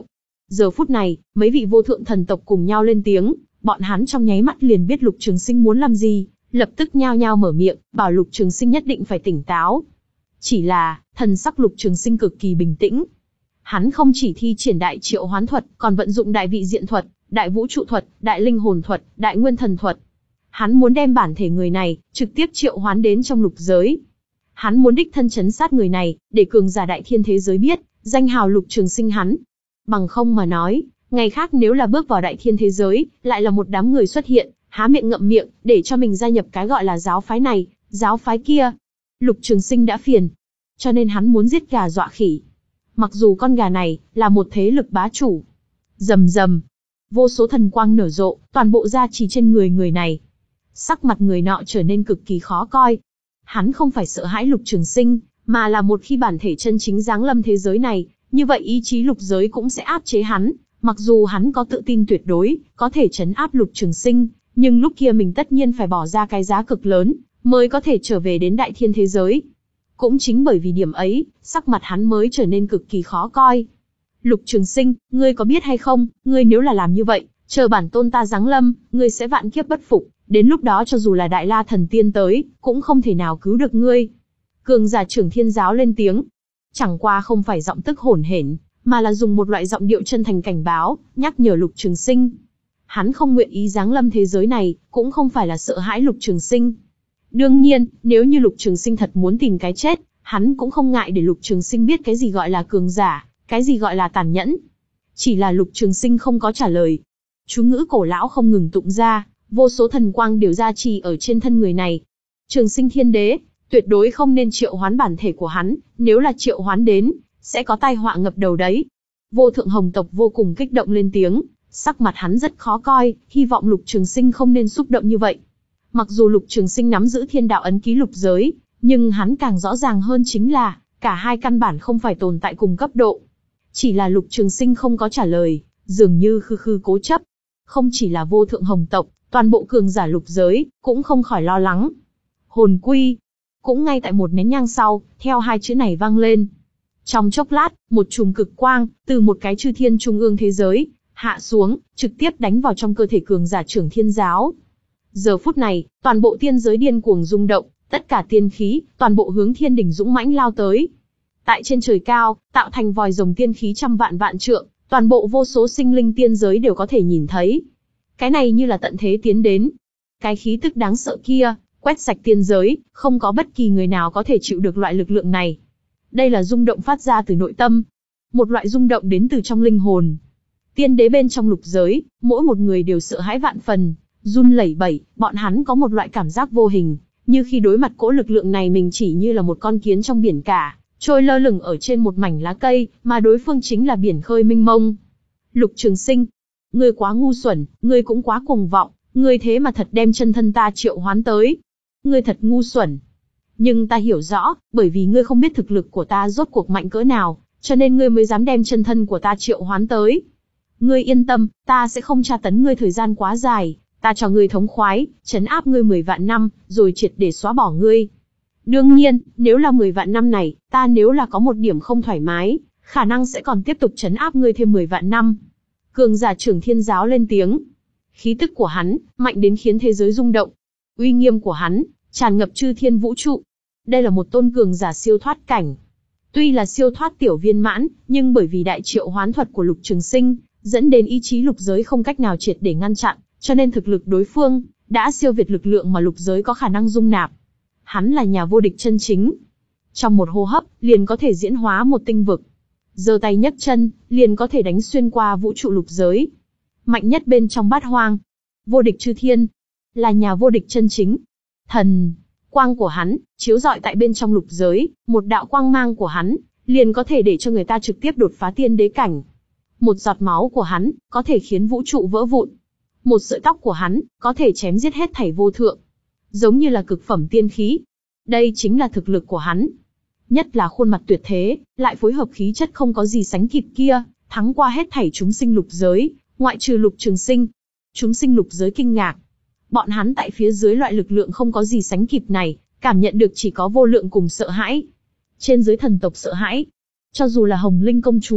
Giờ phút này, mấy vị vô thượng thần tộc cùng nhau lên tiếng, bọn hắn trong nháy mắt liền biết Lục Trường Sinh muốn làm gì, lập tức nhao nhao mở miệng, bảo Lục Trường Sinh nhất định phải tỉnh táo. Chỉ là, thần sắc Lục Trường Sinh cực kỳ bình tĩnh. Hắn không chỉ thi triển đại triệu hoán thuật, còn vận dụng đại vị diện thuật, đại vũ trụ thuật, đại linh hồn thuật, đại nguyên thần thuật. Hắn muốn đem bản thể người này, trực tiếp triệu hoán đến trong lục giới. Hắn muốn đích thân chấn sát người này, để cường giả đại thiên thế giới biết, danh hào Lục Trường Sinh hắn. Bằng không mà nói, ngày khác nếu là bước vào đại thiên thế giới, lại là một đám người xuất hiện, há miệng ngậm miệng, để cho mình gia nhập cái gọi là giáo phái này, giáo phái kia. Lục Trường Sinh đã phiền, cho nên hắn muốn giết gà dọa khỉ. Mặc dù con gà này là một thế lực bá chủ. Rầm rầm, vô số thần quang nở rộ, toàn bộ gia trì trên người người này. Sắc mặt người nọ trở nên cực kỳ khó coi. Hắn không phải sợ hãi Lục Trường Sinh, mà là một khi bản thể chân chính giáng lâm thế giới này, như vậy ý chí lục giới cũng sẽ áp chế hắn. Mặc dù hắn có tự tin tuyệt đối, có thể trấn áp Lục Trường Sinh, nhưng lúc kia mình tất nhiên phải bỏ ra cái giá cực lớn, mới có thể trở về đến đại thiên thế giới. Cũng chính bởi vì điểm ấy, sắc mặt hắn mới trở nên cực kỳ khó coi. Lục Trường Sinh, ngươi có biết hay không, ngươi nếu là làm như vậy, chờ bản tôn ta giáng lâm, ngươi sẽ vạn kiếp bất phục, đến lúc đó cho dù là Đại La Thần Tiên tới, cũng không thể nào cứu được ngươi. Cường giả Trưởng Thiên Giáo lên tiếng. Chẳng qua không phải giọng tức hổn hển, mà là dùng một loại giọng điệu chân thành cảnh báo, nhắc nhở Lục Trường Sinh. Hắn không nguyện ý giáng lâm thế giới này, cũng không phải là sợ hãi Lục Trường Sinh. Đương nhiên, nếu như Lục Trường Sinh thật muốn tìm cái chết, hắn cũng không ngại để Lục Trường Sinh biết cái gì gọi là cường giả, cái gì gọi là tàn nhẫn. Chỉ là Lục Trường Sinh không có trả lời. Chú ngữ cổ lão không ngừng tụng ra, vô số thần quang đều gia trì ở trên thân người này. Trường Sinh Thiên Đế, tuyệt đối không nên triệu hoán bản thể của hắn, nếu là triệu hoán đến, sẽ có tai họa ngập đầu đấy. Vô Thượng Hồng tộc vô cùng kích động lên tiếng, sắc mặt hắn rất khó coi, hy vọng Lục Trường Sinh không nên xúc động như vậy. Mặc dù Lục Trường Sinh nắm giữ thiên đạo ấn ký lục giới, nhưng hắn càng rõ ràng hơn chính là, cả hai căn bản không phải tồn tại cùng cấp độ. Chỉ là Lục Trường Sinh không có trả lời, dường như khư khư cố chấp. Không chỉ là Vô Thượng Hồng tộc, toàn bộ cường giả lục giới, cũng không khỏi lo lắng. Hồn quy. Cũng ngay tại một nén nhang sau, theo hai chữ này vang lên. Trong chốc lát, một chùm cực quang, từ một cái chư thiên trung ương thế giới, hạ xuống, trực tiếp đánh vào trong cơ thể cường giả Trưởng Thiên Giáo. Giờ phút này, toàn bộ tiên giới điên cuồng rung động, tất cả tiên khí, toàn bộ hướng thiên đỉnh dũng mãnh lao tới. Tại trên trời cao, tạo thành vòi rồng tiên khí trăm vạn vạn trượng, toàn bộ vô số sinh linh tiên giới đều có thể nhìn thấy. Cái này như là tận thế tiến đến. Cái khí tức đáng sợ kia, quét sạch tiên giới, không có bất kỳ người nào có thể chịu được loại lực lượng này. Đây là rung động phát ra từ nội tâm. Một loại rung động đến từ trong linh hồn. Tiên đế bên trong lục giới, mỗi một người đều sợ hãi vạn phần, run lẩy bẩy, bọn hắn có một loại cảm giác vô hình, như khi đối mặt cỗ lực lượng này mình chỉ như là một con kiến trong biển cả, trôi lơ lửng ở trên một mảnh lá cây, mà đối phương chính là biển khơi mênh mông. Lục Trường Sinh, ngươi quá ngu xuẩn, ngươi cũng quá cuồng vọng, ngươi thế mà thật đem chân thân ta triệu hoán tới. Ngươi thật ngu xuẩn. Nhưng ta hiểu rõ, bởi vì ngươi không biết thực lực của ta rốt cuộc mạnh cỡ nào, cho nên ngươi mới dám đem chân thân của ta triệu hoán tới. Ngươi yên tâm, ta sẽ không tra tấn ngươi thời gian quá dài, ta cho ngươi thống khoái, trấn áp ngươi mười vạn năm, rồi triệt để xóa bỏ ngươi. Đương nhiên, nếu là mười vạn năm này, ta nếu là có một điểm không thoải mái, khả năng sẽ còn tiếp tục trấn áp ngươi thêm mười vạn năm. Cường giả Trưởng Thiên Giáo lên tiếng. Khí tức của hắn, mạnh đến khiến thế giới rung động. Uy nghiêm của hắn, tràn ngập chư thiên vũ trụ. Đây là một tôn cường giả siêu thoát cảnh. Tuy là siêu thoát tiểu viên mãn, nhưng bởi vì đại triệu hoán thuật của Lục Trường Sinh, dẫn đến ý chí lục giới không cách nào triệt để ngăn chặn, cho nên thực lực đối phương đã siêu việt lực lượng mà lục giới có khả năng dung nạp. Hắn là nhà vô địch chân chính. Trong một hô hấp, liền có thể diễn hóa một tinh vực. Giơ tay nhấc chân, liền có thể đánh xuyên qua vũ trụ lục giới. Mạnh nhất bên trong bát hoang. Vô địch chư thiên. Là nhà vô địch chân chính. Thần. Quang của hắn, chiếu rọi tại bên trong lục giới, một đạo quang mang của hắn, liền có thể để cho người ta trực tiếp đột phá tiên đế cảnh. Một giọt máu của hắn, có thể khiến vũ trụ vỡ vụn. Một sợi tóc của hắn, có thể chém giết hết thảy vô thượng. Giống như là cực phẩm tiên khí. Đây chính là thực lực của hắn. Nhất là khuôn mặt tuyệt thế, lại phối hợp khí chất không có gì sánh kịp kia, thắng qua hết thảy chúng sinh lục giới, ngoại trừ Lục Trường Sinh. Chúng sinh lục giới kinh ngạc. Bọn hắn tại phía dưới loại lực lượng không có gì sánh kịp này, cảm nhận được chỉ có vô lượng cùng sợ hãi. Trên dưới thần tộc sợ hãi. Cho dù là Hồng Linh công chúa,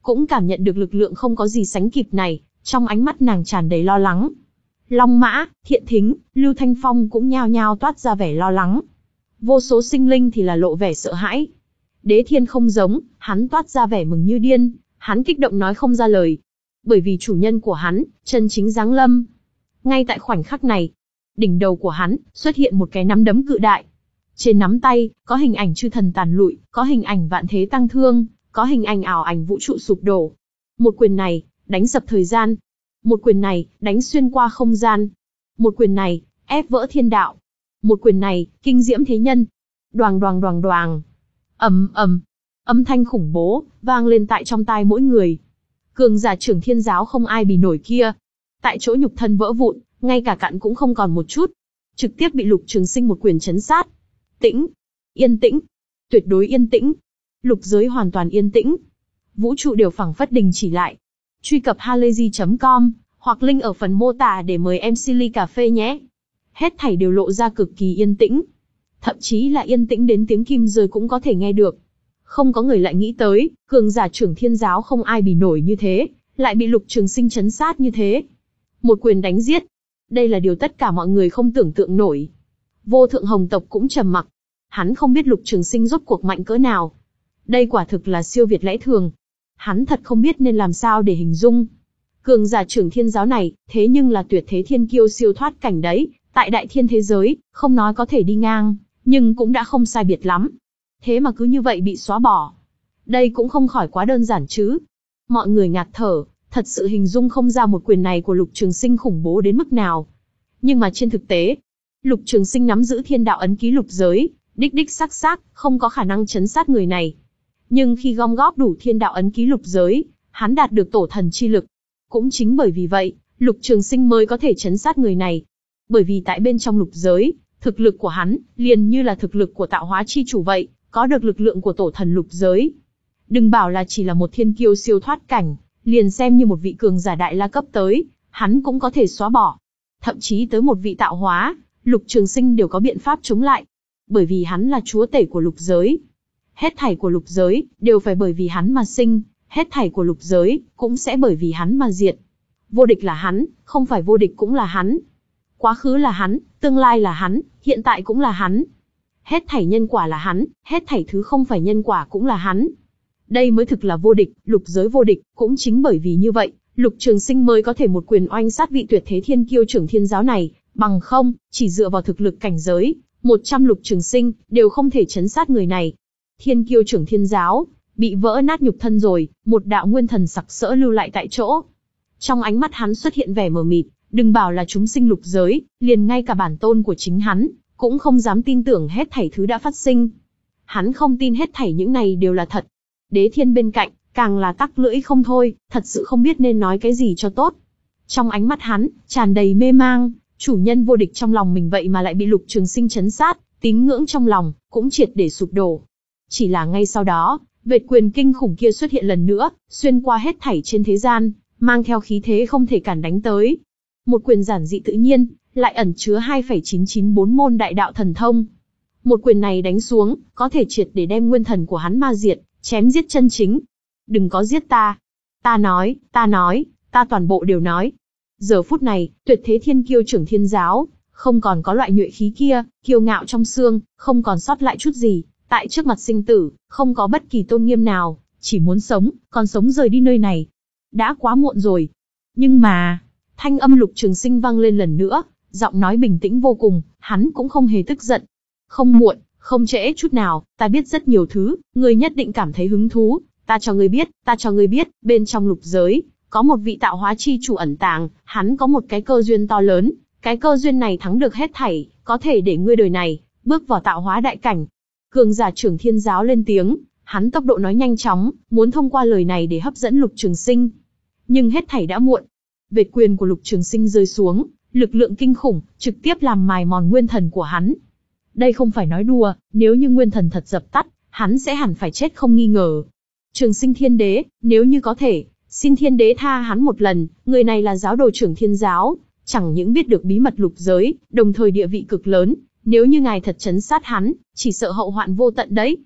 cũng cảm nhận được lực lượng không có gì sánh kịp này, trong ánh mắt nàng tràn đầy lo lắng. Long Mã, Thiện Thính, Lưu Thanh Phong cũng nhao nhao toát ra vẻ lo lắng. Vô số sinh linh thì là lộ vẻ sợ hãi. Đế Thiên không giống, hắn toát ra vẻ mừng như điên, hắn kích động nói không ra lời. Bởi vì chủ nhân của hắn, chân chính giáng lâm. Ngay tại khoảnh khắc này, đỉnh đầu của hắn, xuất hiện một cái nắm đấm cự đại. Trên nắm tay, có hình ảnh chư thần tàn lụi, có hình ảnh vạn thế tăng thương, có hình ảnh ảo ảnh vũ trụ sụp đổ. Một quyền này, đánh sập thời gian. Một quyền này, đánh xuyên qua không gian. Một quyền này, ép vỡ thiên đạo. Một quyền này, kinh diễm thế nhân. Đoàng đoàng đoàng đoàng. Ầm ầm. Âm thanh khủng bố, vang lên tại trong tai mỗi người. Cường giả Trưởng Thiên Giáo không ai bì nổi kia. Tại chỗ nhục thân vỡ vụn, ngay cả cặn cũng không còn một chút. Trực tiếp bị Lục Trường Sinh một quyền chấn sát. Tĩnh. Yên tĩnh. Tuyệt đối yên tĩnh. Lục giới hoàn toàn yên tĩnh. Vũ trụ đều phảng phất đình chỉ lại. Truy cập halayzi chấm com, hoặc link ở phần mô tả để mời em xê ly cà phê nhé. Hết thảy đều lộ ra cực kỳ yên tĩnh. Thậm chí là yên tĩnh đến tiếng kim rơi cũng có thể nghe được. Không có người lại nghĩ tới, cường giả Trưởng Thiên Giáo không ai bì nổi như thế, lại bị Lục Trường Sinh chấn sát như thế. Một quyền đánh giết. Đây là điều tất cả mọi người không tưởng tượng nổi. Vô Thượng Hồng tộc cũng trầm mặc. Hắn không biết Lục Trường Sinh rốt cuộc mạnh cỡ nào. Đây quả thực là siêu việt lẽ thường. Hắn thật không biết nên làm sao để hình dung. Cường giả Trưởng Thiên Giáo này, thế nhưng là tuyệt thế thiên kiêu siêu thoát cảnh đấy, tại đại thiên thế giới, không nói có thể đi ngang, nhưng cũng đã không sai biệt lắm. Thế mà cứ như vậy bị xóa bỏ. Đây cũng không khỏi quá đơn giản chứ. Mọi người ngạt thở, thật sự hình dung không ra một quyền này của Lục Trường Sinh khủng bố đến mức nào. Nhưng mà trên thực tế, Lục Trường Sinh nắm giữ thiên đạo ấn ký lục giới, đích đích xác xác, không có khả năng chấn sát người này. Nhưng khi gom góp đủ thiên đạo ấn ký lục giới, hắn đạt được tổ thần chi lực. Cũng chính bởi vì vậy, Lục Trường Sinh mới có thể chấn sát người này. Bởi vì tại bên trong lục giới, thực lực của hắn, liền như là thực lực của tạo hóa chi chủ vậy, có được lực lượng của tổ thần lục giới. Đừng bảo là chỉ là một thiên kiêu siêu thoát cảnh, liền xem như một vị cường giả đại la cấp tới, hắn cũng có thể xóa bỏ. Thậm chí tới một vị tạo hóa, Lục Trường Sinh đều có biện pháp chống lại. Bởi vì hắn là chúa tể của lục giới. Hết thảy của lục giới, đều phải bởi vì hắn mà sinh, hết thảy của lục giới, cũng sẽ bởi vì hắn mà diệt. Vô địch là hắn, không phải vô địch cũng là hắn. Quá khứ là hắn, tương lai là hắn, hiện tại cũng là hắn. Hết thảy nhân quả là hắn, hết thảy thứ không phải nhân quả cũng là hắn. Đây mới thực là vô địch, lục giới vô địch, cũng chính bởi vì như vậy, Lục Trường Sinh mới có thể một quyền oanh sát vị tuyệt thế thiên kiêu Trưởng Thiên Giáo này, bằng không, chỉ dựa vào thực lực cảnh giới, một trăm Lục Trường Sinh, đều không thể chấn sát người này. Thiên kiêu Trưởng Thiên Giáo, bị vỡ nát nhục thân rồi, một đạo nguyên thần sặc sỡ lưu lại tại chỗ. Trong ánh mắt hắn xuất hiện vẻ mờ mịt, đừng bảo là chúng sinh lục giới, liền ngay cả bản tôn của chính hắn, cũng không dám tin tưởng hết thảy thứ đã phát sinh. Hắn không tin hết thảy những này đều là thật. Đế Thiên bên cạnh, càng là tắc lưỡi không thôi, thật sự không biết nên nói cái gì cho tốt. Trong ánh mắt hắn, tràn đầy mê mang, chủ nhân vô địch trong lòng mình vậy mà lại bị Lục Trường Sinh chấn sát, tín ngưỡng trong lòng, cũng triệt để sụp đổ. Chỉ là ngay sau đó, vệt quyền kinh khủng kia xuất hiện lần nữa, xuyên qua hết thảy trên thế gian, mang theo khí thế không thể cản đánh tới. Một quyền giản dị tự nhiên, lại ẩn chứa hai phẩy chín chín bốn môn đại đạo thần thông. Một quyền này đánh xuống, có thể triệt để đem nguyên thần của hắn ma diệt, chém giết chân chính. Đừng có giết ta. Ta nói, ta nói, ta toàn bộ đều nói. Giờ phút này, tuyệt thế thiên kiêu Trưởng Thiên Giáo, không còn có loại nhuệ khí kia, kiêu ngạo trong xương, không còn sót lại chút gì. Tại trước mặt sinh tử, không có bất kỳ tôn nghiêm nào, chỉ muốn sống, còn sống rời đi nơi này. Đã quá muộn rồi. Nhưng mà, thanh âm Lục Trường Sinh vang lên lần nữa, giọng nói bình tĩnh vô cùng, hắn cũng không hề tức giận. Không muộn, không trễ chút nào, ta biết rất nhiều thứ, ngươi nhất định cảm thấy hứng thú, ta cho ngươi biết, ta cho ngươi biết, bên trong lục giới, có một vị tạo hóa chi chủ ẩn tàng, hắn có một cái cơ duyên to lớn, cái cơ duyên này thắng được hết thảy, có thể để ngươi đời này, bước vào tạo hóa đại cảnh. Cường giả Trưởng Thiên Giáo lên tiếng, hắn tốc độ nói nhanh chóng, muốn thông qua lời này để hấp dẫn Lục Trường Sinh. Nhưng hết thảy đã muộn. Vệt quyền của Lục Trường Sinh rơi xuống, lực lượng kinh khủng, trực tiếp làm mài mòn nguyên thần của hắn. Đây không phải nói đùa, nếu như nguyên thần thật dập tắt, hắn sẽ hẳn phải chết không nghi ngờ. Trường Sinh Thiên Đế, nếu như có thể, xin Thiên Đế tha hắn một lần, người này là giáo đồ Trưởng Thiên Giáo, chẳng những biết được bí mật lục giới, đồng thời địa vị cực lớn, nếu như ngài thật chấn sát hắn, chỉ sợ hậu hoạn vô tận đấy.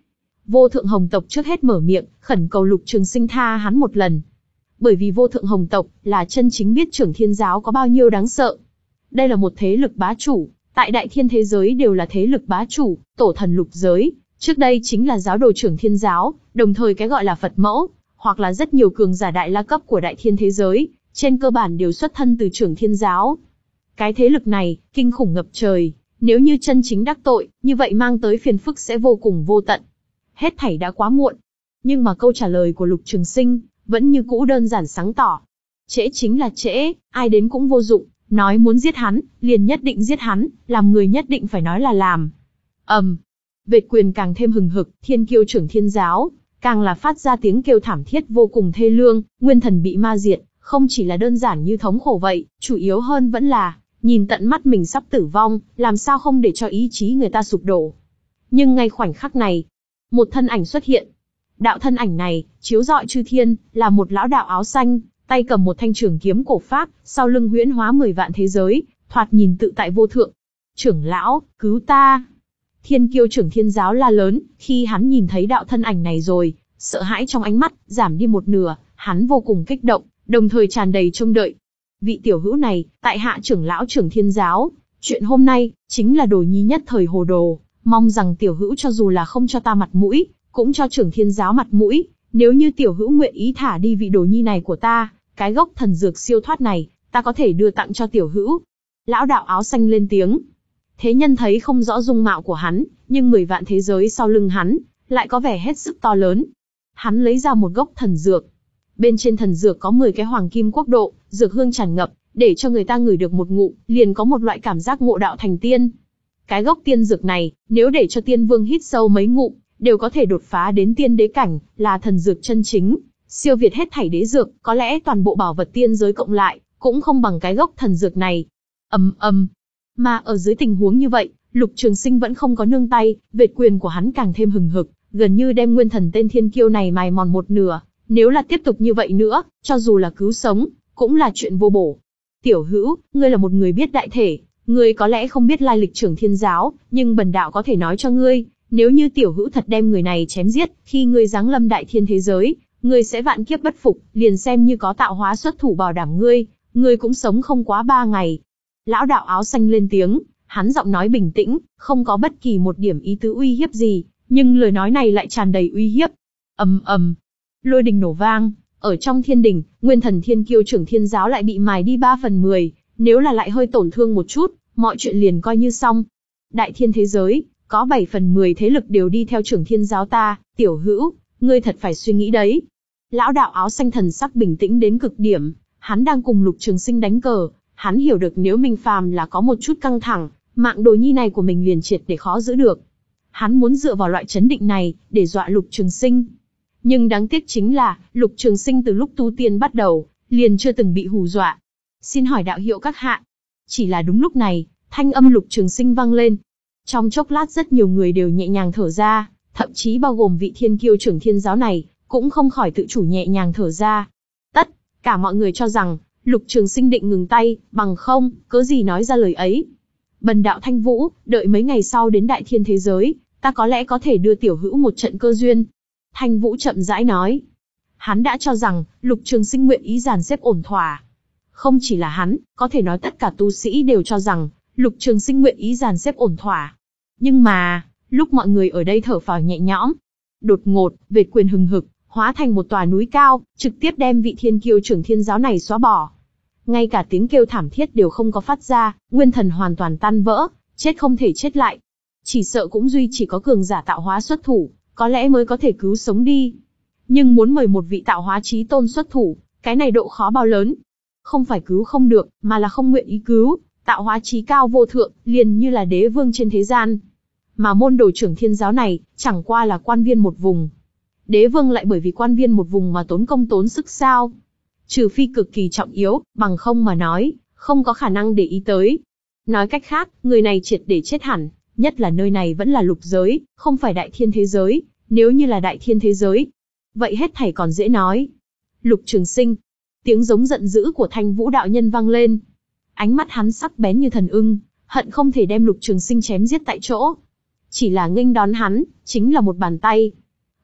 Vô Thượng Hồng tộc trước hết mở miệng, khẩn cầu Lục Trường Sinh tha hắn một lần. Bởi vì Vô Thượng Hồng tộc là chân chính biết Trưởng Thiên giáo có bao nhiêu đáng sợ. Đây là một thế lực bá chủ, tại đại thiên thế giới đều là thế lực bá chủ, tổ thần lục giới. Trước đây chính là giáo đồ Trưởng Thiên giáo, đồng thời cái gọi là Phật mẫu, hoặc là rất nhiều cường giả đại la cấp của đại thiên thế giới, trên cơ bản đều xuất thân từ Trưởng Thiên giáo. Cái thế lực này, kinh khủng ngập trời, nếu như chân chính đắc tội, như vậy mang tới phiền phức sẽ vô cùng vô tận. Hết thảy đã quá muộn. Nhưng mà câu trả lời của Lục Trường Sinh, vẫn như cũ đơn giản sáng tỏ. Trễ chính là trễ, ai đến cũng vô dụng, nói muốn giết hắn, liền nhất định giết hắn, làm người nhất định phải nói là làm. ầm, um, Vệt quyền càng thêm hừng hực, Thiên Kiêu Trưởng Thiên giáo, càng là phát ra tiếng kêu thảm thiết vô cùng thê lương, nguyên thần bị ma diệt, không chỉ là đơn giản như thống khổ vậy, chủ yếu hơn vẫn là, nhìn tận mắt mình sắp tử vong, làm sao không để cho ý chí người ta sụp đổ. Nhưng ngay khoảnh khắc này, một thân ảnh xuất hiện. Đạo thân ảnh này, chiếu rọi chư thiên, là một lão đạo áo xanh, tay cầm một thanh trường kiếm cổ pháp, sau lưng huyễn hóa mười vạn thế giới, thoạt nhìn tự tại vô thượng. Trưởng lão, cứu ta! Thiên Kiêu Trưởng Thiên giáo la lớn, khi hắn nhìn thấy đạo thân ảnh này rồi, sợ hãi trong ánh mắt, giảm đi một nửa, hắn vô cùng kích động, đồng thời tràn đầy trông đợi. Vị tiểu hữu này, tại hạ trưởng lão Trưởng Thiên giáo, chuyện hôm nay, chính là đồ nhi nhất thời hồ đồ, mong rằng tiểu hữu cho dù là không cho ta mặt mũi, cũng cho Trưởng Thiên giáo mặt mũi, nếu như tiểu hữu nguyện ý thả đi vị đồ nhi này của ta, cái gốc thần dược siêu thoát này, ta có thể đưa tặng cho tiểu hữu. Lão đạo áo xanh lên tiếng. Thế nhân thấy không rõ dung mạo của hắn, nhưng mười vạn thế giới sau lưng hắn, lại có vẻ hết sức to lớn. Hắn lấy ra một gốc thần dược. Bên trên thần dược có mười cái hoàng kim quốc độ, dược hương tràn ngập, để cho người ta ngửi được một ngụm, liền có một loại cảm giác ngộ đạo thành tiên. Cái gốc tiên dược này, nếu để cho tiên vương hít sâu mấy ngụm, đều có thể đột phá đến tiên đế cảnh, là thần dược chân chính, siêu việt hết thảy đế dược, có lẽ toàn bộ bảo vật tiên giới cộng lại, cũng không bằng cái gốc thần dược này. Ầm ầm. Mà ở dưới tình huống như vậy, Lục Trường Sinh vẫn không có nương tay, vệt quyền của hắn càng thêm hừng hực, gần như đem nguyên thần tên thiên kiêu này mài mòn một nửa. Nếu là tiếp tục như vậy nữa, cho dù là cứu sống, cũng là chuyện vô bổ. Tiểu hữu, ngươi là một người biết đại thể, ngươi có lẽ không biết lai lịch Trưởng Thiên giáo, nhưng bần đạo có thể nói cho ngươi, nếu như tiểu hữu thật đem người này chém giết, khi ngươi giáng lâm đại thiên thế giới, ngươi sẽ vạn kiếp bất phục, liền xem như có tạo hóa xuất thủ bảo đảm ngươi, ngươi cũng sống không quá ba ngày. Lão đạo áo xanh lên tiếng, hắn giọng nói bình tĩnh, không có bất kỳ một điểm ý tứ uy hiếp gì, nhưng lời nói này lại tràn đầy uy hiếp. Ầm ầm, lôi đình nổ vang, ở trong thiên đình, nguyên thần Thiên Kiêu Trưởng Thiên giáo lại bị mài đi ba phần mười, nếu là lại hơi tổn thương một chút, mọi chuyện liền coi như xong. Đại thiên thế giới, có bảy phần mười thế lực đều đi theo Trưởng Thiên giáo ta, tiểu hữu, ngươi thật phải suy nghĩ đấy. Lão đạo áo xanh thần sắc bình tĩnh đến cực điểm, hắn đang cùng Lục Trường Sinh đánh cờ, hắn hiểu được nếu mình phàm là có một chút căng thẳng, mạng đồ nhi này của mình liền triệt để khó giữ được. Hắn muốn dựa vào loại chấn định này, để dọa Lục Trường Sinh. Nhưng đáng tiếc chính là, Lục Trường Sinh từ lúc tu tiên bắt đầu, liền chưa từng bị hù dọa. Xin hỏi đạo hiệu các hạ. Chỉ là đúng lúc này, thanh âm Lục Trường Sinh vang lên. Trong chốc lát rất nhiều người đều nhẹ nhàng thở ra, thậm chí bao gồm vị Thiên Kiêu Trưởng Thiên giáo này, cũng không khỏi tự chủ nhẹ nhàng thở ra. Tất cả mọi người cho rằng, Lục Trường Sinh định ngừng tay, bằng không, cớ gì nói ra lời ấy. Bần đạo Thanh Vũ, đợi mấy ngày sau đến đại thiên thế giới, ta có lẽ có thể đưa tiểu hữu một trận cơ duyên. Thanh Vũ chậm rãi nói. Hắn đã cho rằng, Lục Trường Sinh nguyện ý dàn xếp ổn thỏa. Không chỉ là hắn, có thể nói tất cả tu sĩ đều cho rằng, Lục Trường Sinh nguyện ý dàn xếp ổn thỏa. Nhưng mà, lúc mọi người ở đây thở phào nhẹ nhõm, đột ngột, vệt quyền hừng hực, hóa thành một tòa núi cao, trực tiếp đem vị Thiên Kiêu Trưởng Thiên giáo này xóa bỏ. Ngay cả tiếng kêu thảm thiết đều không có phát ra, nguyên thần hoàn toàn tan vỡ, chết không thể chết lại. Chỉ sợ cũng duy chỉ có cường giả tạo hóa xuất thủ, có lẽ mới có thể cứu sống đi. Nhưng muốn mời một vị tạo hóa chí tôn xuất thủ, cái này độ khó bao lớn. Không phải cứu không được, mà là không nguyện ý cứu, tạo hóa chí cao vô thượng, liền như là đế vương trên thế gian. Mà môn đồ Trưởng Thiên giáo này, chẳng qua là quan viên một vùng. Đế vương lại bởi vì quan viên một vùng mà tốn công tốn sức sao? Trừ phi cực kỳ trọng yếu, bằng không mà nói, không có khả năng để ý tới. Nói cách khác, người này triệt để chết hẳn, nhất là nơi này vẫn là lục giới, không phải đại thiên thế giới, nếu như là đại thiên thế giới. Vậy hết thảy còn dễ nói. Lục Trường Sinh, tiếng giống giận dữ của Thanh Vũ đạo nhân vang lên. Ánh mắt hắn sắc bén như thần ưng, hận không thể đem Lục Trường Sinh chém giết tại chỗ. Chỉ là nghênh đón hắn, chính là một bàn tay.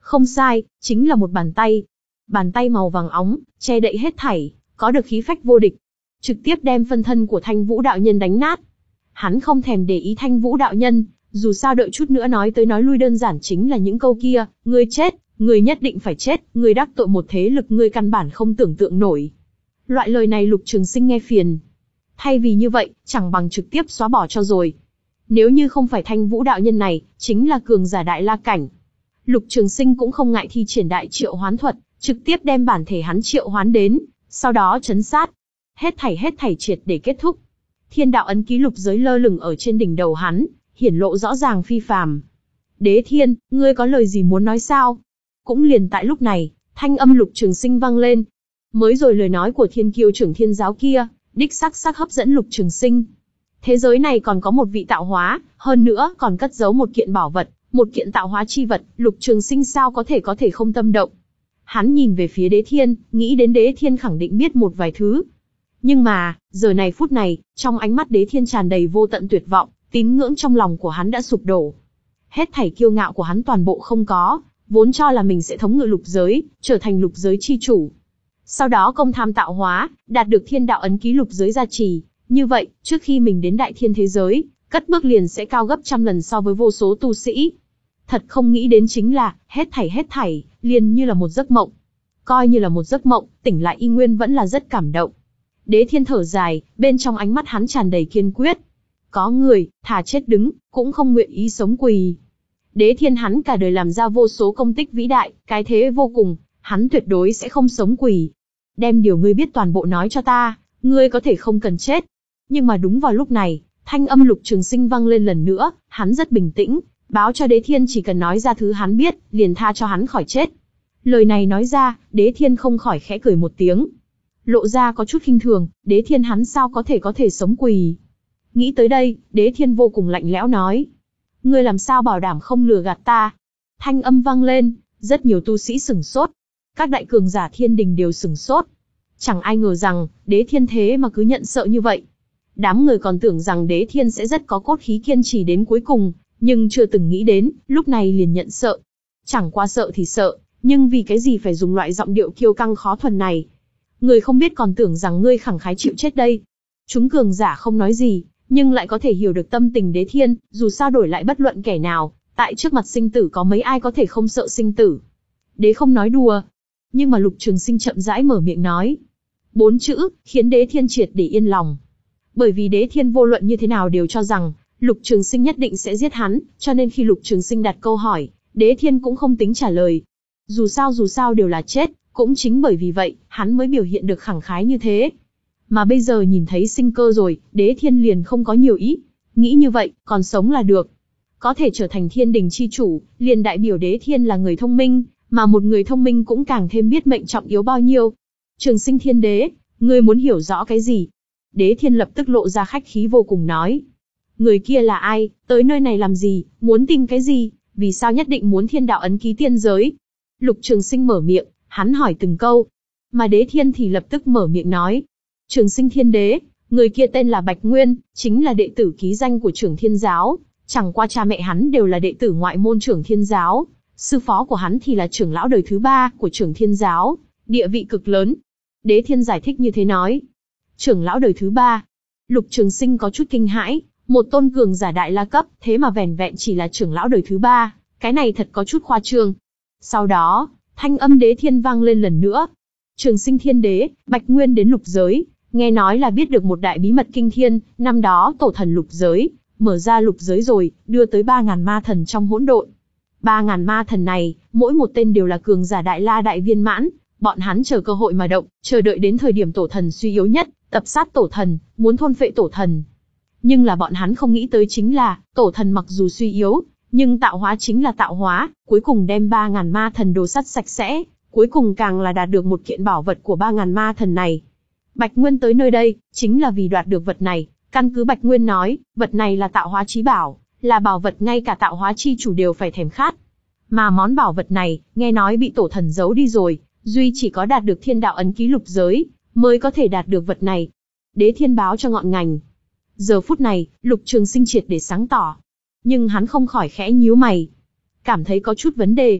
Không sai, chính là một bàn tay. Bàn tay màu vàng óng, che đậy hết thảy, có được khí phách vô địch. Trực tiếp đem phân thân của Thanh Vũ đạo nhân đánh nát. Hắn không thèm để ý Thanh Vũ đạo nhân, dù sao đợi chút nữa nói tới nói lui đơn giản chính là những câu kia, ngươi chết, ngươi nhất định phải chết, ngươi đắc tội một thế lực ngươi căn bản không tưởng tượng nổi. Loại lời này Lục Trường Sinh nghe phiền. Thay vì như vậy, chẳng bằng trực tiếp xóa bỏ cho rồi. Nếu như không phải Thanh Vũ đạo nhân này, chính là cường giả đại la cảnh. Lục Trường Sinh cũng không ngại thi triển đại triệu hoán thuật, trực tiếp đem bản thể hắn triệu hoán đến, sau đó chấn sát. Hết thảy hết thảy triệt để kết thúc. Thiên đạo ấn ký lục giới lơ lửng ở trên đỉnh đầu hắn, hiển lộ rõ ràng phi phàm. Đế Thiên, ngươi có lời gì muốn nói sao? Cũng liền tại lúc này, thanh âm Lục Trường Sinh vang lên. Mới rồi lời nói của Thiên Kiêu trưởng Thiên giáo kia, đích xác xác hấp dẫn Lục Trường Sinh. Thế giới này còn có một vị tạo hóa, hơn nữa còn cất giấu một kiện bảo vật, một kiện tạo hóa chi vật, Lục Trường Sinh sao có thể có thể không tâm động. Hắn nhìn về phía Đế Thiên, nghĩ đến Đế Thiên khẳng định biết một vài thứ. Nhưng mà, giờ này phút này, trong ánh mắt Đế Thiên tràn đầy vô tận tuyệt vọng, tín ngưỡng trong lòng của hắn đã sụp đổ. Hết thảy kiêu ngạo của hắn toàn bộ không có, vốn cho là mình sẽ thống ngự lục giới, trở thành lục giới chi chủ. Sau đó công tham tạo hóa, đạt được thiên đạo ấn ký lục giới gia trì. Như vậy, trước khi mình đến đại thiên thế giới, cất bước liền sẽ cao gấp trăm lần so với vô số tu sĩ. Thật không nghĩ đến chính là, hết thảy hết thảy, liền như là một giấc mộng. Coi như là một giấc mộng, tỉnh lại y nguyên vẫn là rất cảm động. Đế Thiên thở dài, bên trong ánh mắt hắn tràn đầy kiên quyết. Có người, thà chết đứng, cũng không nguyện ý sống quỳ. Đế Thiên hắn cả đời làm ra vô số công tích vĩ đại, cái thế vô cùng, hắn tuyệt đối sẽ không sống quỳ. Đem điều ngươi biết toàn bộ nói cho ta, ngươi có thể không cần chết. Nhưng mà đúng vào lúc này, thanh âm Lục Trường Sinh vang lên lần nữa, hắn rất bình tĩnh, báo cho Đế Thiên chỉ cần nói ra thứ hắn biết, liền tha cho hắn khỏi chết. Lời này nói ra, Đế Thiên không khỏi khẽ cười một tiếng. Lộ ra có chút khinh thường, Đế Thiên hắn sao có thể có thể sống quỳ. Nghĩ tới đây, Đế Thiên vô cùng lạnh lẽo nói. Ngươi làm sao bảo đảm không lừa gạt ta? Thanh âm vang lên, rất nhiều tu sĩ sửng sốt. Các đại cường giả thiên đình đều sửng sốt. Chẳng ai ngờ rằng, Đế Thiên thế mà cứ nhận sợ như vậy. Đám người còn tưởng rằng Đế Thiên sẽ rất có cốt khí kiên trì đến cuối cùng, nhưng chưa từng nghĩ đến, lúc này liền nhận sợ. Chẳng qua sợ thì sợ, nhưng vì cái gì phải dùng loại giọng điệu kiêu căng khó thuần này? Người không biết còn tưởng rằng ngươi khẳng khái chịu chết đây. Chúng cường giả không nói gì, nhưng lại có thể hiểu được tâm tình Đế Thiên, dù sao đổi lại bất luận kẻ nào, tại trước mặt sinh tử có mấy ai có thể không sợ sinh tử. Đế không nói đùa. Nhưng mà Lục Trường Sinh chậm rãi mở miệng nói. Bốn chữ, khiến Đế Thiên triệt để yên lòng. Bởi vì Đế Thiên vô luận như thế nào đều cho rằng, Lục Trường Sinh nhất định sẽ giết hắn, cho nên khi Lục Trường Sinh đặt câu hỏi, Đế Thiên cũng không tính trả lời. Dù sao dù sao đều là chết, cũng chính bởi vì vậy, hắn mới biểu hiện được khẳng khái như thế. Mà bây giờ nhìn thấy sinh cơ rồi, Đế Thiên liền không có nhiều ý. Nghĩ như vậy, còn sống là được. Có thể trở thành thiên đình chi chủ, liền đại biểu Đế Thiên là người thông minh, mà một người thông minh cũng càng thêm biết mệnh trọng yếu bao nhiêu. Trường Sinh Thiên Đế, ngươi muốn hiểu rõ cái gì? Đế Thiên lập tức lộ ra khách khí vô cùng nói. Người kia là ai, tới nơi này làm gì, muốn tìm cái gì, vì sao nhất định muốn thiên đạo ấn ký tiên giới? Lục Trường Sinh mở miệng, hắn hỏi từng câu. Mà Đế Thiên thì lập tức mở miệng nói. Trường Sinh Thiên Đế, người kia tên là Bạch Nguyên, chính là đệ tử ký danh của Trưởng Thiên Giáo. Chẳng qua cha mẹ hắn đều là đệ tử ngoại môn Trưởng Thiên Giáo. Sư phó của hắn thì là trưởng lão đời thứ ba của Trưởng Thiên Giáo, địa vị cực lớn. Đế Thiên giải thích như thế nói. Trưởng lão đời thứ ba. Lục Trường Sinh có chút kinh hãi, một tôn cường giả đại la cấp, thế mà vẻn vẹn chỉ là trưởng lão đời thứ ba, cái này thật có chút khoa trương. Sau đó, thanh âm Đế Thiên vang lên lần nữa. Trường Sinh Thiên Đế, Bạch Nguyên đến lục giới, nghe nói là biết được một đại bí mật kinh thiên, năm đó tổ thần lục giới, mở ra lục giới rồi, đưa tới ba ngàn ma thần trong hỗn độn. Ba ngàn ma thần này, mỗi một tên đều là cường giả đại la đại viên mãn, bọn hắn chờ cơ hội mà động, chờ đợi đến thời điểm tổ thần suy yếu nhất, tập sát tổ thần, muốn thôn phệ tổ thần. Nhưng là bọn hắn không nghĩ tới chính là, tổ thần mặc dù suy yếu, nhưng tạo hóa chính là tạo hóa, cuối cùng đem ba ngàn ma thần đồ sắt sạch sẽ, cuối cùng càng là đạt được một kiện bảo vật của ba ngàn ma thần này. Bạch Nguyên tới nơi đây, chính là vì đoạt được vật này, căn cứ Bạch Nguyên nói, vật này là tạo hóa chí bảo, là bảo vật ngay cả tạo hóa chi chủ đều phải thèm khát. Mà món bảo vật này, nghe nói bị tổ thần giấu đi rồi, duy chỉ có đạt được thiên đạo ấn ký lục giới, mới có thể đạt được vật này. Đế Thiên báo cho ngọn ngành. Giờ phút này, Lục Trường Sinh triệt để sáng tỏ. Nhưng hắn không khỏi khẽ nhíu mày. Cảm thấy có chút vấn đề.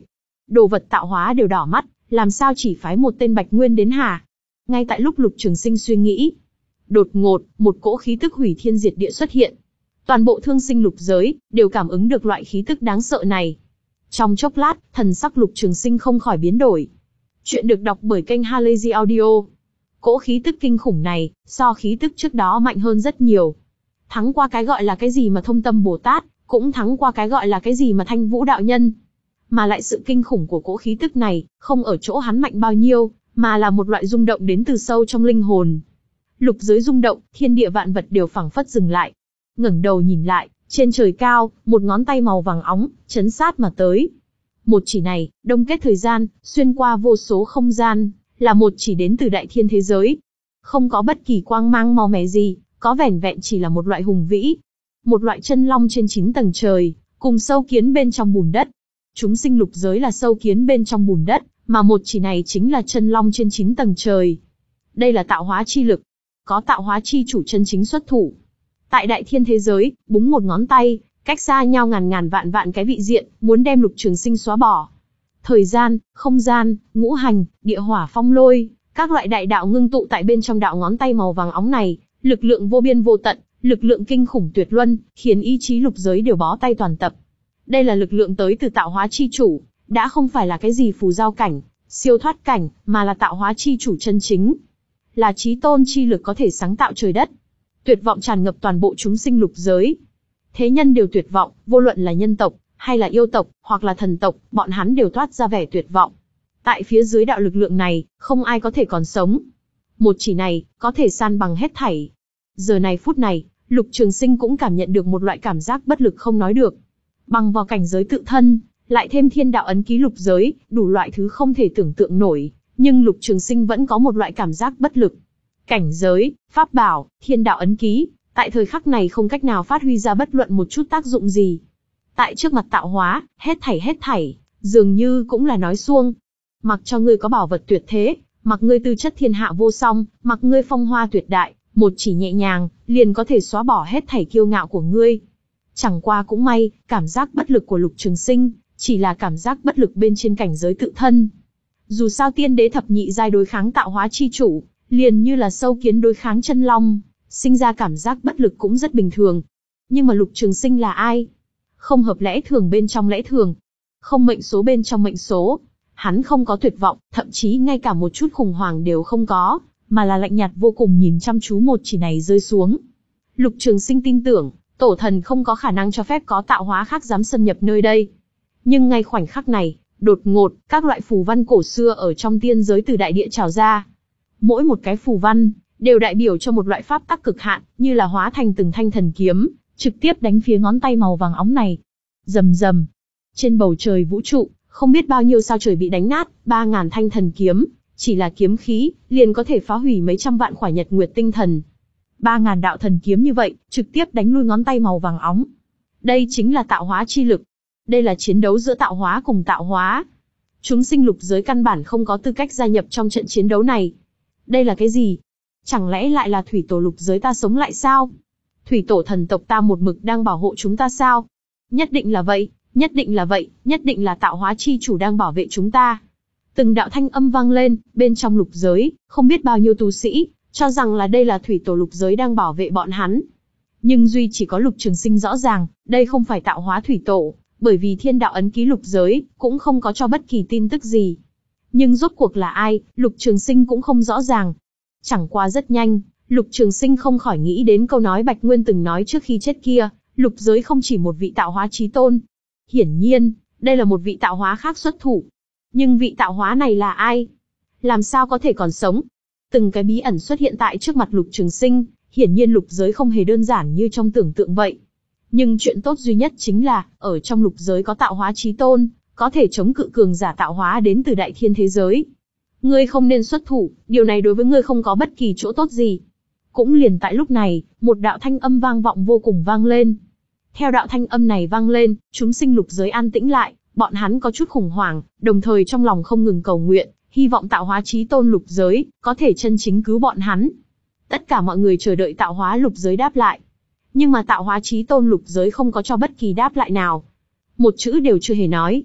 đồ vật tạo hóa đều đỏ mắt, làm sao chỉ phái một tên Bạch Nguyên đến hả? Ngay tại lúc Lục Trường Sinh suy nghĩ, đột ngột, một cỗ khí tức hủy thiên diệt địa xuất hiện. Toàn bộ thương sinh lục giới, đều cảm ứng được loại khí tức đáng sợ này. Trong chốc lát, thần sắc Lục Trường Sinh không khỏi biến đổi. Chuyện được đọc bởi kênh Halazy Audio. Cỗ khí tức kinh khủng này, so khí tức trước đó mạnh hơn rất nhiều. Thắng qua cái gọi là cái gì mà thông tâm Bồ Tát, cũng thắng qua cái gọi là cái gì mà thanh vũ đạo nhân. Mà lại sự kinh khủng của cỗ khí tức này, không ở chỗ hắn mạnh bao nhiêu, mà là một loại rung động đến từ sâu trong linh hồn. Lục giới rung động, thiên địa vạn vật đều phảng phất dừng lại. Ngẩng đầu nhìn lại, trên trời cao, một ngón tay màu vàng óng, chấn sát mà tới. Một chỉ này, đông kết thời gian, xuyên qua vô số không gian, là một chỉ đến từ đại thiên thế giới. Không có bất kỳ quang mang màu mè gì, có vẻn vẹn chỉ là một loại hùng vĩ. Một loại chân long trên chín tầng trời, cùng sâu kiến bên trong bùn đất. Chúng sinh lục giới là sâu kiến bên trong bùn đất, mà một chỉ này chính là chân long trên chín tầng trời. Đây là tạo hóa chi lực. Có tạo hóa chi chủ chân chính xuất thủ. Tại đại thiên thế giới, búng một ngón tay, cách xa nhau ngàn ngàn vạn vạn cái vị diện, muốn đem Lục Trường Sinh xóa bỏ. Thời gian, không gian, ngũ hành, địa hỏa phong lôi, các loại đại đạo ngưng tụ tại bên trong đạo ngón tay màu vàng óng này, lực lượng vô biên vô tận, lực lượng kinh khủng tuyệt luân, khiến ý chí lục giới đều bó tay toàn tập. Đây là lực lượng tới từ tạo hóa chi chủ, đã không phải là cái gì phù giao cảnh, siêu thoát cảnh, mà là tạo hóa chi chủ chân chính. Là chí tôn chi lực có thể sáng tạo trời đất. Tuyệt vọng tràn ngập toàn bộ chúng sinh lục giới. Thế nhân đều tuyệt vọng, vô luận là nhân tộc, hay là yêu tộc, hoặc là thần tộc, bọn hắn đều toát ra vẻ tuyệt vọng. Tại phía dưới đạo lực lượng này, không ai có thể còn sống. Một chỉ này, có thể san bằng hết thảy. Giờ này phút này, Lục Trường Sinh cũng cảm nhận được một loại cảm giác bất lực không nói được. Bằng vào cảnh giới tự thân, lại thêm thiên đạo ấn ký lục giới, đủ loại thứ không thể tưởng tượng nổi, nhưng Lục Trường Sinh vẫn có một loại cảm giác bất lực. Cảnh giới, pháp bảo, thiên đạo ấn ký, tại thời khắc này không cách nào phát huy ra bất luận một chút tác dụng gì. Tại trước mặt tạo hóa, hết thảy hết thảy, dường như cũng là nói suông. Mặc cho ngươi có bảo vật tuyệt thế, mặc ngươi tư chất thiên hạ vô song, mặc ngươi phong hoa tuyệt đại, một chỉ nhẹ nhàng, liền có thể xóa bỏ hết thảy kiêu ngạo của ngươi. Chẳng qua cũng may, cảm giác bất lực của Lục Trường Sinh, chỉ là cảm giác bất lực bên trên cảnh giới tự thân. Dù sao tiên đế thập nhị giai đối kháng tạo hóa chi chủ, liền như là sâu kiến đối kháng chân long, sinh ra cảm giác bất lực cũng rất bình thường. Nhưng mà Lục Trường Sinh là ai? Không hợp lẽ thường bên trong lẽ thường, không mệnh số bên trong mệnh số. Hắn không có tuyệt vọng, thậm chí ngay cả một chút khủng hoảng đều không có, mà là lạnh nhạt vô cùng nhìn chăm chú một chỉ này rơi xuống. Lục Trường Sinh tin tưởng, tổ thần không có khả năng cho phép có tạo hóa khác dám xâm nhập nơi đây. Nhưng ngay khoảnh khắc này, đột ngột, các loại phù văn cổ xưa ở trong tiên giới từ đại địa trào ra. Mỗi một cái phù văn, đều đại biểu cho một loại pháp tắc cực hạn, như là hóa thành từng thanh thần kiếm, trực tiếp đánh phía ngón tay màu vàng óng này. Rầm rầm. Trên bầu trời vũ trụ, không biết bao nhiêu sao trời bị đánh nát, ba ngàn thanh thần kiếm, chỉ là kiếm khí, liền có thể phá hủy mấy trăm vạn khỏa nhật nguyệt tinh thần. Ba ngàn đạo thần kiếm như vậy, trực tiếp đánh lui ngón tay màu vàng óng. Đây chính là tạo hóa chi lực. Đây là chiến đấu giữa tạo hóa cùng tạo hóa. Chúng sinh lục giới căn bản không có tư cách gia nhập trong trận chiến đấu này. Đây là cái gì? Chẳng lẽ lại là thủy tổ lục giới ta sống lại sao? Thủy tổ thần tộc ta một mực đang bảo hộ chúng ta sao? Nhất định là vậy, nhất định là vậy, nhất định là tạo hóa chi chủ đang bảo vệ chúng ta. Từng đạo thanh âm vang lên, bên trong lục giới, không biết bao nhiêu tu sĩ, cho rằng là đây là thủy tổ lục giới đang bảo vệ bọn hắn. Nhưng duy chỉ có Lục Trường Sinh rõ ràng, đây không phải tạo hóa thủy tổ, bởi vì thiên đạo ấn ký lục giới, cũng không có cho bất kỳ tin tức gì. Nhưng rốt cuộc là ai, Lục Trường Sinh cũng không rõ ràng. Chẳng qua rất nhanh, Lục Trường Sinh không khỏi nghĩ đến câu nói Bạch Nguyên từng nói trước khi chết kia, lục giới không chỉ một vị tạo hóa chí tôn. Hiển nhiên, đây là một vị tạo hóa khác xuất thủ. Nhưng vị tạo hóa này là ai? Làm sao có thể còn sống? Từng cái bí ẩn xuất hiện tại trước mặt Lục Trường Sinh, hiển nhiên lục giới không hề đơn giản như trong tưởng tượng vậy. Nhưng chuyện tốt duy nhất chính là, ở trong lục giới có tạo hóa chí tôn, có thể chống cự cường giả tạo hóa đến từ đại thiên thế giới. Ngươi không nên xuất thủ, điều này đối với ngươi không có bất kỳ chỗ tốt gì. Cũng liền tại lúc này, một đạo thanh âm vang vọng vô cùng vang lên. Theo đạo thanh âm này vang lên, chúng sinh lục giới an tĩnh lại, bọn hắn có chút khủng hoảng, đồng thời trong lòng không ngừng cầu nguyện, hy vọng tạo hóa chí tôn lục giới, có thể chân chính cứu bọn hắn. Tất cả mọi người chờ đợi tạo hóa lục giới đáp lại. Nhưng mà tạo hóa chí tôn lục giới không có cho bất kỳ đáp lại nào. Một chữ đều chưa hề nói.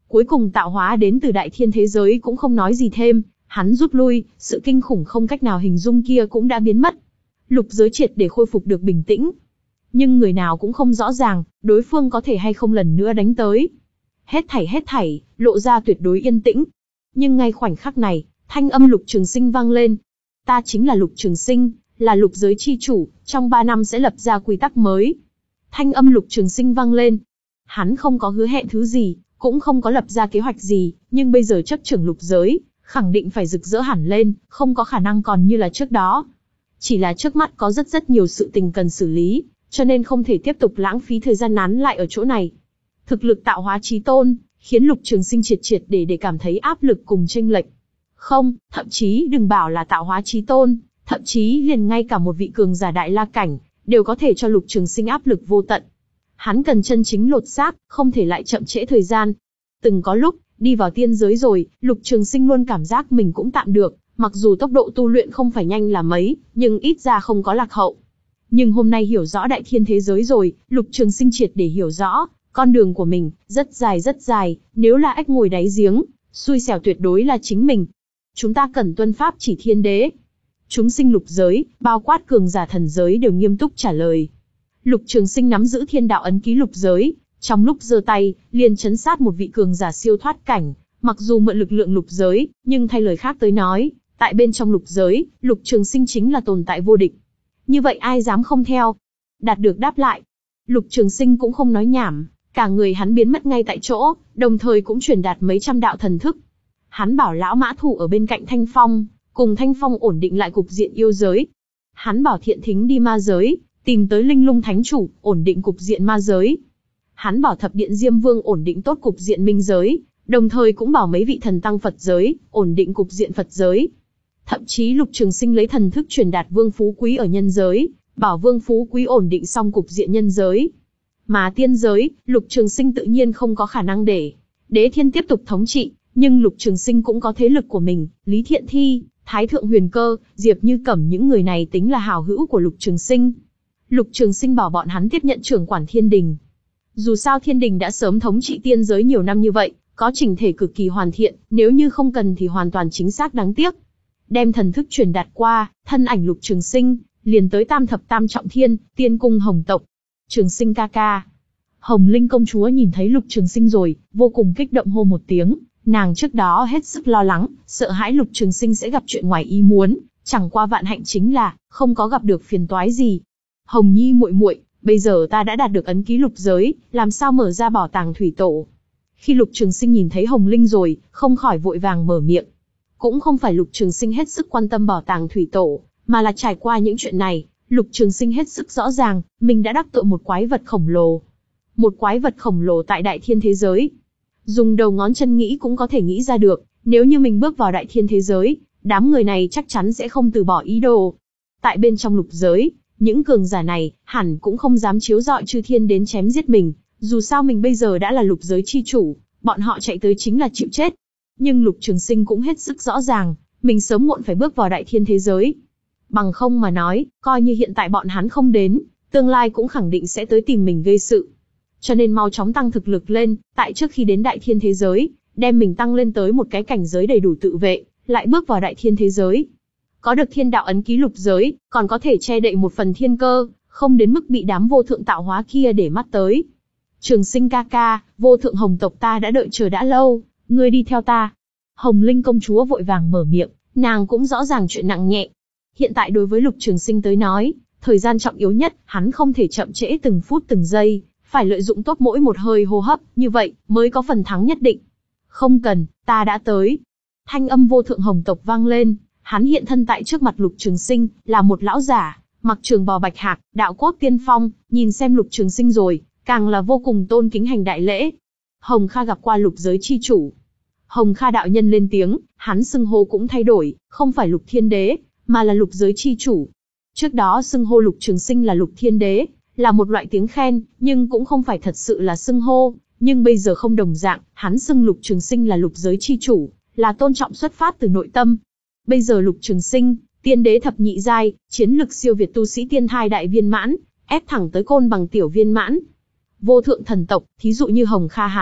Cuối cùng tạo hóa đến từ đại thiên thế giới cũng không nói gì thêm, hắn rút lui, sự kinh khủng không cách nào hình dung kia cũng đã biến mất. Lục giới triệt để khôi phục được bình tĩnh. Nhưng người nào cũng không rõ ràng, đối phương có thể hay không lần nữa đánh tới. Hết thảy hết thảy, lộ ra tuyệt đối yên tĩnh. Nhưng ngay khoảnh khắc này, thanh âm Lục Trường Sinh vang lên. Ta chính là Lục Trường Sinh, là lục giới chi chủ, trong ba năm sẽ lập ra quy tắc mới. Thanh âm Lục Trường Sinh vang lên. Hắn không có hứa hẹn thứ gì, cũng không có lập ra kế hoạch gì, nhưng bây giờ chấp trưởng lục giới, khẳng định phải rực rỡ hẳn lên, không có khả năng còn như là trước đó. Chỉ là trước mắt có rất rất nhiều sự tình cần xử lý, cho nên không thể tiếp tục lãng phí thời gian nán lại ở chỗ này. Thực lực tạo hóa chí tôn, khiến Lục Trường Sinh triệt triệt để để cảm thấy áp lực cùng chênh lệch. Không, thậm chí đừng bảo là tạo hóa chí tôn, thậm chí liền ngay cả một vị cường giả đại la cảnh, đều có thể cho Lục Trường Sinh áp lực vô tận. Hắn cần chân chính lột xác, không thể lại chậm trễ thời gian. Từng có lúc, đi vào tiên giới rồi, Lục Trường Sinh luôn cảm giác mình cũng tạm được, mặc dù tốc độ tu luyện không phải nhanh là mấy, nhưng ít ra không có lạc hậu. Nhưng hôm nay hiểu rõ đại thiên thế giới rồi, Lục Trường Sinh triệt để hiểu rõ, con đường của mình, rất dài rất dài, nếu là ếch ngồi đáy giếng, xui xẻo tuyệt đối là chính mình. Chúng ta cần tuân pháp chỉ thiên đế. Chúng sinh lục giới, bao quát cường giả thần giới đều nghiêm túc trả lời. Lục Trường Sinh nắm giữ thiên đạo ấn ký lục giới, trong lúc giơ tay, liền chấn sát một vị cường giả siêu thoát cảnh, mặc dù mượn lực lượng lục giới, nhưng thay lời khác tới nói, tại bên trong lục giới, Lục Trường Sinh chính là tồn tại vô địch. Như vậy ai dám không theo? Đạt được đáp lại. Lục Trường Sinh cũng không nói nhảm, cả người hắn biến mất ngay tại chỗ, đồng thời cũng truyền đạt mấy trăm đạo thần thức. Hắn bảo lão mã thủ ở bên cạnh Thanh Phong, cùng Thanh Phong ổn định lại cục diện yêu giới. Hắn bảo Thiện Thính đi ma giới, tìm tới Linh Lung Thánh Chủ, ổn định cục diện ma giới. Hắn bảo Thập Điện Diêm Vương ổn định tốt cục diện minh giới, đồng thời cũng bảo mấy vị thần tăng Phật giới, ổn định cục diện Phật giới. Thậm chí Lục Trường Sinh lấy thần thức truyền đạt Vương Phú Quý ở nhân giới, bảo Vương Phú Quý ổn định xong cục diện nhân giới. Mà tiên giới, Lục Trường Sinh tự nhiên không có khả năng để Đế Thiên tiếp tục thống trị, nhưng Lục Trường Sinh cũng có thế lực của mình, Lý Thiện Thi, Thái Thượng Huyền Cơ, Diệp Như Cẩm những người này tính là hảo hữu của Lục Trường Sinh. Lục Trường Sinh bảo bọn hắn tiếp nhận trưởng quản Thiên Đình. Dù sao Thiên Đình đã sớm thống trị tiên giới nhiều năm như vậy, có chỉnh thể cực kỳ hoàn thiện, nếu như không cần thì hoàn toàn chính xác đáng tiếc. Đem thần thức truyền đạt qua, thân ảnh Lục Trường Sinh, liền tới Tam Thập Tam Trọng Thiên, Tiên Cung Hồng tộc. Trường Sinh ca ca. Hồng Linh công chúa nhìn thấy Lục Trường Sinh rồi, vô cùng kích động hô một tiếng, nàng trước đó hết sức lo lắng, sợ hãi Lục Trường Sinh sẽ gặp chuyện ngoài ý muốn, chẳng qua vạn hạnh chính là, không có gặp được phiền toái gì. Hồng Nhi muội muội, bây giờ ta đã đạt được ấn ký lục giới, làm sao mở ra bảo tàng thủy tổ? Khi Lục Trường Sinh nhìn thấy Hồng Linh rồi, không khỏi vội vàng mở miệng. Cũng không phải Lục Trường Sinh hết sức quan tâm bảo tàng thủy tổ, mà là trải qua những chuyện này, Lục Trường Sinh hết sức rõ ràng, mình đã đắc tội một quái vật khổng lồ. Một quái vật khổng lồ tại đại thiên thế giới. Dùng đầu ngón chân nghĩ cũng có thể nghĩ ra được, nếu như mình bước vào đại thiên thế giới, đám người này chắc chắn sẽ không từ bỏ ý đồ. Tại bên trong lục giới, những cường giả này, hẳn cũng không dám chiếu rọi chư thiên đến chém giết mình, dù sao mình bây giờ đã là lục giới chi chủ, bọn họ chạy tới chính là chịu chết. Nhưng Lục Trường Sinh cũng hết sức rõ ràng, mình sớm muộn phải bước vào đại thiên thế giới. Bằng không mà nói, coi như hiện tại bọn hắn không đến, tương lai cũng khẳng định sẽ tới tìm mình gây sự. Cho nên mau chóng tăng thực lực lên, tại trước khi đến đại thiên thế giới, đem mình tăng lên tới một cái cảnh giới đầy đủ tự vệ, lại bước vào đại thiên thế giới. Có được thiên đạo ấn ký lục giới, còn có thể che đậy một phần thiên cơ, không đến mức bị đám vô thượng tạo hóa kia để mắt tới. Trường Sinh ca ca, vô thượng hồng tộc ta đã đợi chờ đã lâu, ngươi đi theo ta. Hồng Linh công chúa vội vàng mở miệng, nàng cũng rõ ràng chuyện nặng nhẹ. Hiện tại đối với Lục Trường Sinh tới nói, thời gian trọng yếu nhất, hắn không thể chậm trễ từng phút từng giây, phải lợi dụng tốt mỗi một hơi hô hấp, như vậy mới có phần thắng nhất định. Không cần, ta đã tới. Thanh âm vô thượng hồng tộc vang lên, hắn hiện thân tại trước mặt Lục Trường Sinh, là một lão giả, mặc trường bào bạch hạc, đạo cốt tiên phong, nhìn xem Lục Trường Sinh rồi, càng là vô cùng tôn kính hành đại lễ. Hồng Kha gặp qua lục giới chi chủ. Hồng Kha đạo nhân lên tiếng, hắn xưng hô cũng thay đổi, không phải Lục Thiên Đế, mà là lục giới chi chủ. Trước đó xưng hô Lục Trường Sinh là Lục Thiên Đế, là một loại tiếng khen, nhưng cũng không phải thật sự là xưng hô, nhưng bây giờ không đồng dạng, hắn xưng Lục Trường Sinh là lục giới chi chủ, là tôn trọng xuất phát từ nội tâm. Bây giờ Lục Trường Sinh, tiên đế thập nhị giai, chiến lực siêu việt tu sĩ tiên thai đại viên mãn, ép thẳng tới côn bằng tiểu viên mãn. Vô thượng thần tộc, thí dụ như Hồng Kha hắn,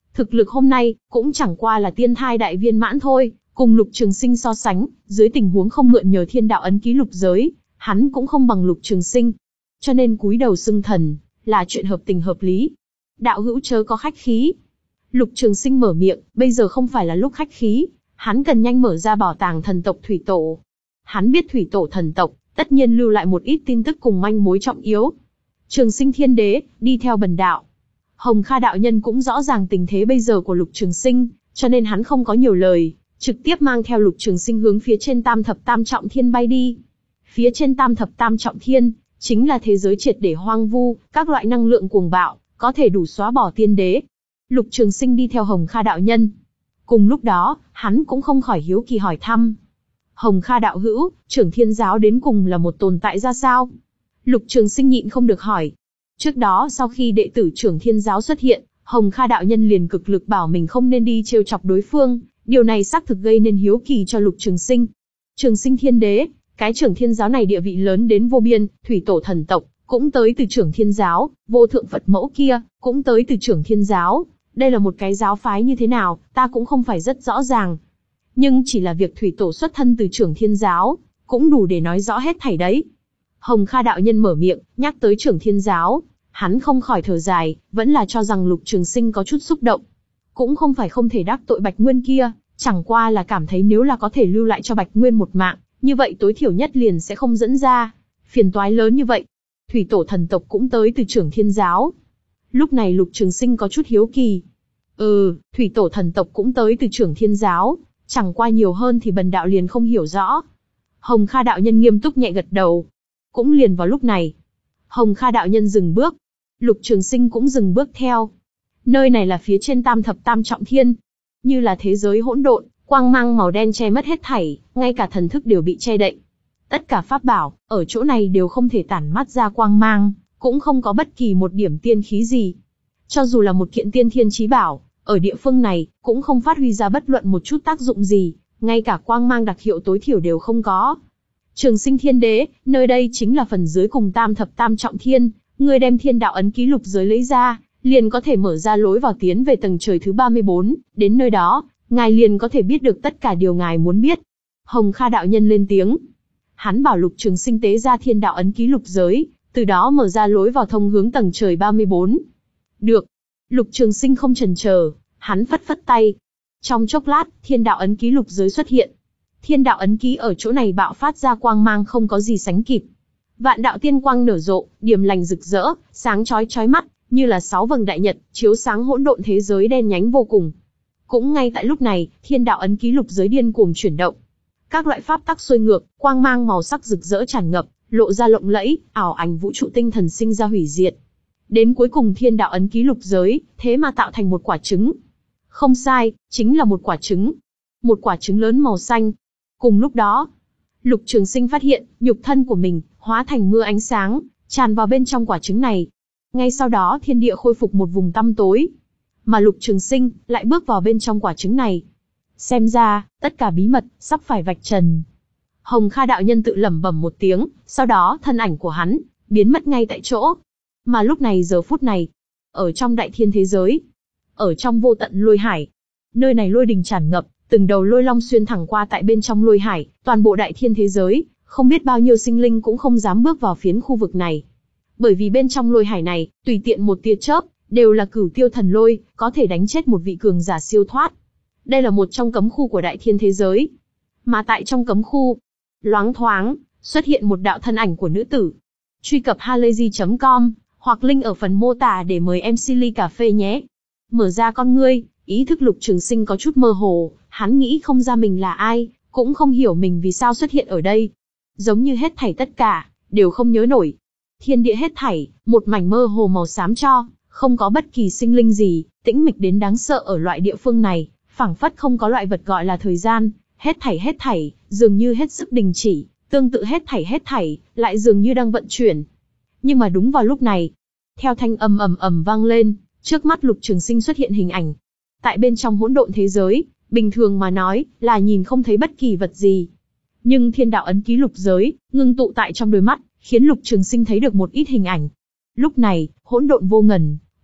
Thực lực hôm nay, cũng chẳng qua là tiên thai đại viên mãn thôi, cùng Lục Trường Sinh so sánh, dưới tình huống không mượn nhờ thiên đạo ấn ký lục giới, hắn cũng không bằng Lục Trường Sinh. Cho nên cúi đầu xưng thần, là chuyện hợp tình hợp lý. Đạo hữu chớ có khách khí. Lục Trường Sinh mở miệng, bây giờ không phải là lúc khách khí, hắn cần nhanh mở ra bảo tàng thần tộc Thủy Tổ. Hắn biết Thủy Tổ thần tộc, tất nhiên lưu lại một ít tin tức cùng manh mối trọng yếu. Trường Sinh Thiên Đế, đi theo bần đạo. Hồng Kha đạo nhân cũng rõ ràng tình thế bây giờ của Lục Trường Sinh, cho nên hắn không có nhiều lời, trực tiếp mang theo Lục Trường Sinh hướng phía trên Tam Thập Tam Trọng Thiên bay đi. Phía trên Tam Thập Tam Trọng Thiên, chính là thế giới triệt để hoang vu, các loại năng lượng cuồng bạo, có thể đủ xóa bỏ tiên đế. Lục Trường Sinh đi theo Hồng Kha đạo nhân. Cùng lúc đó, hắn cũng không khỏi hiếu kỳ hỏi thăm. Hồng Kha đạo hữu, Trưởng Thiên Giáo đến cùng là một tồn tại ra sao? Lục Trường Sinh nhịn không được hỏi. Trước đó sau khi đệ tử Trưởng Thiên Giáo xuất hiện, Hồng Kha đạo nhân liền cực lực bảo mình không nên đi trêu chọc đối phương, điều này xác thực gây nên hiếu kỳ cho Lục Trường Sinh. Trường Sinh Thiên Đế, cái Trưởng Thiên Giáo này địa vị lớn đến vô biên, Thủy Tổ thần tộc cũng tới từ Trưởng Thiên Giáo, Vô Thượng Phật Mẫu kia cũng tới từ Trưởng Thiên Giáo. Đây là một cái giáo phái như thế nào, ta cũng không phải rất rõ ràng. Nhưng chỉ là việc Thủy Tổ xuất thân từ Trưởng Thiên Giáo, cũng đủ để nói rõ hết thảy đấy. Hồng Kha đạo nhân mở miệng, nhắc tới Trưởng Thiên Giáo, hắn không khỏi thở dài, vẫn là cho rằng Lục Trường Sinh có chút xúc động. Cũng không phải không thể đắc tội Bạch Nguyên kia, chẳng qua là cảm thấy nếu là có thể lưu lại cho Bạch Nguyên một mạng, như vậy tối thiểu nhất liền sẽ không dẫn ra phiền toái lớn như vậy. Thủy Tổ thần tộc cũng tới từ Trưởng Thiên Giáo. Lúc này Lục Trường Sinh có chút hiếu kỳ. Ừ, Thủy Tổ thần tộc cũng tới từ Trưởng Thiên Giáo, chẳng qua nhiều hơn thì bần đạo liền không hiểu rõ. Hồng Kha đạo nhân nghiêm túc nhẹ gật đầu. Cũng liền vào lúc này, Hồng Kha đạo nhân dừng bước. Lục Trường Sinh cũng dừng bước theo. Nơi này là phía trên Tam Thập Tam Trọng Thiên, như là thế giới hỗn độn, quang mang màu đen che mất hết thảy, ngay cả thần thức đều bị che đậy. Tất cả pháp bảo ở chỗ này đều không thể tản mát ra quang mang, cũng không có bất kỳ một điểm tiên khí gì. Cho dù là một kiện tiên thiên chí bảo, ở địa phương này cũng không phát huy ra bất luận một chút tác dụng gì, ngay cả quang mang đặc hiệu tối thiểu đều không có. Trường Sinh Thiên Đế, nơi đây chính là phần dưới cùng Tam Thập Tam Trọng Thiên, ngươi đem thiên đạo ấn ký lục giới lấy ra, liền có thể mở ra lối vào tiến về tầng trời thứ ba mươi bốn, đến nơi đó, ngài liền có thể biết được tất cả điều ngài muốn biết. Hồng Kha đạo nhân lên tiếng. Hắn bảo Lục Trường Sinh tế ra thiên đạo ấn ký lục giới, từ đó mở ra lối vào thông hướng tầng trời ba mươi bốn. Được. Lục Trường Sinh không chần chờ, hắn phất phất tay. Trong chốc lát, thiên đạo ấn ký lục giới xuất hiện. Thiên đạo ấn ký ở chỗ này bạo phát ra quang mang không có gì sánh kịp. Vạn đạo tiên quang nở rộ, điểm lành rực rỡ, sáng chói chói mắt, như là sáu vầng đại nhật, chiếu sáng hỗn độn thế giới đen nhánh vô cùng. Cũng ngay tại lúc này, thiên đạo ấn ký lục giới điên cuồng chuyển động. Các loại pháp tắc xuôi ngược, quang mang màu sắc rực rỡ tràn ngập, lộ ra lộng lẫy, ảo ảnh vũ trụ tinh thần sinh ra hủy diệt. Đến cuối cùng thiên đạo ấn ký lục giới, thế mà tạo thành một quả trứng. Không sai, chính là một quả trứng. Một quả trứng lớn màu xanh. Cùng lúc đó, Lục Trường Sinh phát hiện, nhục thân của mình hóa thành mưa ánh sáng, tràn vào bên trong quả trứng này. Ngay sau đó thiên địa khôi phục một vùng tăm tối, mà Lục Trường Sinh lại bước vào bên trong quả trứng này. Xem ra, tất cả bí mật sắp phải vạch trần. Hồng Kha đạo nhân tự lẩm bẩm một tiếng, sau đó thân ảnh của hắn biến mất ngay tại chỗ. Mà lúc này giờ phút này, ở trong đại thiên thế giới, ở trong vô tận lôi hải, nơi này lôi đình tràn ngập, từng đầu lôi long xuyên thẳng qua tại bên trong lôi hải, toàn bộ đại thiên thế giới, không biết bao nhiêu sinh linh cũng không dám bước vào phiến khu vực này. Bởi vì bên trong lôi hải này, tùy tiện một tia chớp, đều là cửu tiêu thần lôi, có thể đánh chết một vị cường giả siêu thoát. Đây là một trong cấm khu của đại thiên thế giới. Mà tại trong cấm khu, loáng thoáng, xuất hiện một đạo thân ảnh của nữ tử. Truy cập halayzi chấm com, hoặc link ở phần mô tả để mời em xê ly cà phê nhé. Mở ra con ngươi, ý thức Lục Trường Sinh có chút mơ hồ, hắn nghĩ không ra mình là ai, cũng không hiểu mình vì sao xuất hiện ở đây. Giống như hết thảy tất cả, đều không nhớ nổi. Thiên địa hết thảy, một mảnh mơ hồ màu xám cho, không có bất kỳ sinh linh gì, tĩnh mịch đến đáng sợ ở loại địa phương này, phảng phất không có loại vật gọi là thời gian, hết thảy hết thảy, dường như hết sức đình chỉ, tương tự hết thảy hết thảy, lại dường như đang vận chuyển. Nhưng mà đúng vào lúc này, theo thanh âm ầm ầm vang lên, trước mắt Lục Trường Sinh xuất hiện hình ảnh. Tại bên trong hỗn độn thế giới, bình thường mà nói, là nhìn không thấy bất kỳ vật gì. Nhưng thiên đạo ấn ký lục giới, ngưng tụ tại trong đôi mắt, khiến Lục Trường Sinh thấy được một ít hình ảnh. Lúc này, hỗn độn vô ngần,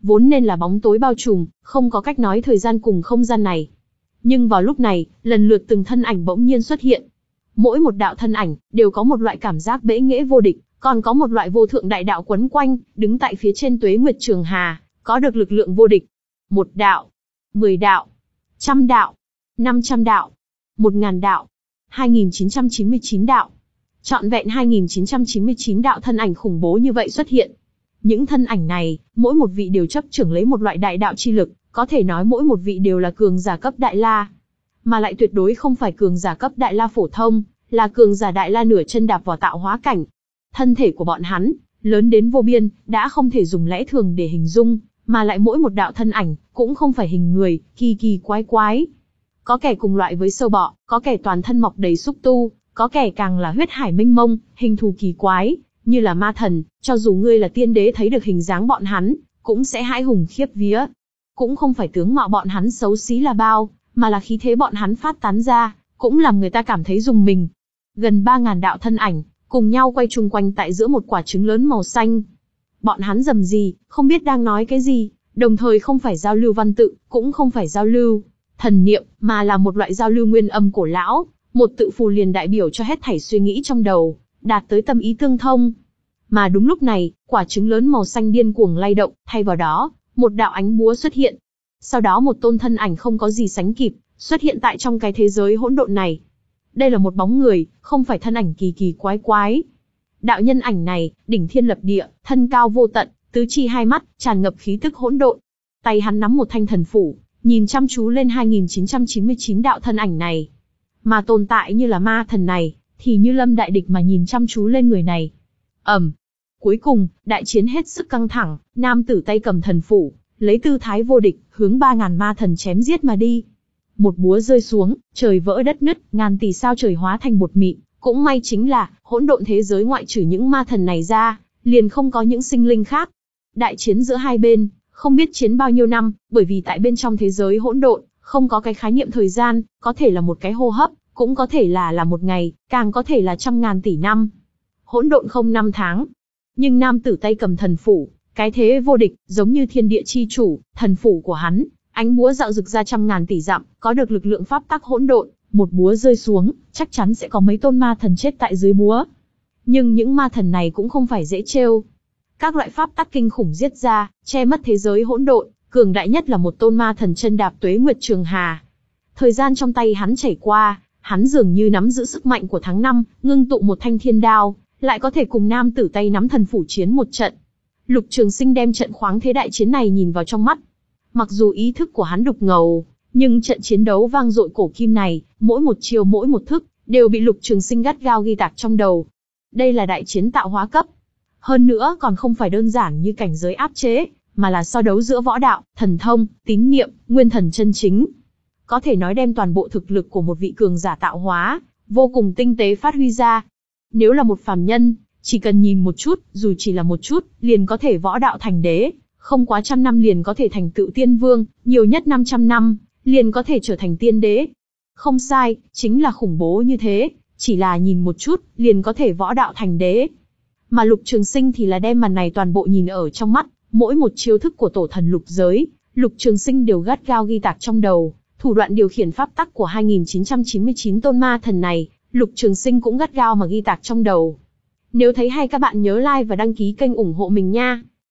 vốn nên là bóng tối bao trùm, không có cách nói thời gian cùng không gian này. Nhưng vào lúc này, lần lượt từng thân ảnh bỗng nhiên xuất hiện. Mỗi một đạo thân ảnh, đều có một loại cảm giác bẽ nghễ vô địch, còn có một loại vô thượng đại đạo quấn quanh, đứng tại phía trên Tuế Nguyệt Trường Hà, có được lực lượng vô địch. Một đạo, mười đạo, trăm đạo, năm trăm đạo, một ngàn đạo, hai nghìn chín trăm chín mươi chín đạo. Trọn vẹn hai nghìn chín trăm chín mươi chín đạo thân ảnh khủng bố như vậy xuất hiện. Những thân ảnh này, mỗi một vị đều chấp chưởng lấy một loại đại đạo chi lực, có thể nói mỗi một vị đều là cường giả cấp Đại La. Mà lại tuyệt đối không phải cường giả cấp Đại La phổ thông, là cường giả Đại La nửa chân đạp vào tạo hóa cảnh. Thân thể của bọn hắn, lớn đến vô biên, đã không thể dùng lẽ thường để hình dung, mà lại mỗi một đạo thân ảnh, cũng không phải hình người, kỳ kỳ quái quái. Có kẻ cùng loại với sâu bọ, có kẻ toàn thân mọc đầy xúc tu, có kẻ càng là huyết hải mênh mông, hình thù kỳ quái, như là ma thần, cho dù ngươi là tiên đế thấy được hình dáng bọn hắn, cũng sẽ hãi hùng khiếp vía. Cũng không phải tướng mạo bọn hắn xấu xí là bao, mà là khí thế bọn hắn phát tán ra, cũng làm người ta cảm thấy rùng mình. Gần ba ngàn đạo thân ảnh, cùng nhau quay chung quanh tại giữa một quả trứng lớn màu xanh. Bọn hắn rầm rì, không biết đang nói cái gì, đồng thời không phải giao lưu văn tự, cũng không phải giao lưu thần niệm, mà là một loại giao lưu nguyên âm cổ lão, một tự phù liền đại biểu cho hết thảy suy nghĩ trong đầu, đạt tới tâm ý tương thông. Mà đúng lúc này, quả trứng lớn màu xanh điên cuồng lay động, thay vào đó, một đạo ánh búa xuất hiện. Sau đó một tôn thân ảnh không có gì sánh kịp, xuất hiện tại trong cái thế giới hỗn độn này. Đây là một bóng người, không phải thân ảnh kỳ kỳ quái quái. Đạo nhân ảnh này, đỉnh thiên lập địa, thân cao vô tận, tứ chi hai mắt, tràn ngập khí tức hỗn độn. Tay hắn nắm một thanh thần phủ, nhìn chăm chú lên hai nghìn chín trăm chín mươi chín đạo thân ảnh này. Mà tồn tại như là ma thần này, thì như lâm đại địch mà nhìn chăm chú lên người này. ầm, cuối cùng, đại chiến hết sức căng thẳng, nam tử tay cầm thần phủ, lấy tư thái vô địch, hướng ba ngàn ma thần chém giết mà đi. Một búa rơi xuống, trời vỡ đất nứt, ngàn tỷ sao trời hóa thành bột mịn. Cũng may chính là, hỗn độn thế giới ngoại trừ những ma thần này ra, liền không có những sinh linh khác. Đại chiến giữa hai bên, không biết chiến bao nhiêu năm, bởi vì tại bên trong thế giới hỗn độn, không có cái khái niệm thời gian, có thể là một cái hô hấp, cũng có thể là là một ngày, càng có thể là trăm ngàn tỷ năm. Hỗn độn không năm tháng. Nhưng nam tử tay cầm thần phủ, cái thế vô địch, giống như thiên địa chi chủ, thần phủ của hắn, ánh búa dạo rực ra trăm ngàn tỷ dặm, có được lực lượng pháp tắc hỗn độn, một búa rơi xuống, chắc chắn sẽ có mấy tôn ma thần chết tại dưới búa. Nhưng những ma thần này cũng không phải dễ trêu. Các loại pháp tắc kinh khủng giết ra, che mất thế giới hỗn độn, cường đại nhất là một tôn ma thần chân đạp Tuế Nguyệt Trường Hà. Thời gian trong tay hắn chảy qua, hắn dường như nắm giữ sức mạnh của tháng năm, ngưng tụ một thanh thiên đao, lại có thể cùng nam tử tay nắm thần phủ chiến một trận. Lục Trường Sinh đem trận khoáng thế đại chiến này nhìn vào trong mắt. Mặc dù ý thức của hắn đục ngầu, nhưng trận chiến đấu vang dội cổ kim này, mỗi một chiều mỗi một thức, đều bị Lục Trường Sinh gắt gao ghi tạc trong đầu. Đây là đại chiến tạo hóa cấp. Hơn nữa còn không phải đơn giản như cảnh giới áp chế, mà là so đấu giữa võ đạo, thần thông, tín niệm, nguyên thần chân chính. Có thể nói đem toàn bộ thực lực của một vị cường giả tạo hóa, vô cùng tinh tế phát huy ra. Nếu là một phàm nhân, chỉ cần nhìn một chút, dù chỉ là một chút, liền có thể võ đạo thành đế, không quá trăm năm liền có thể thành tựu tiên vương, nhiều nhất năm trăm năm, liền có thể trở thành tiên đế. Không sai, chính là khủng bố như thế, chỉ là nhìn một chút, liền có thể võ đạo thành đế. Mà Lục Trường Sinh thì là đem màn này toàn bộ nhìn ở trong mắt, mỗi một chiêu thức của tổ thần lục giới, Lục Trường Sinh đều gắt gao ghi tạc trong đầu, thủ đoạn điều khiển pháp tắc của hai nghìn chín trăm chín mươi chín tôn ma thần này, Lục Trường Sinh cũng gắt gao mà ghi tạc trong đầu. Nếu thấy hay các bạn nhớ like và đăng ký kênh ủng hộ mình nha.